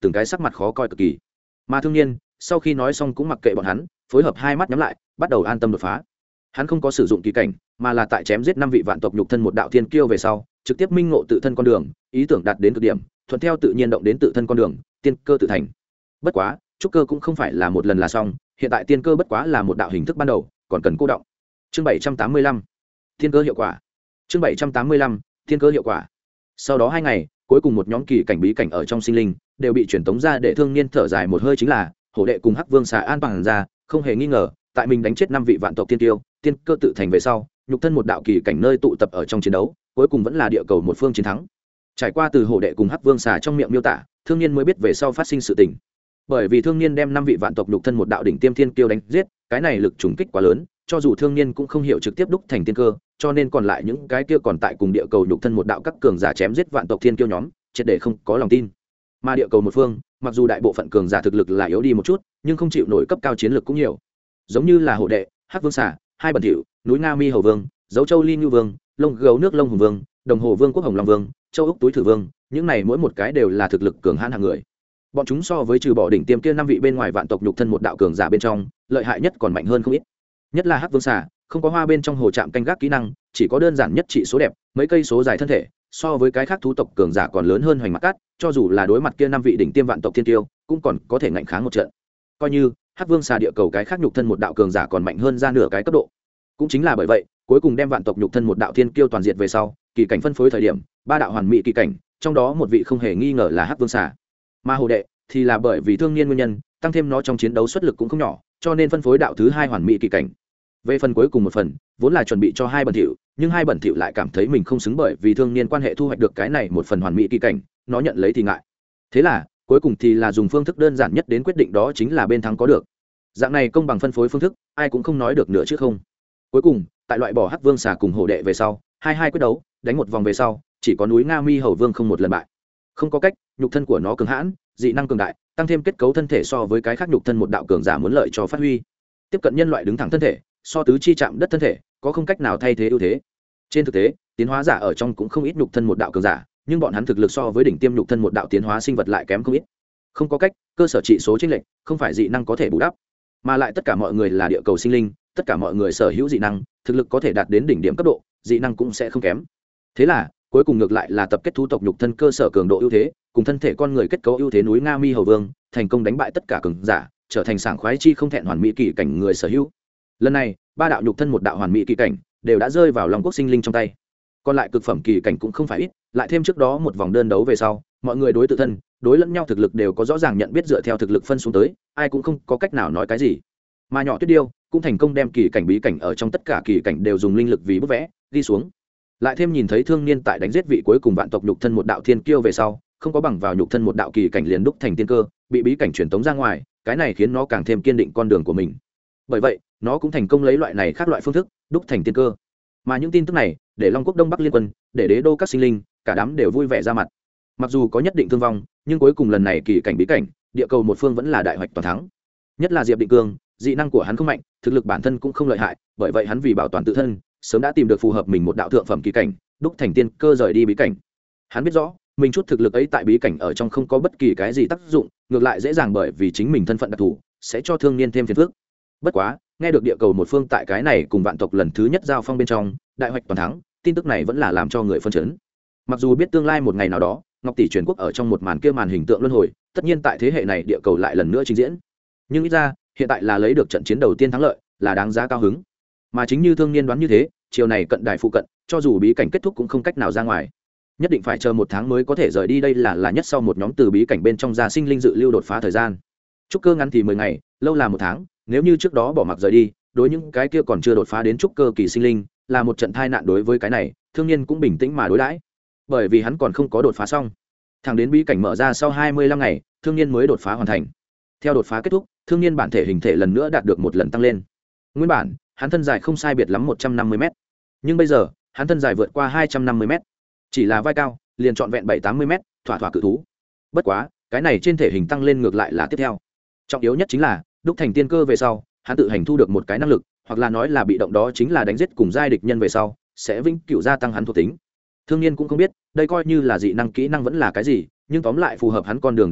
A: từng cái sắc mặt khó coi cực kỳ. Mà thương niên sau khi nói xong cũng mặc kệ bọn hắn, phối hợp hai mắt nhắm lại, bắt đầu an tâm đột phá. Hắn không có sử dụng kỳ cảnh, mà là tại chém giết 5 vị vạn tộc nhục thân một đạo thiên kiêu về sau, trực tiếp minh ngộ tự thân con đường, ý tưởng đạt đến cực điểm, thuận theo tự nhiên động đến tự thân con đường, tiên cơ tự thành. Bất quá, trúc cơ cũng không phải là một lần là xong, hiện tại tiên cơ bất quá là một đạo hình thức ban đầu, còn cần cô động. Chương 785, tiên cơ hiệu quả. Chương 785, tiên cơ hiệu quả. Sau đó 2 ngày, cuối cùng một nhóm kỳ cảnh bí cảnh ở trong sinh linh đều bị truyền tống ra, để thương niên thở dài một hơi, chính là hổ đệ cùng hắc vương xà an toàn ra, không hề nghi ngờ, tại mình đánh chết 5 vị vạn tộc tiên tiêu, tiên cơ tự thành về sau, nhục thân một đạo kỳ cảnh nơi tụ tập ở trong chiến đấu, cuối cùng vẫn là địa cầu một phương chiến thắng. Trải qua từ hổ đệ cùng hắc vương xà trong miệng miêu tả, thương niên mới biết về sau phát sinh sự tình. Bởi vì thương niên đem 5 vị vạn tộc nhục thân một đạo đỉnh tiêm thiên kiêu đánh giết, cái này lực trùng kích quá lớn, cho dù thương niên cũng không hiểu trực tiếp đúc thành tiên cơ, cho nên còn lại những cái kia còn tại cùng địa cầu nhục thân một đạo các cường giả chém giết vạn tộc thiên kiêu nhóm, triệt để không có lòng tin. Mà địa cầu một phương, mặc dù đại bộ phận cường giả thực lực là yếu đi một chút, nhưng không chịu nổi cấp cao chiến lược cũng nhiều. Giống như là hổ đệ, hắc vương xà, hai bẩn thỉu, núi nga mi hầu vương, dấu châu ly ngưu vương, lông gấu nước lông hùng vương, đồng hồ vương quốc hồng long vương, châu úc túi thử vương, những này mỗi một cái đều là thực lực cường hãn hạng người. Bọn chúng so với trừ bỏ đỉnh tiêm kia 5 vị bên ngoài vạn tộc nhục thân một đạo cường giả bên trong, lợi hại nhất còn mạnh hơn không ít. Nhất là hắc vương xà, không có hoa bên trong hồ trạm canh gác kỹ năng, chỉ có đơn giản nhất trị số đẹp, mấy cây số dài thân thể, so với cái khác thú tộc cường giả còn lớn hơn hoành mặt cát, cho dù là đối mặt kia 5 vị đỉnh tiêm vạn tộc thiên tiêu, cũng còn có thể ngạnh kháng một trận. Coi như hắc vương xà địa cầu cái khác nhục thân một đạo cường giả còn mạnh hơn ra nửa cái cấp độ. Cũng chính là bởi vậy, cuối cùng đem vạn tộc nhục thân một đạo thiên kiêu toàn diệt về sau, kỳ cảnh phân phối thời điểm, 3 đạo hoàn mỹ kỳ cảnh, trong đó một vị không hề nghi ngờ là hắc vương xà. Mà hồ đệ thì là bởi vì thương niên nguyên nhân, tăng thêm nó trong chiến đấu xuất lực cũng không nhỏ, cho nên phân phối đạo thứ 2 hoàn mỹ kỳ cảnh. Về phần cuối cùng một phần, vốn là chuẩn bị cho hai bẩn thỉu, nhưng hai bẩn thỉu lại cảm thấy mình không xứng, bởi vì thương niên quan hệ thu hoạch được cái này một phần hoàn mỹ kỳ cảnh, nó nhận lấy thì ngại. Thế là cuối cùng thì là dùng phương thức đơn giản nhất đến quyết định, đó chính là bên thắng có được. Dạng này công bằng phân phối phương thức, ai cũng không nói được nữa chứ không. Cuối cùng, tại loại bỏ hắc vương xà cùng hổ đệ về sau, hai quyết đấu, đánh một vòng về sau, chỉ có núi nga mi hầu vương không một lần bại. Không có cách, nhục thân của nó cường hãn, dị năng cường đại, tăng thêm kết cấu thân thể so với cái khác nhục thân một đạo cường giả muốn lợi cho phát huy. Tiếp cận nhân loại đứng thẳng thân thể, so tứ chi chạm đất thân thể, có không cách nào thay thế ưu thế. Trên thực tế, tiến hóa giả ở trong cũng không ít nhục thân một đạo cường giả, nhưng bọn hắn thực lực so với đỉnh tiêm nhục thân một đạo tiến hóa sinh vật lại kém không ít. Không có cách, cơ sở trị số chênh lệch, không phải dị năng có thể bù đắp. Mà lại tất cả mọi người là địa cầu sinh linh, tất cả mọi người sở hữu dị năng, thực lực có thể đạt đến đỉnh điểm cấp độ, dị năng cũng sẽ không kém. Thế là, cuối cùng ngược lại là tập kết thú tộc nhục thân cơ sở cường độ ưu thế, cùng thân thể con người kết cấu ưu thế núi nga mi hầu vương, thành công đánh bại tất cả cường giả, trở thành sảng khoái chi không thẹn hoàn mỹ kỳ cảnh người sở hữu. Lần này, 3 đạo nhục thân một đạo hoàn mỹ kỳ cảnh đều đã rơi vào lòng quốc sinh linh trong tay. Còn lại cực phẩm kỳ cảnh cũng không phải ít, lại thêm trước đó một vòng đơn đấu về sau, mọi người đối tự thân, đối lẫn nhau thực lực đều có rõ ràng nhận biết, dựa theo thực lực phân xuống tới, ai cũng không có cách nào nói cái gì. Mà nhỏ Tuyết Điêu cũng thành công đem kỳ cảnh bí cảnh ở trong tất cả kỳ cảnh đều dùng linh lực vì bút vẽ đi xuống. Lại thêm nhìn thấy thương niên tại đánh giết vị cuối cùng vạn tộc nhục thân một đạo thiên kiêu về sau, không có bằng vào nhục thân một đạo kỳ cảnh liền đúc thành tiên cơ, bị bí cảnh truyền tống ra ngoài, cái này khiến nó càng thêm kiên định con đường của mình. Bởi vậy, nó cũng thành công lấy loại này khác loại phương thức đúc thành tiên cơ. Mà những tin tức này để Long Quốc Đông Bắc liên quân, để đế đô các sinh linh, cả đám đều vui vẻ ra mặt. Mặc dù có nhất định thương vong, nhưng cuối cùng lần này kỳ cảnh bí cảnh, địa cầu một phương vẫn là đại hoạch toàn thắng. Nhất là Diệp Định Cương, dị năng của hắn không mạnh, thực lực bản thân cũng không lợi hại, bởi vậy hắn vì bảo toàn tự thân, sớm đã tìm được phù hợp mình một đạo thượng phẩm kỳ cảnh, đúc thành tiên cơ rời đi bí cảnh. Hắn biết rõ, mình chút thực lực ấy tại bí cảnh ở trong không có bất kỳ cái gì tác dụng, ngược lại dễ dàng bởi vì chính mình thân phận đặc thù, sẽ cho thương niên thêm phiền phức. Bất quá, nghe được địa cầu một phương tại cái này cùng vạn tộc lần thứ nhất giao phong bên trong, đại hoạch toàn thắng, tin tức này vẫn là làm cho người phân chấn. Mặc dù biết tương lai một ngày nào đó, Ngọc Tỷ truyền quốc ở trong một màn kia màn hình tượng luân hồi, tất nhiên tại thế hệ này địa cầu lại lần nữa trình diễn. Nhưng ít ra, hiện tại là lấy được trận chiến đầu tiên thắng lợi, là đáng giá cao hứng. Mà chính như thương niên đoán như thế, chiều này cận đài phụ cận, cho dù bí cảnh kết thúc cũng không cách nào ra ngoài. Nhất định phải chờ 1 tháng mới có thể rời đi, đây là nhất sau một nhóm từ bí cảnh bên trong ra sinh linh dự lưu đột phá thời gian. Trúc cơ ngắn thì 10 ngày, lâu là 1 tháng, nếu như trước đó bỏ mặc rời đi, đối những cái kia còn chưa đột phá đến trúc cơ kỳ sinh linh, là một trận tai nạn. Đối với cái này, thương niên cũng bình tĩnh mà đối đãi, bởi vì hắn còn không có đột phá xong. Thẳng đến bí cảnh mở ra sau 25 ngày, thương niên mới đột phá hoàn thành. Theo đột phá kết thúc, thương niên bản thể hình thể lần nữa đạt được một lần tăng lên. Nguyên bản, hắn thân dài không sai biệt lắm 150 m, nhưng bây giờ, hắn thân dài vượt qua 250 m. Chỉ là vai cao, liền trọn vẹn 780 m, thỏa thỏa cự thú. Bất quá, cái này trên thể hình tăng lên ngược lại là tiếp theo. Trọng yếu nhất chính là, đúc thành tiên cơ về sau, hắn tự hành thu được một cái năng lực, hoặc là nói là bị động, đó chính là đánh giết cùng giai địch nhân về sau, sẽ vĩnh cửu gia tăng hắn thuộc tính. Thương niên cũng không biết, đây coi như là dị năng kỹ năng vẫn là cái gì, nhưng tóm lại phù hợp hắn con đường, đồng thời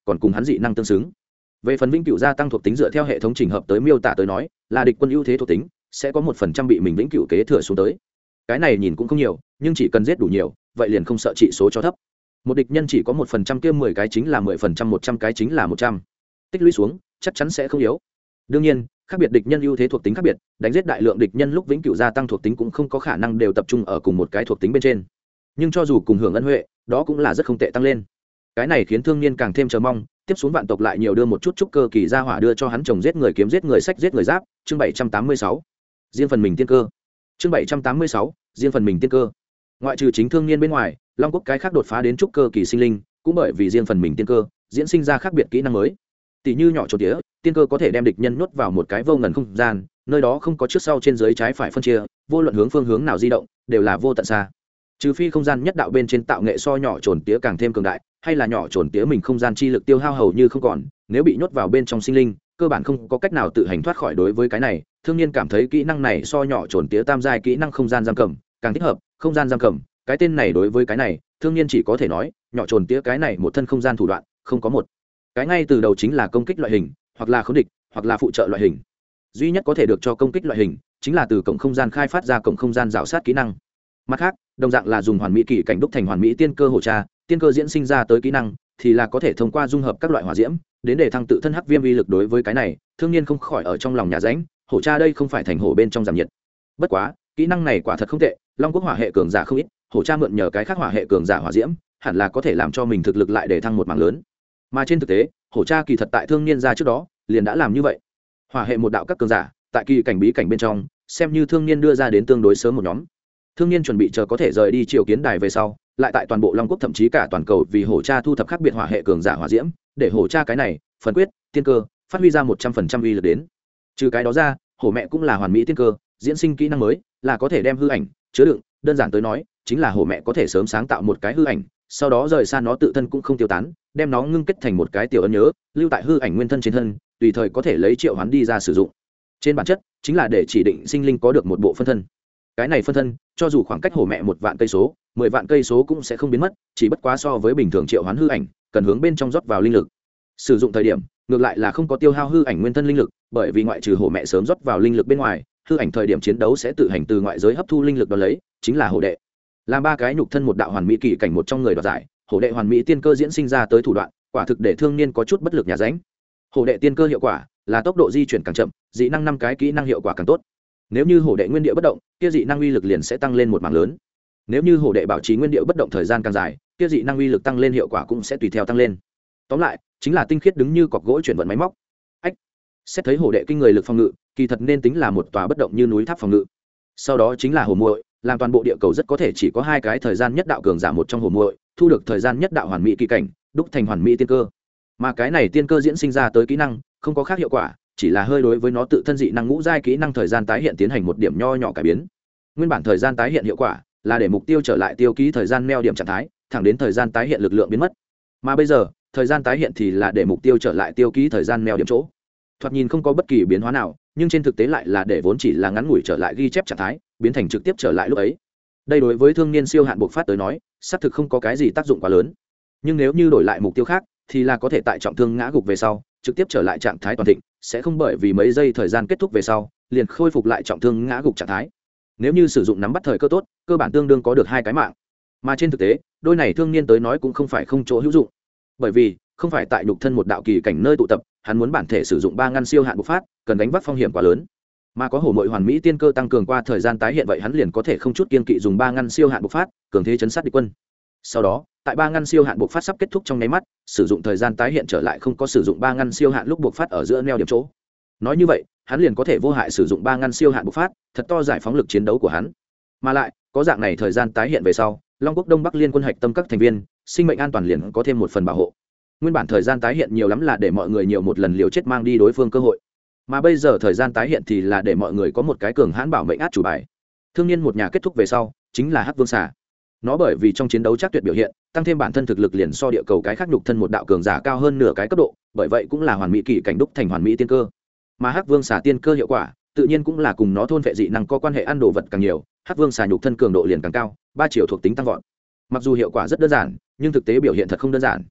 A: còn cùng hắn dị năng tương xứng. Về phần vĩnh cửu gia tăng thuộc tính dựa theo hệ thống trình hợp tới miêu tả tới nói là địch quân ưu thế thuộc tính sẽ có 1% bị mình vĩnh cửu kế thừa xuống tới. Cái này nhìn cũng không nhiều, nhưng chỉ cần giết đủ nhiều vậy liền không sợ trị số cho thấp. Một địch nhân chỉ có 1% kia 10 cái chính là 10%, 100 cái chính là 100. Tích lũy xuống chắc chắn sẽ không yếu. Đương nhiên khác biệt địch nhân ưu thế thuộc tính khác biệt, đánh giết đại lượng địch nhân lúc vĩnh cửu gia tăng thuộc tính cũng không có khả năng đều tập trung ở cùng một cái thuộc tính bên trên, nhưng cho dù cùng hưởng ân huệ đó cũng là rất không tệ tăng lên. Cái này khiến thương niên càng thêm chờ mong tiếp xuống vạn tộc lại nhiều đưa một chút trúc cơ kỳ gia hỏa đưa cho hắn trồng giết người kiếm giết người sách giết người giáp. Chương 786 riêng phần mình tiên cơ. Chương 786 riêng phần mình tiên cơ. Ngoại trừ chính thương niên bên ngoài, long quốc cái khác đột phá đến trúc cơ kỳ sinh linh cũng bởi vì riêng phần mình tiên cơ diễn sinh ra khác biệt kỹ năng mới. Tỷ như nhỏ trộn tía, tiên cơ có thể đem địch nhân nhốt vào một cái vô ngần không gian, nơi đó không có trước sau trên dưới trái phải phân chia, vô luận hướng phương hướng nào di động đều là vô tận xa. Trừ phi không gian nhất đạo bên trên tạo nghệ so nhỏ trồn tía càng thêm cường đại, hay là nhỏ trồn tía mình không gian chi lực tiêu hao hầu như không còn, nếu bị nhốt vào bên trong sinh linh cơ bản không có cách nào tự hành thoát khỏi. Đối với cái này thương nhiên cảm thấy kỹ năng này so nhỏ trồn tía tam giai kỹ năng không gian giam cầm càng thích hợp. Không gian giam cầm, cái tên này đối với cái này thương nhiên chỉ có thể nói nhỏ trồn tía cái này một thân không gian thủ đoạn không có một cái ngay từ đầu chính là công kích loại hình hoặc là khống địch hoặc là phụ trợ loại hình, duy nhất có thể được cho công kích loại hình chính là từ cổng không gian khai phát ra cổng không gian rào sát kỹ năng. Mặt khác đồng dạng là dùng hoàn mỹ kỷ cảnh đúc thành hoàn mỹ tiên cơ hổ tra, tiên cơ diễn sinh ra tới kỹ năng thì là có thể thông qua dung hợp các loại hỏa diễm đến để thăng tự thân hắc viêm uy lực. Đối với cái này thương nhiên không khỏi ở trong lòng nhà ránh, hổ tra đây không phải thành hổ bên trong giảm nhiệt. Bất quá kỹ năng này quả thật không tệ, long quốc hỏa hệ cường giả không ít, hổ tra mượn nhờ cái khác hỏa hệ cường giả hỏa diễm hẳn là có thể làm cho mình thực lực lại để thăng một mảng lớn. Mà trên thực tế hổ tra kỳ thật tại thương niên ra trước đó liền đã làm như vậy. Hỏa hệ một đạo các cường giả tại kỳ cảnh bí cảnh bên trong xem như thương niên đưa ra đến tương đối sớm một nhóm. Thương niên chuẩn bị chờ có thể rời đi triều kiến đài về sau lại tại toàn bộ long quốc thậm chí cả toàn cầu vì hổ tra thu thập khác biệt hỏa hệ cường giả hỏa diễm để hổ tra cái này phần quyết tiên cơ phát huy ra 100% uy lực đến. Trừ cái đó ra hổ mẹ cũng là hoàn mỹ tiên cơ diễn sinh kỹ năng mới là có thể đem hư ảnh chứa đựng, đơn giản tới nói chính là hổ mẹ có thể sớm sáng tạo một cái hư ảnh, sau đó rời xa nó tự thân cũng không tiêu tán, đem nó ngưng kết thành một cái tiểu ấn nhớ lưu tại hư ảnh nguyên thân trên thân, tùy thời có thể lấy triệu hoán đi ra sử dụng. Trên bản chất chính là để chỉ định sinh linh có được một bộ phân thân. Cái này phân thân cho dù khoảng cách hổ mẹ 1 vạn cây số 10 vạn cây số cũng sẽ không biến mất, chỉ bất quá so với bình thường triệu hoán hư ảnh cần hướng bên trong rót vào linh lực. Sử dụng thời điểm ngược lại là không có tiêu hao hư ảnh nguyên thân linh lực, bởi vì ngoại trừ hổ mẹ sớm rót vào linh lực bên ngoài, hư ảnh thời điểm chiến đấu sẽ tự hành từ ngoại giới hấp thu linh lực đó lấy chính là hổ đệ. Làm 3 cái nhục thân một đạo hoàn mỹ kỳ cảnh một trong người đoạt giải, hổ đệ hoàn mỹ tiên cơ diễn sinh ra tới thủ đoạn quả thực để thương niên có chút bất lực nhà ránh. Hổ đệ tiên cơ hiệu quả là tốc độ di chuyển càng chậm, dị năng 5 cái kỹ năng hiệu quả càng tốt. Nếu như hổ đệ nguyên địa bất động kia dị năng uy lực liền sẽ tăng lên một mảng lớn, nếu như hổ đệ bảo trì nguyên địa bất động thời gian càng dài kia dị năng uy lực tăng lên hiệu quả cũng sẽ tùy theo tăng lên. Tóm lại chính là tinh khiết đứng như cọc gỗ chuyển vận máy móc. Ách, xét thấy hổ đệ kinh người lực phòng ngự kỳ thật nên tính là một tòa bất động như núi tháp phòng ngự. Sau đó chính là hổ muội, làm toàn bộ địa cầu rất có thể chỉ có 2 cái thời gian nhất đạo cường giả một trong hổ muội thu được thời gian nhất đạo hoàn mỹ kỳ cảnh đúc thành hoàn mỹ tiên cơ, mà cái này tiên cơ diễn sinh ra tới kỹ năng không có khác hiệu quả, chỉ là hơi đối với nó tự thân dị năng ngũ giai kỹ năng thời gian tái hiện tiến hành một điểm nho nhỏ cải biến. Nguyên bản thời gian tái hiện hiệu quả là để mục tiêu trở lại tiêu ký thời gian neo điểm trạng thái thẳng đến thời gian tái hiện lực lượng biến mất, mà bây giờ thời gian tái hiện thì là để mục tiêu trở lại tiêu ký thời gian neo điểm chỗ. Thoạt nhìn không có bất kỳ biến hóa nào, nhưng trên thực tế lại là để vốn chỉ là ngắn ngủi trở lại ghi chép trạng thái biến thành trực tiếp trở lại lúc ấy. Đây đối với thương niên siêu hạn bộc phát tới nói xác thực không có cái gì tác dụng quá lớn, nhưng nếu như đổi lại mục tiêu khác thì là có thể tại trọng thương ngã gục về sau trực tiếp trở lại trạng thái toàn thịnh, sẽ không bởi vì mấy giây thời gian kết thúc về sau liền khôi phục lại trọng thương ngã gục trạng thái. Nếu như sử dụng nắm bắt thời cơ tốt cơ bản tương đương có được 2 cái mạng, mà trên thực tế đôi này thương niên tới nói cũng không phải không chỗ hữu dụng, bởi vì không phải tại nhục thân một đạo kỳ cảnh nơi tụ tập, hắn muốn bản thể sử dụng 3 ngăn siêu hạn bộc phát cần đánh vác phong hiểm quá lớn, mà có hổ mội hoàn mỹ tiên cơ tăng cường qua thời gian tái hiện vậy hắn liền có thể không chút kiên kỵ dùng 3 ngăn siêu hạn bộc phát cường thế chấn sát địch quân. Sau đó tại 3 ngăn siêu hạn bộc phát sắp kết thúc trong nháy mắt sử dụng thời gian tái hiện trở lại không có sử dụng 3 ngăn siêu hạn lúc bộc phát ở giữa neo điểm chỗ. Nói như vậy hắn liền có thể vô hại sử dụng 3 ngăn siêu hạn bộc phát, thật to giải phóng lực chiến đấu của hắn. Mà lại có dạng này thời gian tái hiện về sau long quốc đông bắc liên quân hạch tâm các thành viên sinh mệnh an toàn liền có thêm một phần bảo hộ. Nguyên bản thời gian tái hiện nhiều lắm là để mọi người nhiều một lần liều chết mang đi đối phương cơ hội, mà bây giờ thời gian tái hiện thì là để mọi người có một cái cường hãn bảo mệnh át chủ bài. Thương niên một nhà kết thúc về sau chính là hắc vương xà, nó bởi vì trong chiến đấu chắc tuyệt biểu hiện tăng thêm bản thân thực lực liền so địa cầu cái khác nhục thân một đạo cường giả cao hơn nửa cái cấp độ, bởi vậy cũng là hoàn mỹ kỳ cảnh đúc thành hoàn mỹ tiên cơ. Mà hắc vương xà tiên cơ hiệu quả tự nhiên cũng là cùng nó thôn vệ dị năng có quan hệ, ăn đồ vật càng nhiều hắc vương xà nhục thân cường độ liền càng cao, 3 triệu thuộc tính tăng vọt. Mặc dù hiệu quả rất đơn giản nhưng thực tế biểu hiện thật không đơn giản.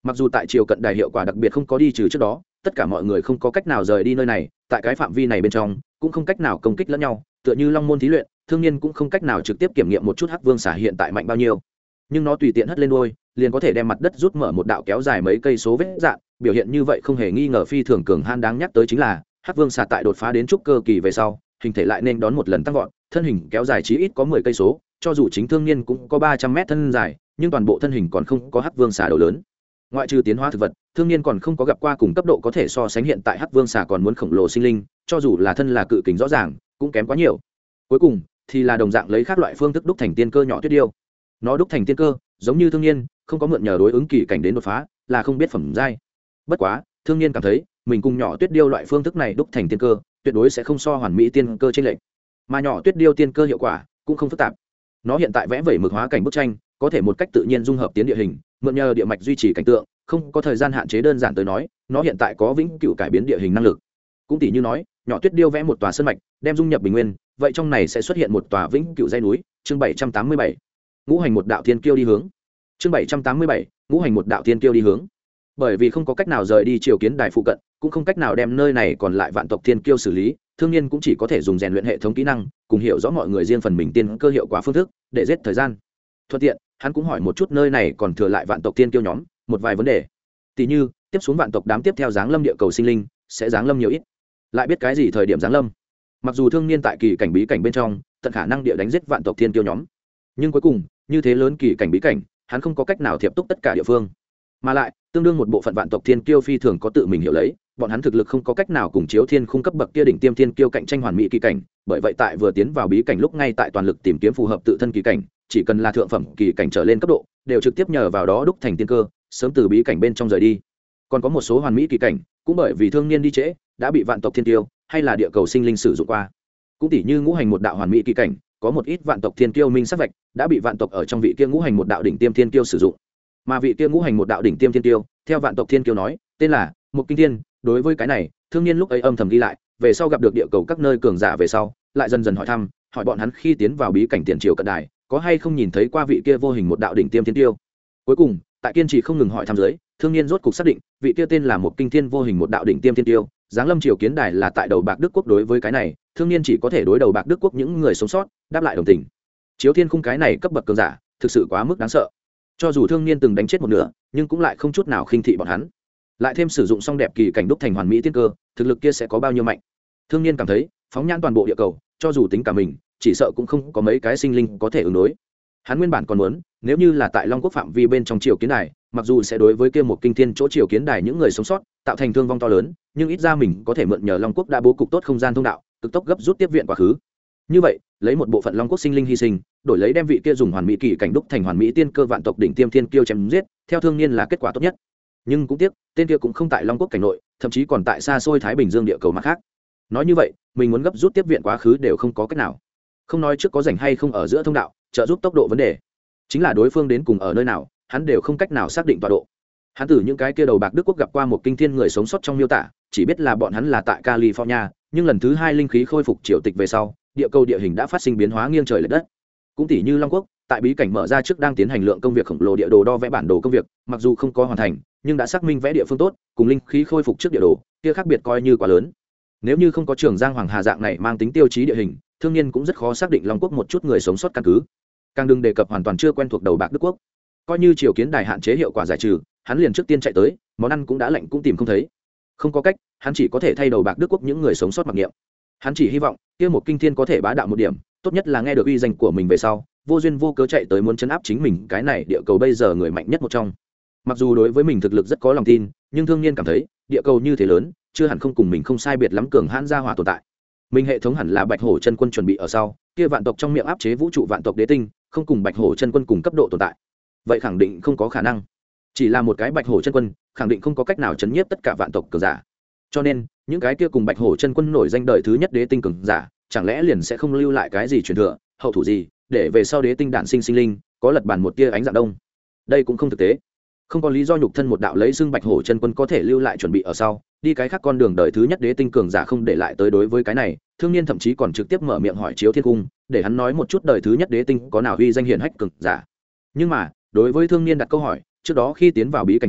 A: mặc dù tại triều cận đài hiệu quả đặc biệt không có đi trừ trước đó tất cả mọi người không có cách nào rời đi nơi này tại cái phạm vi này bên trong cũng không cách nào công kích lẫn nhau tựa như long môn thí luyện thương niên cũng không cách nào trực tiếp kiểm nghiệm một chút hắc vương xả hiện tại mạnh bao nhiêu nhưng nó tùy tiện hất lên đôi liền có thể đem mặt đất rút mở một đạo kéo dài mấy cây số vết dạn biểu hiện như vậy không hề nghi ngờ phi thường cường han đáng nhắc tới chính là hắc vương xả tại đột phá đến trúc cơ kỳ về sau hình thể lại nên đón một lần tăng vọt thân hình kéo dài chí ít có 10 cây số cho dù chính thương niên cũng có 300 mét thân dài nhưng toàn bộ thân hình còn không có hắc vương xả đầu lớn ngoại trừ tiến hóa thực vật thương niên còn không có gặp qua cùng cấp độ có thể so sánh hiện tại hắc vương xả còn muốn khổng lồ sinh linh cho dù là thân là cự kính rõ ràng cũng kém quá nhiều cuối cùng thì là đồng dạng lấy các loại phương thức đúc thành tiên cơ nhỏ tuyết điêu nó đúc thành tiên cơ giống như thương niên không có mượn nhờ đối ứng kỳ cảnh đến đột phá là không biết phẩm giai bất quá thương niên cảm thấy mình cùng nhỏ tuyết điêu loại phương thức này đúc thành tiên cơ tuyệt đối sẽ không so hoàn mỹ tiên cơ trên lệnh mà nhỏ tuyết điêu tiên cơ hiệu quả cũng không phức tạp nó hiện tại vẽ vẩy mực hóa cảnh bức tranh có thể một cách tự nhiên dung hợp tiến địa hình mượn nhờ địa mạch duy trì cảnh tượng không có thời gian hạn chế đơn giản tới nói nó hiện tại có vĩnh cửu cải biến địa hình năng lực cũng tỷ như nói nhỏ tuyết điêu vẽ một tòa sơn mạch đem dung nhập bình nguyên vậy trong này sẽ xuất hiện một tòa vĩnh cửu dãy núi chương 787 ngũ hành một đạo thiên kiêu đi hướng chương 787 ngũ hành một đạo thiên kiêu đi hướng bởi vì không có cách nào rời đi triều kiến đài phụ cận cũng không cách nào đem nơi này còn lại vạn tộc thiên kiêu xử lý thương niên cũng chỉ có thể dùng rèn luyện hệ thống kỹ năng cùng hiểu rõ mọi người riêng phần mình tiên cơ hiệu quả phương thức để giết thời gian thuận tiện hắn cũng hỏi một chút nơi này còn thừa lại vạn tộc thiên kiêu nhóm một vài vấn đề tỷ như tiếp xuống vạn tộc đám tiếp theo giáng lâm địa cầu sinh linh sẽ giáng lâm nhiều ít lại biết cái gì thời điểm giáng lâm mặc dù thương niên tại kỳ cảnh bí cảnh bên trong tận khả năng địa đánh giết vạn tộc thiên kiêu nhóm nhưng cuối cùng như thế lớn kỳ cảnh bí cảnh hắn không có cách nào thiệp túc tất cả địa phương mà lại tương đương một bộ phận vạn tộc thiên kiêu phi thường có tự mình hiểu lấy bọn hắn thực lực không có cách nào cùng chiếu thiên khung cấp bậc kia đỉnh tiêm thiên kiêu cạnh tranh hoàn mỹ kỳ cảnh bởi vậy tại vừa tiến vào bí cảnh lúc ngay tại toàn lực tìm kiếm phù hợp tự thân kỳ cảnh chỉ cần là thượng phẩm kỳ cảnh trở lên cấp độ đều trực tiếp nhờ vào đó đúc thành tiên cơ sớm từ bí cảnh bên trong rời đi còn có một số hoàn mỹ kỳ cảnh cũng bởi vì thương niên đi trễ đã bị vạn tộc thiên kiêu hay là địa cầu sinh linh sử dụng qua cũng tỷ như ngũ hành một đạo hoàn mỹ kỳ cảnh có một ít vạn tộc thiên kiêu minh sắc vạch đã bị vạn tộc ở trong vị kia ngũ hành một đạo đỉnh tiêm thiên kiêu sử dụng mà vị kia ngũ hành một đạo đỉnh tiêm thiên kiêu theo vạn tộc thiên kiêu nói tên là một kinh thiên đối với cái này thương niên lúc ấy âm thầm ghi lại về sau gặp được địa cầu các nơi cường giả về sau lại dần dần hỏi thăm hỏi bọn hắn khi tiến vào bí cảnh tiền triều cận đài có hay không nhìn thấy qua vị kia vô hình một đạo đỉnh tiêm thiên kiêu cuối cùng tại kiên trì không ngừng hỏi thăm giới thương niên rốt cục xác định vị kia tên là một kinh thiên vô hình một đạo đỉnh tiêm thiên kiêu giáng lâm triều kiến đài là tại đầu bạc đức quốc đối với cái này thương niên chỉ có thể đối đầu bạc đức quốc những người sống sót đáp lại đồng tình chiếu thiên khung cái này cấp bậc cường giả thực sự quá mức đáng sợ cho dù thương niên từng đánh chết một nửa nhưng cũng lại không chút nào khinh thị bọn hắn lại thêm sử dụng xong đẹp kỳ cảnh đúc thành hoàn mỹ tiên cơ thực lực kia sẽ có bao nhiêu mạnh thương niên cảm thấy phóng nhãn toàn bộ địa cầu cho dù tính cả mình chỉ sợ cũng không có mấy cái sinh linh có thể ứng đối hắn nguyên bản còn muốn nếu như là tại long quốc phạm vi bên trong triều kiến đài mặc dù sẽ đối với kia một kinh thiên chỗ triều kiến đài những người sống sót tạo thành thương vong to lớn nhưng ít ra mình có thể mượn nhờ long quốc đã bố cục tốt không gian thông đạo cực tốc gấp rút tiếp viện quá khứ như vậy lấy một bộ phận long quốc sinh linh hy sinh đổi lấy đem vị kia dùng hoàn mỹ kỳ cảnh đúc thành hoàn mỹ tiên cơ vạn tộc đỉnh tiêm thiên kiêu chém giết theo thương niên là kết quả tốt nhất nhưng cũng tiếc tên kia cũng không tại long quốc cảnh nội thậm chí còn tại xa xôi thái bình dương địa cầu mặt khác nói như vậy mình muốn gấp rút tiếp viện quá khứ đều không có cách nào không nói trước có rảnh hay không ở giữa thông đạo trợ giúp tốc độ vấn đề chính là đối phương đến cùng ở nơi nào hắn đều không cách nào xác định tọa độ hắn từ những cái kia đầu bạc đức quốc gặp qua một kinh thiên người sống sót trong miêu tả chỉ biết là bọn hắn là tại California nhưng lần thứ hai linh khí khôi phục triều tịch về sau địa cầu địa hình đã phát sinh biến hóa nghiêng trời lệch đất cũng tỷ như long quốc tại bí cảnh mở ra trước đang tiến hành lượng công việc khổng lồ địa đồ đo vẽ bản đồ công việc mặc dù không có hoàn thành nhưng đã xác minh vẽ địa phương tốt cùng linh khí khôi phục trước địa đồ kia khác biệt coi như quá lớn nếu như không có trường giang hoàng hà dạng này mang tính tiêu chí địa hình thương niên cũng rất khó xác định long quốc một chút người sống sót căn cứ càng đừng đề cập hoàn toàn chưa quen thuộc đầu bạc đức quốc coi như triều kiến đài hạn chế hiệu quả giải trừ hắn liền trước tiên chạy tới món ăn cũng đã lạnh cũng tìm không thấy không có cách hắn chỉ có thể thay đầu bạc đức quốc những người sống sót mặc niệm hắn chỉ hy vọng kia một kinh thiên có thể bá đạo một điểm tốt nhất là nghe được uy danh của mình về sau vô duyên vô cớ chạy tới muốn chấn áp chính mình cái này địa cầu bây giờ người mạnh nhất một trong mặc dù đối với mình thực lực rất có lòng tin nhưng thương niên cảm thấy địa cầu như thế lớn chưa hẳn không cùng mình không sai biệt lắm cường hãn gia hỏa tồn tại mình hệ thống hẳn là bạch hổ chân quân chuẩn bị ở sau kia vạn tộc trong miệng áp chế vũ trụ vạn tộc đế tinh không cùng bạch hổ chân quân cùng cấp độ tồn tại vậy khẳng định không có khả năng chỉ là một cái bạch hổ chân quân khẳng định không có cách nào chấn nhiếp tất cả vạn tộc cường giả cho nên những cái kia cùng bạch hổ chân quân nổi danh đời thứ nhất đế tinh cường giả chẳng lẽ liền sẽ không lưu lại cái gì truyền thừa hậu thủ gì để về sau đế tinh đản sinh sinh linh có lật bàn một tia ánh dạng đông đây cũng không thực tế không có lý do nhục thân một đạo lấy xưng bạch hổ chân quân có thể lưu lại chuẩn bị ở sau đi cái khác con đường đời thứ nhất đế tinh cường giả không để lại tới đối với cái này thương niên thậm chí còn trực tiếp mở miệng hỏi chiếu thiên cung để hắn nói một chút đời thứ nhất đế tinh có nào uy danh hiển hách cường giả nhưng mà đối với thương niên đặt câu hỏi trước đó khi tiến vào bí cảnh trước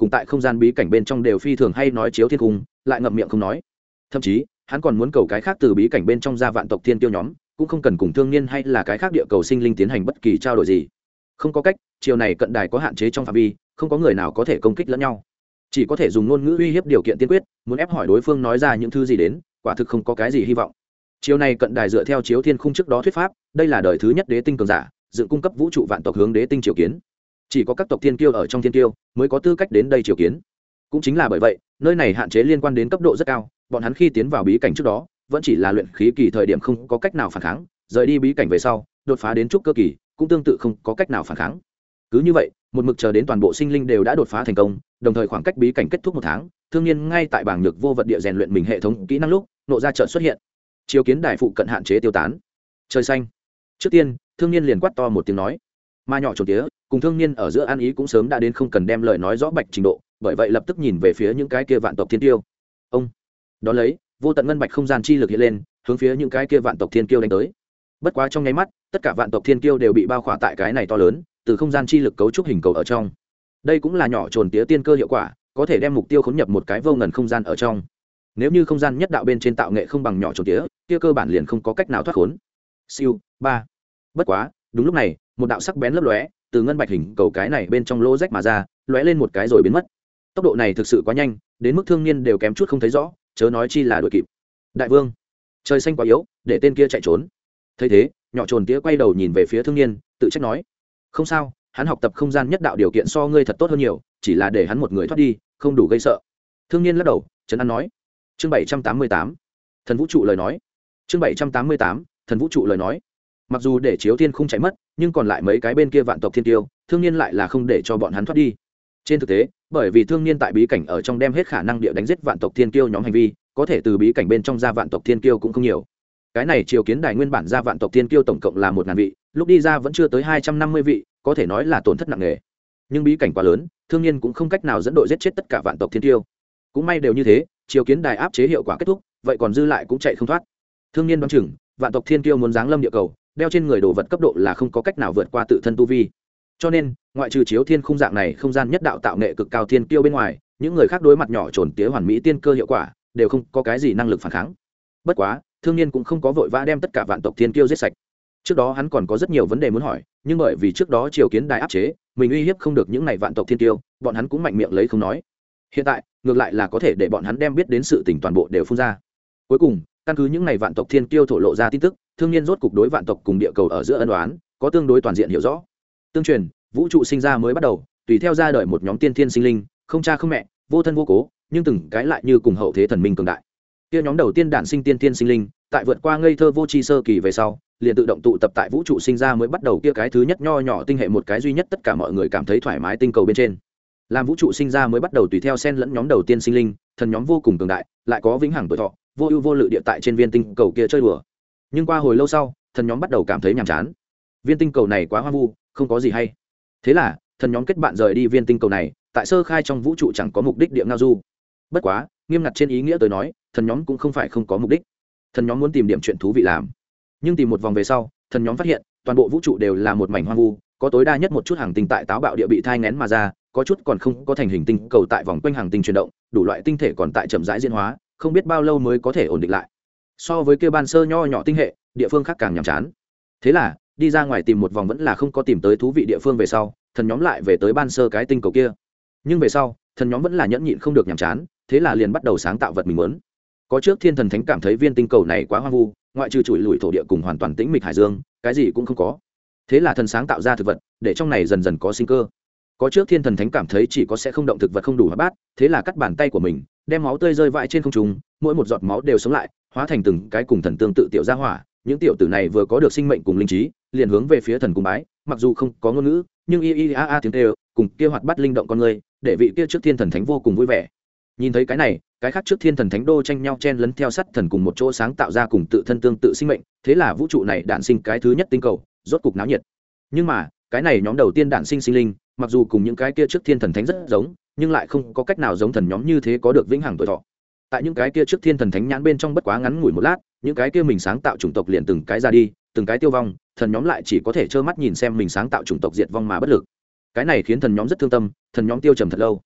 A: cùng tại không gian bí cảnh bên trong đều phi thường hay nói chiếu thiên cung lại ngậm miệng không nói. Thậm chí hắn còn muốn cầu cái khác từ bí cảnh bên trong ra vạn tộc thiên tiêu nhóm cũng không cần cùng thương niên hay là cái khác địa cầu sinh linh tiến hành bất kỳ trao đổi gì. Không có cách, chiều này cận đài có hạn chế trong phạm vi, không có người nào có thể công kích lẫn nhau, chỉ có thể dùng ngôn ngữ uy hiếp điều kiện tiên quyết, muốn ép hỏi đối phương nói ra những thứ gì đến, quả thực không có cái gì hy vọng. Chiều này cận đài dựa theo chiếu thiên khung trước đó thuyết pháp, đây là đời thứ nhất đế tinh cường giả dựng cung cấp vũ trụ vạn tộc hướng đế tinh triều kiến, chỉ có các tộc thiên kiêu ở trong thiên kiêu mới có tư cách đến đây triều kiến. Cũng chính là bởi vậy, nơi này hạn chế liên quan đến cấp độ rất cao, bọn hắn khi tiến vào bí cảnh trước đó vẫn chỉ là luyện khí kỳ thời điểm không có cách nào phản kháng, rời đi bí cảnh về sau đột phá đến trúc cơ kỳ cũng tương tự không có cách nào phản kháng. Cứ như vậy một mực chờ đến toàn bộ sinh linh đều đã đột phá thành công, đồng thời khoảng cách bí cảnh kết thúc 1 tháng, thương nhiên ngay tại bảng nhược vô vật địa rèn luyện mình hệ thống kỹ năng lúc nộ ra trận xuất hiện, chiếu kiến đài phụ cận hạn chế tiêu tán. Trời xanh. Trước tiên thương nhiên liền quát to một tiếng nói, mà nhỏ trồn tía cùng thương nhiên ở giữa ăn ý cũng sớm đã đến không cần đem lời nói rõ bạch trình độ, bởi vậy lập tức nhìn về phía những cái kia vạn tộc thiên tiêu. Ông đó lấy vô tận ngân bạch không gian chi lực hiện lên, hướng phía những cái kia vạn tộc thiên kiêu đánh tới. Bất quá trong nháy mắt, tất cả vạn tộc thiên kiêu đều bị bao khỏa tại cái này to lớn từ không gian chi lực cấu trúc hình cầu ở trong. Đây cũng là nhỏ trồn tía tiên cơ hiệu quả, có thể đem mục tiêu khốn nhập một cái vô ngần không gian ở trong. Nếu như không gian nhất đạo bên trên tạo nghệ không bằng nhỏ trồn tía, kia cơ bản liền không có cách nào thoát khốn. Siêu 3. Bất quá đúng lúc này, một đạo sắc bén lấp lóe từ ngân bạch hình cầu cái này bên trong lỗ rách mà ra, lóe lên một cái rồi biến mất. Tốc độ này thực sự quá nhanh, đến mức thương niên đều kém chút không thấy rõ, chớ nói chi là đuổi kịp. Đại vương, trời xanh quá yếu, để tên kia chạy trốn. Thấy thế, nhỏ trồn tía quay đầu nhìn về phía thương niên, tự trách nói, không sao, hắn học tập không gian nhất đạo điều kiện so ngươi thật tốt hơn nhiều, chỉ là để hắn một người thoát đi không đủ gây sợ. Thương niên lắc đầu trấn an nói. Chương 788, thần vũ trụ lời nói. Chương 788, thần vũ trụ lời nói. Mặc dù để chiếu thiên không chạy mất, nhưng còn lại mấy cái bên kia vạn tộc thiên tiêu, thương niên lại là không để cho bọn hắn thoát đi. Trên thực tế, bởi vì thương niên tại bí cảnh ở trong đem hết khả năng địa đánh giết vạn tộc thiên kiêu nhóm hành vi, có thể từ bí cảnh bên trong ra vạn tộc thiên kiêu cũng không nhiều. Cái này triều kiến đài nguyên bản ra vạn tộc thiên kiêu tổng cộng là 1000 vị, lúc đi ra vẫn chưa tới 250 vị, có thể nói là tổn thất nặng nề. Nhưng bí cảnh quá lớn, thương niên cũng không cách nào dẫn đội giết chết tất cả vạn tộc thiên kiêu. Cũng may đều như thế, triều kiến đài áp chế hiệu quả kết thúc, vậy còn dư lại cũng chạy không thoát. Thương niên đoán chừng, vạn tộc thiên kiêu muốn giáng lâm địa cầu, đeo trên người đồ vật cấp độ là không có cách nào vượt qua tự thân tu vi. Cho nên ngoại trừ chiếu thiên khung dạng này không gian nhất đạo tạo nghệ cực cao thiên kiêu bên ngoài, những người khác đối mặt nhỏ trồn tía hoàn mỹ tiên cơ hiệu quả đều không có cái gì năng lực phản kháng. Bất quá thương niên cũng không có vội vã đem tất cả vạn tộc thiên kiêu giết sạch. Trước đó hắn còn có rất nhiều vấn đề muốn hỏi, nhưng bởi vì trước đó triều kiến đài áp chế, mình uy hiếp không được những này vạn tộc thiên kiêu, bọn hắn cũng mạnh miệng lấy không nói. Hiện tại ngược lại là có thể để bọn hắn đem biết đến sự tình toàn bộ đều phun ra. Cuối cùng căn cứ những này vạn tộc thiên kiêu thổ lộ ra tin tức, thương niên rốt cục đối vạn tộc cùng địa cầu ở giữa ân oán có tương đối toàn diện hiểu rõ. Tương truyền vũ trụ sinh ra mới bắt đầu, tùy theo ra đời một nhóm tiên thiên sinh linh, không cha không mẹ, vô thân vô cố, nhưng từng cái lại như cùng hậu thế thần minh cường đại. Kia nhóm đầu tiên đản sinh tiên thiên sinh linh, tại vượt qua ngây thơ vô tri sơ kỳ về sau, liền tự động tụ tập tại vũ trụ sinh ra mới bắt đầu kia cái thứ nhất nho nhỏ tinh hệ một cái duy nhất tất cả mọi người cảm thấy thoải mái tinh cầu bên trên. Làm vũ trụ sinh ra mới bắt đầu tùy theo xen lẫn nhóm đầu tiên sinh linh, thần nhóm vô cùng cường đại, lại có vĩnh hằng tuổi thọ, vô ưu vô lự địa tại trên viên tinh cầu kia chơi đùa. Nhưng qua hồi lâu sau, thần nhóm bắt đầu cảm thấy nhàm chán. Viên tinh cầu này quá hoang vu, không có gì hay. Thế là thần nhóm kết bạn rời đi viên tinh cầu này, tại sơ khai trong vũ trụ chẳng có mục đích địa ngao du. Bất quá nghiêm ngặt trên ý nghĩa tới nói, thần nhóm cũng không phải không có mục đích. Thần nhóm muốn tìm điểm chuyện thú vị làm, nhưng tìm một vòng về sau, thần nhóm phát hiện toàn bộ vũ trụ đều là một mảnh hoang vu, có tối đa nhất một chút hành tinh tại táo bạo địa bị thai nghén mà ra, có chút còn không có thành hình tinh cầu tại vòng quanh hành tinh chuyển động, đủ loại tinh thể còn tại chậm rãi diễn hóa, không biết bao lâu mới có thể ổn định lại. So với kia ban sơ nho nhỏ tinh hệ, địa phương khác càng nhàm chán. Thế là đi ra ngoài tìm một vòng vẫn là không có tìm tới thú vị địa phương về sau, thần nhóm lại về tới ban sơ cái tinh cầu kia. Nhưng về sau thần nhóm vẫn là nhẫn nhịn không được nhàm chán, thế là liền bắt đầu sáng tạo vật mình muốn. Có trước thiên thần thánh cảm thấy viên tinh cầu này quá hoang vu, ngoại trừ chùi lùi thổ địa cùng hoàn toàn tĩnh mịch hải dương, cái gì cũng không có. Thế là thần sáng tạo ra thực vật, để trong này dần dần có sinh cơ. Có trước thiên thần thánh cảm thấy chỉ có sẽ không động thực vật không đủ hoạt bát, thế là cắt bàn tay của mình, đem máu tươi rơi vãi trên không trung, mỗi một giọt máu đều sống lại, hóa thành từng cái cùng thần tương tự tiểu gia hỏa. Những tiểu tử này vừa có được sinh mệnh cùng linh trí, liền hướng về phía thần cung bái, mặc dù không có ngôn ngữ, nhưng y a a tiếng kêu cùng kia hoạt bát linh động con người, để vị kia trước thiên thần thánh vô cùng vui vẻ. Nhìn thấy cái này, cái khác trước thiên thần thánh đô tranh nhau chen lấn theo sát thần cùng một chỗ sáng tạo ra cùng tự thân tương tự sinh mệnh, thế là vũ trụ này đản sinh cái thứ nhất tinh cầu, rốt cục náo nhiệt. Nhưng mà cái này nhóm đầu tiên đản sinh sinh linh, mặc dù cùng những cái kia trước thiên thần thánh rất giống, nhưng lại không có cách nào giống thần nhóm như thế có được vĩnh hằng tuổi thọ. Tại những cái kia trước thiên thần thánh nhãn bên trong bất quá ngắn ngủi một lát, những cái kia mình sáng tạo chủng tộc liền từng cái ra đi, từng cái tiêu vong, thần nhóm lại chỉ có thể trơ mắt nhìn xem mình sáng tạo chủng tộc diệt vong mà bất lực. Cái này khiến thần nhóm rất thương tâm, thần nhóm tiêu trầm thật lâu.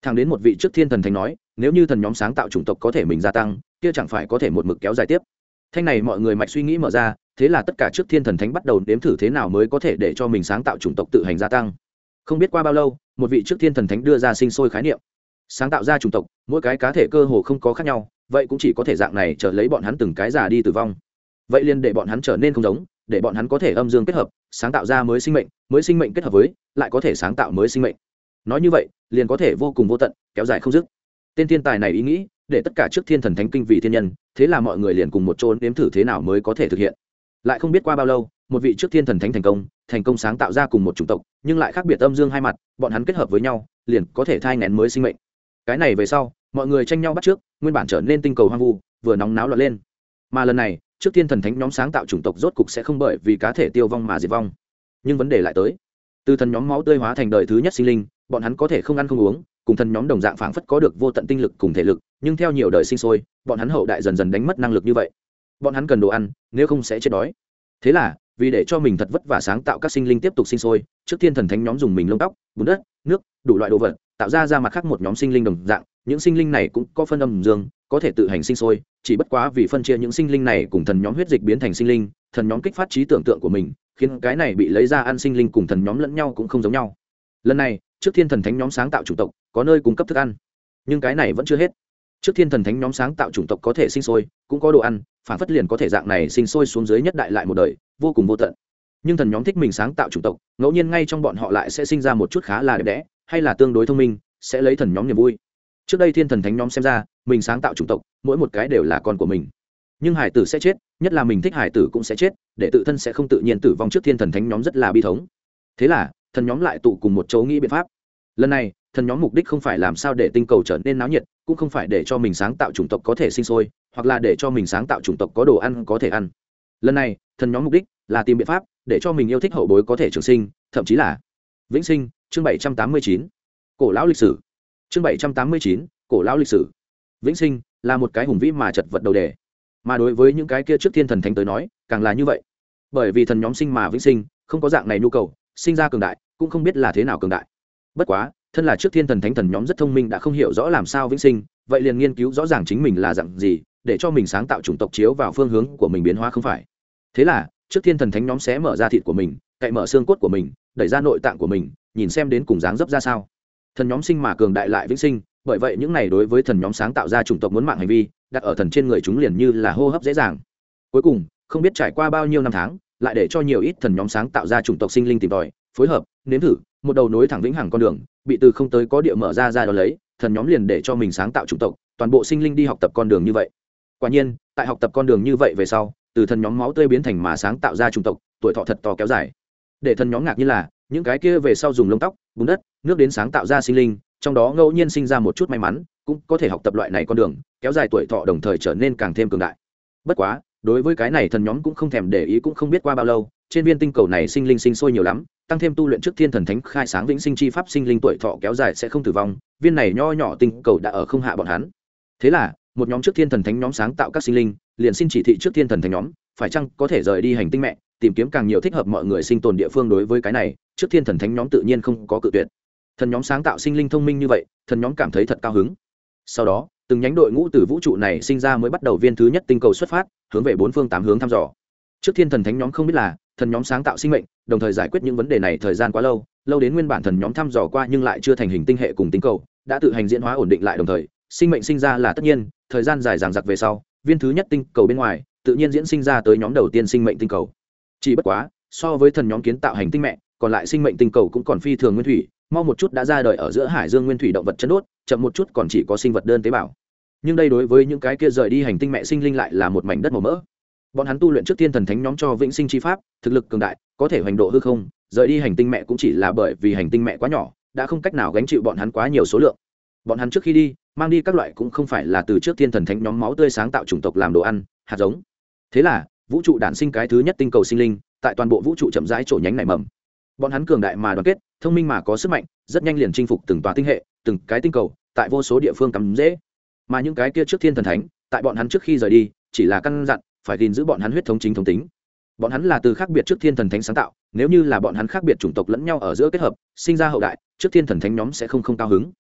A: Thẳng đến một vị trước thiên thần thánh nói, nếu như thần nhóm sáng tạo chủng tộc có thể mình gia tăng, kia chẳng phải có thể một mực kéo dài tiếp. Thanh này mọi người mạch suy nghĩ mở ra, thế là tất cả trước thiên thần thánh bắt đầu nếm thử thế nào mới có thể để cho mình sáng tạo chủng tộc tự hành gia tăng. Không biết qua bao lâu, một vị trước thiên thần thánh đưa ra sinh sôi khái niệm. Sáng tạo ra chủng tộc, mỗi cái cá thể cơ hồ không có khác nhau, vậy cũng chỉ có thể dạng này chờ lấy bọn hắn từng cái già đi tử vong. Vậy liền để bọn hắn trở nên không giống, để bọn hắn có thể âm dương kết hợp, sáng tạo ra mới sinh mệnh kết hợp với, lại có thể sáng tạo mới sinh mệnh. Nói như vậy, liền có thể vô cùng vô tận, kéo dài không dứt. Tên thiên tài này ý nghĩ, để tất cả trước thiên thần thánh kinh vì thiên nhân, thế là mọi người liền cùng một chỗ nếm thử thế nào mới có thể thực hiện. Lại không biết qua bao lâu, một vị trước thiên thần thánh thành công sáng tạo ra cùng một chủng tộc, nhưng lại khác biệt âm dương hai mặt, bọn hắn kết hợp với nhau, liền có thể thai nghén mới sinh mệnh. Cái này về sau, mọi người tranh nhau bắt trước, nguyên bản trở nên tinh cầu hoang vu, vừa nóng náo loạn lên. Mà lần này, trước thiên thần thánh nhóm sáng tạo chủng tộc rốt cục sẽ không bởi vì cá thể tiêu vong mà diệt vong. Nhưng vấn đề lại tới, từ thần nhóm máu tươi hóa thành đời thứ nhất sinh linh, bọn hắn có thể không ăn không uống, cùng thần nhóm đồng dạng phảng phất có được vô tận tinh lực cùng thể lực, nhưng theo nhiều đời sinh sôi, bọn hắn hậu đại dần dần đánh mất năng lực như vậy. Bọn hắn cần đồ ăn, nếu không sẽ chết đói. Thế là, vì để cho mình thật vất vả sáng tạo các sinh linh tiếp tục sinh sôi, trước thiên thần thánh nhóm dùng mình lông tóc, bùn đất, nước, đủ loại đồ vật, tạo ra mặt khác một nhóm sinh linh đồng dạng. Những sinh linh này cũng có phân âm dương, có thể tự hành sinh sôi, chỉ bất quá vì phân chia những sinh linh này cùng thần nhóm huyết dịch biến thành sinh linh, thần nhóm kích phát trí tưởng tượng của mình, khiến cái này bị lấy ra ăn sinh linh cùng thần nhóm lẫn nhau cũng không giống nhau. Lần này, trước thiên thần thánh nhóm sáng tạo chủng tộc, có nơi cung cấp thức ăn, nhưng cái này vẫn chưa hết. Trước thiên thần thánh nhóm sáng tạo chủng tộc có thể sinh sôi, cũng có đồ ăn, phản phất liền có thể dạng này sinh sôi xuống dưới nhất đại lại một đời, vô cùng vô tận. Nhưng thần nhóm thích mình sáng tạo chủng tộc, ngẫu nhiên ngay trong bọn họ lại sẽ sinh ra một chút khá là đẹp đẽ, hay là tương đối thông minh, sẽ lấy thần nhóm niềm vui. Trước đây thiên thần thánh nhóm xem ra, mình sáng tạo chủng tộc, mỗi một cái đều là con của mình. Nhưng hải tử sẽ chết, nhất là mình thích hải tử cũng sẽ chết, để tự thân sẽ không tự nhiên tử vong trước thiên thần thánh nhóm rất là bi thống. Thế là, thần nhóm lại tụ cùng một chỗ nghĩ biện pháp. Lần này, thần nhóm mục đích không phải làm sao để tinh cầu trở nên náo nhiệt, cũng không phải để cho mình sáng tạo chủng tộc có thể sinh sôi, hoặc là để cho mình sáng tạo chủng tộc có đồ ăn có thể ăn. Lần này, thần nhóm mục đích là tìm biện pháp để cho mình yêu thích hậu bối có thể trường sinh, thậm chí là vĩnh sinh. Chương 789, cổ lão lịch sử. Chương 789, cổ lão lịch sử. Vĩnh sinh là một cái hùng vĩ mà chật vật đầu đề, mà đối với những cái kia trước thiên thần thánh tới nói, càng là như vậy. Bởi vì thần nhóm sinh mà vĩnh sinh, không có dạng này nhu cầu, sinh ra cường đại, cũng không biết là thế nào cường đại. Bất quá, thân là trước thiên thần thánh thần nhóm rất thông minh đã không hiểu rõ làm sao vĩnh sinh, vậy liền nghiên cứu rõ ràng chính mình là dạng gì, để cho mình sáng tạo chủng tộc chiếu vào phương hướng của mình biến hóa không phải. Thế là, trước thiên thần thánh nhóm sẽ mở ra thịt của mình, cậy mở xương cốt của mình, đẩy ra nội tạng của mình, nhìn xem đến cùng dáng dấp ra sao. Thần nhóm sinh mà cường đại lại vĩnh sinh, bởi vậy những này đối với thần nhóm sáng tạo ra chủng tộc muốn mạng hành vi, đặt ở thần trên người chúng liền như là hô hấp dễ dàng. Cuối cùng, không biết trải qua bao nhiêu năm tháng, lại để cho nhiều ít thần nhóm sáng tạo ra chủng tộc sinh linh tìm tòi, phối hợp, nếm thử, một đầu nối thẳng vĩnh hằng con đường, bị từ không tới có địa mở ra đó lấy, thần nhóm liền để cho mình sáng tạo chủng tộc, toàn bộ sinh linh đi học tập con đường như vậy. Quả nhiên, tại học tập con đường như vậy về sau, từ thần nhóm máu tươi biến thành mà sáng tạo ra chủng tộc, tuổi thọ thật to kéo dài. Để thần nhóm ngạc nhiên là, những cái kia về sau dùng lông tóc, bùn đất, nước đến sáng tạo ra sinh linh, trong đó ngẫu nhiên sinh ra một chút may mắn, cũng có thể học tập loại này con đường, kéo dài tuổi thọ đồng thời trở nên càng thêm cường đại. Bất quá, đối với cái này thần nhóm cũng không thèm để ý, cũng không biết qua bao lâu, trên viên tinh cầu này sinh linh sinh sôi nhiều lắm, tăng thêm tu luyện trước thiên thần thánh khai sáng vĩnh sinh chi pháp, sinh linh tuổi thọ kéo dài sẽ không tử vong, viên này nho nhỏ tinh cầu đã ở không hạ bọn hắn. Thế là, một nhóm trước thiên thần thánh nhóm sáng tạo các sinh linh, liền xin chỉ thị trước thiên thần thánh nhóm, phải chăng có thể rời đi hành tinh mẹ, tìm kiếm càng nhiều thích hợp mọi người sinh tồn địa phương. Đối với cái này, trước thiên thần thánh nhóm tự nhiên không có cự tuyệt. Thần nhóm sáng tạo sinh linh thông minh như vậy, thần nhóm cảm thấy thật cao hứng. Sau đó, từng nhánh đội ngũ từ vũ trụ này sinh ra mới bắt đầu viên thứ nhất tinh cầu xuất phát, hướng về bốn phương tám hướng thăm dò. Trước thiên thần thánh nhóm không biết là, thần nhóm sáng tạo sinh mệnh, đồng thời giải quyết những vấn đề này thời gian quá lâu, lâu đến nguyên bản thần nhóm thăm dò qua nhưng lại chưa thành hình tinh hệ cùng tinh cầu, đã tự hành diễn hóa ổn định lại, đồng thời, sinh mệnh sinh ra là tất nhiên, thời gian dài dằng dặc về sau, viên thứ nhất tinh cầu bên ngoài, tự nhiên diễn sinh ra tới nhóm đầu tiên sinh mệnh tinh cầu. Chỉ bất quá, so với thần nhóm kiến tạo hành tinh mẹ, còn lại sinh mệnh tinh cầu cũng còn phi thường nguyên thủy, mau một chút đã ra đời ở giữa hải dương nguyên thủy động vật chân đốt, chậm một chút còn chỉ có sinh vật đơn tế bào. Nhưng đây đối với những cái kia rời đi hành tinh mẹ sinh linh lại là một mảnh đất màu mỡ. Bọn hắn tu luyện trước tiên thần thánh nhóm cho vĩnh sinh chi pháp, thực lực cường đại, có thể hoành độ hư không, rời đi hành tinh mẹ cũng chỉ là bởi vì hành tinh mẹ quá nhỏ, đã không cách nào gánh chịu bọn hắn quá nhiều số lượng. Bọn hắn trước khi đi, mang đi các loại cũng không phải là từ trước tiên thần thánh nhóm máu tươi sáng tạo chủng tộc làm đồ ăn, hạt giống. Thế là, vũ trụ đản sinh cái thứ nhất tinh cầu sinh linh, tại toàn bộ vũ trụ chậm rãi trổ nhánh nảy mầm. Bọn hắn cường đại mà đoàn kết, thông minh mà có sức mạnh, rất nhanh liền chinh phục từng tòa tinh hệ, từng cái tinh cầu, tại vô số địa phương cắm rễ. Mà những cái kia trước thiên thần thánh, tại bọn hắn trước khi rời đi, chỉ là căn dặn phải gìn giữ bọn hắn huyết thống chính thống tính. Bọn hắn là từ khác biệt trước thiên thần thánh sáng tạo, nếu như là bọn hắn khác biệt chủng tộc lẫn nhau ở giữa kết hợp, sinh ra hậu đại, trước thiên thần thánh nhóm sẽ không cao hứng.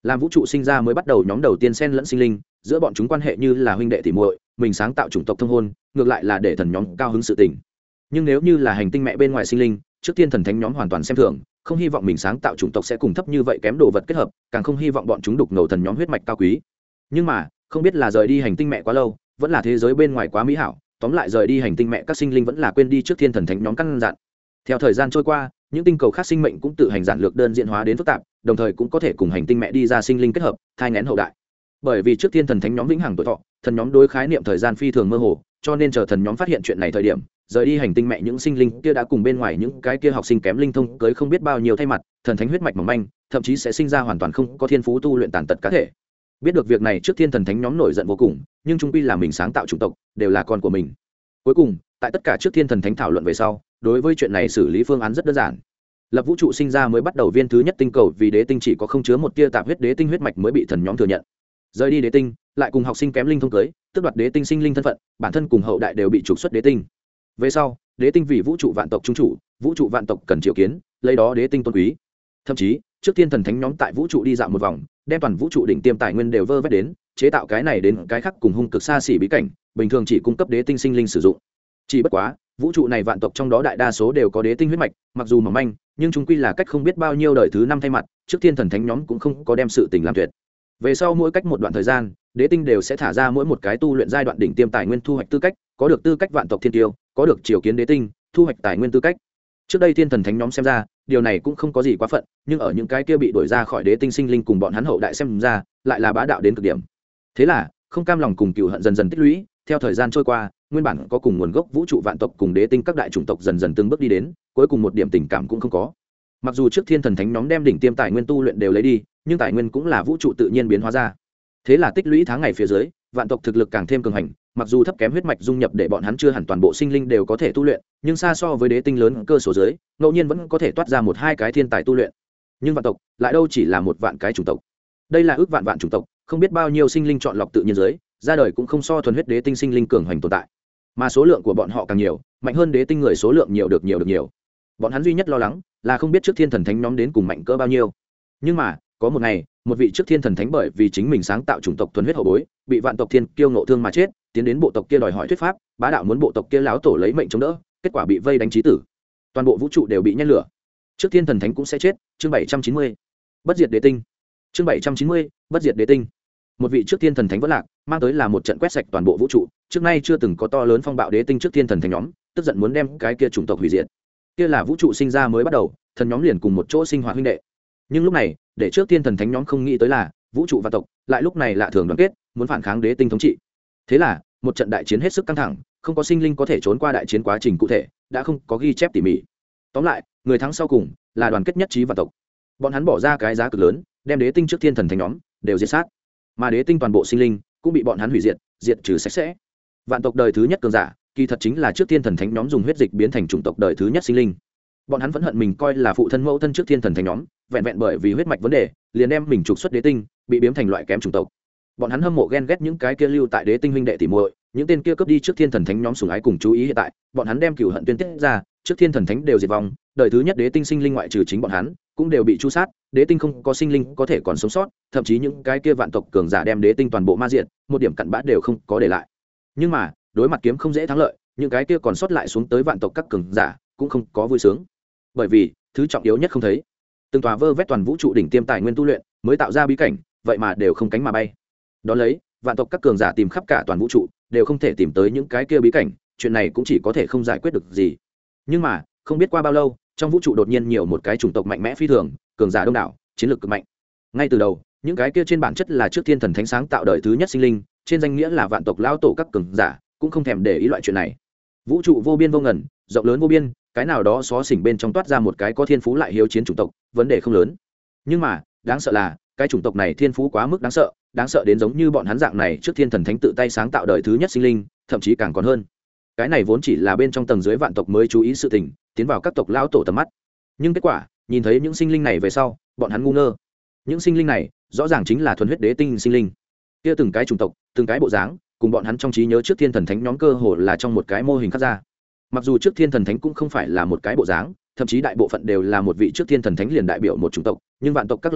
A: làm vũ trụ sinh ra mới bắt đầu nhóm đầu tiên xen lẫn sinh linh, giữa bọn chúng quan hệ như là huynh đệ tỉ muội, mình sáng tạo chủng tộc thông hôn, ngược lại là để thần nhóm cao hứng sự tình. Nhưng nếu như là hành tinh mẹ bên ngoài sinh linh, trước tiên thần thánh nhóm hoàn toàn xem thường, không hy vọng mình sáng tạo chủng tộc sẽ cùng thấp như vậy kém đồ vật kết hợp, càng không hy vọng bọn chúng đục ngầu thần nhóm huyết mạch cao quý. Nhưng mà không biết là rời đi hành tinh mẹ quá lâu, vẫn là thế giới bên ngoài quá mỹ hảo, tóm lại rời đi hành tinh mẹ các sinh linh vẫn là quên đi trước thiên thần thánh nhóm căn dặn. Theo thời gian trôi qua, những tinh cầu khác sinh mệnh cũng tự hành giản lược đơn diện hóa đến phức tạp, đồng thời cũng có thể cùng hành tinh mẹ đi ra sinh linh kết hợp, thai nghén hậu đại. Bởi vì trước thiên thần thánh nhóm vĩnh hằng tuổi thọ, thần nhóm đối khái niệm thời gian phi thường mơ hồ, cho nên chờ thần nhóm phát hiện chuyện này thời điểm, rời đi hành tinh mẹ những sinh linh kia đã cùng bên ngoài những cái kia học sinh kém linh thông cưới không biết bao nhiêu thay mặt, thần thánh huyết mạch mỏng manh, thậm chí sẽ sinh ra hoàn toàn không có thiên phú tu luyện tàn tật cá thể. Biết được việc này trước thiên thần thánh nhóm nổi giận vô cùng, nhưng trung quy là mình sáng tạo chủng tộc, đều là con của mình. Cuối cùng, tại tất cả trước thiên thần thánh thảo luận về sau, đối với chuyện này xử lý phương án rất đơn giản. Lập vũ trụ sinh ra mới bắt đầu viên thứ nhất tinh cầu vì đế tinh chỉ có không chứa một tia tạp huyết đế tinh huyết mạch mới bị thần nhóm thừa nhận. Rời đi đế tinh, lại cùng học sinh kém linh thông cưới, tước đoạt đế tinh sinh linh thân phận, bản thân cùng hậu đại đều bị trục xuất đế tinh. Về sau, đế tinh vì vũ trụ vạn tộc trung chủ, vũ trụ vạn tộc cần triệu kiến, lấy đó đế tinh tôn quý. Thậm chí, trước tiên thần thánh nhóm tại vũ trụ đi dạo một vòng, đem toàn vũ trụ đỉnh tiêm tài nguyên đều vơ vét đến, chế tạo cái này đến cái khác cùng hung cực xa xỉ bí cảnh, bình thường chỉ cung cấp đế tinh sinh linh sử dụng. Chỉ bất quá, vũ trụ này vạn tộc trong đó đại đa số đều có đế tinh huyết mạch, mặc dù mỏng manh, nhưng chúng quy là cách không biết bao nhiêu đời thứ năm thay mặt, trước tiên thần thánh nhóm cũng không có đem sự tình làm tuyệt. Về sau mỗi cách một đoạn thời gian, đế tinh đều sẽ thả ra mỗi một cái tu luyện giai đoạn đỉnh tiêm tài nguyên thu hoạch tư cách, có được tư cách vạn tộc thiên tiêu, có được triều kiến đế tinh, thu hoạch tài nguyên tư cách. Trước đây thiên thần thánh nhóm xem ra, điều này cũng không có gì quá phận, nhưng ở những cái kia bị đuổi ra khỏi đế tinh sinh linh cùng bọn hắn hậu đại xem ra, lại là bá đạo đến cực điểm. Thế là, không cam lòng cùng cừu hận dần dần tích lũy, theo thời gian trôi qua, nguyên bản có cùng nguồn gốc vũ trụ vạn tộc cùng đế tinh các đại chủng tộc dần dần từng bước đi đến, cuối cùng một điểm tình cảm cũng không có. Mặc dù trước thiên thần thánh nhóm đem đỉnh tiêm tài nguyên tu luyện đều lấy đi, nhưng tài nguyên cũng là vũ trụ tự nhiên biến hóa ra. Thế là tích lũy tháng ngày phía dưới, vạn tộc thực lực càng thêm cường hành, mặc dù thấp kém huyết mạch dung nhập để bọn hắn chưa hẳn toàn bộ sinh linh đều có thể tu luyện, nhưng xa so với đế tinh lớn cơ số dưới, ngẫu nhiên vẫn có thể toát ra một hai cái thiên tài tu luyện. Nhưng vạn tộc lại đâu chỉ là một vạn cái chủng tộc. Đây là ước vạn vạn chủng tộc, không biết bao nhiêu sinh linh chọn lọc tự nhiên dưới, ra đời cũng không so thuần huyết đế tinh sinh linh cường hành tồn tại. Mà số lượng của bọn họ càng nhiều, mạnh hơn đế tinh người số lượng nhiều được nhiều. Bọn hắn duy nhất lo lắng là không biết trước thiên thần thánh nhóm đến cùng mạnh cỡ bao nhiêu. Nhưng mà, có một ngày, một vị trước thiên thần thánh bởi vì chính mình sáng tạo chủng tộc thuần huyết hậu bối, bị vạn tộc thiên kiêu nộ thương mà chết, tiến đến bộ tộc kia đòi hỏi thuyết pháp, bá đạo muốn bộ tộc kia láo tổ lấy mệnh chống đỡ, kết quả bị vây đánh chí tử. Toàn bộ vũ trụ đều bị nhét lửa. Trước thiên thần thánh cũng sẽ chết. Chương 790. Bất diệt đế tinh. Chương 790. Bất diệt đế tinh. Một vị trước thiên thần thánh vẫn lạc, mang tới là một trận quét sạch toàn bộ vũ trụ, trước nay chưa từng có to lớn phong bạo đế tinh trước thiên thần thánh nhóm, tức giận muốn đem cái kia chủng tộc hủy diệt. Kia là vũ trụ sinh ra mới bắt đầu, thần nhóm liền cùng một chỗ sinh hoạt huynh đệ. Nhưng lúc này, để trước thiên thần thánh nhóm không nghĩ tới là, vũ trụ vạn tộc lại lúc này lạ thường đoàn kết, muốn phản kháng đế tinh thống trị. Thế là, một trận đại chiến hết sức căng thẳng, không có sinh linh có thể trốn qua đại chiến quá trình cụ thể, đã không có ghi chép tỉ mỉ. Tóm lại, người thắng sau cùng là đoàn kết nhất trí vạn tộc. Bọn hắn bỏ ra cái giá cực lớn, đem đế tinh trước thiên thần thánh nhóm đều diệt sát. Mà đế tinh toàn bộ sinh linh cũng bị bọn hắn hủy diệt, diệt trừ sạch sẽ. Vạn tộc đời thứ nhất cường giả, kỳ thật chính là trước thiên thần thánh nhóm dùng huyết dịch biến thành chủng tộc đời thứ nhất sinh linh. Bọn hắn vẫn hận mình coi là phụ thân mẫu thân trước thiên thần thánh nhóm, vẹn vẹn bởi vì huyết mạch vấn đề, liền đem mình trục xuất đế tinh, bị biếm thành loại kém chủng tộc. Bọn hắn hâm mộ ghen ghét những cái kia lưu tại đế tinh huynh đệ tỉ muội, những tên kia cướp đi trước thiên thần thánh nhóm sủng ái cùng chú ý hiện tại, bọn hắn đem cửu hận tuyên tiết ra, trước thiên thần thánh đều diệt vong, đời thứ nhất đế tinh sinh linh ngoại trừ chính bọn hắn, cũng đều bị chu sát, đế tinh không có sinh linh có thể còn sống sót, thậm chí những cái kia vạn tộc cường giả đem đế tinh toàn bộ ma diệt, một điểm cặn bã đều không có để lại. Nhưng mà, đối mặt kiếm không dễ thắng lợi, những cái kia còn sót lại xuống tới vạn tộc các cường giả, cũng không có vui sướng. Bởi vì, thứ trọng yếu nhất không thấy. Từng tòa vơ vét toàn vũ trụ đỉnh tiêm tài nguyên tu luyện, mới tạo ra bí cảnh, vậy mà đều không cánh mà bay. Đó lấy, vạn tộc các cường giả tìm khắp cả toàn vũ trụ, đều không thể tìm tới những cái kia bí cảnh, chuyện này cũng chỉ có thể không giải quyết được gì. Nhưng mà, không biết qua bao lâu, trong vũ trụ đột nhiên nhiều một cái chủng tộc mạnh mẽ phi thường, cường giả đông đảo, chiến lược cực mạnh. Ngay từ đầu, những cái kia trên bản chất là trước thiên thần thánh sáng tạo đời thứ nhất sinh linh, trên danh nghĩa là vạn tộc lão tổ các cường giả, cũng không thèm để ý loại chuyện này. Vũ trụ vô biên vô ngần, rộng lớn vô biên, cái nào đó xó xỉnh bên trong toát ra một cái có thiên phú lại hiếu chiến chủng tộc, vấn đề không lớn. Nhưng mà, đáng sợ là, cái chủng tộc này thiên phú quá mức đáng sợ đến giống như bọn hắn dạng này trước thiên thần thánh tự tay sáng tạo đời thứ nhất sinh linh, thậm chí càng còn hơn. Cái này vốn chỉ là bên trong tầng dưới vạn tộc mới chú ý sự tình, tiến vào các tộc lão tổ tầm mắt. Nhưng kết quả, nhìn thấy những sinh linh này về sau, bọn hắn ngu ngơ. Những sinh linh này, rõ ràng chính là thuần huyết đế tinh sinh linh. Kia từng cái chủng tộc, từng cái bộ dáng, cùng bọn hắn trong trí nhớ trước thiên thần thánh nhóm cơ hồ là trong một cái mô hình khắc ra. Mặc dù trước thiên thần thánh cũng không phải là một cái bộ dáng, thậm chí đại bộ phận đều là một vị trước thiên thần thánh liền đại biểu một chủng tộc, nhưng vạn tộc các lão tổ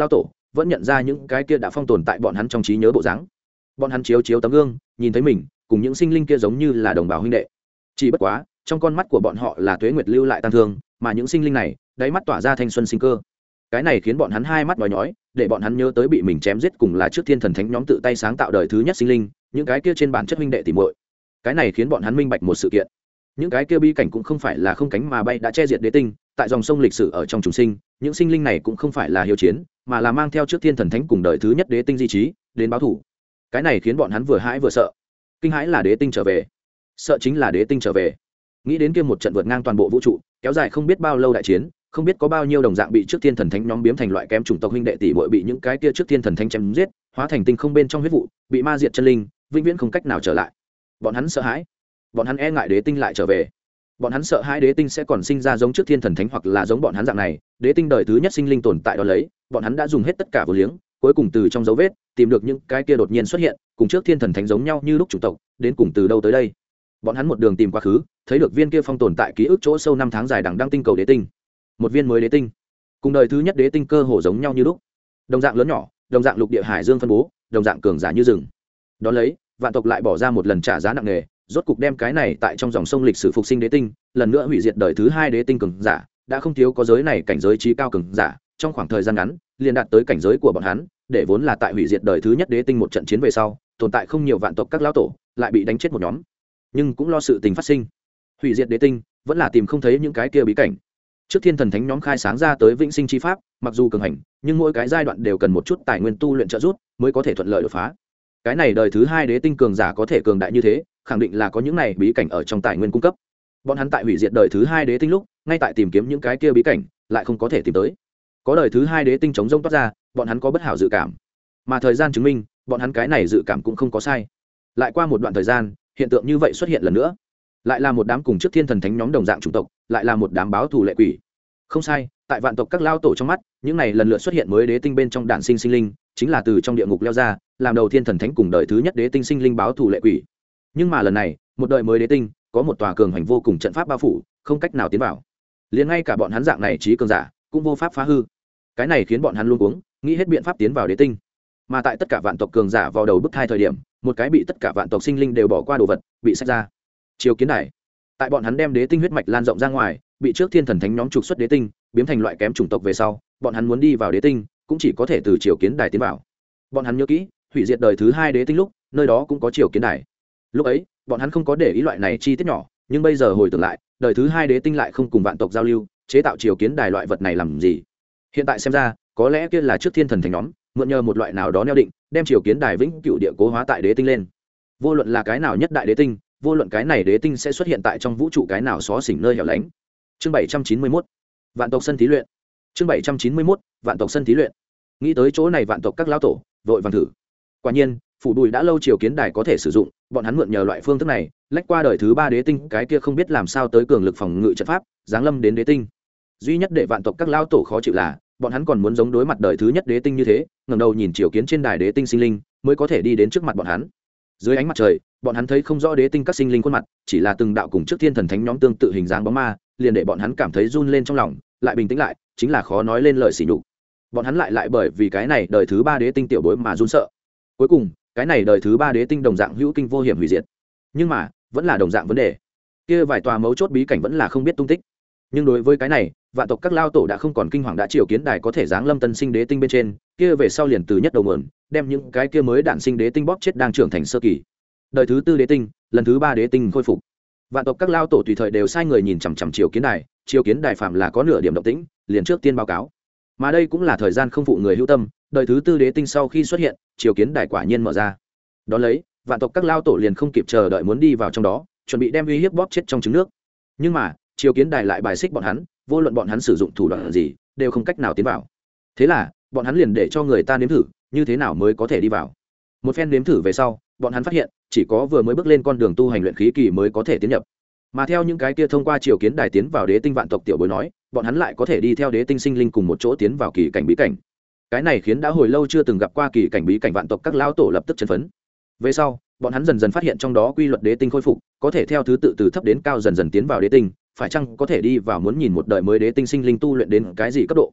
A: vẫn nhận ra những cái kia đã phong tồn tại bọn hắn trong trí nhớ bộ dáng. Bọn hắn chiếu chiếu tấm gương, nhìn thấy mình cùng những sinh linh kia giống như là đồng bào huynh đệ. Chỉ bất quá, trong con mắt của bọn họ là tuế nguyệt lưu lại tăng thương, mà những sinh linh này, đáy mắt tỏa ra thanh xuân sinh cơ. Cái này khiến bọn hắn hai mắt nhói nhói, để bọn hắn nhớ tới bị mình chém giết cùng là trước thiên thần thánh nhóm tự tay sáng tạo đời thứ nhất sinh linh, những cái kia trên bản chất huynh đệ tỉ muội. Cái này khiến bọn hắn minh bạch một sự kiện. Những cái kia bi cảnh cũng không phải là không cánh mà bay đã che diệt đế tinh, tại dòng sông lịch sử ở trong trùng sinh, những sinh linh này cũng không phải là hiếu chiến, mà là mang theo trước thiên thần thánh cùng đời thứ nhất đế tinh di trí, đến báo thủ. Cái này khiến bọn hắn vừa hãi vừa sợ. Kinh hãi là đế tinh trở về, sợ chính là đế tinh trở về. Nghĩ đến kia một trận vượt ngang toàn bộ vũ trụ, kéo dài không biết bao lâu đại chiến, không biết có bao nhiêu đồng dạng bị trước thiên thần thánh nhóm biếm thành loại kém chủng tộc huynh đệ tỷ muội bị những cái kia trước thiên thần thánh chém giết, hóa thành tinh không bên trong huyết vụ, bị ma diệt chân linh, vĩnh viễn không cách nào trở lại. Bọn hắn sợ hãi, bọn hắn e ngại đế tinh lại trở về. Bọn hắn sợ hãi đế tinh sẽ còn sinh ra giống trước thiên thần thánh hoặc là giống bọn hắn dạng này, đế tinh đời thứ nhất sinh linh tồn tại đó lấy, bọn hắn đã dùng hết tất cả vô liếng, cuối cùng từ trong dấu vết tìm được những cái kia đột nhiên xuất hiện, cùng trước thiên thần thánh giống nhau như lúc chủng tộc, đến cùng từ đâu tới đây. Bọn hắn một đường tìm quá khứ, thấy được viên kia phong tồn tại ký ức chỗ sâu năm tháng dài đằng đang tinh cầu đế tinh. Một viên mới đế tinh, cùng đời thứ nhất đế tinh cơ hồ giống nhau như lúc, đồng dạng lớn nhỏ, đồng dạng lục địa hải dương phân bố, đồng dạng cường giả như rừng. Đó lấy, vạn tộc lại bỏ ra một lần trả giá nặng nề, rốt cục đem cái này tại trong dòng sông lịch sử phục sinh đế tinh, lần nữa hủy diệt đời thứ hai đế tinh cường giả, đã không thiếu có giới này cảnh giới trí cao cường giả, trong khoảng thời gian ngắn, liền đạt tới cảnh giới của bọn hắn, để vốn là tại hủy diệt đời thứ nhất đế tinh một trận chiến về sau, tồn tại không nhiều vạn tộc các lão tổ, lại bị đánh chết một nhóm. Nhưng cũng lo sự tình phát sinh. Hủy diệt đế tinh, vẫn là tìm không thấy những cái kia bí cảnh. Trước thiên thần thánh nhóm khai sáng ra tới vĩnh sinh chi pháp, mặc dù cường hành, nhưng mỗi cái giai đoạn đều cần một chút tài nguyên tu luyện trợ giúp, mới có thể thuận lợi đột phá. Cái này đời thứ hai đế tinh cường giả có thể cường đại như thế, khẳng định là có những này bí cảnh ở trong tài nguyên cung cấp. Bọn hắn tại hủy diệt đời thứ hai đế tinh lúc, ngay tại tìm kiếm những cái kia bí cảnh, lại không có thể tìm tới. Có đời thứ hai đế tinh chống rông toát ra, bọn hắn có bất hảo dự cảm. Mà thời gian chứng minh, bọn hắn cái này dự cảm cũng không có sai. Lại qua một đoạn thời gian, hiện tượng như vậy xuất hiện lần nữa. Lại là một đám cùng trước thiên thần thánh nhóm đồng dạng chủng tộc, lại là một đám báo thù lệ quỷ. Không sai, tại vạn tộc các lao tổ trong mắt, những này lần lượt xuất hiện mới đế tinh bên trong đản sinh sinh linh, chính là từ trong địa ngục leo ra, làm đầu thiên thần thánh cùng đời thứ nhất đế tinh sinh linh báo thù lệ quỷ. Nhưng mà lần này, một đời mới đế tinh, có một tòa cường hành vô cùng trận pháp bao phủ, không cách nào tiến vào. Liền ngay cả bọn hắn dạng này trí cường giả, cũng vô pháp phá hư. Cái này khiến bọn hắn luôn cuống, nghĩ hết biện pháp tiến vào đế tinh. Mà tại tất cả vạn tộc cường giả vào đầu bức thai thời điểm, một cái bị tất cả vạn tộc sinh linh đều bỏ qua đồ vật, bị xách ra. Chiều kiến đài. Tại bọn hắn đem đế tinh huyết mạch lan rộng ra ngoài, bị trước thiên thần thánh nhóm trục xuất đế tinh, biến thành loại kém chủng tộc về sau, bọn hắn muốn đi vào đế tinh, cũng chỉ có thể từ chiều kiến đài tiến vào. Bọn hắn nhớ kỹ, hủy diệt đời thứ hai đế tinh lúc, nơi đó cũng có chiều kiến đài. Lúc ấy, bọn hắn không có để ý loại này chi tiết nhỏ, nhưng bây giờ hồi tưởng lại, đời thứ hai đế tinh lại không cùng vạn tộc giao lưu, chế tạo chiều kiến đài loại vật này làm gì? Hiện tại xem ra, có lẽ kia là trước thiên thần thánh nhóm mượn nhờ một loại nào đó neo định, đem chiều kiến đài vĩnh cửu địa cố hóa tại đế tinh lên. Vô luận là cái nào nhất đại đế tinh, vô luận cái này đế tinh sẽ xuất hiện tại trong vũ trụ cái nào xó xỉnh nơi hẻo lánh. Chương 791, vạn tộc sân thí luyện. Chương 791, vạn tộc sân thí luyện. Nghĩ tới chỗ này vạn tộc các lão tổ, vội vàng thử. Quả nhiên, phủ đùi đã lâu chiều kiến đài có thể sử dụng, bọn hắn mượn nhờ loại phương thức này, lách qua đời thứ ba đế tinh, cái kia không biết làm sao tới cường lực phòng ngự trận pháp, giáng lâm đến đế tinh. Duy nhất để vạn tộc các lão tổ khó chịu là, bọn hắn còn muốn giống đối mặt đời thứ nhất đế tinh như thế, ngẩng đầu nhìn chiều kiến trên đài đế tinh sinh linh, mới có thể đi đến trước mặt bọn hắn. Dưới ánh mặt trời, bọn hắn thấy không rõ đế tinh các sinh linh khuôn mặt, chỉ là từng đạo cùng trước thiên thần thánh nhóm tương tự hình dáng bóng ma, liền để bọn hắn cảm thấy run lên trong lòng, lại bình tĩnh lại, chính là khó nói lên lời sỉ nhục. Bọn hắn lại bởi vì cái này đời thứ ba đế tinh tiểu bối mà run sợ. Cuối cùng, cái này đời thứ ba đế tinh đồng dạng hữu kinh vô hiểm hủy diệt. Nhưng mà, vẫn là đồng dạng vấn đề. Kia vài tòa mấu chốt bí cảnh vẫn là không biết tung tích. Nhưng đối với cái này, vạn tộc các lao tổ đã không còn kinh hoàng, đã chiều kiến đài có thể giáng lâm tân sinh đế tinh bên trên, kia về sau liền từ nhất đầu nguồn, đem những cái kia mới đản sinh đế tinh bóp chết đang trưởng thành sơ kỳ. Đời thứ tư đế tinh, lần thứ ba đế tinh khôi phục. Vạn tộc các lao tổ tùy thời đều sai người nhìn chằm chằm chiều kiến đài phạm là có nửa điểm động tĩnh, liền trước tiên báo cáo. Mà đây cũng là thời gian không phụ người hữu tâm, đời thứ tư đế tinh sau khi xuất hiện, chiều kiến đài quả nhiên mở ra. Đó lấy, vạn tộc các lao tổ liền không kịp chờ đợi muốn đi vào trong đó, chuẩn bị đem uy hiếp bóp chết trong trứng nước. Nhưng mà, chiều kiến đài lại bài xích bọn hắn, vô luận bọn hắn sử dụng thủ đoạn gì, đều không cách nào tiến vào. Thế là, bọn hắn liền để cho người ta nếm thử, như thế nào mới có thể đi vào. Một phen nếm thử về sau, bọn hắn phát hiện, chỉ có vừa mới bước lên con đường tu hành luyện khí kỳ mới có thể tiến nhập. Mà theo những cái kia thông qua chiều kiến đài tiến vào đế tinh vạn tộc tiểu bối nói, bọn hắn lại có thể đi theo đế tinh sinh linh cùng một chỗ tiến vào kỳ cảnh bí cảnh. Cái này khiến đã hồi lâu chưa từng gặp qua kỳ cảnh bí cảnh vạn tộc các lão tổ lập tức chấn phấn. Về sau, bọn hắn dần dần phát hiện trong đó quy luật đế tinh khôi phục, có thể theo thứ tự từ thấp đến cao dần dần tiến vào đế tinh, phải chăng có thể đi vào muốn nhìn một đời mới đế tinh sinh linh tu luyện đến cái gì cấp độ.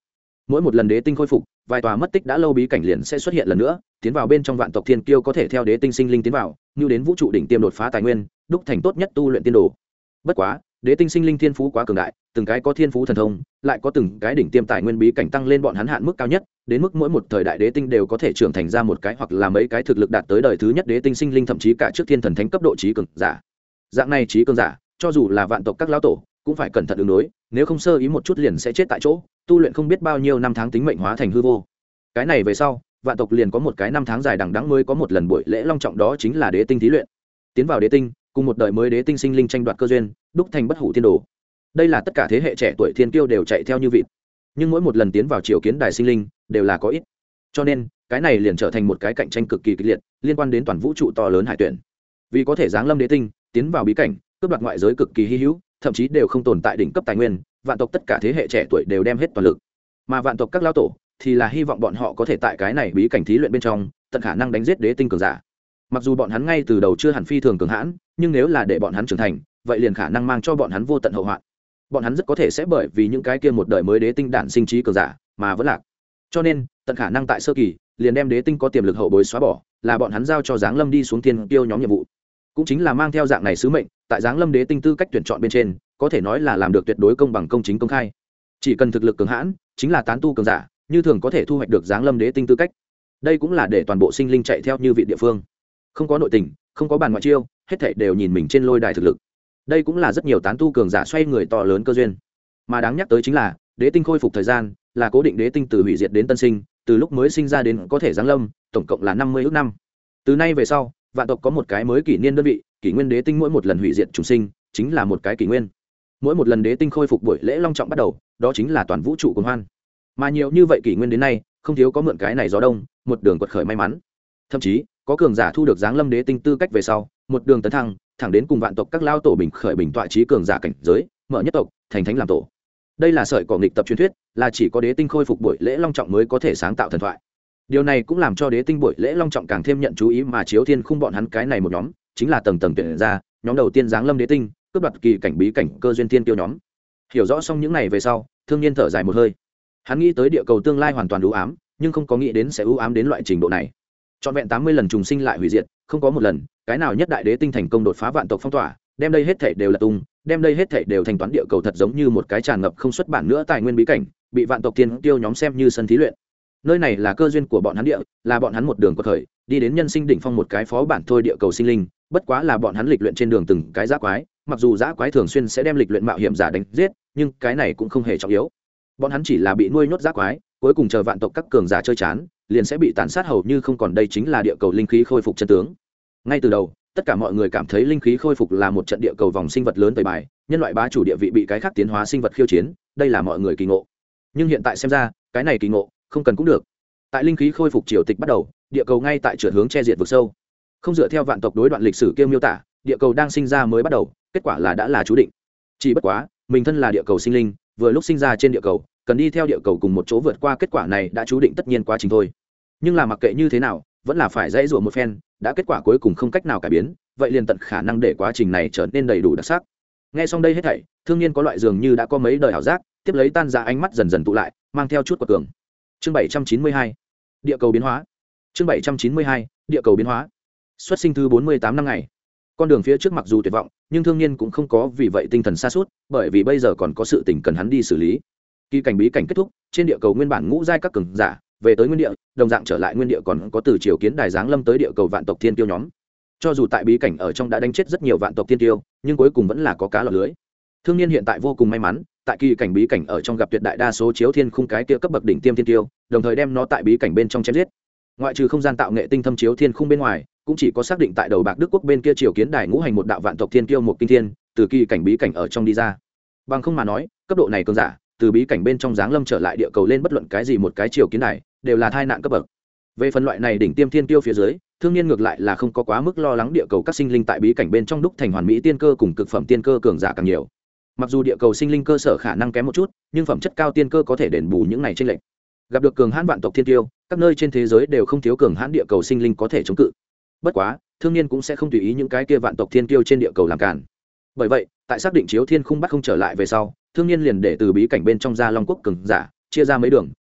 A: mỗi một lần đế tinh khôi phục, vài tòa mất tích đã lâu bí cảnh liền sẽ xuất hiện lần nữa, tiến vào bên trong vạn tộc thiên kiêu có thể theo đế tinh sinh linh tiến vào, như đến vũ trụ đỉnh tiêm đột phá tài nguyên, đúc thành tốt nhất tu luyện tiên đồ. Bất quá, đế tinh sinh linh thiên phú quá cường đại, từng cái có thiên phú thần thông, lại có từng cái đỉnh tiêm tài nguyên bí cảnh tăng lên bọn hắn hạn mức cao nhất, đến mức mỗi một thời đại đế tinh đều có thể trưởng thành ra một cái hoặc là mấy cái thực lực đạt tới đời thứ nhất đế tinh sinh linh, thậm chí cả trước thiên thần thánh cấp độ trí cường giả. Dạng này trí cường giả, cho dù là vạn tộc các lão tổ, cũng phải cẩn thận ứng đối, nếu không sơ ý một chút liền sẽ chết tại chỗ, tu luyện không biết bao nhiêu năm tháng tính mệnh hóa thành hư vô. Cái này về sau, vạn tộc liền có một cái năm tháng dài đằng đẵng mới có một lần buổi lễ long trọng, đó chính là đế tinh thí luyện. Tiến vào đế tinh, cùng một đời mới đế tinh sinh linh tranh đoạt cơ duyên, đúc thành bất hủ tiên đồ. Đây là tất cả thế hệ trẻ tuổi thiên kiêu đều chạy theo như vịt, nhưng mỗi một lần tiến vào triều kiến đài sinh linh đều là có ít, cho nên cái này liền trở thành một cái cạnh tranh cực kỳ kịch liệt, liên quan đến toàn vũ trụ to lớn hải tuyển. Vì có thể giáng lâm đế tinh, tiến vào bí cảnh, cướp đoạt ngoại giới cực kỳ hy hữu, thậm chí đều không tồn tại đỉnh cấp tài nguyên, vạn tộc tất cả thế hệ trẻ tuổi đều đem hết toàn lực, mà vạn tộc các lão tổ thì là hy vọng bọn họ có thể tại cái này bí cảnh thí luyện bên trong tận khả năng đánh giết đế tinh cường giả. Mặc dù bọn hắn ngay từ đầu chưa hẳn phi thường cường hãn, nhưng nếu là để bọn hắn trưởng thành, vậy liền khả năng mang cho bọn hắn vô tận hậu hoạn. Bọn hắn rất có thể sẽ bởi vì những cái kia một đời mới đế tinh đản sinh trí cường giả mà vẫn lạc. Cho nên, tận khả năng tại sơ kỳ liền đem đế tinh có tiềm lực hậu bối xóa bỏ, là bọn hắn giao cho giáng lâm đi xuống thiên tiêu nhóm nhiệm vụ. Cũng chính là mang theo dạng này sứ mệnh, tại giáng lâm đế tinh tư cách tuyển chọn bên trên, có thể nói là làm được tuyệt đối công bằng công chính công khai. Chỉ cần thực lực cường hãn, chính là tán tu cường giả, như thường có thể thu hoạch được giáng lâm đế tinh tư cách. Đây cũng là để toàn bộ sinh linh chạy theo như vị địa phương, không có nội tình, không có bàn ngoại chiêu, hết thảy đều nhìn mình trên lôi đài thực lực. Đây cũng là rất nhiều tán tu cường giả xoay người to lớn cơ duyên. Mà đáng nhắc tới chính là đế tinh khôi phục thời gian là cố định, đế tinh từ hủy diệt đến tân sinh, từ lúc mới sinh ra đến có thể giáng lâm, tổng cộng là 50 ước năm. Từ nay về sau, vạn tộc có một cái mới kỷ niên đơn vị, kỷ nguyên đế tinh mỗi một lần hủy diệt trùng sinh chính là một cái kỷ nguyên. Mỗi một lần đế tinh khôi phục buổi lễ long trọng bắt đầu, đó chính là toàn vũ trụ cuồng hoan. Mà nhiều như vậy kỷ nguyên đến nay, không thiếu có mượn cái này gió đông, một đường quật khởi may mắn. Thậm chí, có cường giả thu được giáng lâm đế tinh tư cách về sau, một đường tấn thăng, thẳng đến cùng vạn tộc các lao tổ bình khởi bình tọa trí cường giả cảnh giới, mở nhất tộc, thành thánh làm tổ. Đây là sợi cỏ nghịch tập truyền thuyết, là chỉ có đế tinh khôi phục buổi lễ long trọng mới có thể sáng tạo thần thoại. Điều này cũng làm cho đế tinh buổi lễ long trọng càng thêm nhận chú ý, mà chiếu thiên khung bọn hắn cái này một nhóm, chính là tầng tầng tuyển ra, nhóm đầu tiên giáng lâm đế tinh, cướp đoạt kỳ cảnh bí cảnh cơ duyên tiên tiêu nhóm. Hiểu rõ xong những này về sau, Thương Nhiên thở dài một hơi. Hắn nghĩ tới địa cầu tương lai hoàn toàn u ám, nhưng không có nghĩ đến sẽ u ám đến loại trình độ này. Trọn vẹn 80 lần trùng sinh lại hủy diệt, không có một lần cái nào nhất đại đế tinh thành công đột phá vạn tộc phong tỏa, đem đây hết thảy đều là tung, đem đây hết thảy đều thành toán địa cầu thật giống như một cái tràn ngập không xuất bản nữa tài nguyên bí cảnh, bị vạn tộc tiên tiêu nhóm xem như sân thí luyện. Nơi này là cơ duyên của bọn hắn địa, là bọn hắn một đường quật khởi, đi đến nhân sinh đỉnh phong một cái phó bản thôi, địa cầu sinh linh, bất quá là bọn hắn lịch luyện trên đường từng cái dã quái, mặc dù dã quái thường xuyên sẽ đem lịch luyện mạo hiểm giả đánh giết, nhưng cái này cũng không hề trọng yếu. Bọn hắn chỉ là bị nuôi nhốt dã quái, cuối cùng chờ vạn tộc các cường giả chơi chán, liền sẽ bị tàn sát hầu như không còn. Đây chính là địa cầu linh khí khôi phục chân tướng. Ngay từ đầu, tất cả mọi người cảm thấy linh khí khôi phục là một trận địa cầu vòng sinh vật lớn tẩy bài, nhân loại bá chủ địa vị bị cái khác tiến hóa sinh vật khiêu chiến, đây là mọi người kỳ ngộ. Nhưng hiện tại xem ra, cái này kỳ ngộ không cần cũng được. Tại linh khí khôi phục triều tịch bắt đầu, địa cầu ngay tại trượt hướng che diệt vực sâu. Không dựa theo vạn tộc đối đoạn lịch sử kia miêu tả, địa cầu đang sinh ra mới bắt đầu, kết quả là đã là chú định. Chỉ bất quá, mình thân là địa cầu sinh linh, vừa lúc sinh ra trên địa cầu, cần đi theo địa cầu cùng một chỗ vượt qua kết quả này đã chú định tất nhiên quá trình thôi. Nhưng là mặc kệ như thế nào, vẫn là phải dãy rủa một phen, đã kết quả cuối cùng không cách nào cải biến, vậy liền tận khả năng để quá trình này trở nên đầy đủ đặc sắc. Nghe xong đây hết thảy, Thương Nhiên có loại dường như đã có mấy đời ảo giác, tiếp lấy tan ra, ánh mắt dần dần tụ lại, mang theo chút quật cường. Chương 792, địa cầu biến hóa. Chương 792, địa cầu biến hóa. Xuất sinh thứ 48 năm ngày. Con đường phía trước mặc dù tuyệt vọng, nhưng Thương Nhiên cũng không có vì vậy tinh thần sa sút, bởi vì bây giờ còn có sự tình cần hắn đi xử lý. Kỳ cảnh bí cảnh kết thúc, trên địa cầu nguyên bản ngũ giai các cường giả về tới nguyên địa, đồng dạng trở lại nguyên địa, còn có từ triều kiến đài giáng lâm tới địa cầu vạn tộc thiên tiêu nhóm. Cho dù tại bí cảnh ở trong đã đánh chết rất nhiều vạn tộc thiên tiêu, nhưng cuối cùng vẫn là có cá lọt lưới. Thương Nhiên hiện tại vô cùng may mắn, tại kỳ cảnh bí cảnh ở trong gặp tuyệt đại đa số chiếu thiên khung cái kia cấp bậc đỉnh tiêm thiên tiêu, đồng thời đem nó tại bí cảnh bên trong chém giết. Ngoại trừ không gian tạo nghệ tinh thâm chiếu thiên khung bên ngoài, cũng chỉ có xác định tại đầu bạc Đức quốc bên kia triều kiến đài ngũ hành một đạo vạn tộc thiên tiêu một kinh thiên, từ kỳ cảnh bí cảnh ở trong đi ra. Bằng không mà nói, cấp độ này cường giả, từ bí cảnh bên trong giáng lâm trở lại địa cầu lên bất luận cái gì một cái triều kiến đài, đều là tai nạn cấp bậc. Về phần loại này đỉnh tiêm thiên tiêu phía dưới, Thương Nhiên ngược lại là không có quá mức lo lắng địa cầu các sinh linh tại bí cảnh bên trong đúc thành hoàn mỹ tiên cơ cùng cực phẩm tiên cơ cường giả càng nhiều. Mặc dù địa cầu sinh linh cơ sở khả năng kém một chút, nhưng phẩm chất cao tiên cơ có thể đền bù những này chênh lệch. Gặp được cường hãn vạn tộc thiên tiêu, các nơi trên thế giới đều không thiếu cường hãn địa cầu sinh linh có thể chống cự. Bất quá, Thương Nhiên cũng sẽ không tùy ý những cái kia vạn tộc thiên tiêu trên địa cầu làm cản. Bởi vậy, tại xác định chiếu thiên khung bắt không trở lại về sau, Thương Nhiên liền để từ bí cảnh bên trong ra Long quốc cường giả chia ra mấy đường,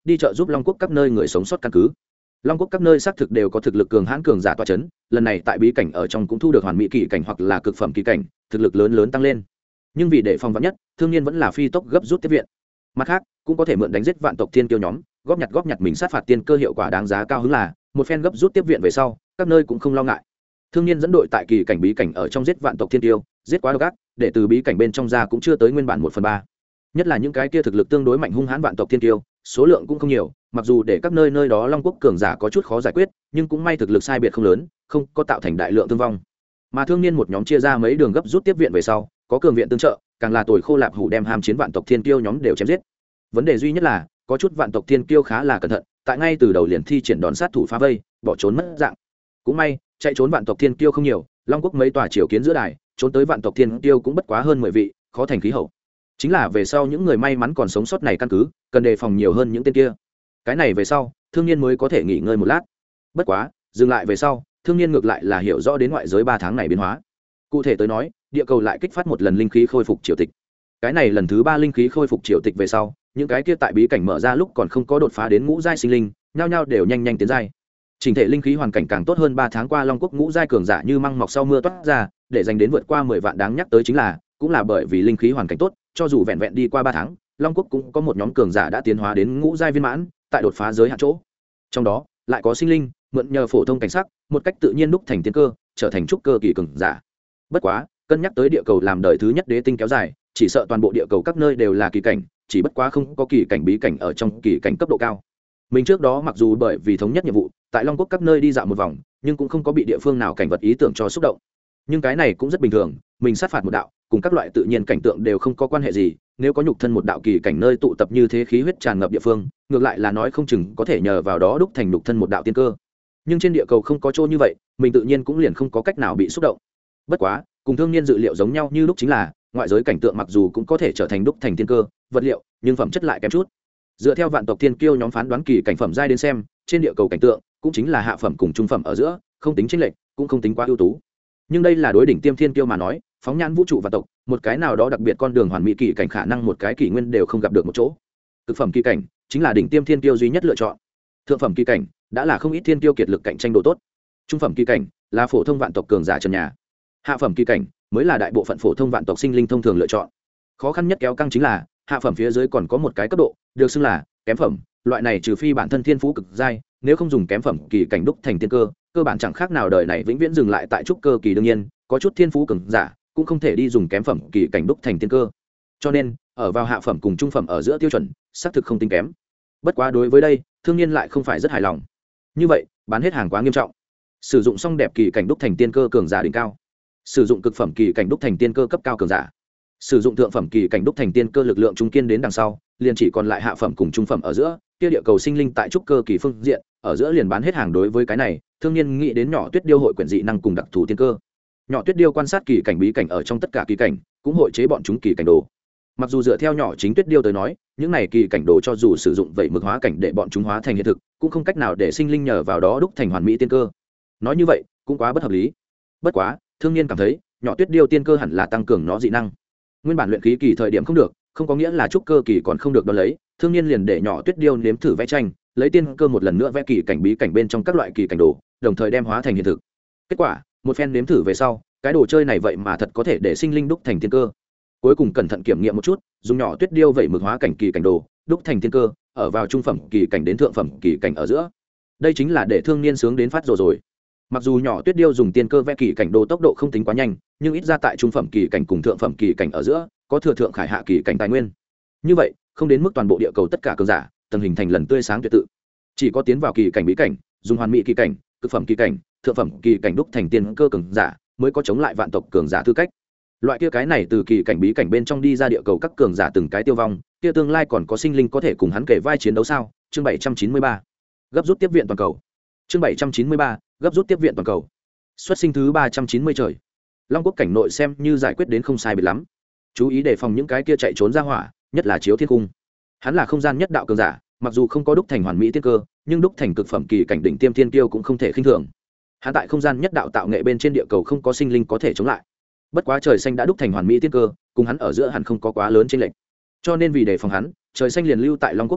A: đi trợ giúp long quốc các nơi người sống sót căn cứ. Long quốc các nơi xác thực đều có thực lực cường hãn cường giả tọa chấn, lần này tại bí cảnh ở trong cũng thu được hoàn mỹ kỳ cảnh hoặc là cực phẩm kỳ cảnh, thực lực lớn lớn tăng lên. Nhưng vì để phòng vắn nhất, Thương Nhiên vẫn là phi tốc gấp rút tiếp viện. Mặt khác, cũng có thể mượn đánh giết vạn tộc thiên kiêu nhóm, góp nhặt mình sát phạt tiên cơ hiệu quả đáng giá cao hứng là, một phen gấp rút tiếp viện về sau, các nơi cũng không lo ngại. Thương Nhiên dẫn đội tại kỳ cảnh bí cảnh ở trong giết vạn tộc thiên kiêu, giết quá độc ác, để từ bí cảnh bên trong ra cũng chưa tới nguyên bản 1/3. Nhất là những cái kia thực lực tương đối mạnh hung hãn vạn tộc thiên kiêu, số lượng cũng không nhiều, mặc dù để các nơi đó long quốc cường giả có chút khó giải quyết, nhưng cũng may thực lực sai biệt không lớn, không có tạo thành đại lượng thương vong. Mà Thương Nhiên một nhóm chia ra mấy đường gấp rút tiếp viện về sau, có cường viện tương trợ, càng là tuổi khô lạp hủ đem ham chiến vạn tộc thiên kiêu nhóm đều chém giết. Vấn đề duy nhất là có chút vạn tộc thiên kiêu khá là cẩn thận, tại ngay từ đầu liền thi triển đòn sát thủ phá vây, bỏ trốn mất dạng. Cũng may chạy trốn vạn tộc thiên kiêu không nhiều, long quốc mấy tòa triều kiến giữa đài, trốn tới vạn tộc thiên kiêu cũng bất quá hơn 10 vị, khó thành khí hậu. Chính là về sau những người may mắn còn sống sót này căn cứ cần đề phòng nhiều hơn những tên kia. Cái này về sau Thương Nhiên mới có thể nghỉ ngơi một lát. Bất quá dừng lại về sau, Thương Nhiên ngược lại là hiểu rõ đến ngoại giới 3 tháng này biến hóa. Cụ thể tới nói, địa cầu lại kích phát một lần linh khí khôi phục triều tịch. Cái này lần thứ 3 linh khí khôi phục triều tịch về sau, những cái kia tại bí cảnh mở ra lúc còn không có đột phá đến ngũ giai sinh linh, nhao nhao đều nhanh tiến giai. Trình thể linh khí hoàn cảnh càng tốt hơn. 3 tháng qua long quốc ngũ giai cường giả như măng mọc sau mưa toát ra, để giành đến vượt qua 10 vạn. Đáng nhắc tới chính là, cũng là bởi vì linh khí hoàn cảnh tốt, cho dù vẹn đi qua 3 tháng, long quốc cũng có một nhóm cường giả đã tiến hóa đến ngũ giai viên mãn, tại đột phá giới hạn chỗ. Trong đó lại có sinh linh mượn nhờ phổ thông cảnh sắc, một cách tự nhiên đúc thành tiên cơ, trở thành trúc cơ kỳ cường giả. Bất quá cân nhắc tới địa cầu làm đời thứ nhất đế tinh kéo dài, chỉ sợ toàn bộ địa cầu các nơi đều là kỳ cảnh, chỉ bất quá không có kỳ cảnh bí cảnh ở trong kỳ cảnh cấp độ cao. Mình trước đó mặc dù bởi vì thống nhất nhiệm vụ tại long quốc các nơi đi dạo một vòng, nhưng cũng không có bị địa phương nào cảnh vật ý tưởng cho xúc động. Nhưng cái này cũng rất bình thường, mình sát phạt một đạo cùng các loại tự nhiên cảnh tượng đều không có quan hệ gì, nếu có nhục thân một đạo kỳ cảnh nơi tụ tập như thế khí huyết tràn ngập địa phương, ngược lại là nói không chừng có thể nhờ vào đó đúc thành nhục thân một đạo tiên cơ. Nhưng trên địa cầu không có chỗ như vậy, mình tự nhiên cũng liền không có cách nào bị xúc động. Bất quá cùng Thương Nhiên dự liệu giống nhau như lúc chính là, ngoại giới cảnh tượng mặc dù cũng có thể trở thành đúc thành tiên cơ vật liệu, nhưng phẩm chất lại kém chút. Dựa theo vạn tộc thiên kiêu nhóm phán đoán kỳ cảnh phẩm giai đến xem, trên địa cầu cảnh tượng cũng chính là hạ phẩm cùng trung phẩm ở giữa, không tính chênh lệch, cũng không tính quá ưu tú. Nhưng đây là đối đỉnh tiêm thiên kiêu mà nói, phóng nhãn vũ trụ vạn tộc, một cái nào đó đặc biệt con đường hoàn mỹ kỳ cảnh khả năng một cái kỷ nguyên đều không gặp được một chỗ. Cực phẩm kỳ cảnh chính là đỉnh tiêm thiên kiêu duy nhất lựa chọn. Thượng phẩm kỳ cảnh đã là không ít thiên kiêu kiệt lực cạnh tranh độ tốt. Trung phẩm kỳ cảnh là phổ thông vạn tộc cường giả trần nhà. Hạ phẩm kỳ cảnh mới là đại bộ phận phổ thông vạn tộc sinh linh thông thường lựa chọn. Khó khăn nhất kéo căng chính là hạ phẩm phía dưới còn có một cái cấp độ được xưng là kém phẩm, loại này trừ phi bản thân thiên phú cực giai, nếu không dùng kém phẩm kỳ cảnh đúc thành tiên cơ, cơ bản chẳng khác nào đời này vĩnh viễn dừng lại tại trúc cơ kỳ. Đương nhiên có chút thiên phú cường giả cũng không thể đi dùng kém phẩm kỳ cảnh đúc thành tiên cơ, cho nên ở vào hạ phẩm cùng trung phẩm ở giữa tiêu chuẩn xác thực không tính kém. Bất quá đối với đây Thương Nhiên lại không phải rất hài lòng. Như vậy bán hết hàng quá nghiêm trọng. Sử dụng xong đẹp kỳ cảnh đúc thành tiên cơ cường giả đỉnh cao, sử dụng cực phẩm kỳ cảnh đúc thành tiên cơ cấp cao cường giả, sử dụng thượng phẩm kỳ cảnh đúc thành tiên cơ lực lượng trung kiên đến đằng sau, liền chỉ còn lại hạ phẩm cùng trung phẩm ở giữa. Kia địa cầu sinh linh tại trúc cơ kỳ phương diện ở giữa liền bán hết hàng. Đối với cái này Thương Nhiên nghĩ đến nhỏ tuyết điêu hội quyển dị năng cùng đặc thù tiên cơ. Nhỏ tuyết điêu quan sát kỳ cảnh bí cảnh ở trong tất cả kỳ cảnh, cũng hội chế bọn chúng kỳ cảnh đồ. Mặc dù dựa theo nhỏ chính tuyết điêu tới nói, những này kỳ cảnh đồ cho dù sử dụng vậy mực hóa cảnh để bọn chúng hóa thành hiện thực, cũng không cách nào để sinh linh nhờ vào đó đúc thành hoàn mỹ tiên cơ. Nói như vậy cũng quá bất hợp lý. Bất quá Thương Nhiên cảm thấy nhỏ tuyết điêu tiên cơ hẳn là tăng cường nó dị năng. Nguyên bản luyện khí kỳ thời điểm không được, không có nghĩa là trúc cơ kỳ còn không được. Đó lấy Thương Nhiên liền để nhỏ tuyết điêu nếm thử vẽ tranh, lấy tiên cơ một lần nữa vẽ kỳ cảnh bí cảnh bên trong các loại kỳ cảnh đồ, đồng thời đem hóa thành hiện thực. Kết quả một phen nếm thử về sau, cái đồ chơi này vậy mà thật có thể để sinh linh đúc thành tiên cơ. Cuối cùng cẩn thận kiểm nghiệm một chút, dùng nhỏ tuyết điêu vậy mực hóa cảnh kỳ cảnh đồ đúc thành tiên cơ, ở vào trung phẩm kỳ cảnh đến thượng phẩm kỳ cảnh ở giữa. Đây chính là để Thương Nhiên sướng đến phát rồi. Mặc dù nhỏ tuyết điêu dùng tiên cơ vẽ kỳ cảnh đồ tốc độ không tính quá nhanh, nhưng ít ra tại trung phẩm kỳ cảnh cùng thượng phẩm kỳ cảnh ở giữa có thừa thượng khải hạ kỳ cảnh tài nguyên. Như vậy không đến mức toàn bộ địa cầu tất cả cường giả tầng hình thành lần tươi sáng tuyệt tự, chỉ có tiến vào kỳ cảnh bí cảnh, dùng hoàn mỹ kỳ cảnh, cực phẩm kỳ cảnh, thượng phẩm kỳ cảnh đúc thành tiên cơ cường giả mới có chống lại vạn tộc cường giả tư cách. Loại kia cái này từ kỳ cảnh bí cảnh bên trong đi ra địa cầu các cường giả từng cái tiêu vong, kia tương lai còn có sinh linh có thể cùng hắn kể vai chiến đấu sao? Chương 793. Gấp rút tiếp viện toàn cầu. Chương 793. Gấp rút tiếp viện toàn cầu. Xuất sinh thứ 390 trời. Long quốc cảnh nội xem như giải quyết đến không sai biệt lắm. Chú ý đề phòng những cái kia chạy trốn ra hỏa, nhất là Chiếu Thiên Cung. Hắn là không gian nhất đạo cường giả, mặc dù không có đúc thành hoàn mỹ tiên cơ, nhưng đúc thành cực phẩm kỳ cảnh đỉnh tiêm thiên kiêu cũng không thể khinh thường. Hắn tại không gian nhất đạo tạo nghệ bên trên địa cầu không có sinh linh có thể chống lại. Bất quá trời xanh đã đúc thành hoàn mỹ tiên cơ, cùng hắn ở giữa hẳn không có quá lớn chênh lệch. Cho nên vì đề phòng hắn, trời xanh liền lưu tại Long quốc cảnh nội,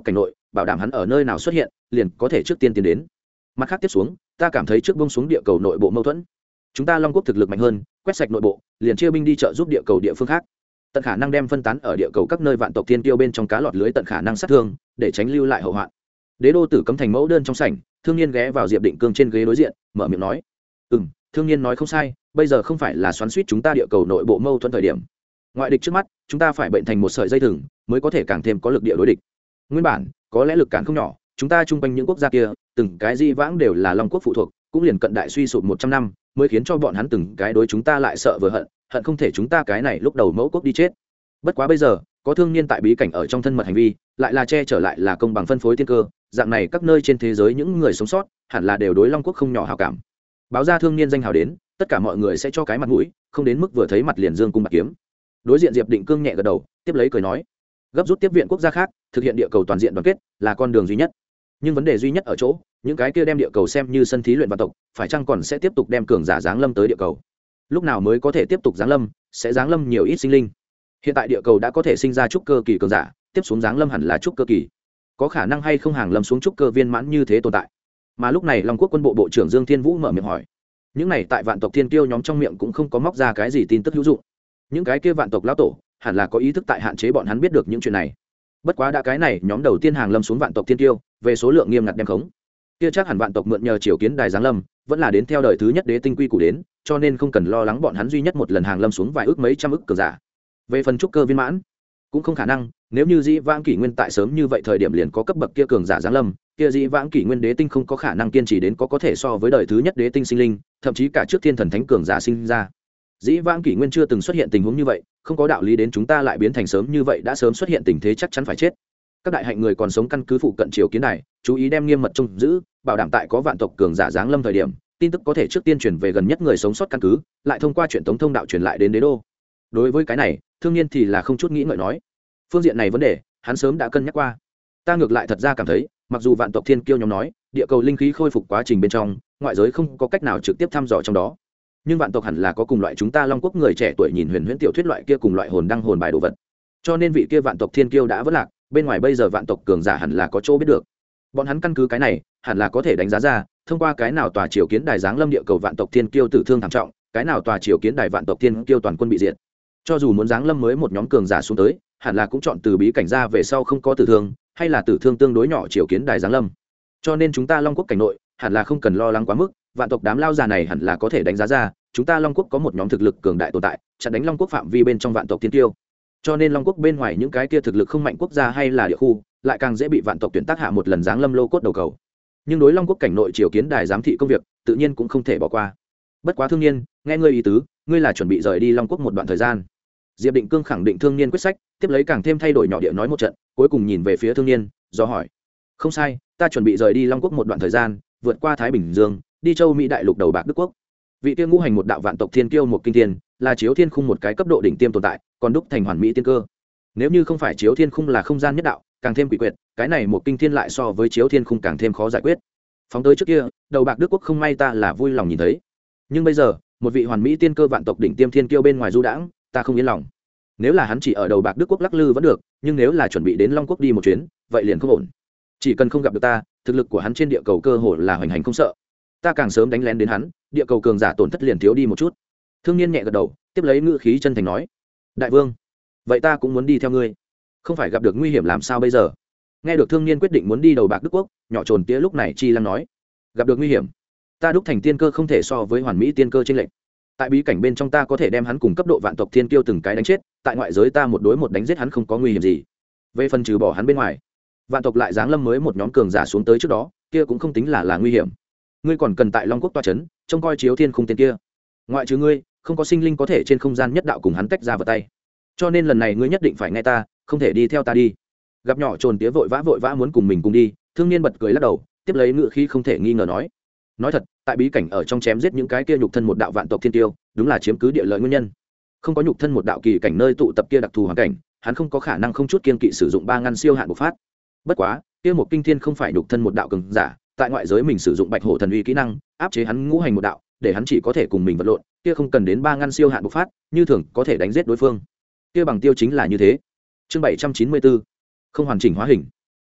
A: bảo đảm hắn ở nơi nào xuất hiện liền có thể trước tiên tiến đến. Mặt khác tiếp xuống ta cảm thấy trước bông xuống địa cầu nội bộ mâu thuẫn, chúng ta Long Quốc thực lực mạnh hơn, quét sạch nội bộ liền chia binh đi trợ giúp địa cầu địa phương khác, tận khả năng đem phân tán ở địa cầu các nơi vạn tộc thiên tiêu bên trong cá lọt lưới, tận khả năng sát thương để tránh lưu lại hậu hoạn. Đế đô Tử Cấm thành mẫu đơn trong sảnh, Thương Nhiên ghé vào Diệp Định Cương trên ghế đối diện, mở miệng nói: Thương Nhiên nói không sai, bây giờ không phải là xoắn suýt chúng ta địa cầu nội bộ mâu thuẫn thời điểm. Ngoại địch trước mắt, chúng ta phải bệnh thành một sợi dây thừng mới có thể càng thêm có lực địa đối địch. Nguyên bản có lẽ lực cản không nhỏ, chúng ta chung quanh những quốc gia kia từng cái di vãng đều là Long Quốc phụ thuộc, cũng liền cận đại suy sụp 100 năm mới khiến cho bọn hắn từng cái đối chúng ta lại sợ vừa hận không thể chúng ta cái này lúc đầu mẫu quốc đi chết. Bất quá bây giờ có Thương Nhiên tại bí cảnh ở trong thân mật hành vi, lại là che trở lại là công bằng phân phối tiên cơ, dạng này các nơi trên thế giới những người sống sót hẳn là đều đối Long Quốc không nhỏ hảo cảm. Báo ra Thương Nhiên danh hào đến, tất cả mọi người sẽ cho cái mặt mũi, không đến mức vừa thấy mặt liền dương cung bạc kiếm. Đối diện Diệp Định Cương nhẹ gật đầu, tiếp lấy cười nói: gấp rút tiếp viện quốc gia khác, thực hiện địa cầu toàn diện đoàn kết là con đường duy nhất. Nhưng vấn đề duy nhất ở chỗ, những cái kia đem địa cầu xem như sân thí luyện vạn tộc, phải chăng còn sẽ tiếp tục đem cường giả giáng lâm tới địa cầu? Lúc nào mới có thể tiếp tục giáng lâm, sẽ giáng lâm nhiều ít sinh linh? Hiện tại địa cầu đã có thể sinh ra trúc cơ kỳ cường giả, tiếp xuống giáng lâm hẳn là trúc cơ kỳ. Có khả năng hay không hàng lâm xuống trúc cơ viên mãn như thế tồn tại? Mà lúc này Long Quốc quân bộ bộ trưởng Dương Thiên Vũ mở miệng hỏi. Những này tại vạn tộc thiên kiêu nhóm trong miệng cũng không có móc ra cái gì tin tức hữu dụng. Những cái kia vạn tộc lão tổ hẳn là có ý thức tại hạn chế bọn hắn biết được những chuyện này. Bất quá đã cái này nhóm đầu tiên hàng lâm xuống vạn tộc thiên kiêu, về số lượng nghiêm ngặt đem khống, kia chắc hẳn vạn tộc mượn nhờ triều kiến đài giáng lâm vẫn là đến theo đời thứ nhất đế tinh quy củ đến, cho nên không cần lo lắng bọn hắn duy nhất một lần hàng lâm xuống vài ước mấy trăm ước cường giả. Về phần trúc cơ viên mãn cũng không khả năng, nếu như dĩ vãng kỷ nguyên tại sớm như vậy thời điểm liền có cấp bậc kia cường giả giáng lâm, kia dĩ vãng kỷ nguyên đế tinh không có khả năng kiên trì đến có thể so với đời thứ nhất đế tinh sinh linh, thậm chí cả trước thiên thần thánh cường giả sinh ra. Dĩ vãng kỷ nguyên chưa từng xuất hiện tình huống như vậy, không có đạo lý đến chúng ta lại biến thành sớm như vậy, đã sớm xuất hiện tình thế chắc chắn phải chết. Các đại hạnh người còn sống căn cứ phụ cận triều kiến này, chú ý đem nghiêm mật trông giữ, bảo đảm tại có vạn tộc cường giả giáng lâm thời điểm, tin tức có thể trước tiên truyền về gần nhất người sống sót căn cứ, lại thông qua truyền tống thông đạo truyền lại đến đế đô. Đối với cái này, Thương Nhiên thì là không chút nghĩ ngợi nói, phương diện này vấn đề hắn sớm đã cân nhắc qua. Ta ngược lại thật ra cảm thấy, mặc dù vạn tộc thiên kiêu nhóm nói địa cầu linh khí khôi phục quá trình bên trong, ngoại giới không có cách nào trực tiếp thăm dò trong đó, nhưng vạn tộc hẳn là có cùng loại chúng ta Long Quốc người trẻ tuổi nhìn huyền huyễn tiểu thuyết loại kia cùng loại hồn đăng hồn bài đồ vật, cho nên vị kia vạn tộc thiên kiêu đã vất lạc, bên ngoài bây giờ vạn tộc cường giả hẳn là có chỗ biết được. Bọn hắn căn cứ cái này hẳn là có thể đánh giá ra, thông qua cái nào tòa triều kiến đài giáng lâm địa cầu vạn tộc thiên kiêu tử thương thảm trọng, cái nào tòa triều kiến đài vạn tộc thiên kiêu toàn quân bị diệt. Cho dù muốn giáng lâm mới một nhóm cường giả xuống tới, hẳn là cũng chọn từ bí cảnh ra về sau không có tử thương, hay là tử thương tương đối nhỏ triều kiến đài giáng lâm. Cho nên chúng ta Long Quốc cảnh nội hẳn là không cần lo lắng quá mức, vạn tộc đám lao già này hẳn là có thể đánh giá ra, chúng ta Long Quốc có một nhóm thực lực cường đại tồn tại, chặn đánh Long Quốc phạm vi bên trong vạn tộc thiên kiêu. Cho nên Long Quốc bên ngoài những cái kia thực lực không mạnh quốc gia hay là địa khu, lại càng dễ bị vạn tộc tuyển tác hạ một lần giáng lâm lô cốt đầu cầu. Nhưng đối Long Quốc cảnh nội triều kiến đài giám thị công việc, tự nhiên cũng không thể bỏ qua. Bất quá Thương Nhiên, nghe ngươi ý tứ, ngươi là chuẩn bị rời đi Long Quốc một đoạn thời gian. Diệp Định Cương khẳng định Thương Nhiên quyết sách, tiếp lấy càng thêm thay đổi nhỏ địa nói một trận, cuối cùng nhìn về phía Thương Nhiên, do hỏi: không sai, ta chuẩn bị rời đi Long Quốc một đoạn thời gian, vượt qua Thái Bình Dương, đi châu Mỹ đại lục đầu bạc Đức Quốc. Vị tiên ngũ hành một đạo vạn tộc thiên kiêu một kinh thiên, là chiếu thiên khung một cái cấp độ đỉnh tiêm tồn tại, còn đúc thành hoàn mỹ tiên cơ. Nếu như không phải chiếu thiên khung là không gian nhất đạo, càng thêm quỷ quyệt, cái này một kinh thiên lại so với chiếu thiên khung càng thêm khó giải quyết. Phóng tới trước kia, đầu bạc Đức Quốc không may ta là vui lòng nhìn thấy, nhưng bây giờ một vị hoàn mỹ tiên cơ vạn tộc đỉnh tiêm thiên kiêu bên ngoài du đãng, ta không yên lòng. Nếu là hắn chỉ ở đầu bạc Đức Quốc lắc lư vẫn được, nhưng nếu là chuẩn bị đến Long Quốc đi một chuyến, vậy liền không ổn. Chỉ cần không gặp được ta, thực lực của hắn trên địa cầu cơ hồ là hoành hành không sợ. Ta càng sớm đánh lén đến hắn, địa cầu cường giả tổn thất liền thiếu đi một chút. Thương Nhiên nhẹ gật đầu, tiếp lấy ngữ khí chân thành nói: đại vương, vậy ta cũng muốn đi theo ngươi. Không phải gặp được nguy hiểm làm sao bây giờ? Nghe được Thương Nhiên quyết định muốn đi đầu bạc Đức Quốc, nhỏ trồn tía lúc này chi lăng nói: gặp được nguy hiểm, ta đúc thành tiên cơ không thể so với hoàn mỹ tiên cơ trên lệnh. Tại bí cảnh bên trong ta có thể đem hắn cùng cấp độ vạn tộc thiên kiêu từng cái đánh chết, tại ngoại giới ta một đối một đánh giết hắn không có nguy hiểm gì. Về phần trừ bỏ hắn bên ngoài, vạn tộc lại giáng lâm mới một nhóm cường giả xuống tới trước đó, kia cũng không tính là nguy hiểm. Ngươi còn cần tại Long Quốc toa chấn, trông coi chiếu thiên khung tên kia. Ngoại trừ ngươi, không có sinh linh có thể trên không gian nhất đạo cùng hắn tách ra vào tay. Cho nên lần này ngươi nhất định phải nghe ta, không thể đi theo ta đi. Gặp nhỏ trồn tía vội vã muốn cùng mình cùng đi, Thương Nhiên bật cười lắc đầu, tiếp lấy ngữ khí không thể nghi ngờ nói: nói thật, tại bí cảnh ở trong chém giết những cái kia nhục thân một đạo vạn tộc thiên tiêu, đúng là chiếm cứ địa lợi nguyên nhân. Không có nhục thân một đạo kỳ cảnh nơi tụ tập kia đặc thù hoàn cảnh, hắn không có khả năng không chút kiên kỵ sử dụng ba ngăn siêu hạn bộc phát. Bất quá, kia một kinh thiên không phải nhục thân một đạo cường giả, tại ngoại giới mình sử dụng bạch hổ thần uy kỹ năng áp chế hắn ngũ hành một đạo, để hắn chỉ có thể cùng mình vật lộn, kia không cần đến ba ngăn siêu hạn bộc phát, như thường có thể đánh giết đối phương. Kia bằng tiêu chính là như thế. Chương 794, không hoàn chỉnh hóa hình.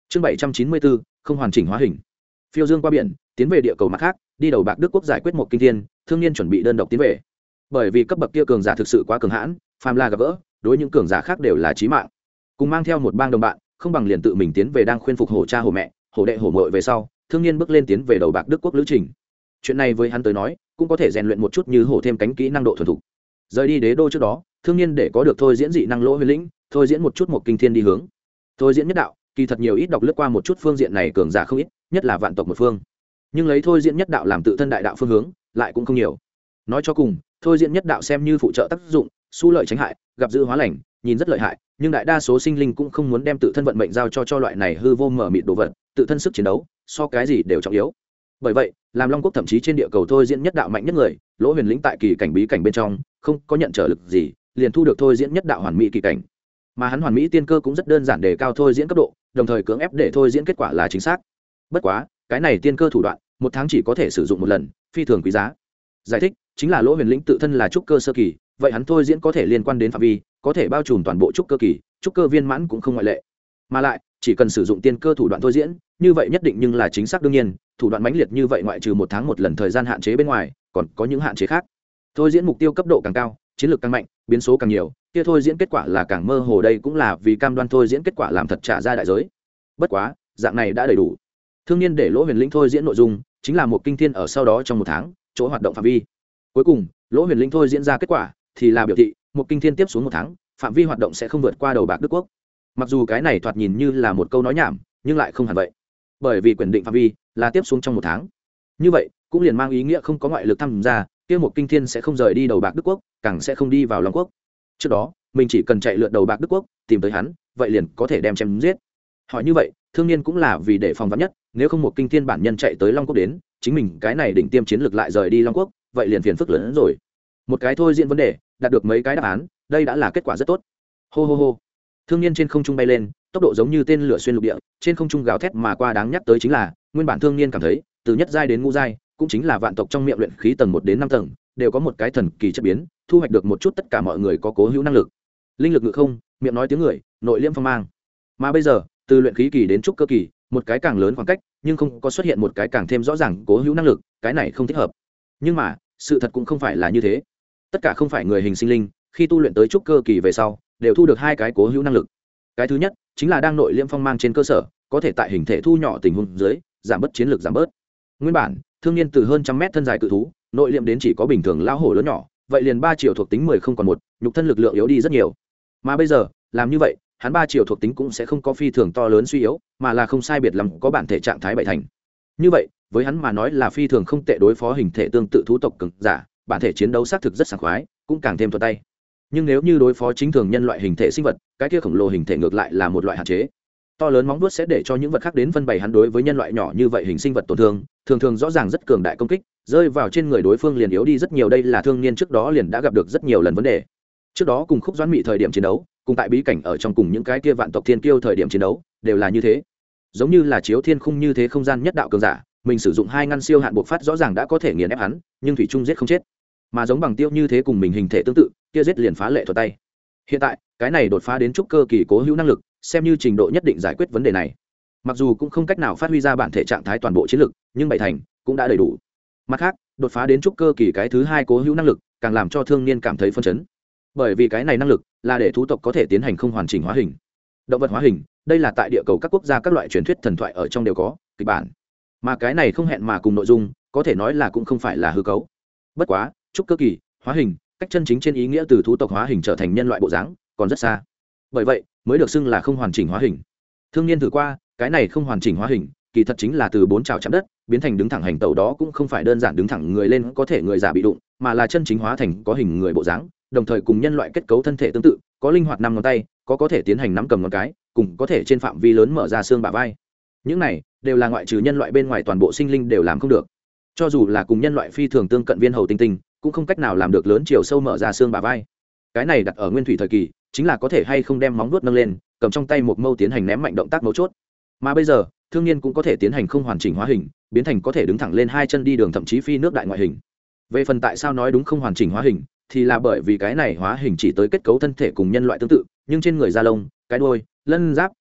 A: Chương 794, không hoàn chỉnh hóa hình. Phiêu dương qua biển, tiến về địa cầu mặt khác, đi đầu bạc Đức quốc giải quyết một kinh thiên, Thương Nhiên chuẩn bị đơn độc tiến về. Bởi vì cấp bậc kia cường giả thực sự quá cường hãn, phàm là gặp gỡ, đối những cường giả khác đều là chí mạng. Cùng mang theo một bang đồng bạn, không bằng liền tự mình tiến về đang khuyên phục hổ cha hổ mẹ, hổ đệ hổ muội về sau, Thương Nhiên bước lên tiến về đầu bạc Đức quốc lữ trình. Chuyện này với hắn tới nói, cũng có thể rèn luyện một chút như hổ thêm cánh kỹ năng độ thuần thục. Rời đi đế đô trước đó, Thương Nhiên để có được thôi diễn dị năng lỗ huyền lĩnh, thôi diễn một chút một kinh thiên đi hướng. Thôi diễn nhất đạo, kỳ thật nhiều ít đọc lướt qua một chút phương diện này cường giả không ít, nhất là vạn tộc một phương. Nhưng lấy thôi diễn nhất đạo làm tự thân đại đạo phương hướng, lại cũng không nhiều. Nói cho cùng, thôi diễn nhất đạo xem như phụ trợ tác dụng, xu lợi tránh hại, gặp dữ hóa lành, nhìn rất lợi hại, nhưng đại đa số sinh linh cũng không muốn đem tự thân vận mệnh giao cho loại này hư vô mở mịt đồ vật, tự thân sức chiến đấu, so cái gì đều trọng yếu. Bởi vậy, làm Long Quốc thậm chí trên địa cầu thôi diễn nhất đạo mạnh nhất người, Lỗ Huyền Lĩnh tại kỳ cảnh bí cảnh bên trong, không có nhận trở lực gì, liền thu được thôi diễn nhất đạo hoàn mỹ kỳ cảnh. Mà hắn hoàn mỹ tiên cơ cũng rất đơn giản để cao thôi diễn cấp độ, đồng thời cưỡng ép để thôi diễn kết quả là chính xác. Bất quá, cái này tiên cơ thủ đoạn, một tháng chỉ có thể sử dụng một lần, phi thường quý giá. Giải thích chính là Lỗ Huyền Lĩnh tự thân là trúc cơ sơ kỳ, vậy hắn thôi diễn có thể liên quan đến phạm vi, có thể bao trùm toàn bộ trúc cơ kỳ, trúc cơ viên mãn cũng không ngoại lệ. Mà lại, chỉ cần sử dụng tiên cơ thủ đoạn thôi diễn, như vậy nhất định nhưng là chính xác đương nhiên, thủ đoạn mãnh liệt như vậy ngoại trừ một tháng một lần thời gian hạn chế bên ngoài, còn có những hạn chế khác. Thôi diễn mục tiêu cấp độ càng cao, chiến lược càng mạnh, biến số càng nhiều, kia thôi diễn kết quả là càng mơ hồ, đây cũng là vì cam đoan thôi diễn kết quả làm thật trả ra đại giới. Bất quá, dạng này đã đầy đủ. Thương Nhiên để Lỗ Huyền Lĩnh thôi diễn nội dung, chính là một kinh thiên ở sau đó trong một tháng, chỗ hoạt động phạm vi. Cuối cùng, Lỗ Huyền Lĩnh thôi diễn ra kết quả, thì là biểu thị, một kinh thiên tiếp xuống một tháng, phạm vi hoạt động sẽ không vượt qua đầu bạc Đức quốc. Mặc dù cái này thoạt nhìn như là một câu nói nhảm, nhưng lại không hẳn vậy. Bởi vì quyền định phạm vi là tiếp xuống trong một tháng. Như vậy, cũng liền mang ý nghĩa không có ngoại lực tham gia, kia một kinh thiên sẽ không rời đi đầu bạc Đức quốc, càng sẽ không đi vào Long quốc. Trước đó, mình chỉ cần chạy lượn đầu bạc Đức quốc, tìm tới hắn, vậy liền có thể đem chém giết. Hỏi như vậy, Thương Nhiên cũng là vì để phòng vắn nhất, nếu không một kinh thiên bản nhân chạy tới Long quốc đến, chính mình cái này đỉnh tiêm chiến lược lại rời đi Long quốc, vậy liền phiền phức lớn hơn rồi. Một cái thôi diễn vấn đề, đạt được mấy cái đáp án, đây đã là kết quả rất tốt. Hô hô hô. Thương Nhiên trên không trung bay lên, tốc độ giống như tên lửa xuyên lục địa, trên không trung gào thét mà qua, đáng nhắc tới chính là, nguyên bản Thương Nhiên cảm thấy, từ nhất giai đến ngũ giai, cũng chính là vạn tộc trong miệng luyện khí tầng 1 đến 5 tầng, đều có một cái thần kỳ chất biến, thu hoạch được một chút tất cả mọi người có cố hữu năng lực. Linh lực ngự không, miệng nói tiếng người, nội liễm phong mang. Mà bây giờ, từ luyện khí kỳ đến trúc cơ kỳ, một cái càng lớn khoảng cách, nhưng không có xuất hiện một cái càng thêm rõ ràng cố hữu năng lực, cái này không thích hợp. Nhưng mà, sự thật cũng không phải là như thế. Tất cả không phải người hình sinh linh, khi tu luyện tới trúc cơ kỳ về sau, đều thu được hai cái cố hữu năng lực. Cái thứ nhất, chính là đang nội liễm phong mang trên cơ sở, có thể tại hình thể thu nhỏ tình huống dưới, giảm bớt chiến lược giảm bớt. Nguyên bản, Thương Nhiên từ hơn trăm mét thân dài cự thú, nội liễm đến chỉ có bình thường lao hổ lớn nhỏ, vậy liền 3 triệu thuộc tính 10 không còn một, nhục thân lực lượng yếu đi rất nhiều. Mà bây giờ, làm như vậy, hắn 3 triệu thuộc tính cũng sẽ không có phi thường to lớn suy yếu, mà là không sai biệt lắm có bản thể trạng thái bảy thành. Như vậy, với hắn mà nói là phi thường không tệ, đối phó hình thể tương tự thú tộc cường giả, bản thể chiến đấu xác thực rất sảng khoái, cũng càng thêm thuận tay. Nhưng nếu như đối phó chính thường nhân loại hình thể sinh vật, cái kia khổng lồ hình thể ngược lại là một loại hạn chế. To lớn móng vuốt sẽ để cho những vật khác đến phân bày hắn đối với nhân loại nhỏ như vậy hình sinh vật tổn thương, thường thường rõ ràng rất cường đại công kích, rơi vào trên người đối phương liền yếu đi rất nhiều, đây là Thương Nhiên trước đó liền đã gặp được rất nhiều lần vấn đề. Trước đó cùng Khúc Doãn Mị thời điểm chiến đấu, cùng tại bí cảnh ở trong cùng những cái kia vạn tộc thiên kiêu thời điểm chiến đấu, đều là như thế. Giống như là chiếu thiên khung như thế không gian nhất đạo cường giả, mình sử dụng hai ngăn siêu hạn bộc phát rõ ràng đã có thể nghiền ép hắn, nhưng thủy trung giết không chết. Mà giống Bằng Tiêu như thế cùng mình hình thể tương tự, kia giết liền phá lệ thuật tay. Hiện tại, cái này đột phá đến trúc cơ kỳ cố hữu năng lực, xem như trình độ nhất định giải quyết vấn đề này. Mặc dù cũng không cách nào phát huy ra bản thể trạng thái toàn bộ chiến lực, nhưng bảy thành cũng đã đầy đủ. Mặt khác, đột phá đến trúc cơ kỳ cái thứ hai cố hữu năng lực, càng làm cho Thương Nhiên cảm thấy phân chấn. Bởi vì cái này năng lực là để thú tộc có thể tiến hành không hoàn chỉnh hóa hình, động vật hóa hình, đây là tại địa cầu các quốc gia các loại truyền thuyết thần thoại ở trong đều có kịch bản. Mà cái này không hẹn mà cùng nội dung, có thể nói là cũng không phải là hư cấu. Bất quá, trúc cơ kỳ hóa hình, cách chân chính trên ý nghĩa từ thú tộc hóa hình trở thành nhân loại bộ dáng, còn rất xa. Bởi vậy, mới được xưng là không hoàn chỉnh hóa hình. Thương Nhiên thử qua, cái này không hoàn chỉnh hóa hình, kỳ thật chính là từ 4 trào chạm đất, biến thành đứng thẳng hành tẩu, đó cũng không phải đơn giản đứng thẳng người lên có thể người giả bị đụng, mà là chân chính hóa thành có hình người bộ dáng, đồng thời cùng nhân loại kết cấu thân thể tương tự, có linh hoạt 5 ngón tay, có thể tiến hành nắm cầm ngón cái, cùng có thể trên phạm vi lớn mở ra xương bả vai. Những này đều là ngoại trừ nhân loại bên ngoài toàn bộ sinh linh đều làm không được. Cho dù là cùng nhân loại phi thường tương cận viên hầu tinh tinh, cũng không cách nào làm được lớn chiều sâu mở ra xương bả vai. Cái này đặt ở nguyên thủy thời kỳ, chính là có thể hay không đem móng vuốt nâng lên, cầm trong tay một mâu tiến hành ném mạnh động tác mấu chốt. Mà bây giờ, Thương Nhiên cũng có thể tiến hành không hoàn chỉnh hóa hình, biến thành có thể đứng thẳng lên hai chân đi đường, thậm chí phi nước đại ngoại hình. Về phần tại sao nói đúng không hoàn chỉnh hóa hình, thì là bởi vì cái này hóa hình chỉ tới kết cấu thân thể cùng nhân loại tương tự, nhưng trên người da lông, cái đuôi, lân giáp,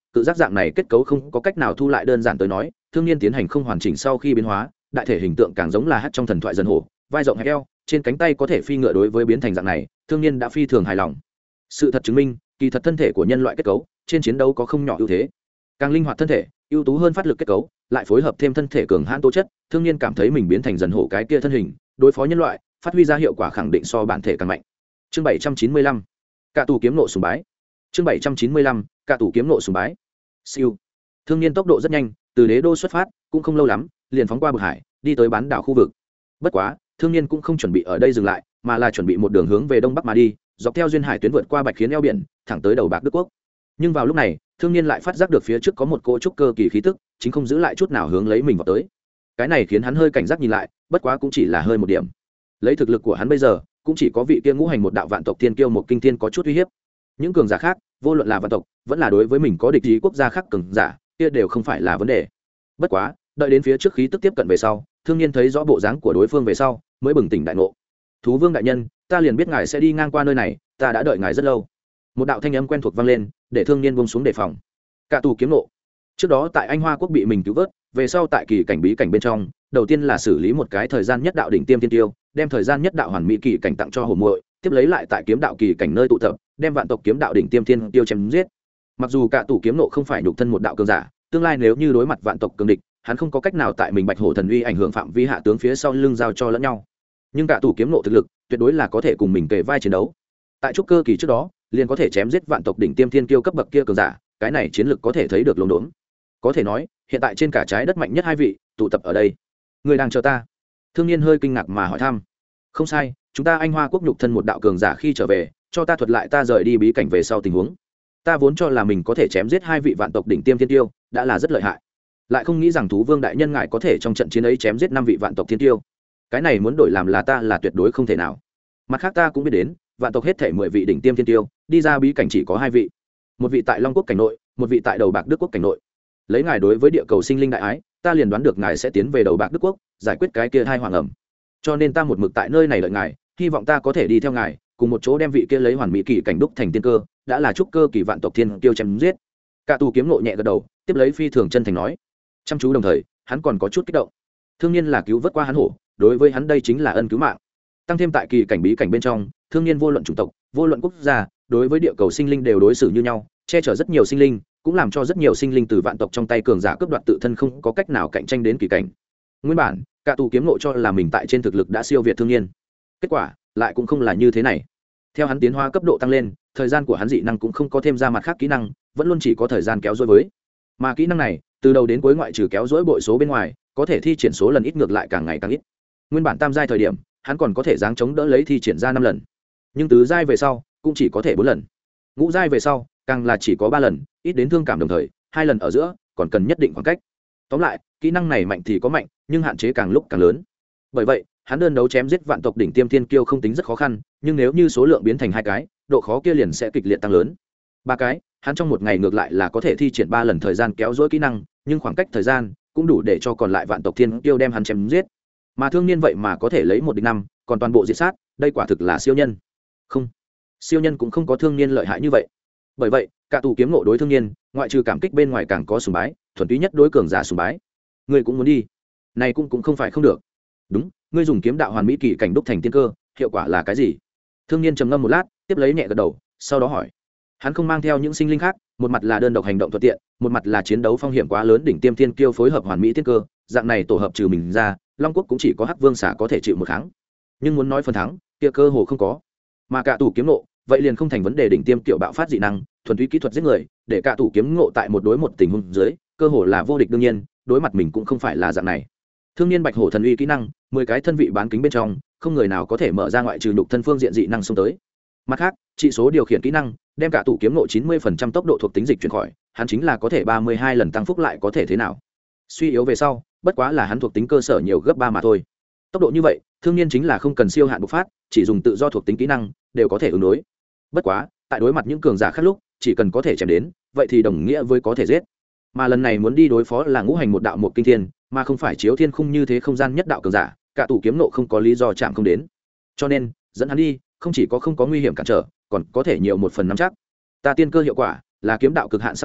A: cự giác dạng này kết cấu không có cách nào thu lại. Đơn giản tới nói, thương niên tiến hành không hoàn chỉnh sau khi biến hóa, đại thể hình tượng càng giống là hát trong thần thoại dần hổ, vai rộng hẹp eo, trên cánh tay có thể phi ngựa. Đối với biến thành dạng này, thương niên đã phi thường hài lòng. Sự thật chứng minh, kỳ thật thân thể của nhân loại kết cấu trên chiến đấu có không nhỏ ưu thế. Càng linh hoạt thân thể, ưu tú hơn phát lực kết cấu, lại phối hợp thêm thân thể cường hãn tố chất, thương niên cảm thấy mình biến thành dần hổ cái kia thân hình, đối phó nhân loại, phát huy ra hiệu quả khẳng định so bản thể càng mạnh. Chương 795, Cạ tù kiếm nộ sùng bái. Chương 795, Cạ tù kiếm nộ sùng bái. Siêu. Thương niên tốc độ rất nhanh, từ đế đô xuất phát, cũng không lâu lắm, liền phóng qua bực hải, đi tới bán đảo khu vực. Bất quá, thương niên cũng không chuẩn bị ở đây dừng lại, mà là chuẩn bị một đường hướng về đông bắc mà đi, dọc theo duyên hải tuyến vượt qua Bạch Khiến eo biển, thẳng tới đầu Bạc Đức quốc. Nhưng vào lúc này, thương niên lại phát giác được phía trước có một cỗ trúc cơ kỳ khí tức, chính không giữ lại chút nào hướng lấy mình vào tới. Cái này khiến hắn hơi cảnh giác nhìn lại, bất quá cũng chỉ là hơi một điểm. Lấy thực lực của hắn bây giờ, cũng chỉ có vị kia ngũ hành một đạo vạn tộc thiên kiêu một kinh thiên có chút uy hiếp. Những cường giả khác, vô luận là vạn tộc, vẫn là đối với mình có địch ý quốc gia khác cường giả, kia đều không phải là vấn đề. Bất quá, đợi đến phía trước khí tức tiếp cận về sau, thương niên thấy rõ bộ dáng của đối phương về sau, mới bừng tỉnh đại ngộ. Thú vương đại nhân, ta liền biết ngài sẽ đi ngang qua nơi này, ta đã đợi ngài rất lâu. Một đạo thanh âm quen thuộc vang lên, để thương niên buông xuống đề phòng. Cạ tù kiếm nộ. Trước đó tại Anh Hoa quốc bị mình cứu vớt, về sau tại kỳ cảnh bí cảnh bên trong, đầu tiên là xử lý một cái thời gian nhất đạo đỉnh tiêm tiên tiêu, đem thời gian nhất đạo hoàn mỹ kỳ cảnh tặng cho hồ muội, tiếp lấy lại tại kiếm đạo kỳ cảnh nơi tụ tập, đem vạn tộc kiếm đạo đỉnh tiêm tiên tiêu chém giết. Mặc dù Cạ tù kiếm nộ không phải nhục thân một đạo cường giả, tương lai nếu như đối mặt vạn tộc cường địch, hắn không có cách nào tại mình Bạch Hổ thần uy ảnh hưởng phạm vi hạ tướng phía sau lưng giao cho lẫn nhau. Nhưng Cạ tù kiếm nộ thực lực, tuyệt đối là có thể cùng mình kề vai chiến đấu. Tại trúc cơ kỳ trước đó, liền có thể chém giết vạn tộc đỉnh tiêm thiên kiêu cấp bậc kia cường giả, cái này chiến lực có thể thấy được lồn đốn. Có thể nói, hiện tại trên cả trái đất mạnh nhất hai vị tụ tập ở đây. Người đang chờ ta? Thương niên hơi kinh ngạc mà hỏi thăm. Không sai, chúng ta Anh Hoa quốc nhục thân một đạo cường giả khi trở về, cho ta thuật lại ta rời đi bí cảnh về sau tình huống. Ta vốn cho là mình có thể chém giết hai vị vạn tộc đỉnh tiêm thiên tiêu, đã là rất lợi hại. Lại không nghĩ rằng thú vương đại nhân ngài có thể trong trận chiến ấy chém giết năm vị vạn tộc thiên tiêu. Cái này muốn đổi làm là ta là tuyệt đối không thể nào. Mặt khác ta cũng biết đến, vạn tộc hết thể 10 vị đỉnh tiêm thiên tiêu, đi ra bí cảnh chỉ có 2 vị. Một vị tại Long quốc cảnh nội, một vị tại đầu Bạc Đức quốc cảnh nội. Lấy ngài đối với địa cầu sinh linh đại ái, ta liền đoán được ngài sẽ tiến về đầu Bạc Đức quốc, giải quyết cái kia hai hoàng ẩm. Cho nên ta một mực tại nơi này đợi ngài, hy vọng ta có thể đi theo ngài, cùng một chỗ đem vị kia lấy hoàn mỹ kỳ cảnh đúc thành tiên cơ, đã là trúc cơ kỳ vạn tộc thiên tiêu chém giết. Cạ tù kiếm nộ nhẹ gật đầu, tiếp lấy phi thường chân thành nói, chăm chú đồng thời, hắn còn có chút kích động. Thương niên là cứu vớt qua hắn hổ, đối với hắn đây chính là ân cứu mạng. Tăng thêm tại kỳ cảnh bí cảnh bên trong, thương niên vô luận chủng tộc, vô luận quốc gia, đối với địa cầu sinh linh đều đối xử như nhau, che chở rất nhiều sinh linh, cũng làm cho rất nhiều sinh linh từ vạn tộc trong tay cường giả cướp đoạt tự thân không có cách nào cạnh tranh đến kỳ cảnh. Nguyên bản, Cạ tù kiếm nộ cho là mình tại trên thực lực đã siêu việt thương niên. Kết quả lại cũng không là như thế này. Theo hắn tiến hóa cấp độ tăng lên, thời gian của hắn dị năng cũng không có thêm ra mặt khác kỹ năng, vẫn luôn chỉ có thời gian kéo dối với. Mà kỹ năng này, từ đầu đến cuối ngoại trừ kéo dối bội số bên ngoài, có thể thi triển số lần ít ngược lại càng ngày càng ít. Nguyên bản tam giai thời điểm, hắn còn có thể giáng chống đỡ lấy thi triển ra 5 lần, nhưng tứ giai về sau cũng chỉ có thể 4 lần, ngũ giai về sau càng là chỉ có 3 lần, ít đến thương cảm đồng thời 2 lần ở giữa còn cần nhất định khoảng cách. Tóm lại, kỹ năng này mạnh thì có mạnh, nhưng hạn chế càng lúc càng lớn. Bởi vậy, hắn đơn đấu chém giết vạn tộc đỉnh tiêm thiên kiêu không tính rất khó khăn, nhưng nếu như số lượng biến thành 2 cái, độ khó kia liền sẽ kịch liệt tăng lớn. 3 cái, hắn trong một ngày ngược lại là có thể thi triển 3 lần thời gian kéo dối kỹ năng, nhưng khoảng cách thời gian cũng đủ để cho còn lại vạn tộc thiên kiêu đem hắn chém giết. Mà thương niên vậy mà có thể lấy 1 địch 5, còn toàn bộ diệt sát, đây quả thực là siêu nhân. Không, siêu nhân cũng không có thương niên lợi hại như vậy. Bởi vậy, Cạ tù kiếm nộ đối thương niên, ngoại trừ cảm kích bên ngoài càng có sùng bái, thuần túy nhất đối cường giả sùng bái. Ngươi cũng muốn đi? Này cũng không phải không được. Đúng, ngươi dùng kiếm đạo hoàn mỹ kỳ cảnh đúc thành tiên cơ, hiệu quả là cái gì? Thương niên trầm ngâm một lát, tiếp lấy nhẹ gật đầu, sau đó hỏi. Hắn không mang theo những sinh linh khác, một mặt là đơn độc hành động thuận tiện, một mặt là chiến đấu phong hiểm quá lớn đỉnh tiêm tiên kiêu phối hợp hoàn mỹ tiên cơ, dạng này tổ hợp trừ mình ra, Long quốc cũng chỉ có Hắc Vương xả có thể chịu một kháng. Nhưng muốn nói phần thắng, kia cơ hồ không có. Mà Cạ tù kiếm nộ, vậy liền không thành vấn đề đỉnh tiêm kiểu bạo phát dị năng, thuần túy kỹ thuật giết người, để Cạ tù kiếm ngộ tại một đối một tình huống dưới, cơ hồ là vô địch. Đương nhiên, đối mặt mình cũng không phải là dạng này. Thương niên Bạch Hổ thần uy kỹ năng, 10 cái thân vị bán kính bên trong, không người nào có thể mở ra ngoại trừ nhục thân phương diện dị năng xông tới. Mặt khác, trị số điều khiển kỹ năng, đem Cạ tù kiếm ngộ 90% tốc độ thuộc tính dịch chuyển khỏi, hắn chính là có thể 32 lần tăng phúc lại có thể thế nào? Suy yếu về sau, bất quá là hắn thuộc tính cơ sở nhiều gấp 3 mà thôi. Tốc độ như vậy, thương niên chính là không cần siêu hạn bộc phát, chỉ dùng tự do thuộc tính kỹ năng đều có thể ứng đối. Bất quá, tại đối mặt những cường giả khác lúc, chỉ cần có thể chém đến, vậy thì đồng nghĩa với có thể giết. Mà lần này muốn đi đối phó là ngũ hành một đạo một kinh thiên, mà không phải chiếu thiên khung như thế không gian nhất đạo cường giả, Cạ tù kiếm nộ không có lý do chạm không đến. Cho nên, dẫn hắn đi, không chỉ có không có nguy hiểm cản trở, còn có thể nhiều một phần nắm chắc. Ta tiên cơ hiệu quả là kiếm đạo cực hạn sắc bén,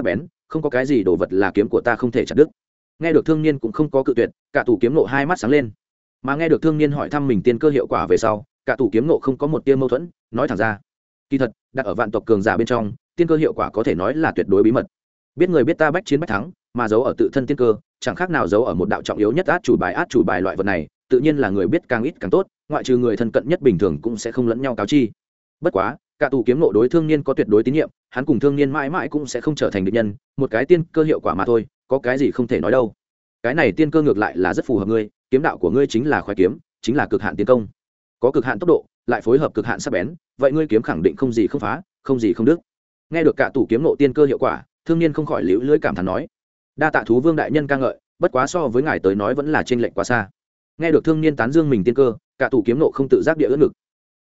A: không có cái gì đồ vật là kiếm của ta không thể chặt đứt. Nghe được thương niên cũng không có cự tuyệt, cả tủ kiếm nộ hai mắt sáng lên. Mà nghe được thương niên hỏi thăm mình tiên cơ hiệu quả về sau, cả tủ kiếm nộ không có một tia mâu thuẫn, nói thẳng ra. Kỳ thật, đặt ở vạn tộc cường giả bên trong, tiên cơ hiệu quả có thể nói là tuyệt đối bí mật. Biết người biết ta bách chiến bách thắng, mà giấu ở tự thân tiên cơ, chẳng khác nào giấu ở một đạo trọng yếu nhất át chủ bài loại vật này, tự nhiên là người biết càng ít càng tốt, ngoại trừ người thân cận nhất bình thường cũng sẽ không lẫn nhau cáo chi. Bất quá, cả tù kiếm nộ đối thương niên có tuyệt đối tín nhiệm, hắn cùng thương niên mãi mãi cũng sẽ không trở thành địch nhân, một cái tiên cơ hiệu quả mà thôi, có cái gì không thể nói đâu. Cái này tiên cơ ngược lại là rất phù hợp ngươi, kiếm đạo của ngươi chính là khoái kiếm, chính là cực hạn tiến công, có cực hạn tốc độ, lại phối hợp cực hạn sắc bén, vậy ngươi kiếm khẳng định không gì không phá, không gì không đứt. Nghe được cả tù kiếm nộ tiên cơ hiệu quả, thương niên không khỏi liễu lưỡi cảm thán nói: đa tạ thú vương đại nhân ca ngợi, bất quá so với ngài tới nói vẫn là chênh lệch quá xa. Nghe được thương niên tán dương mình tiên cơ, cả tù kiếm nộ không tự giác địa ưỡn ngực,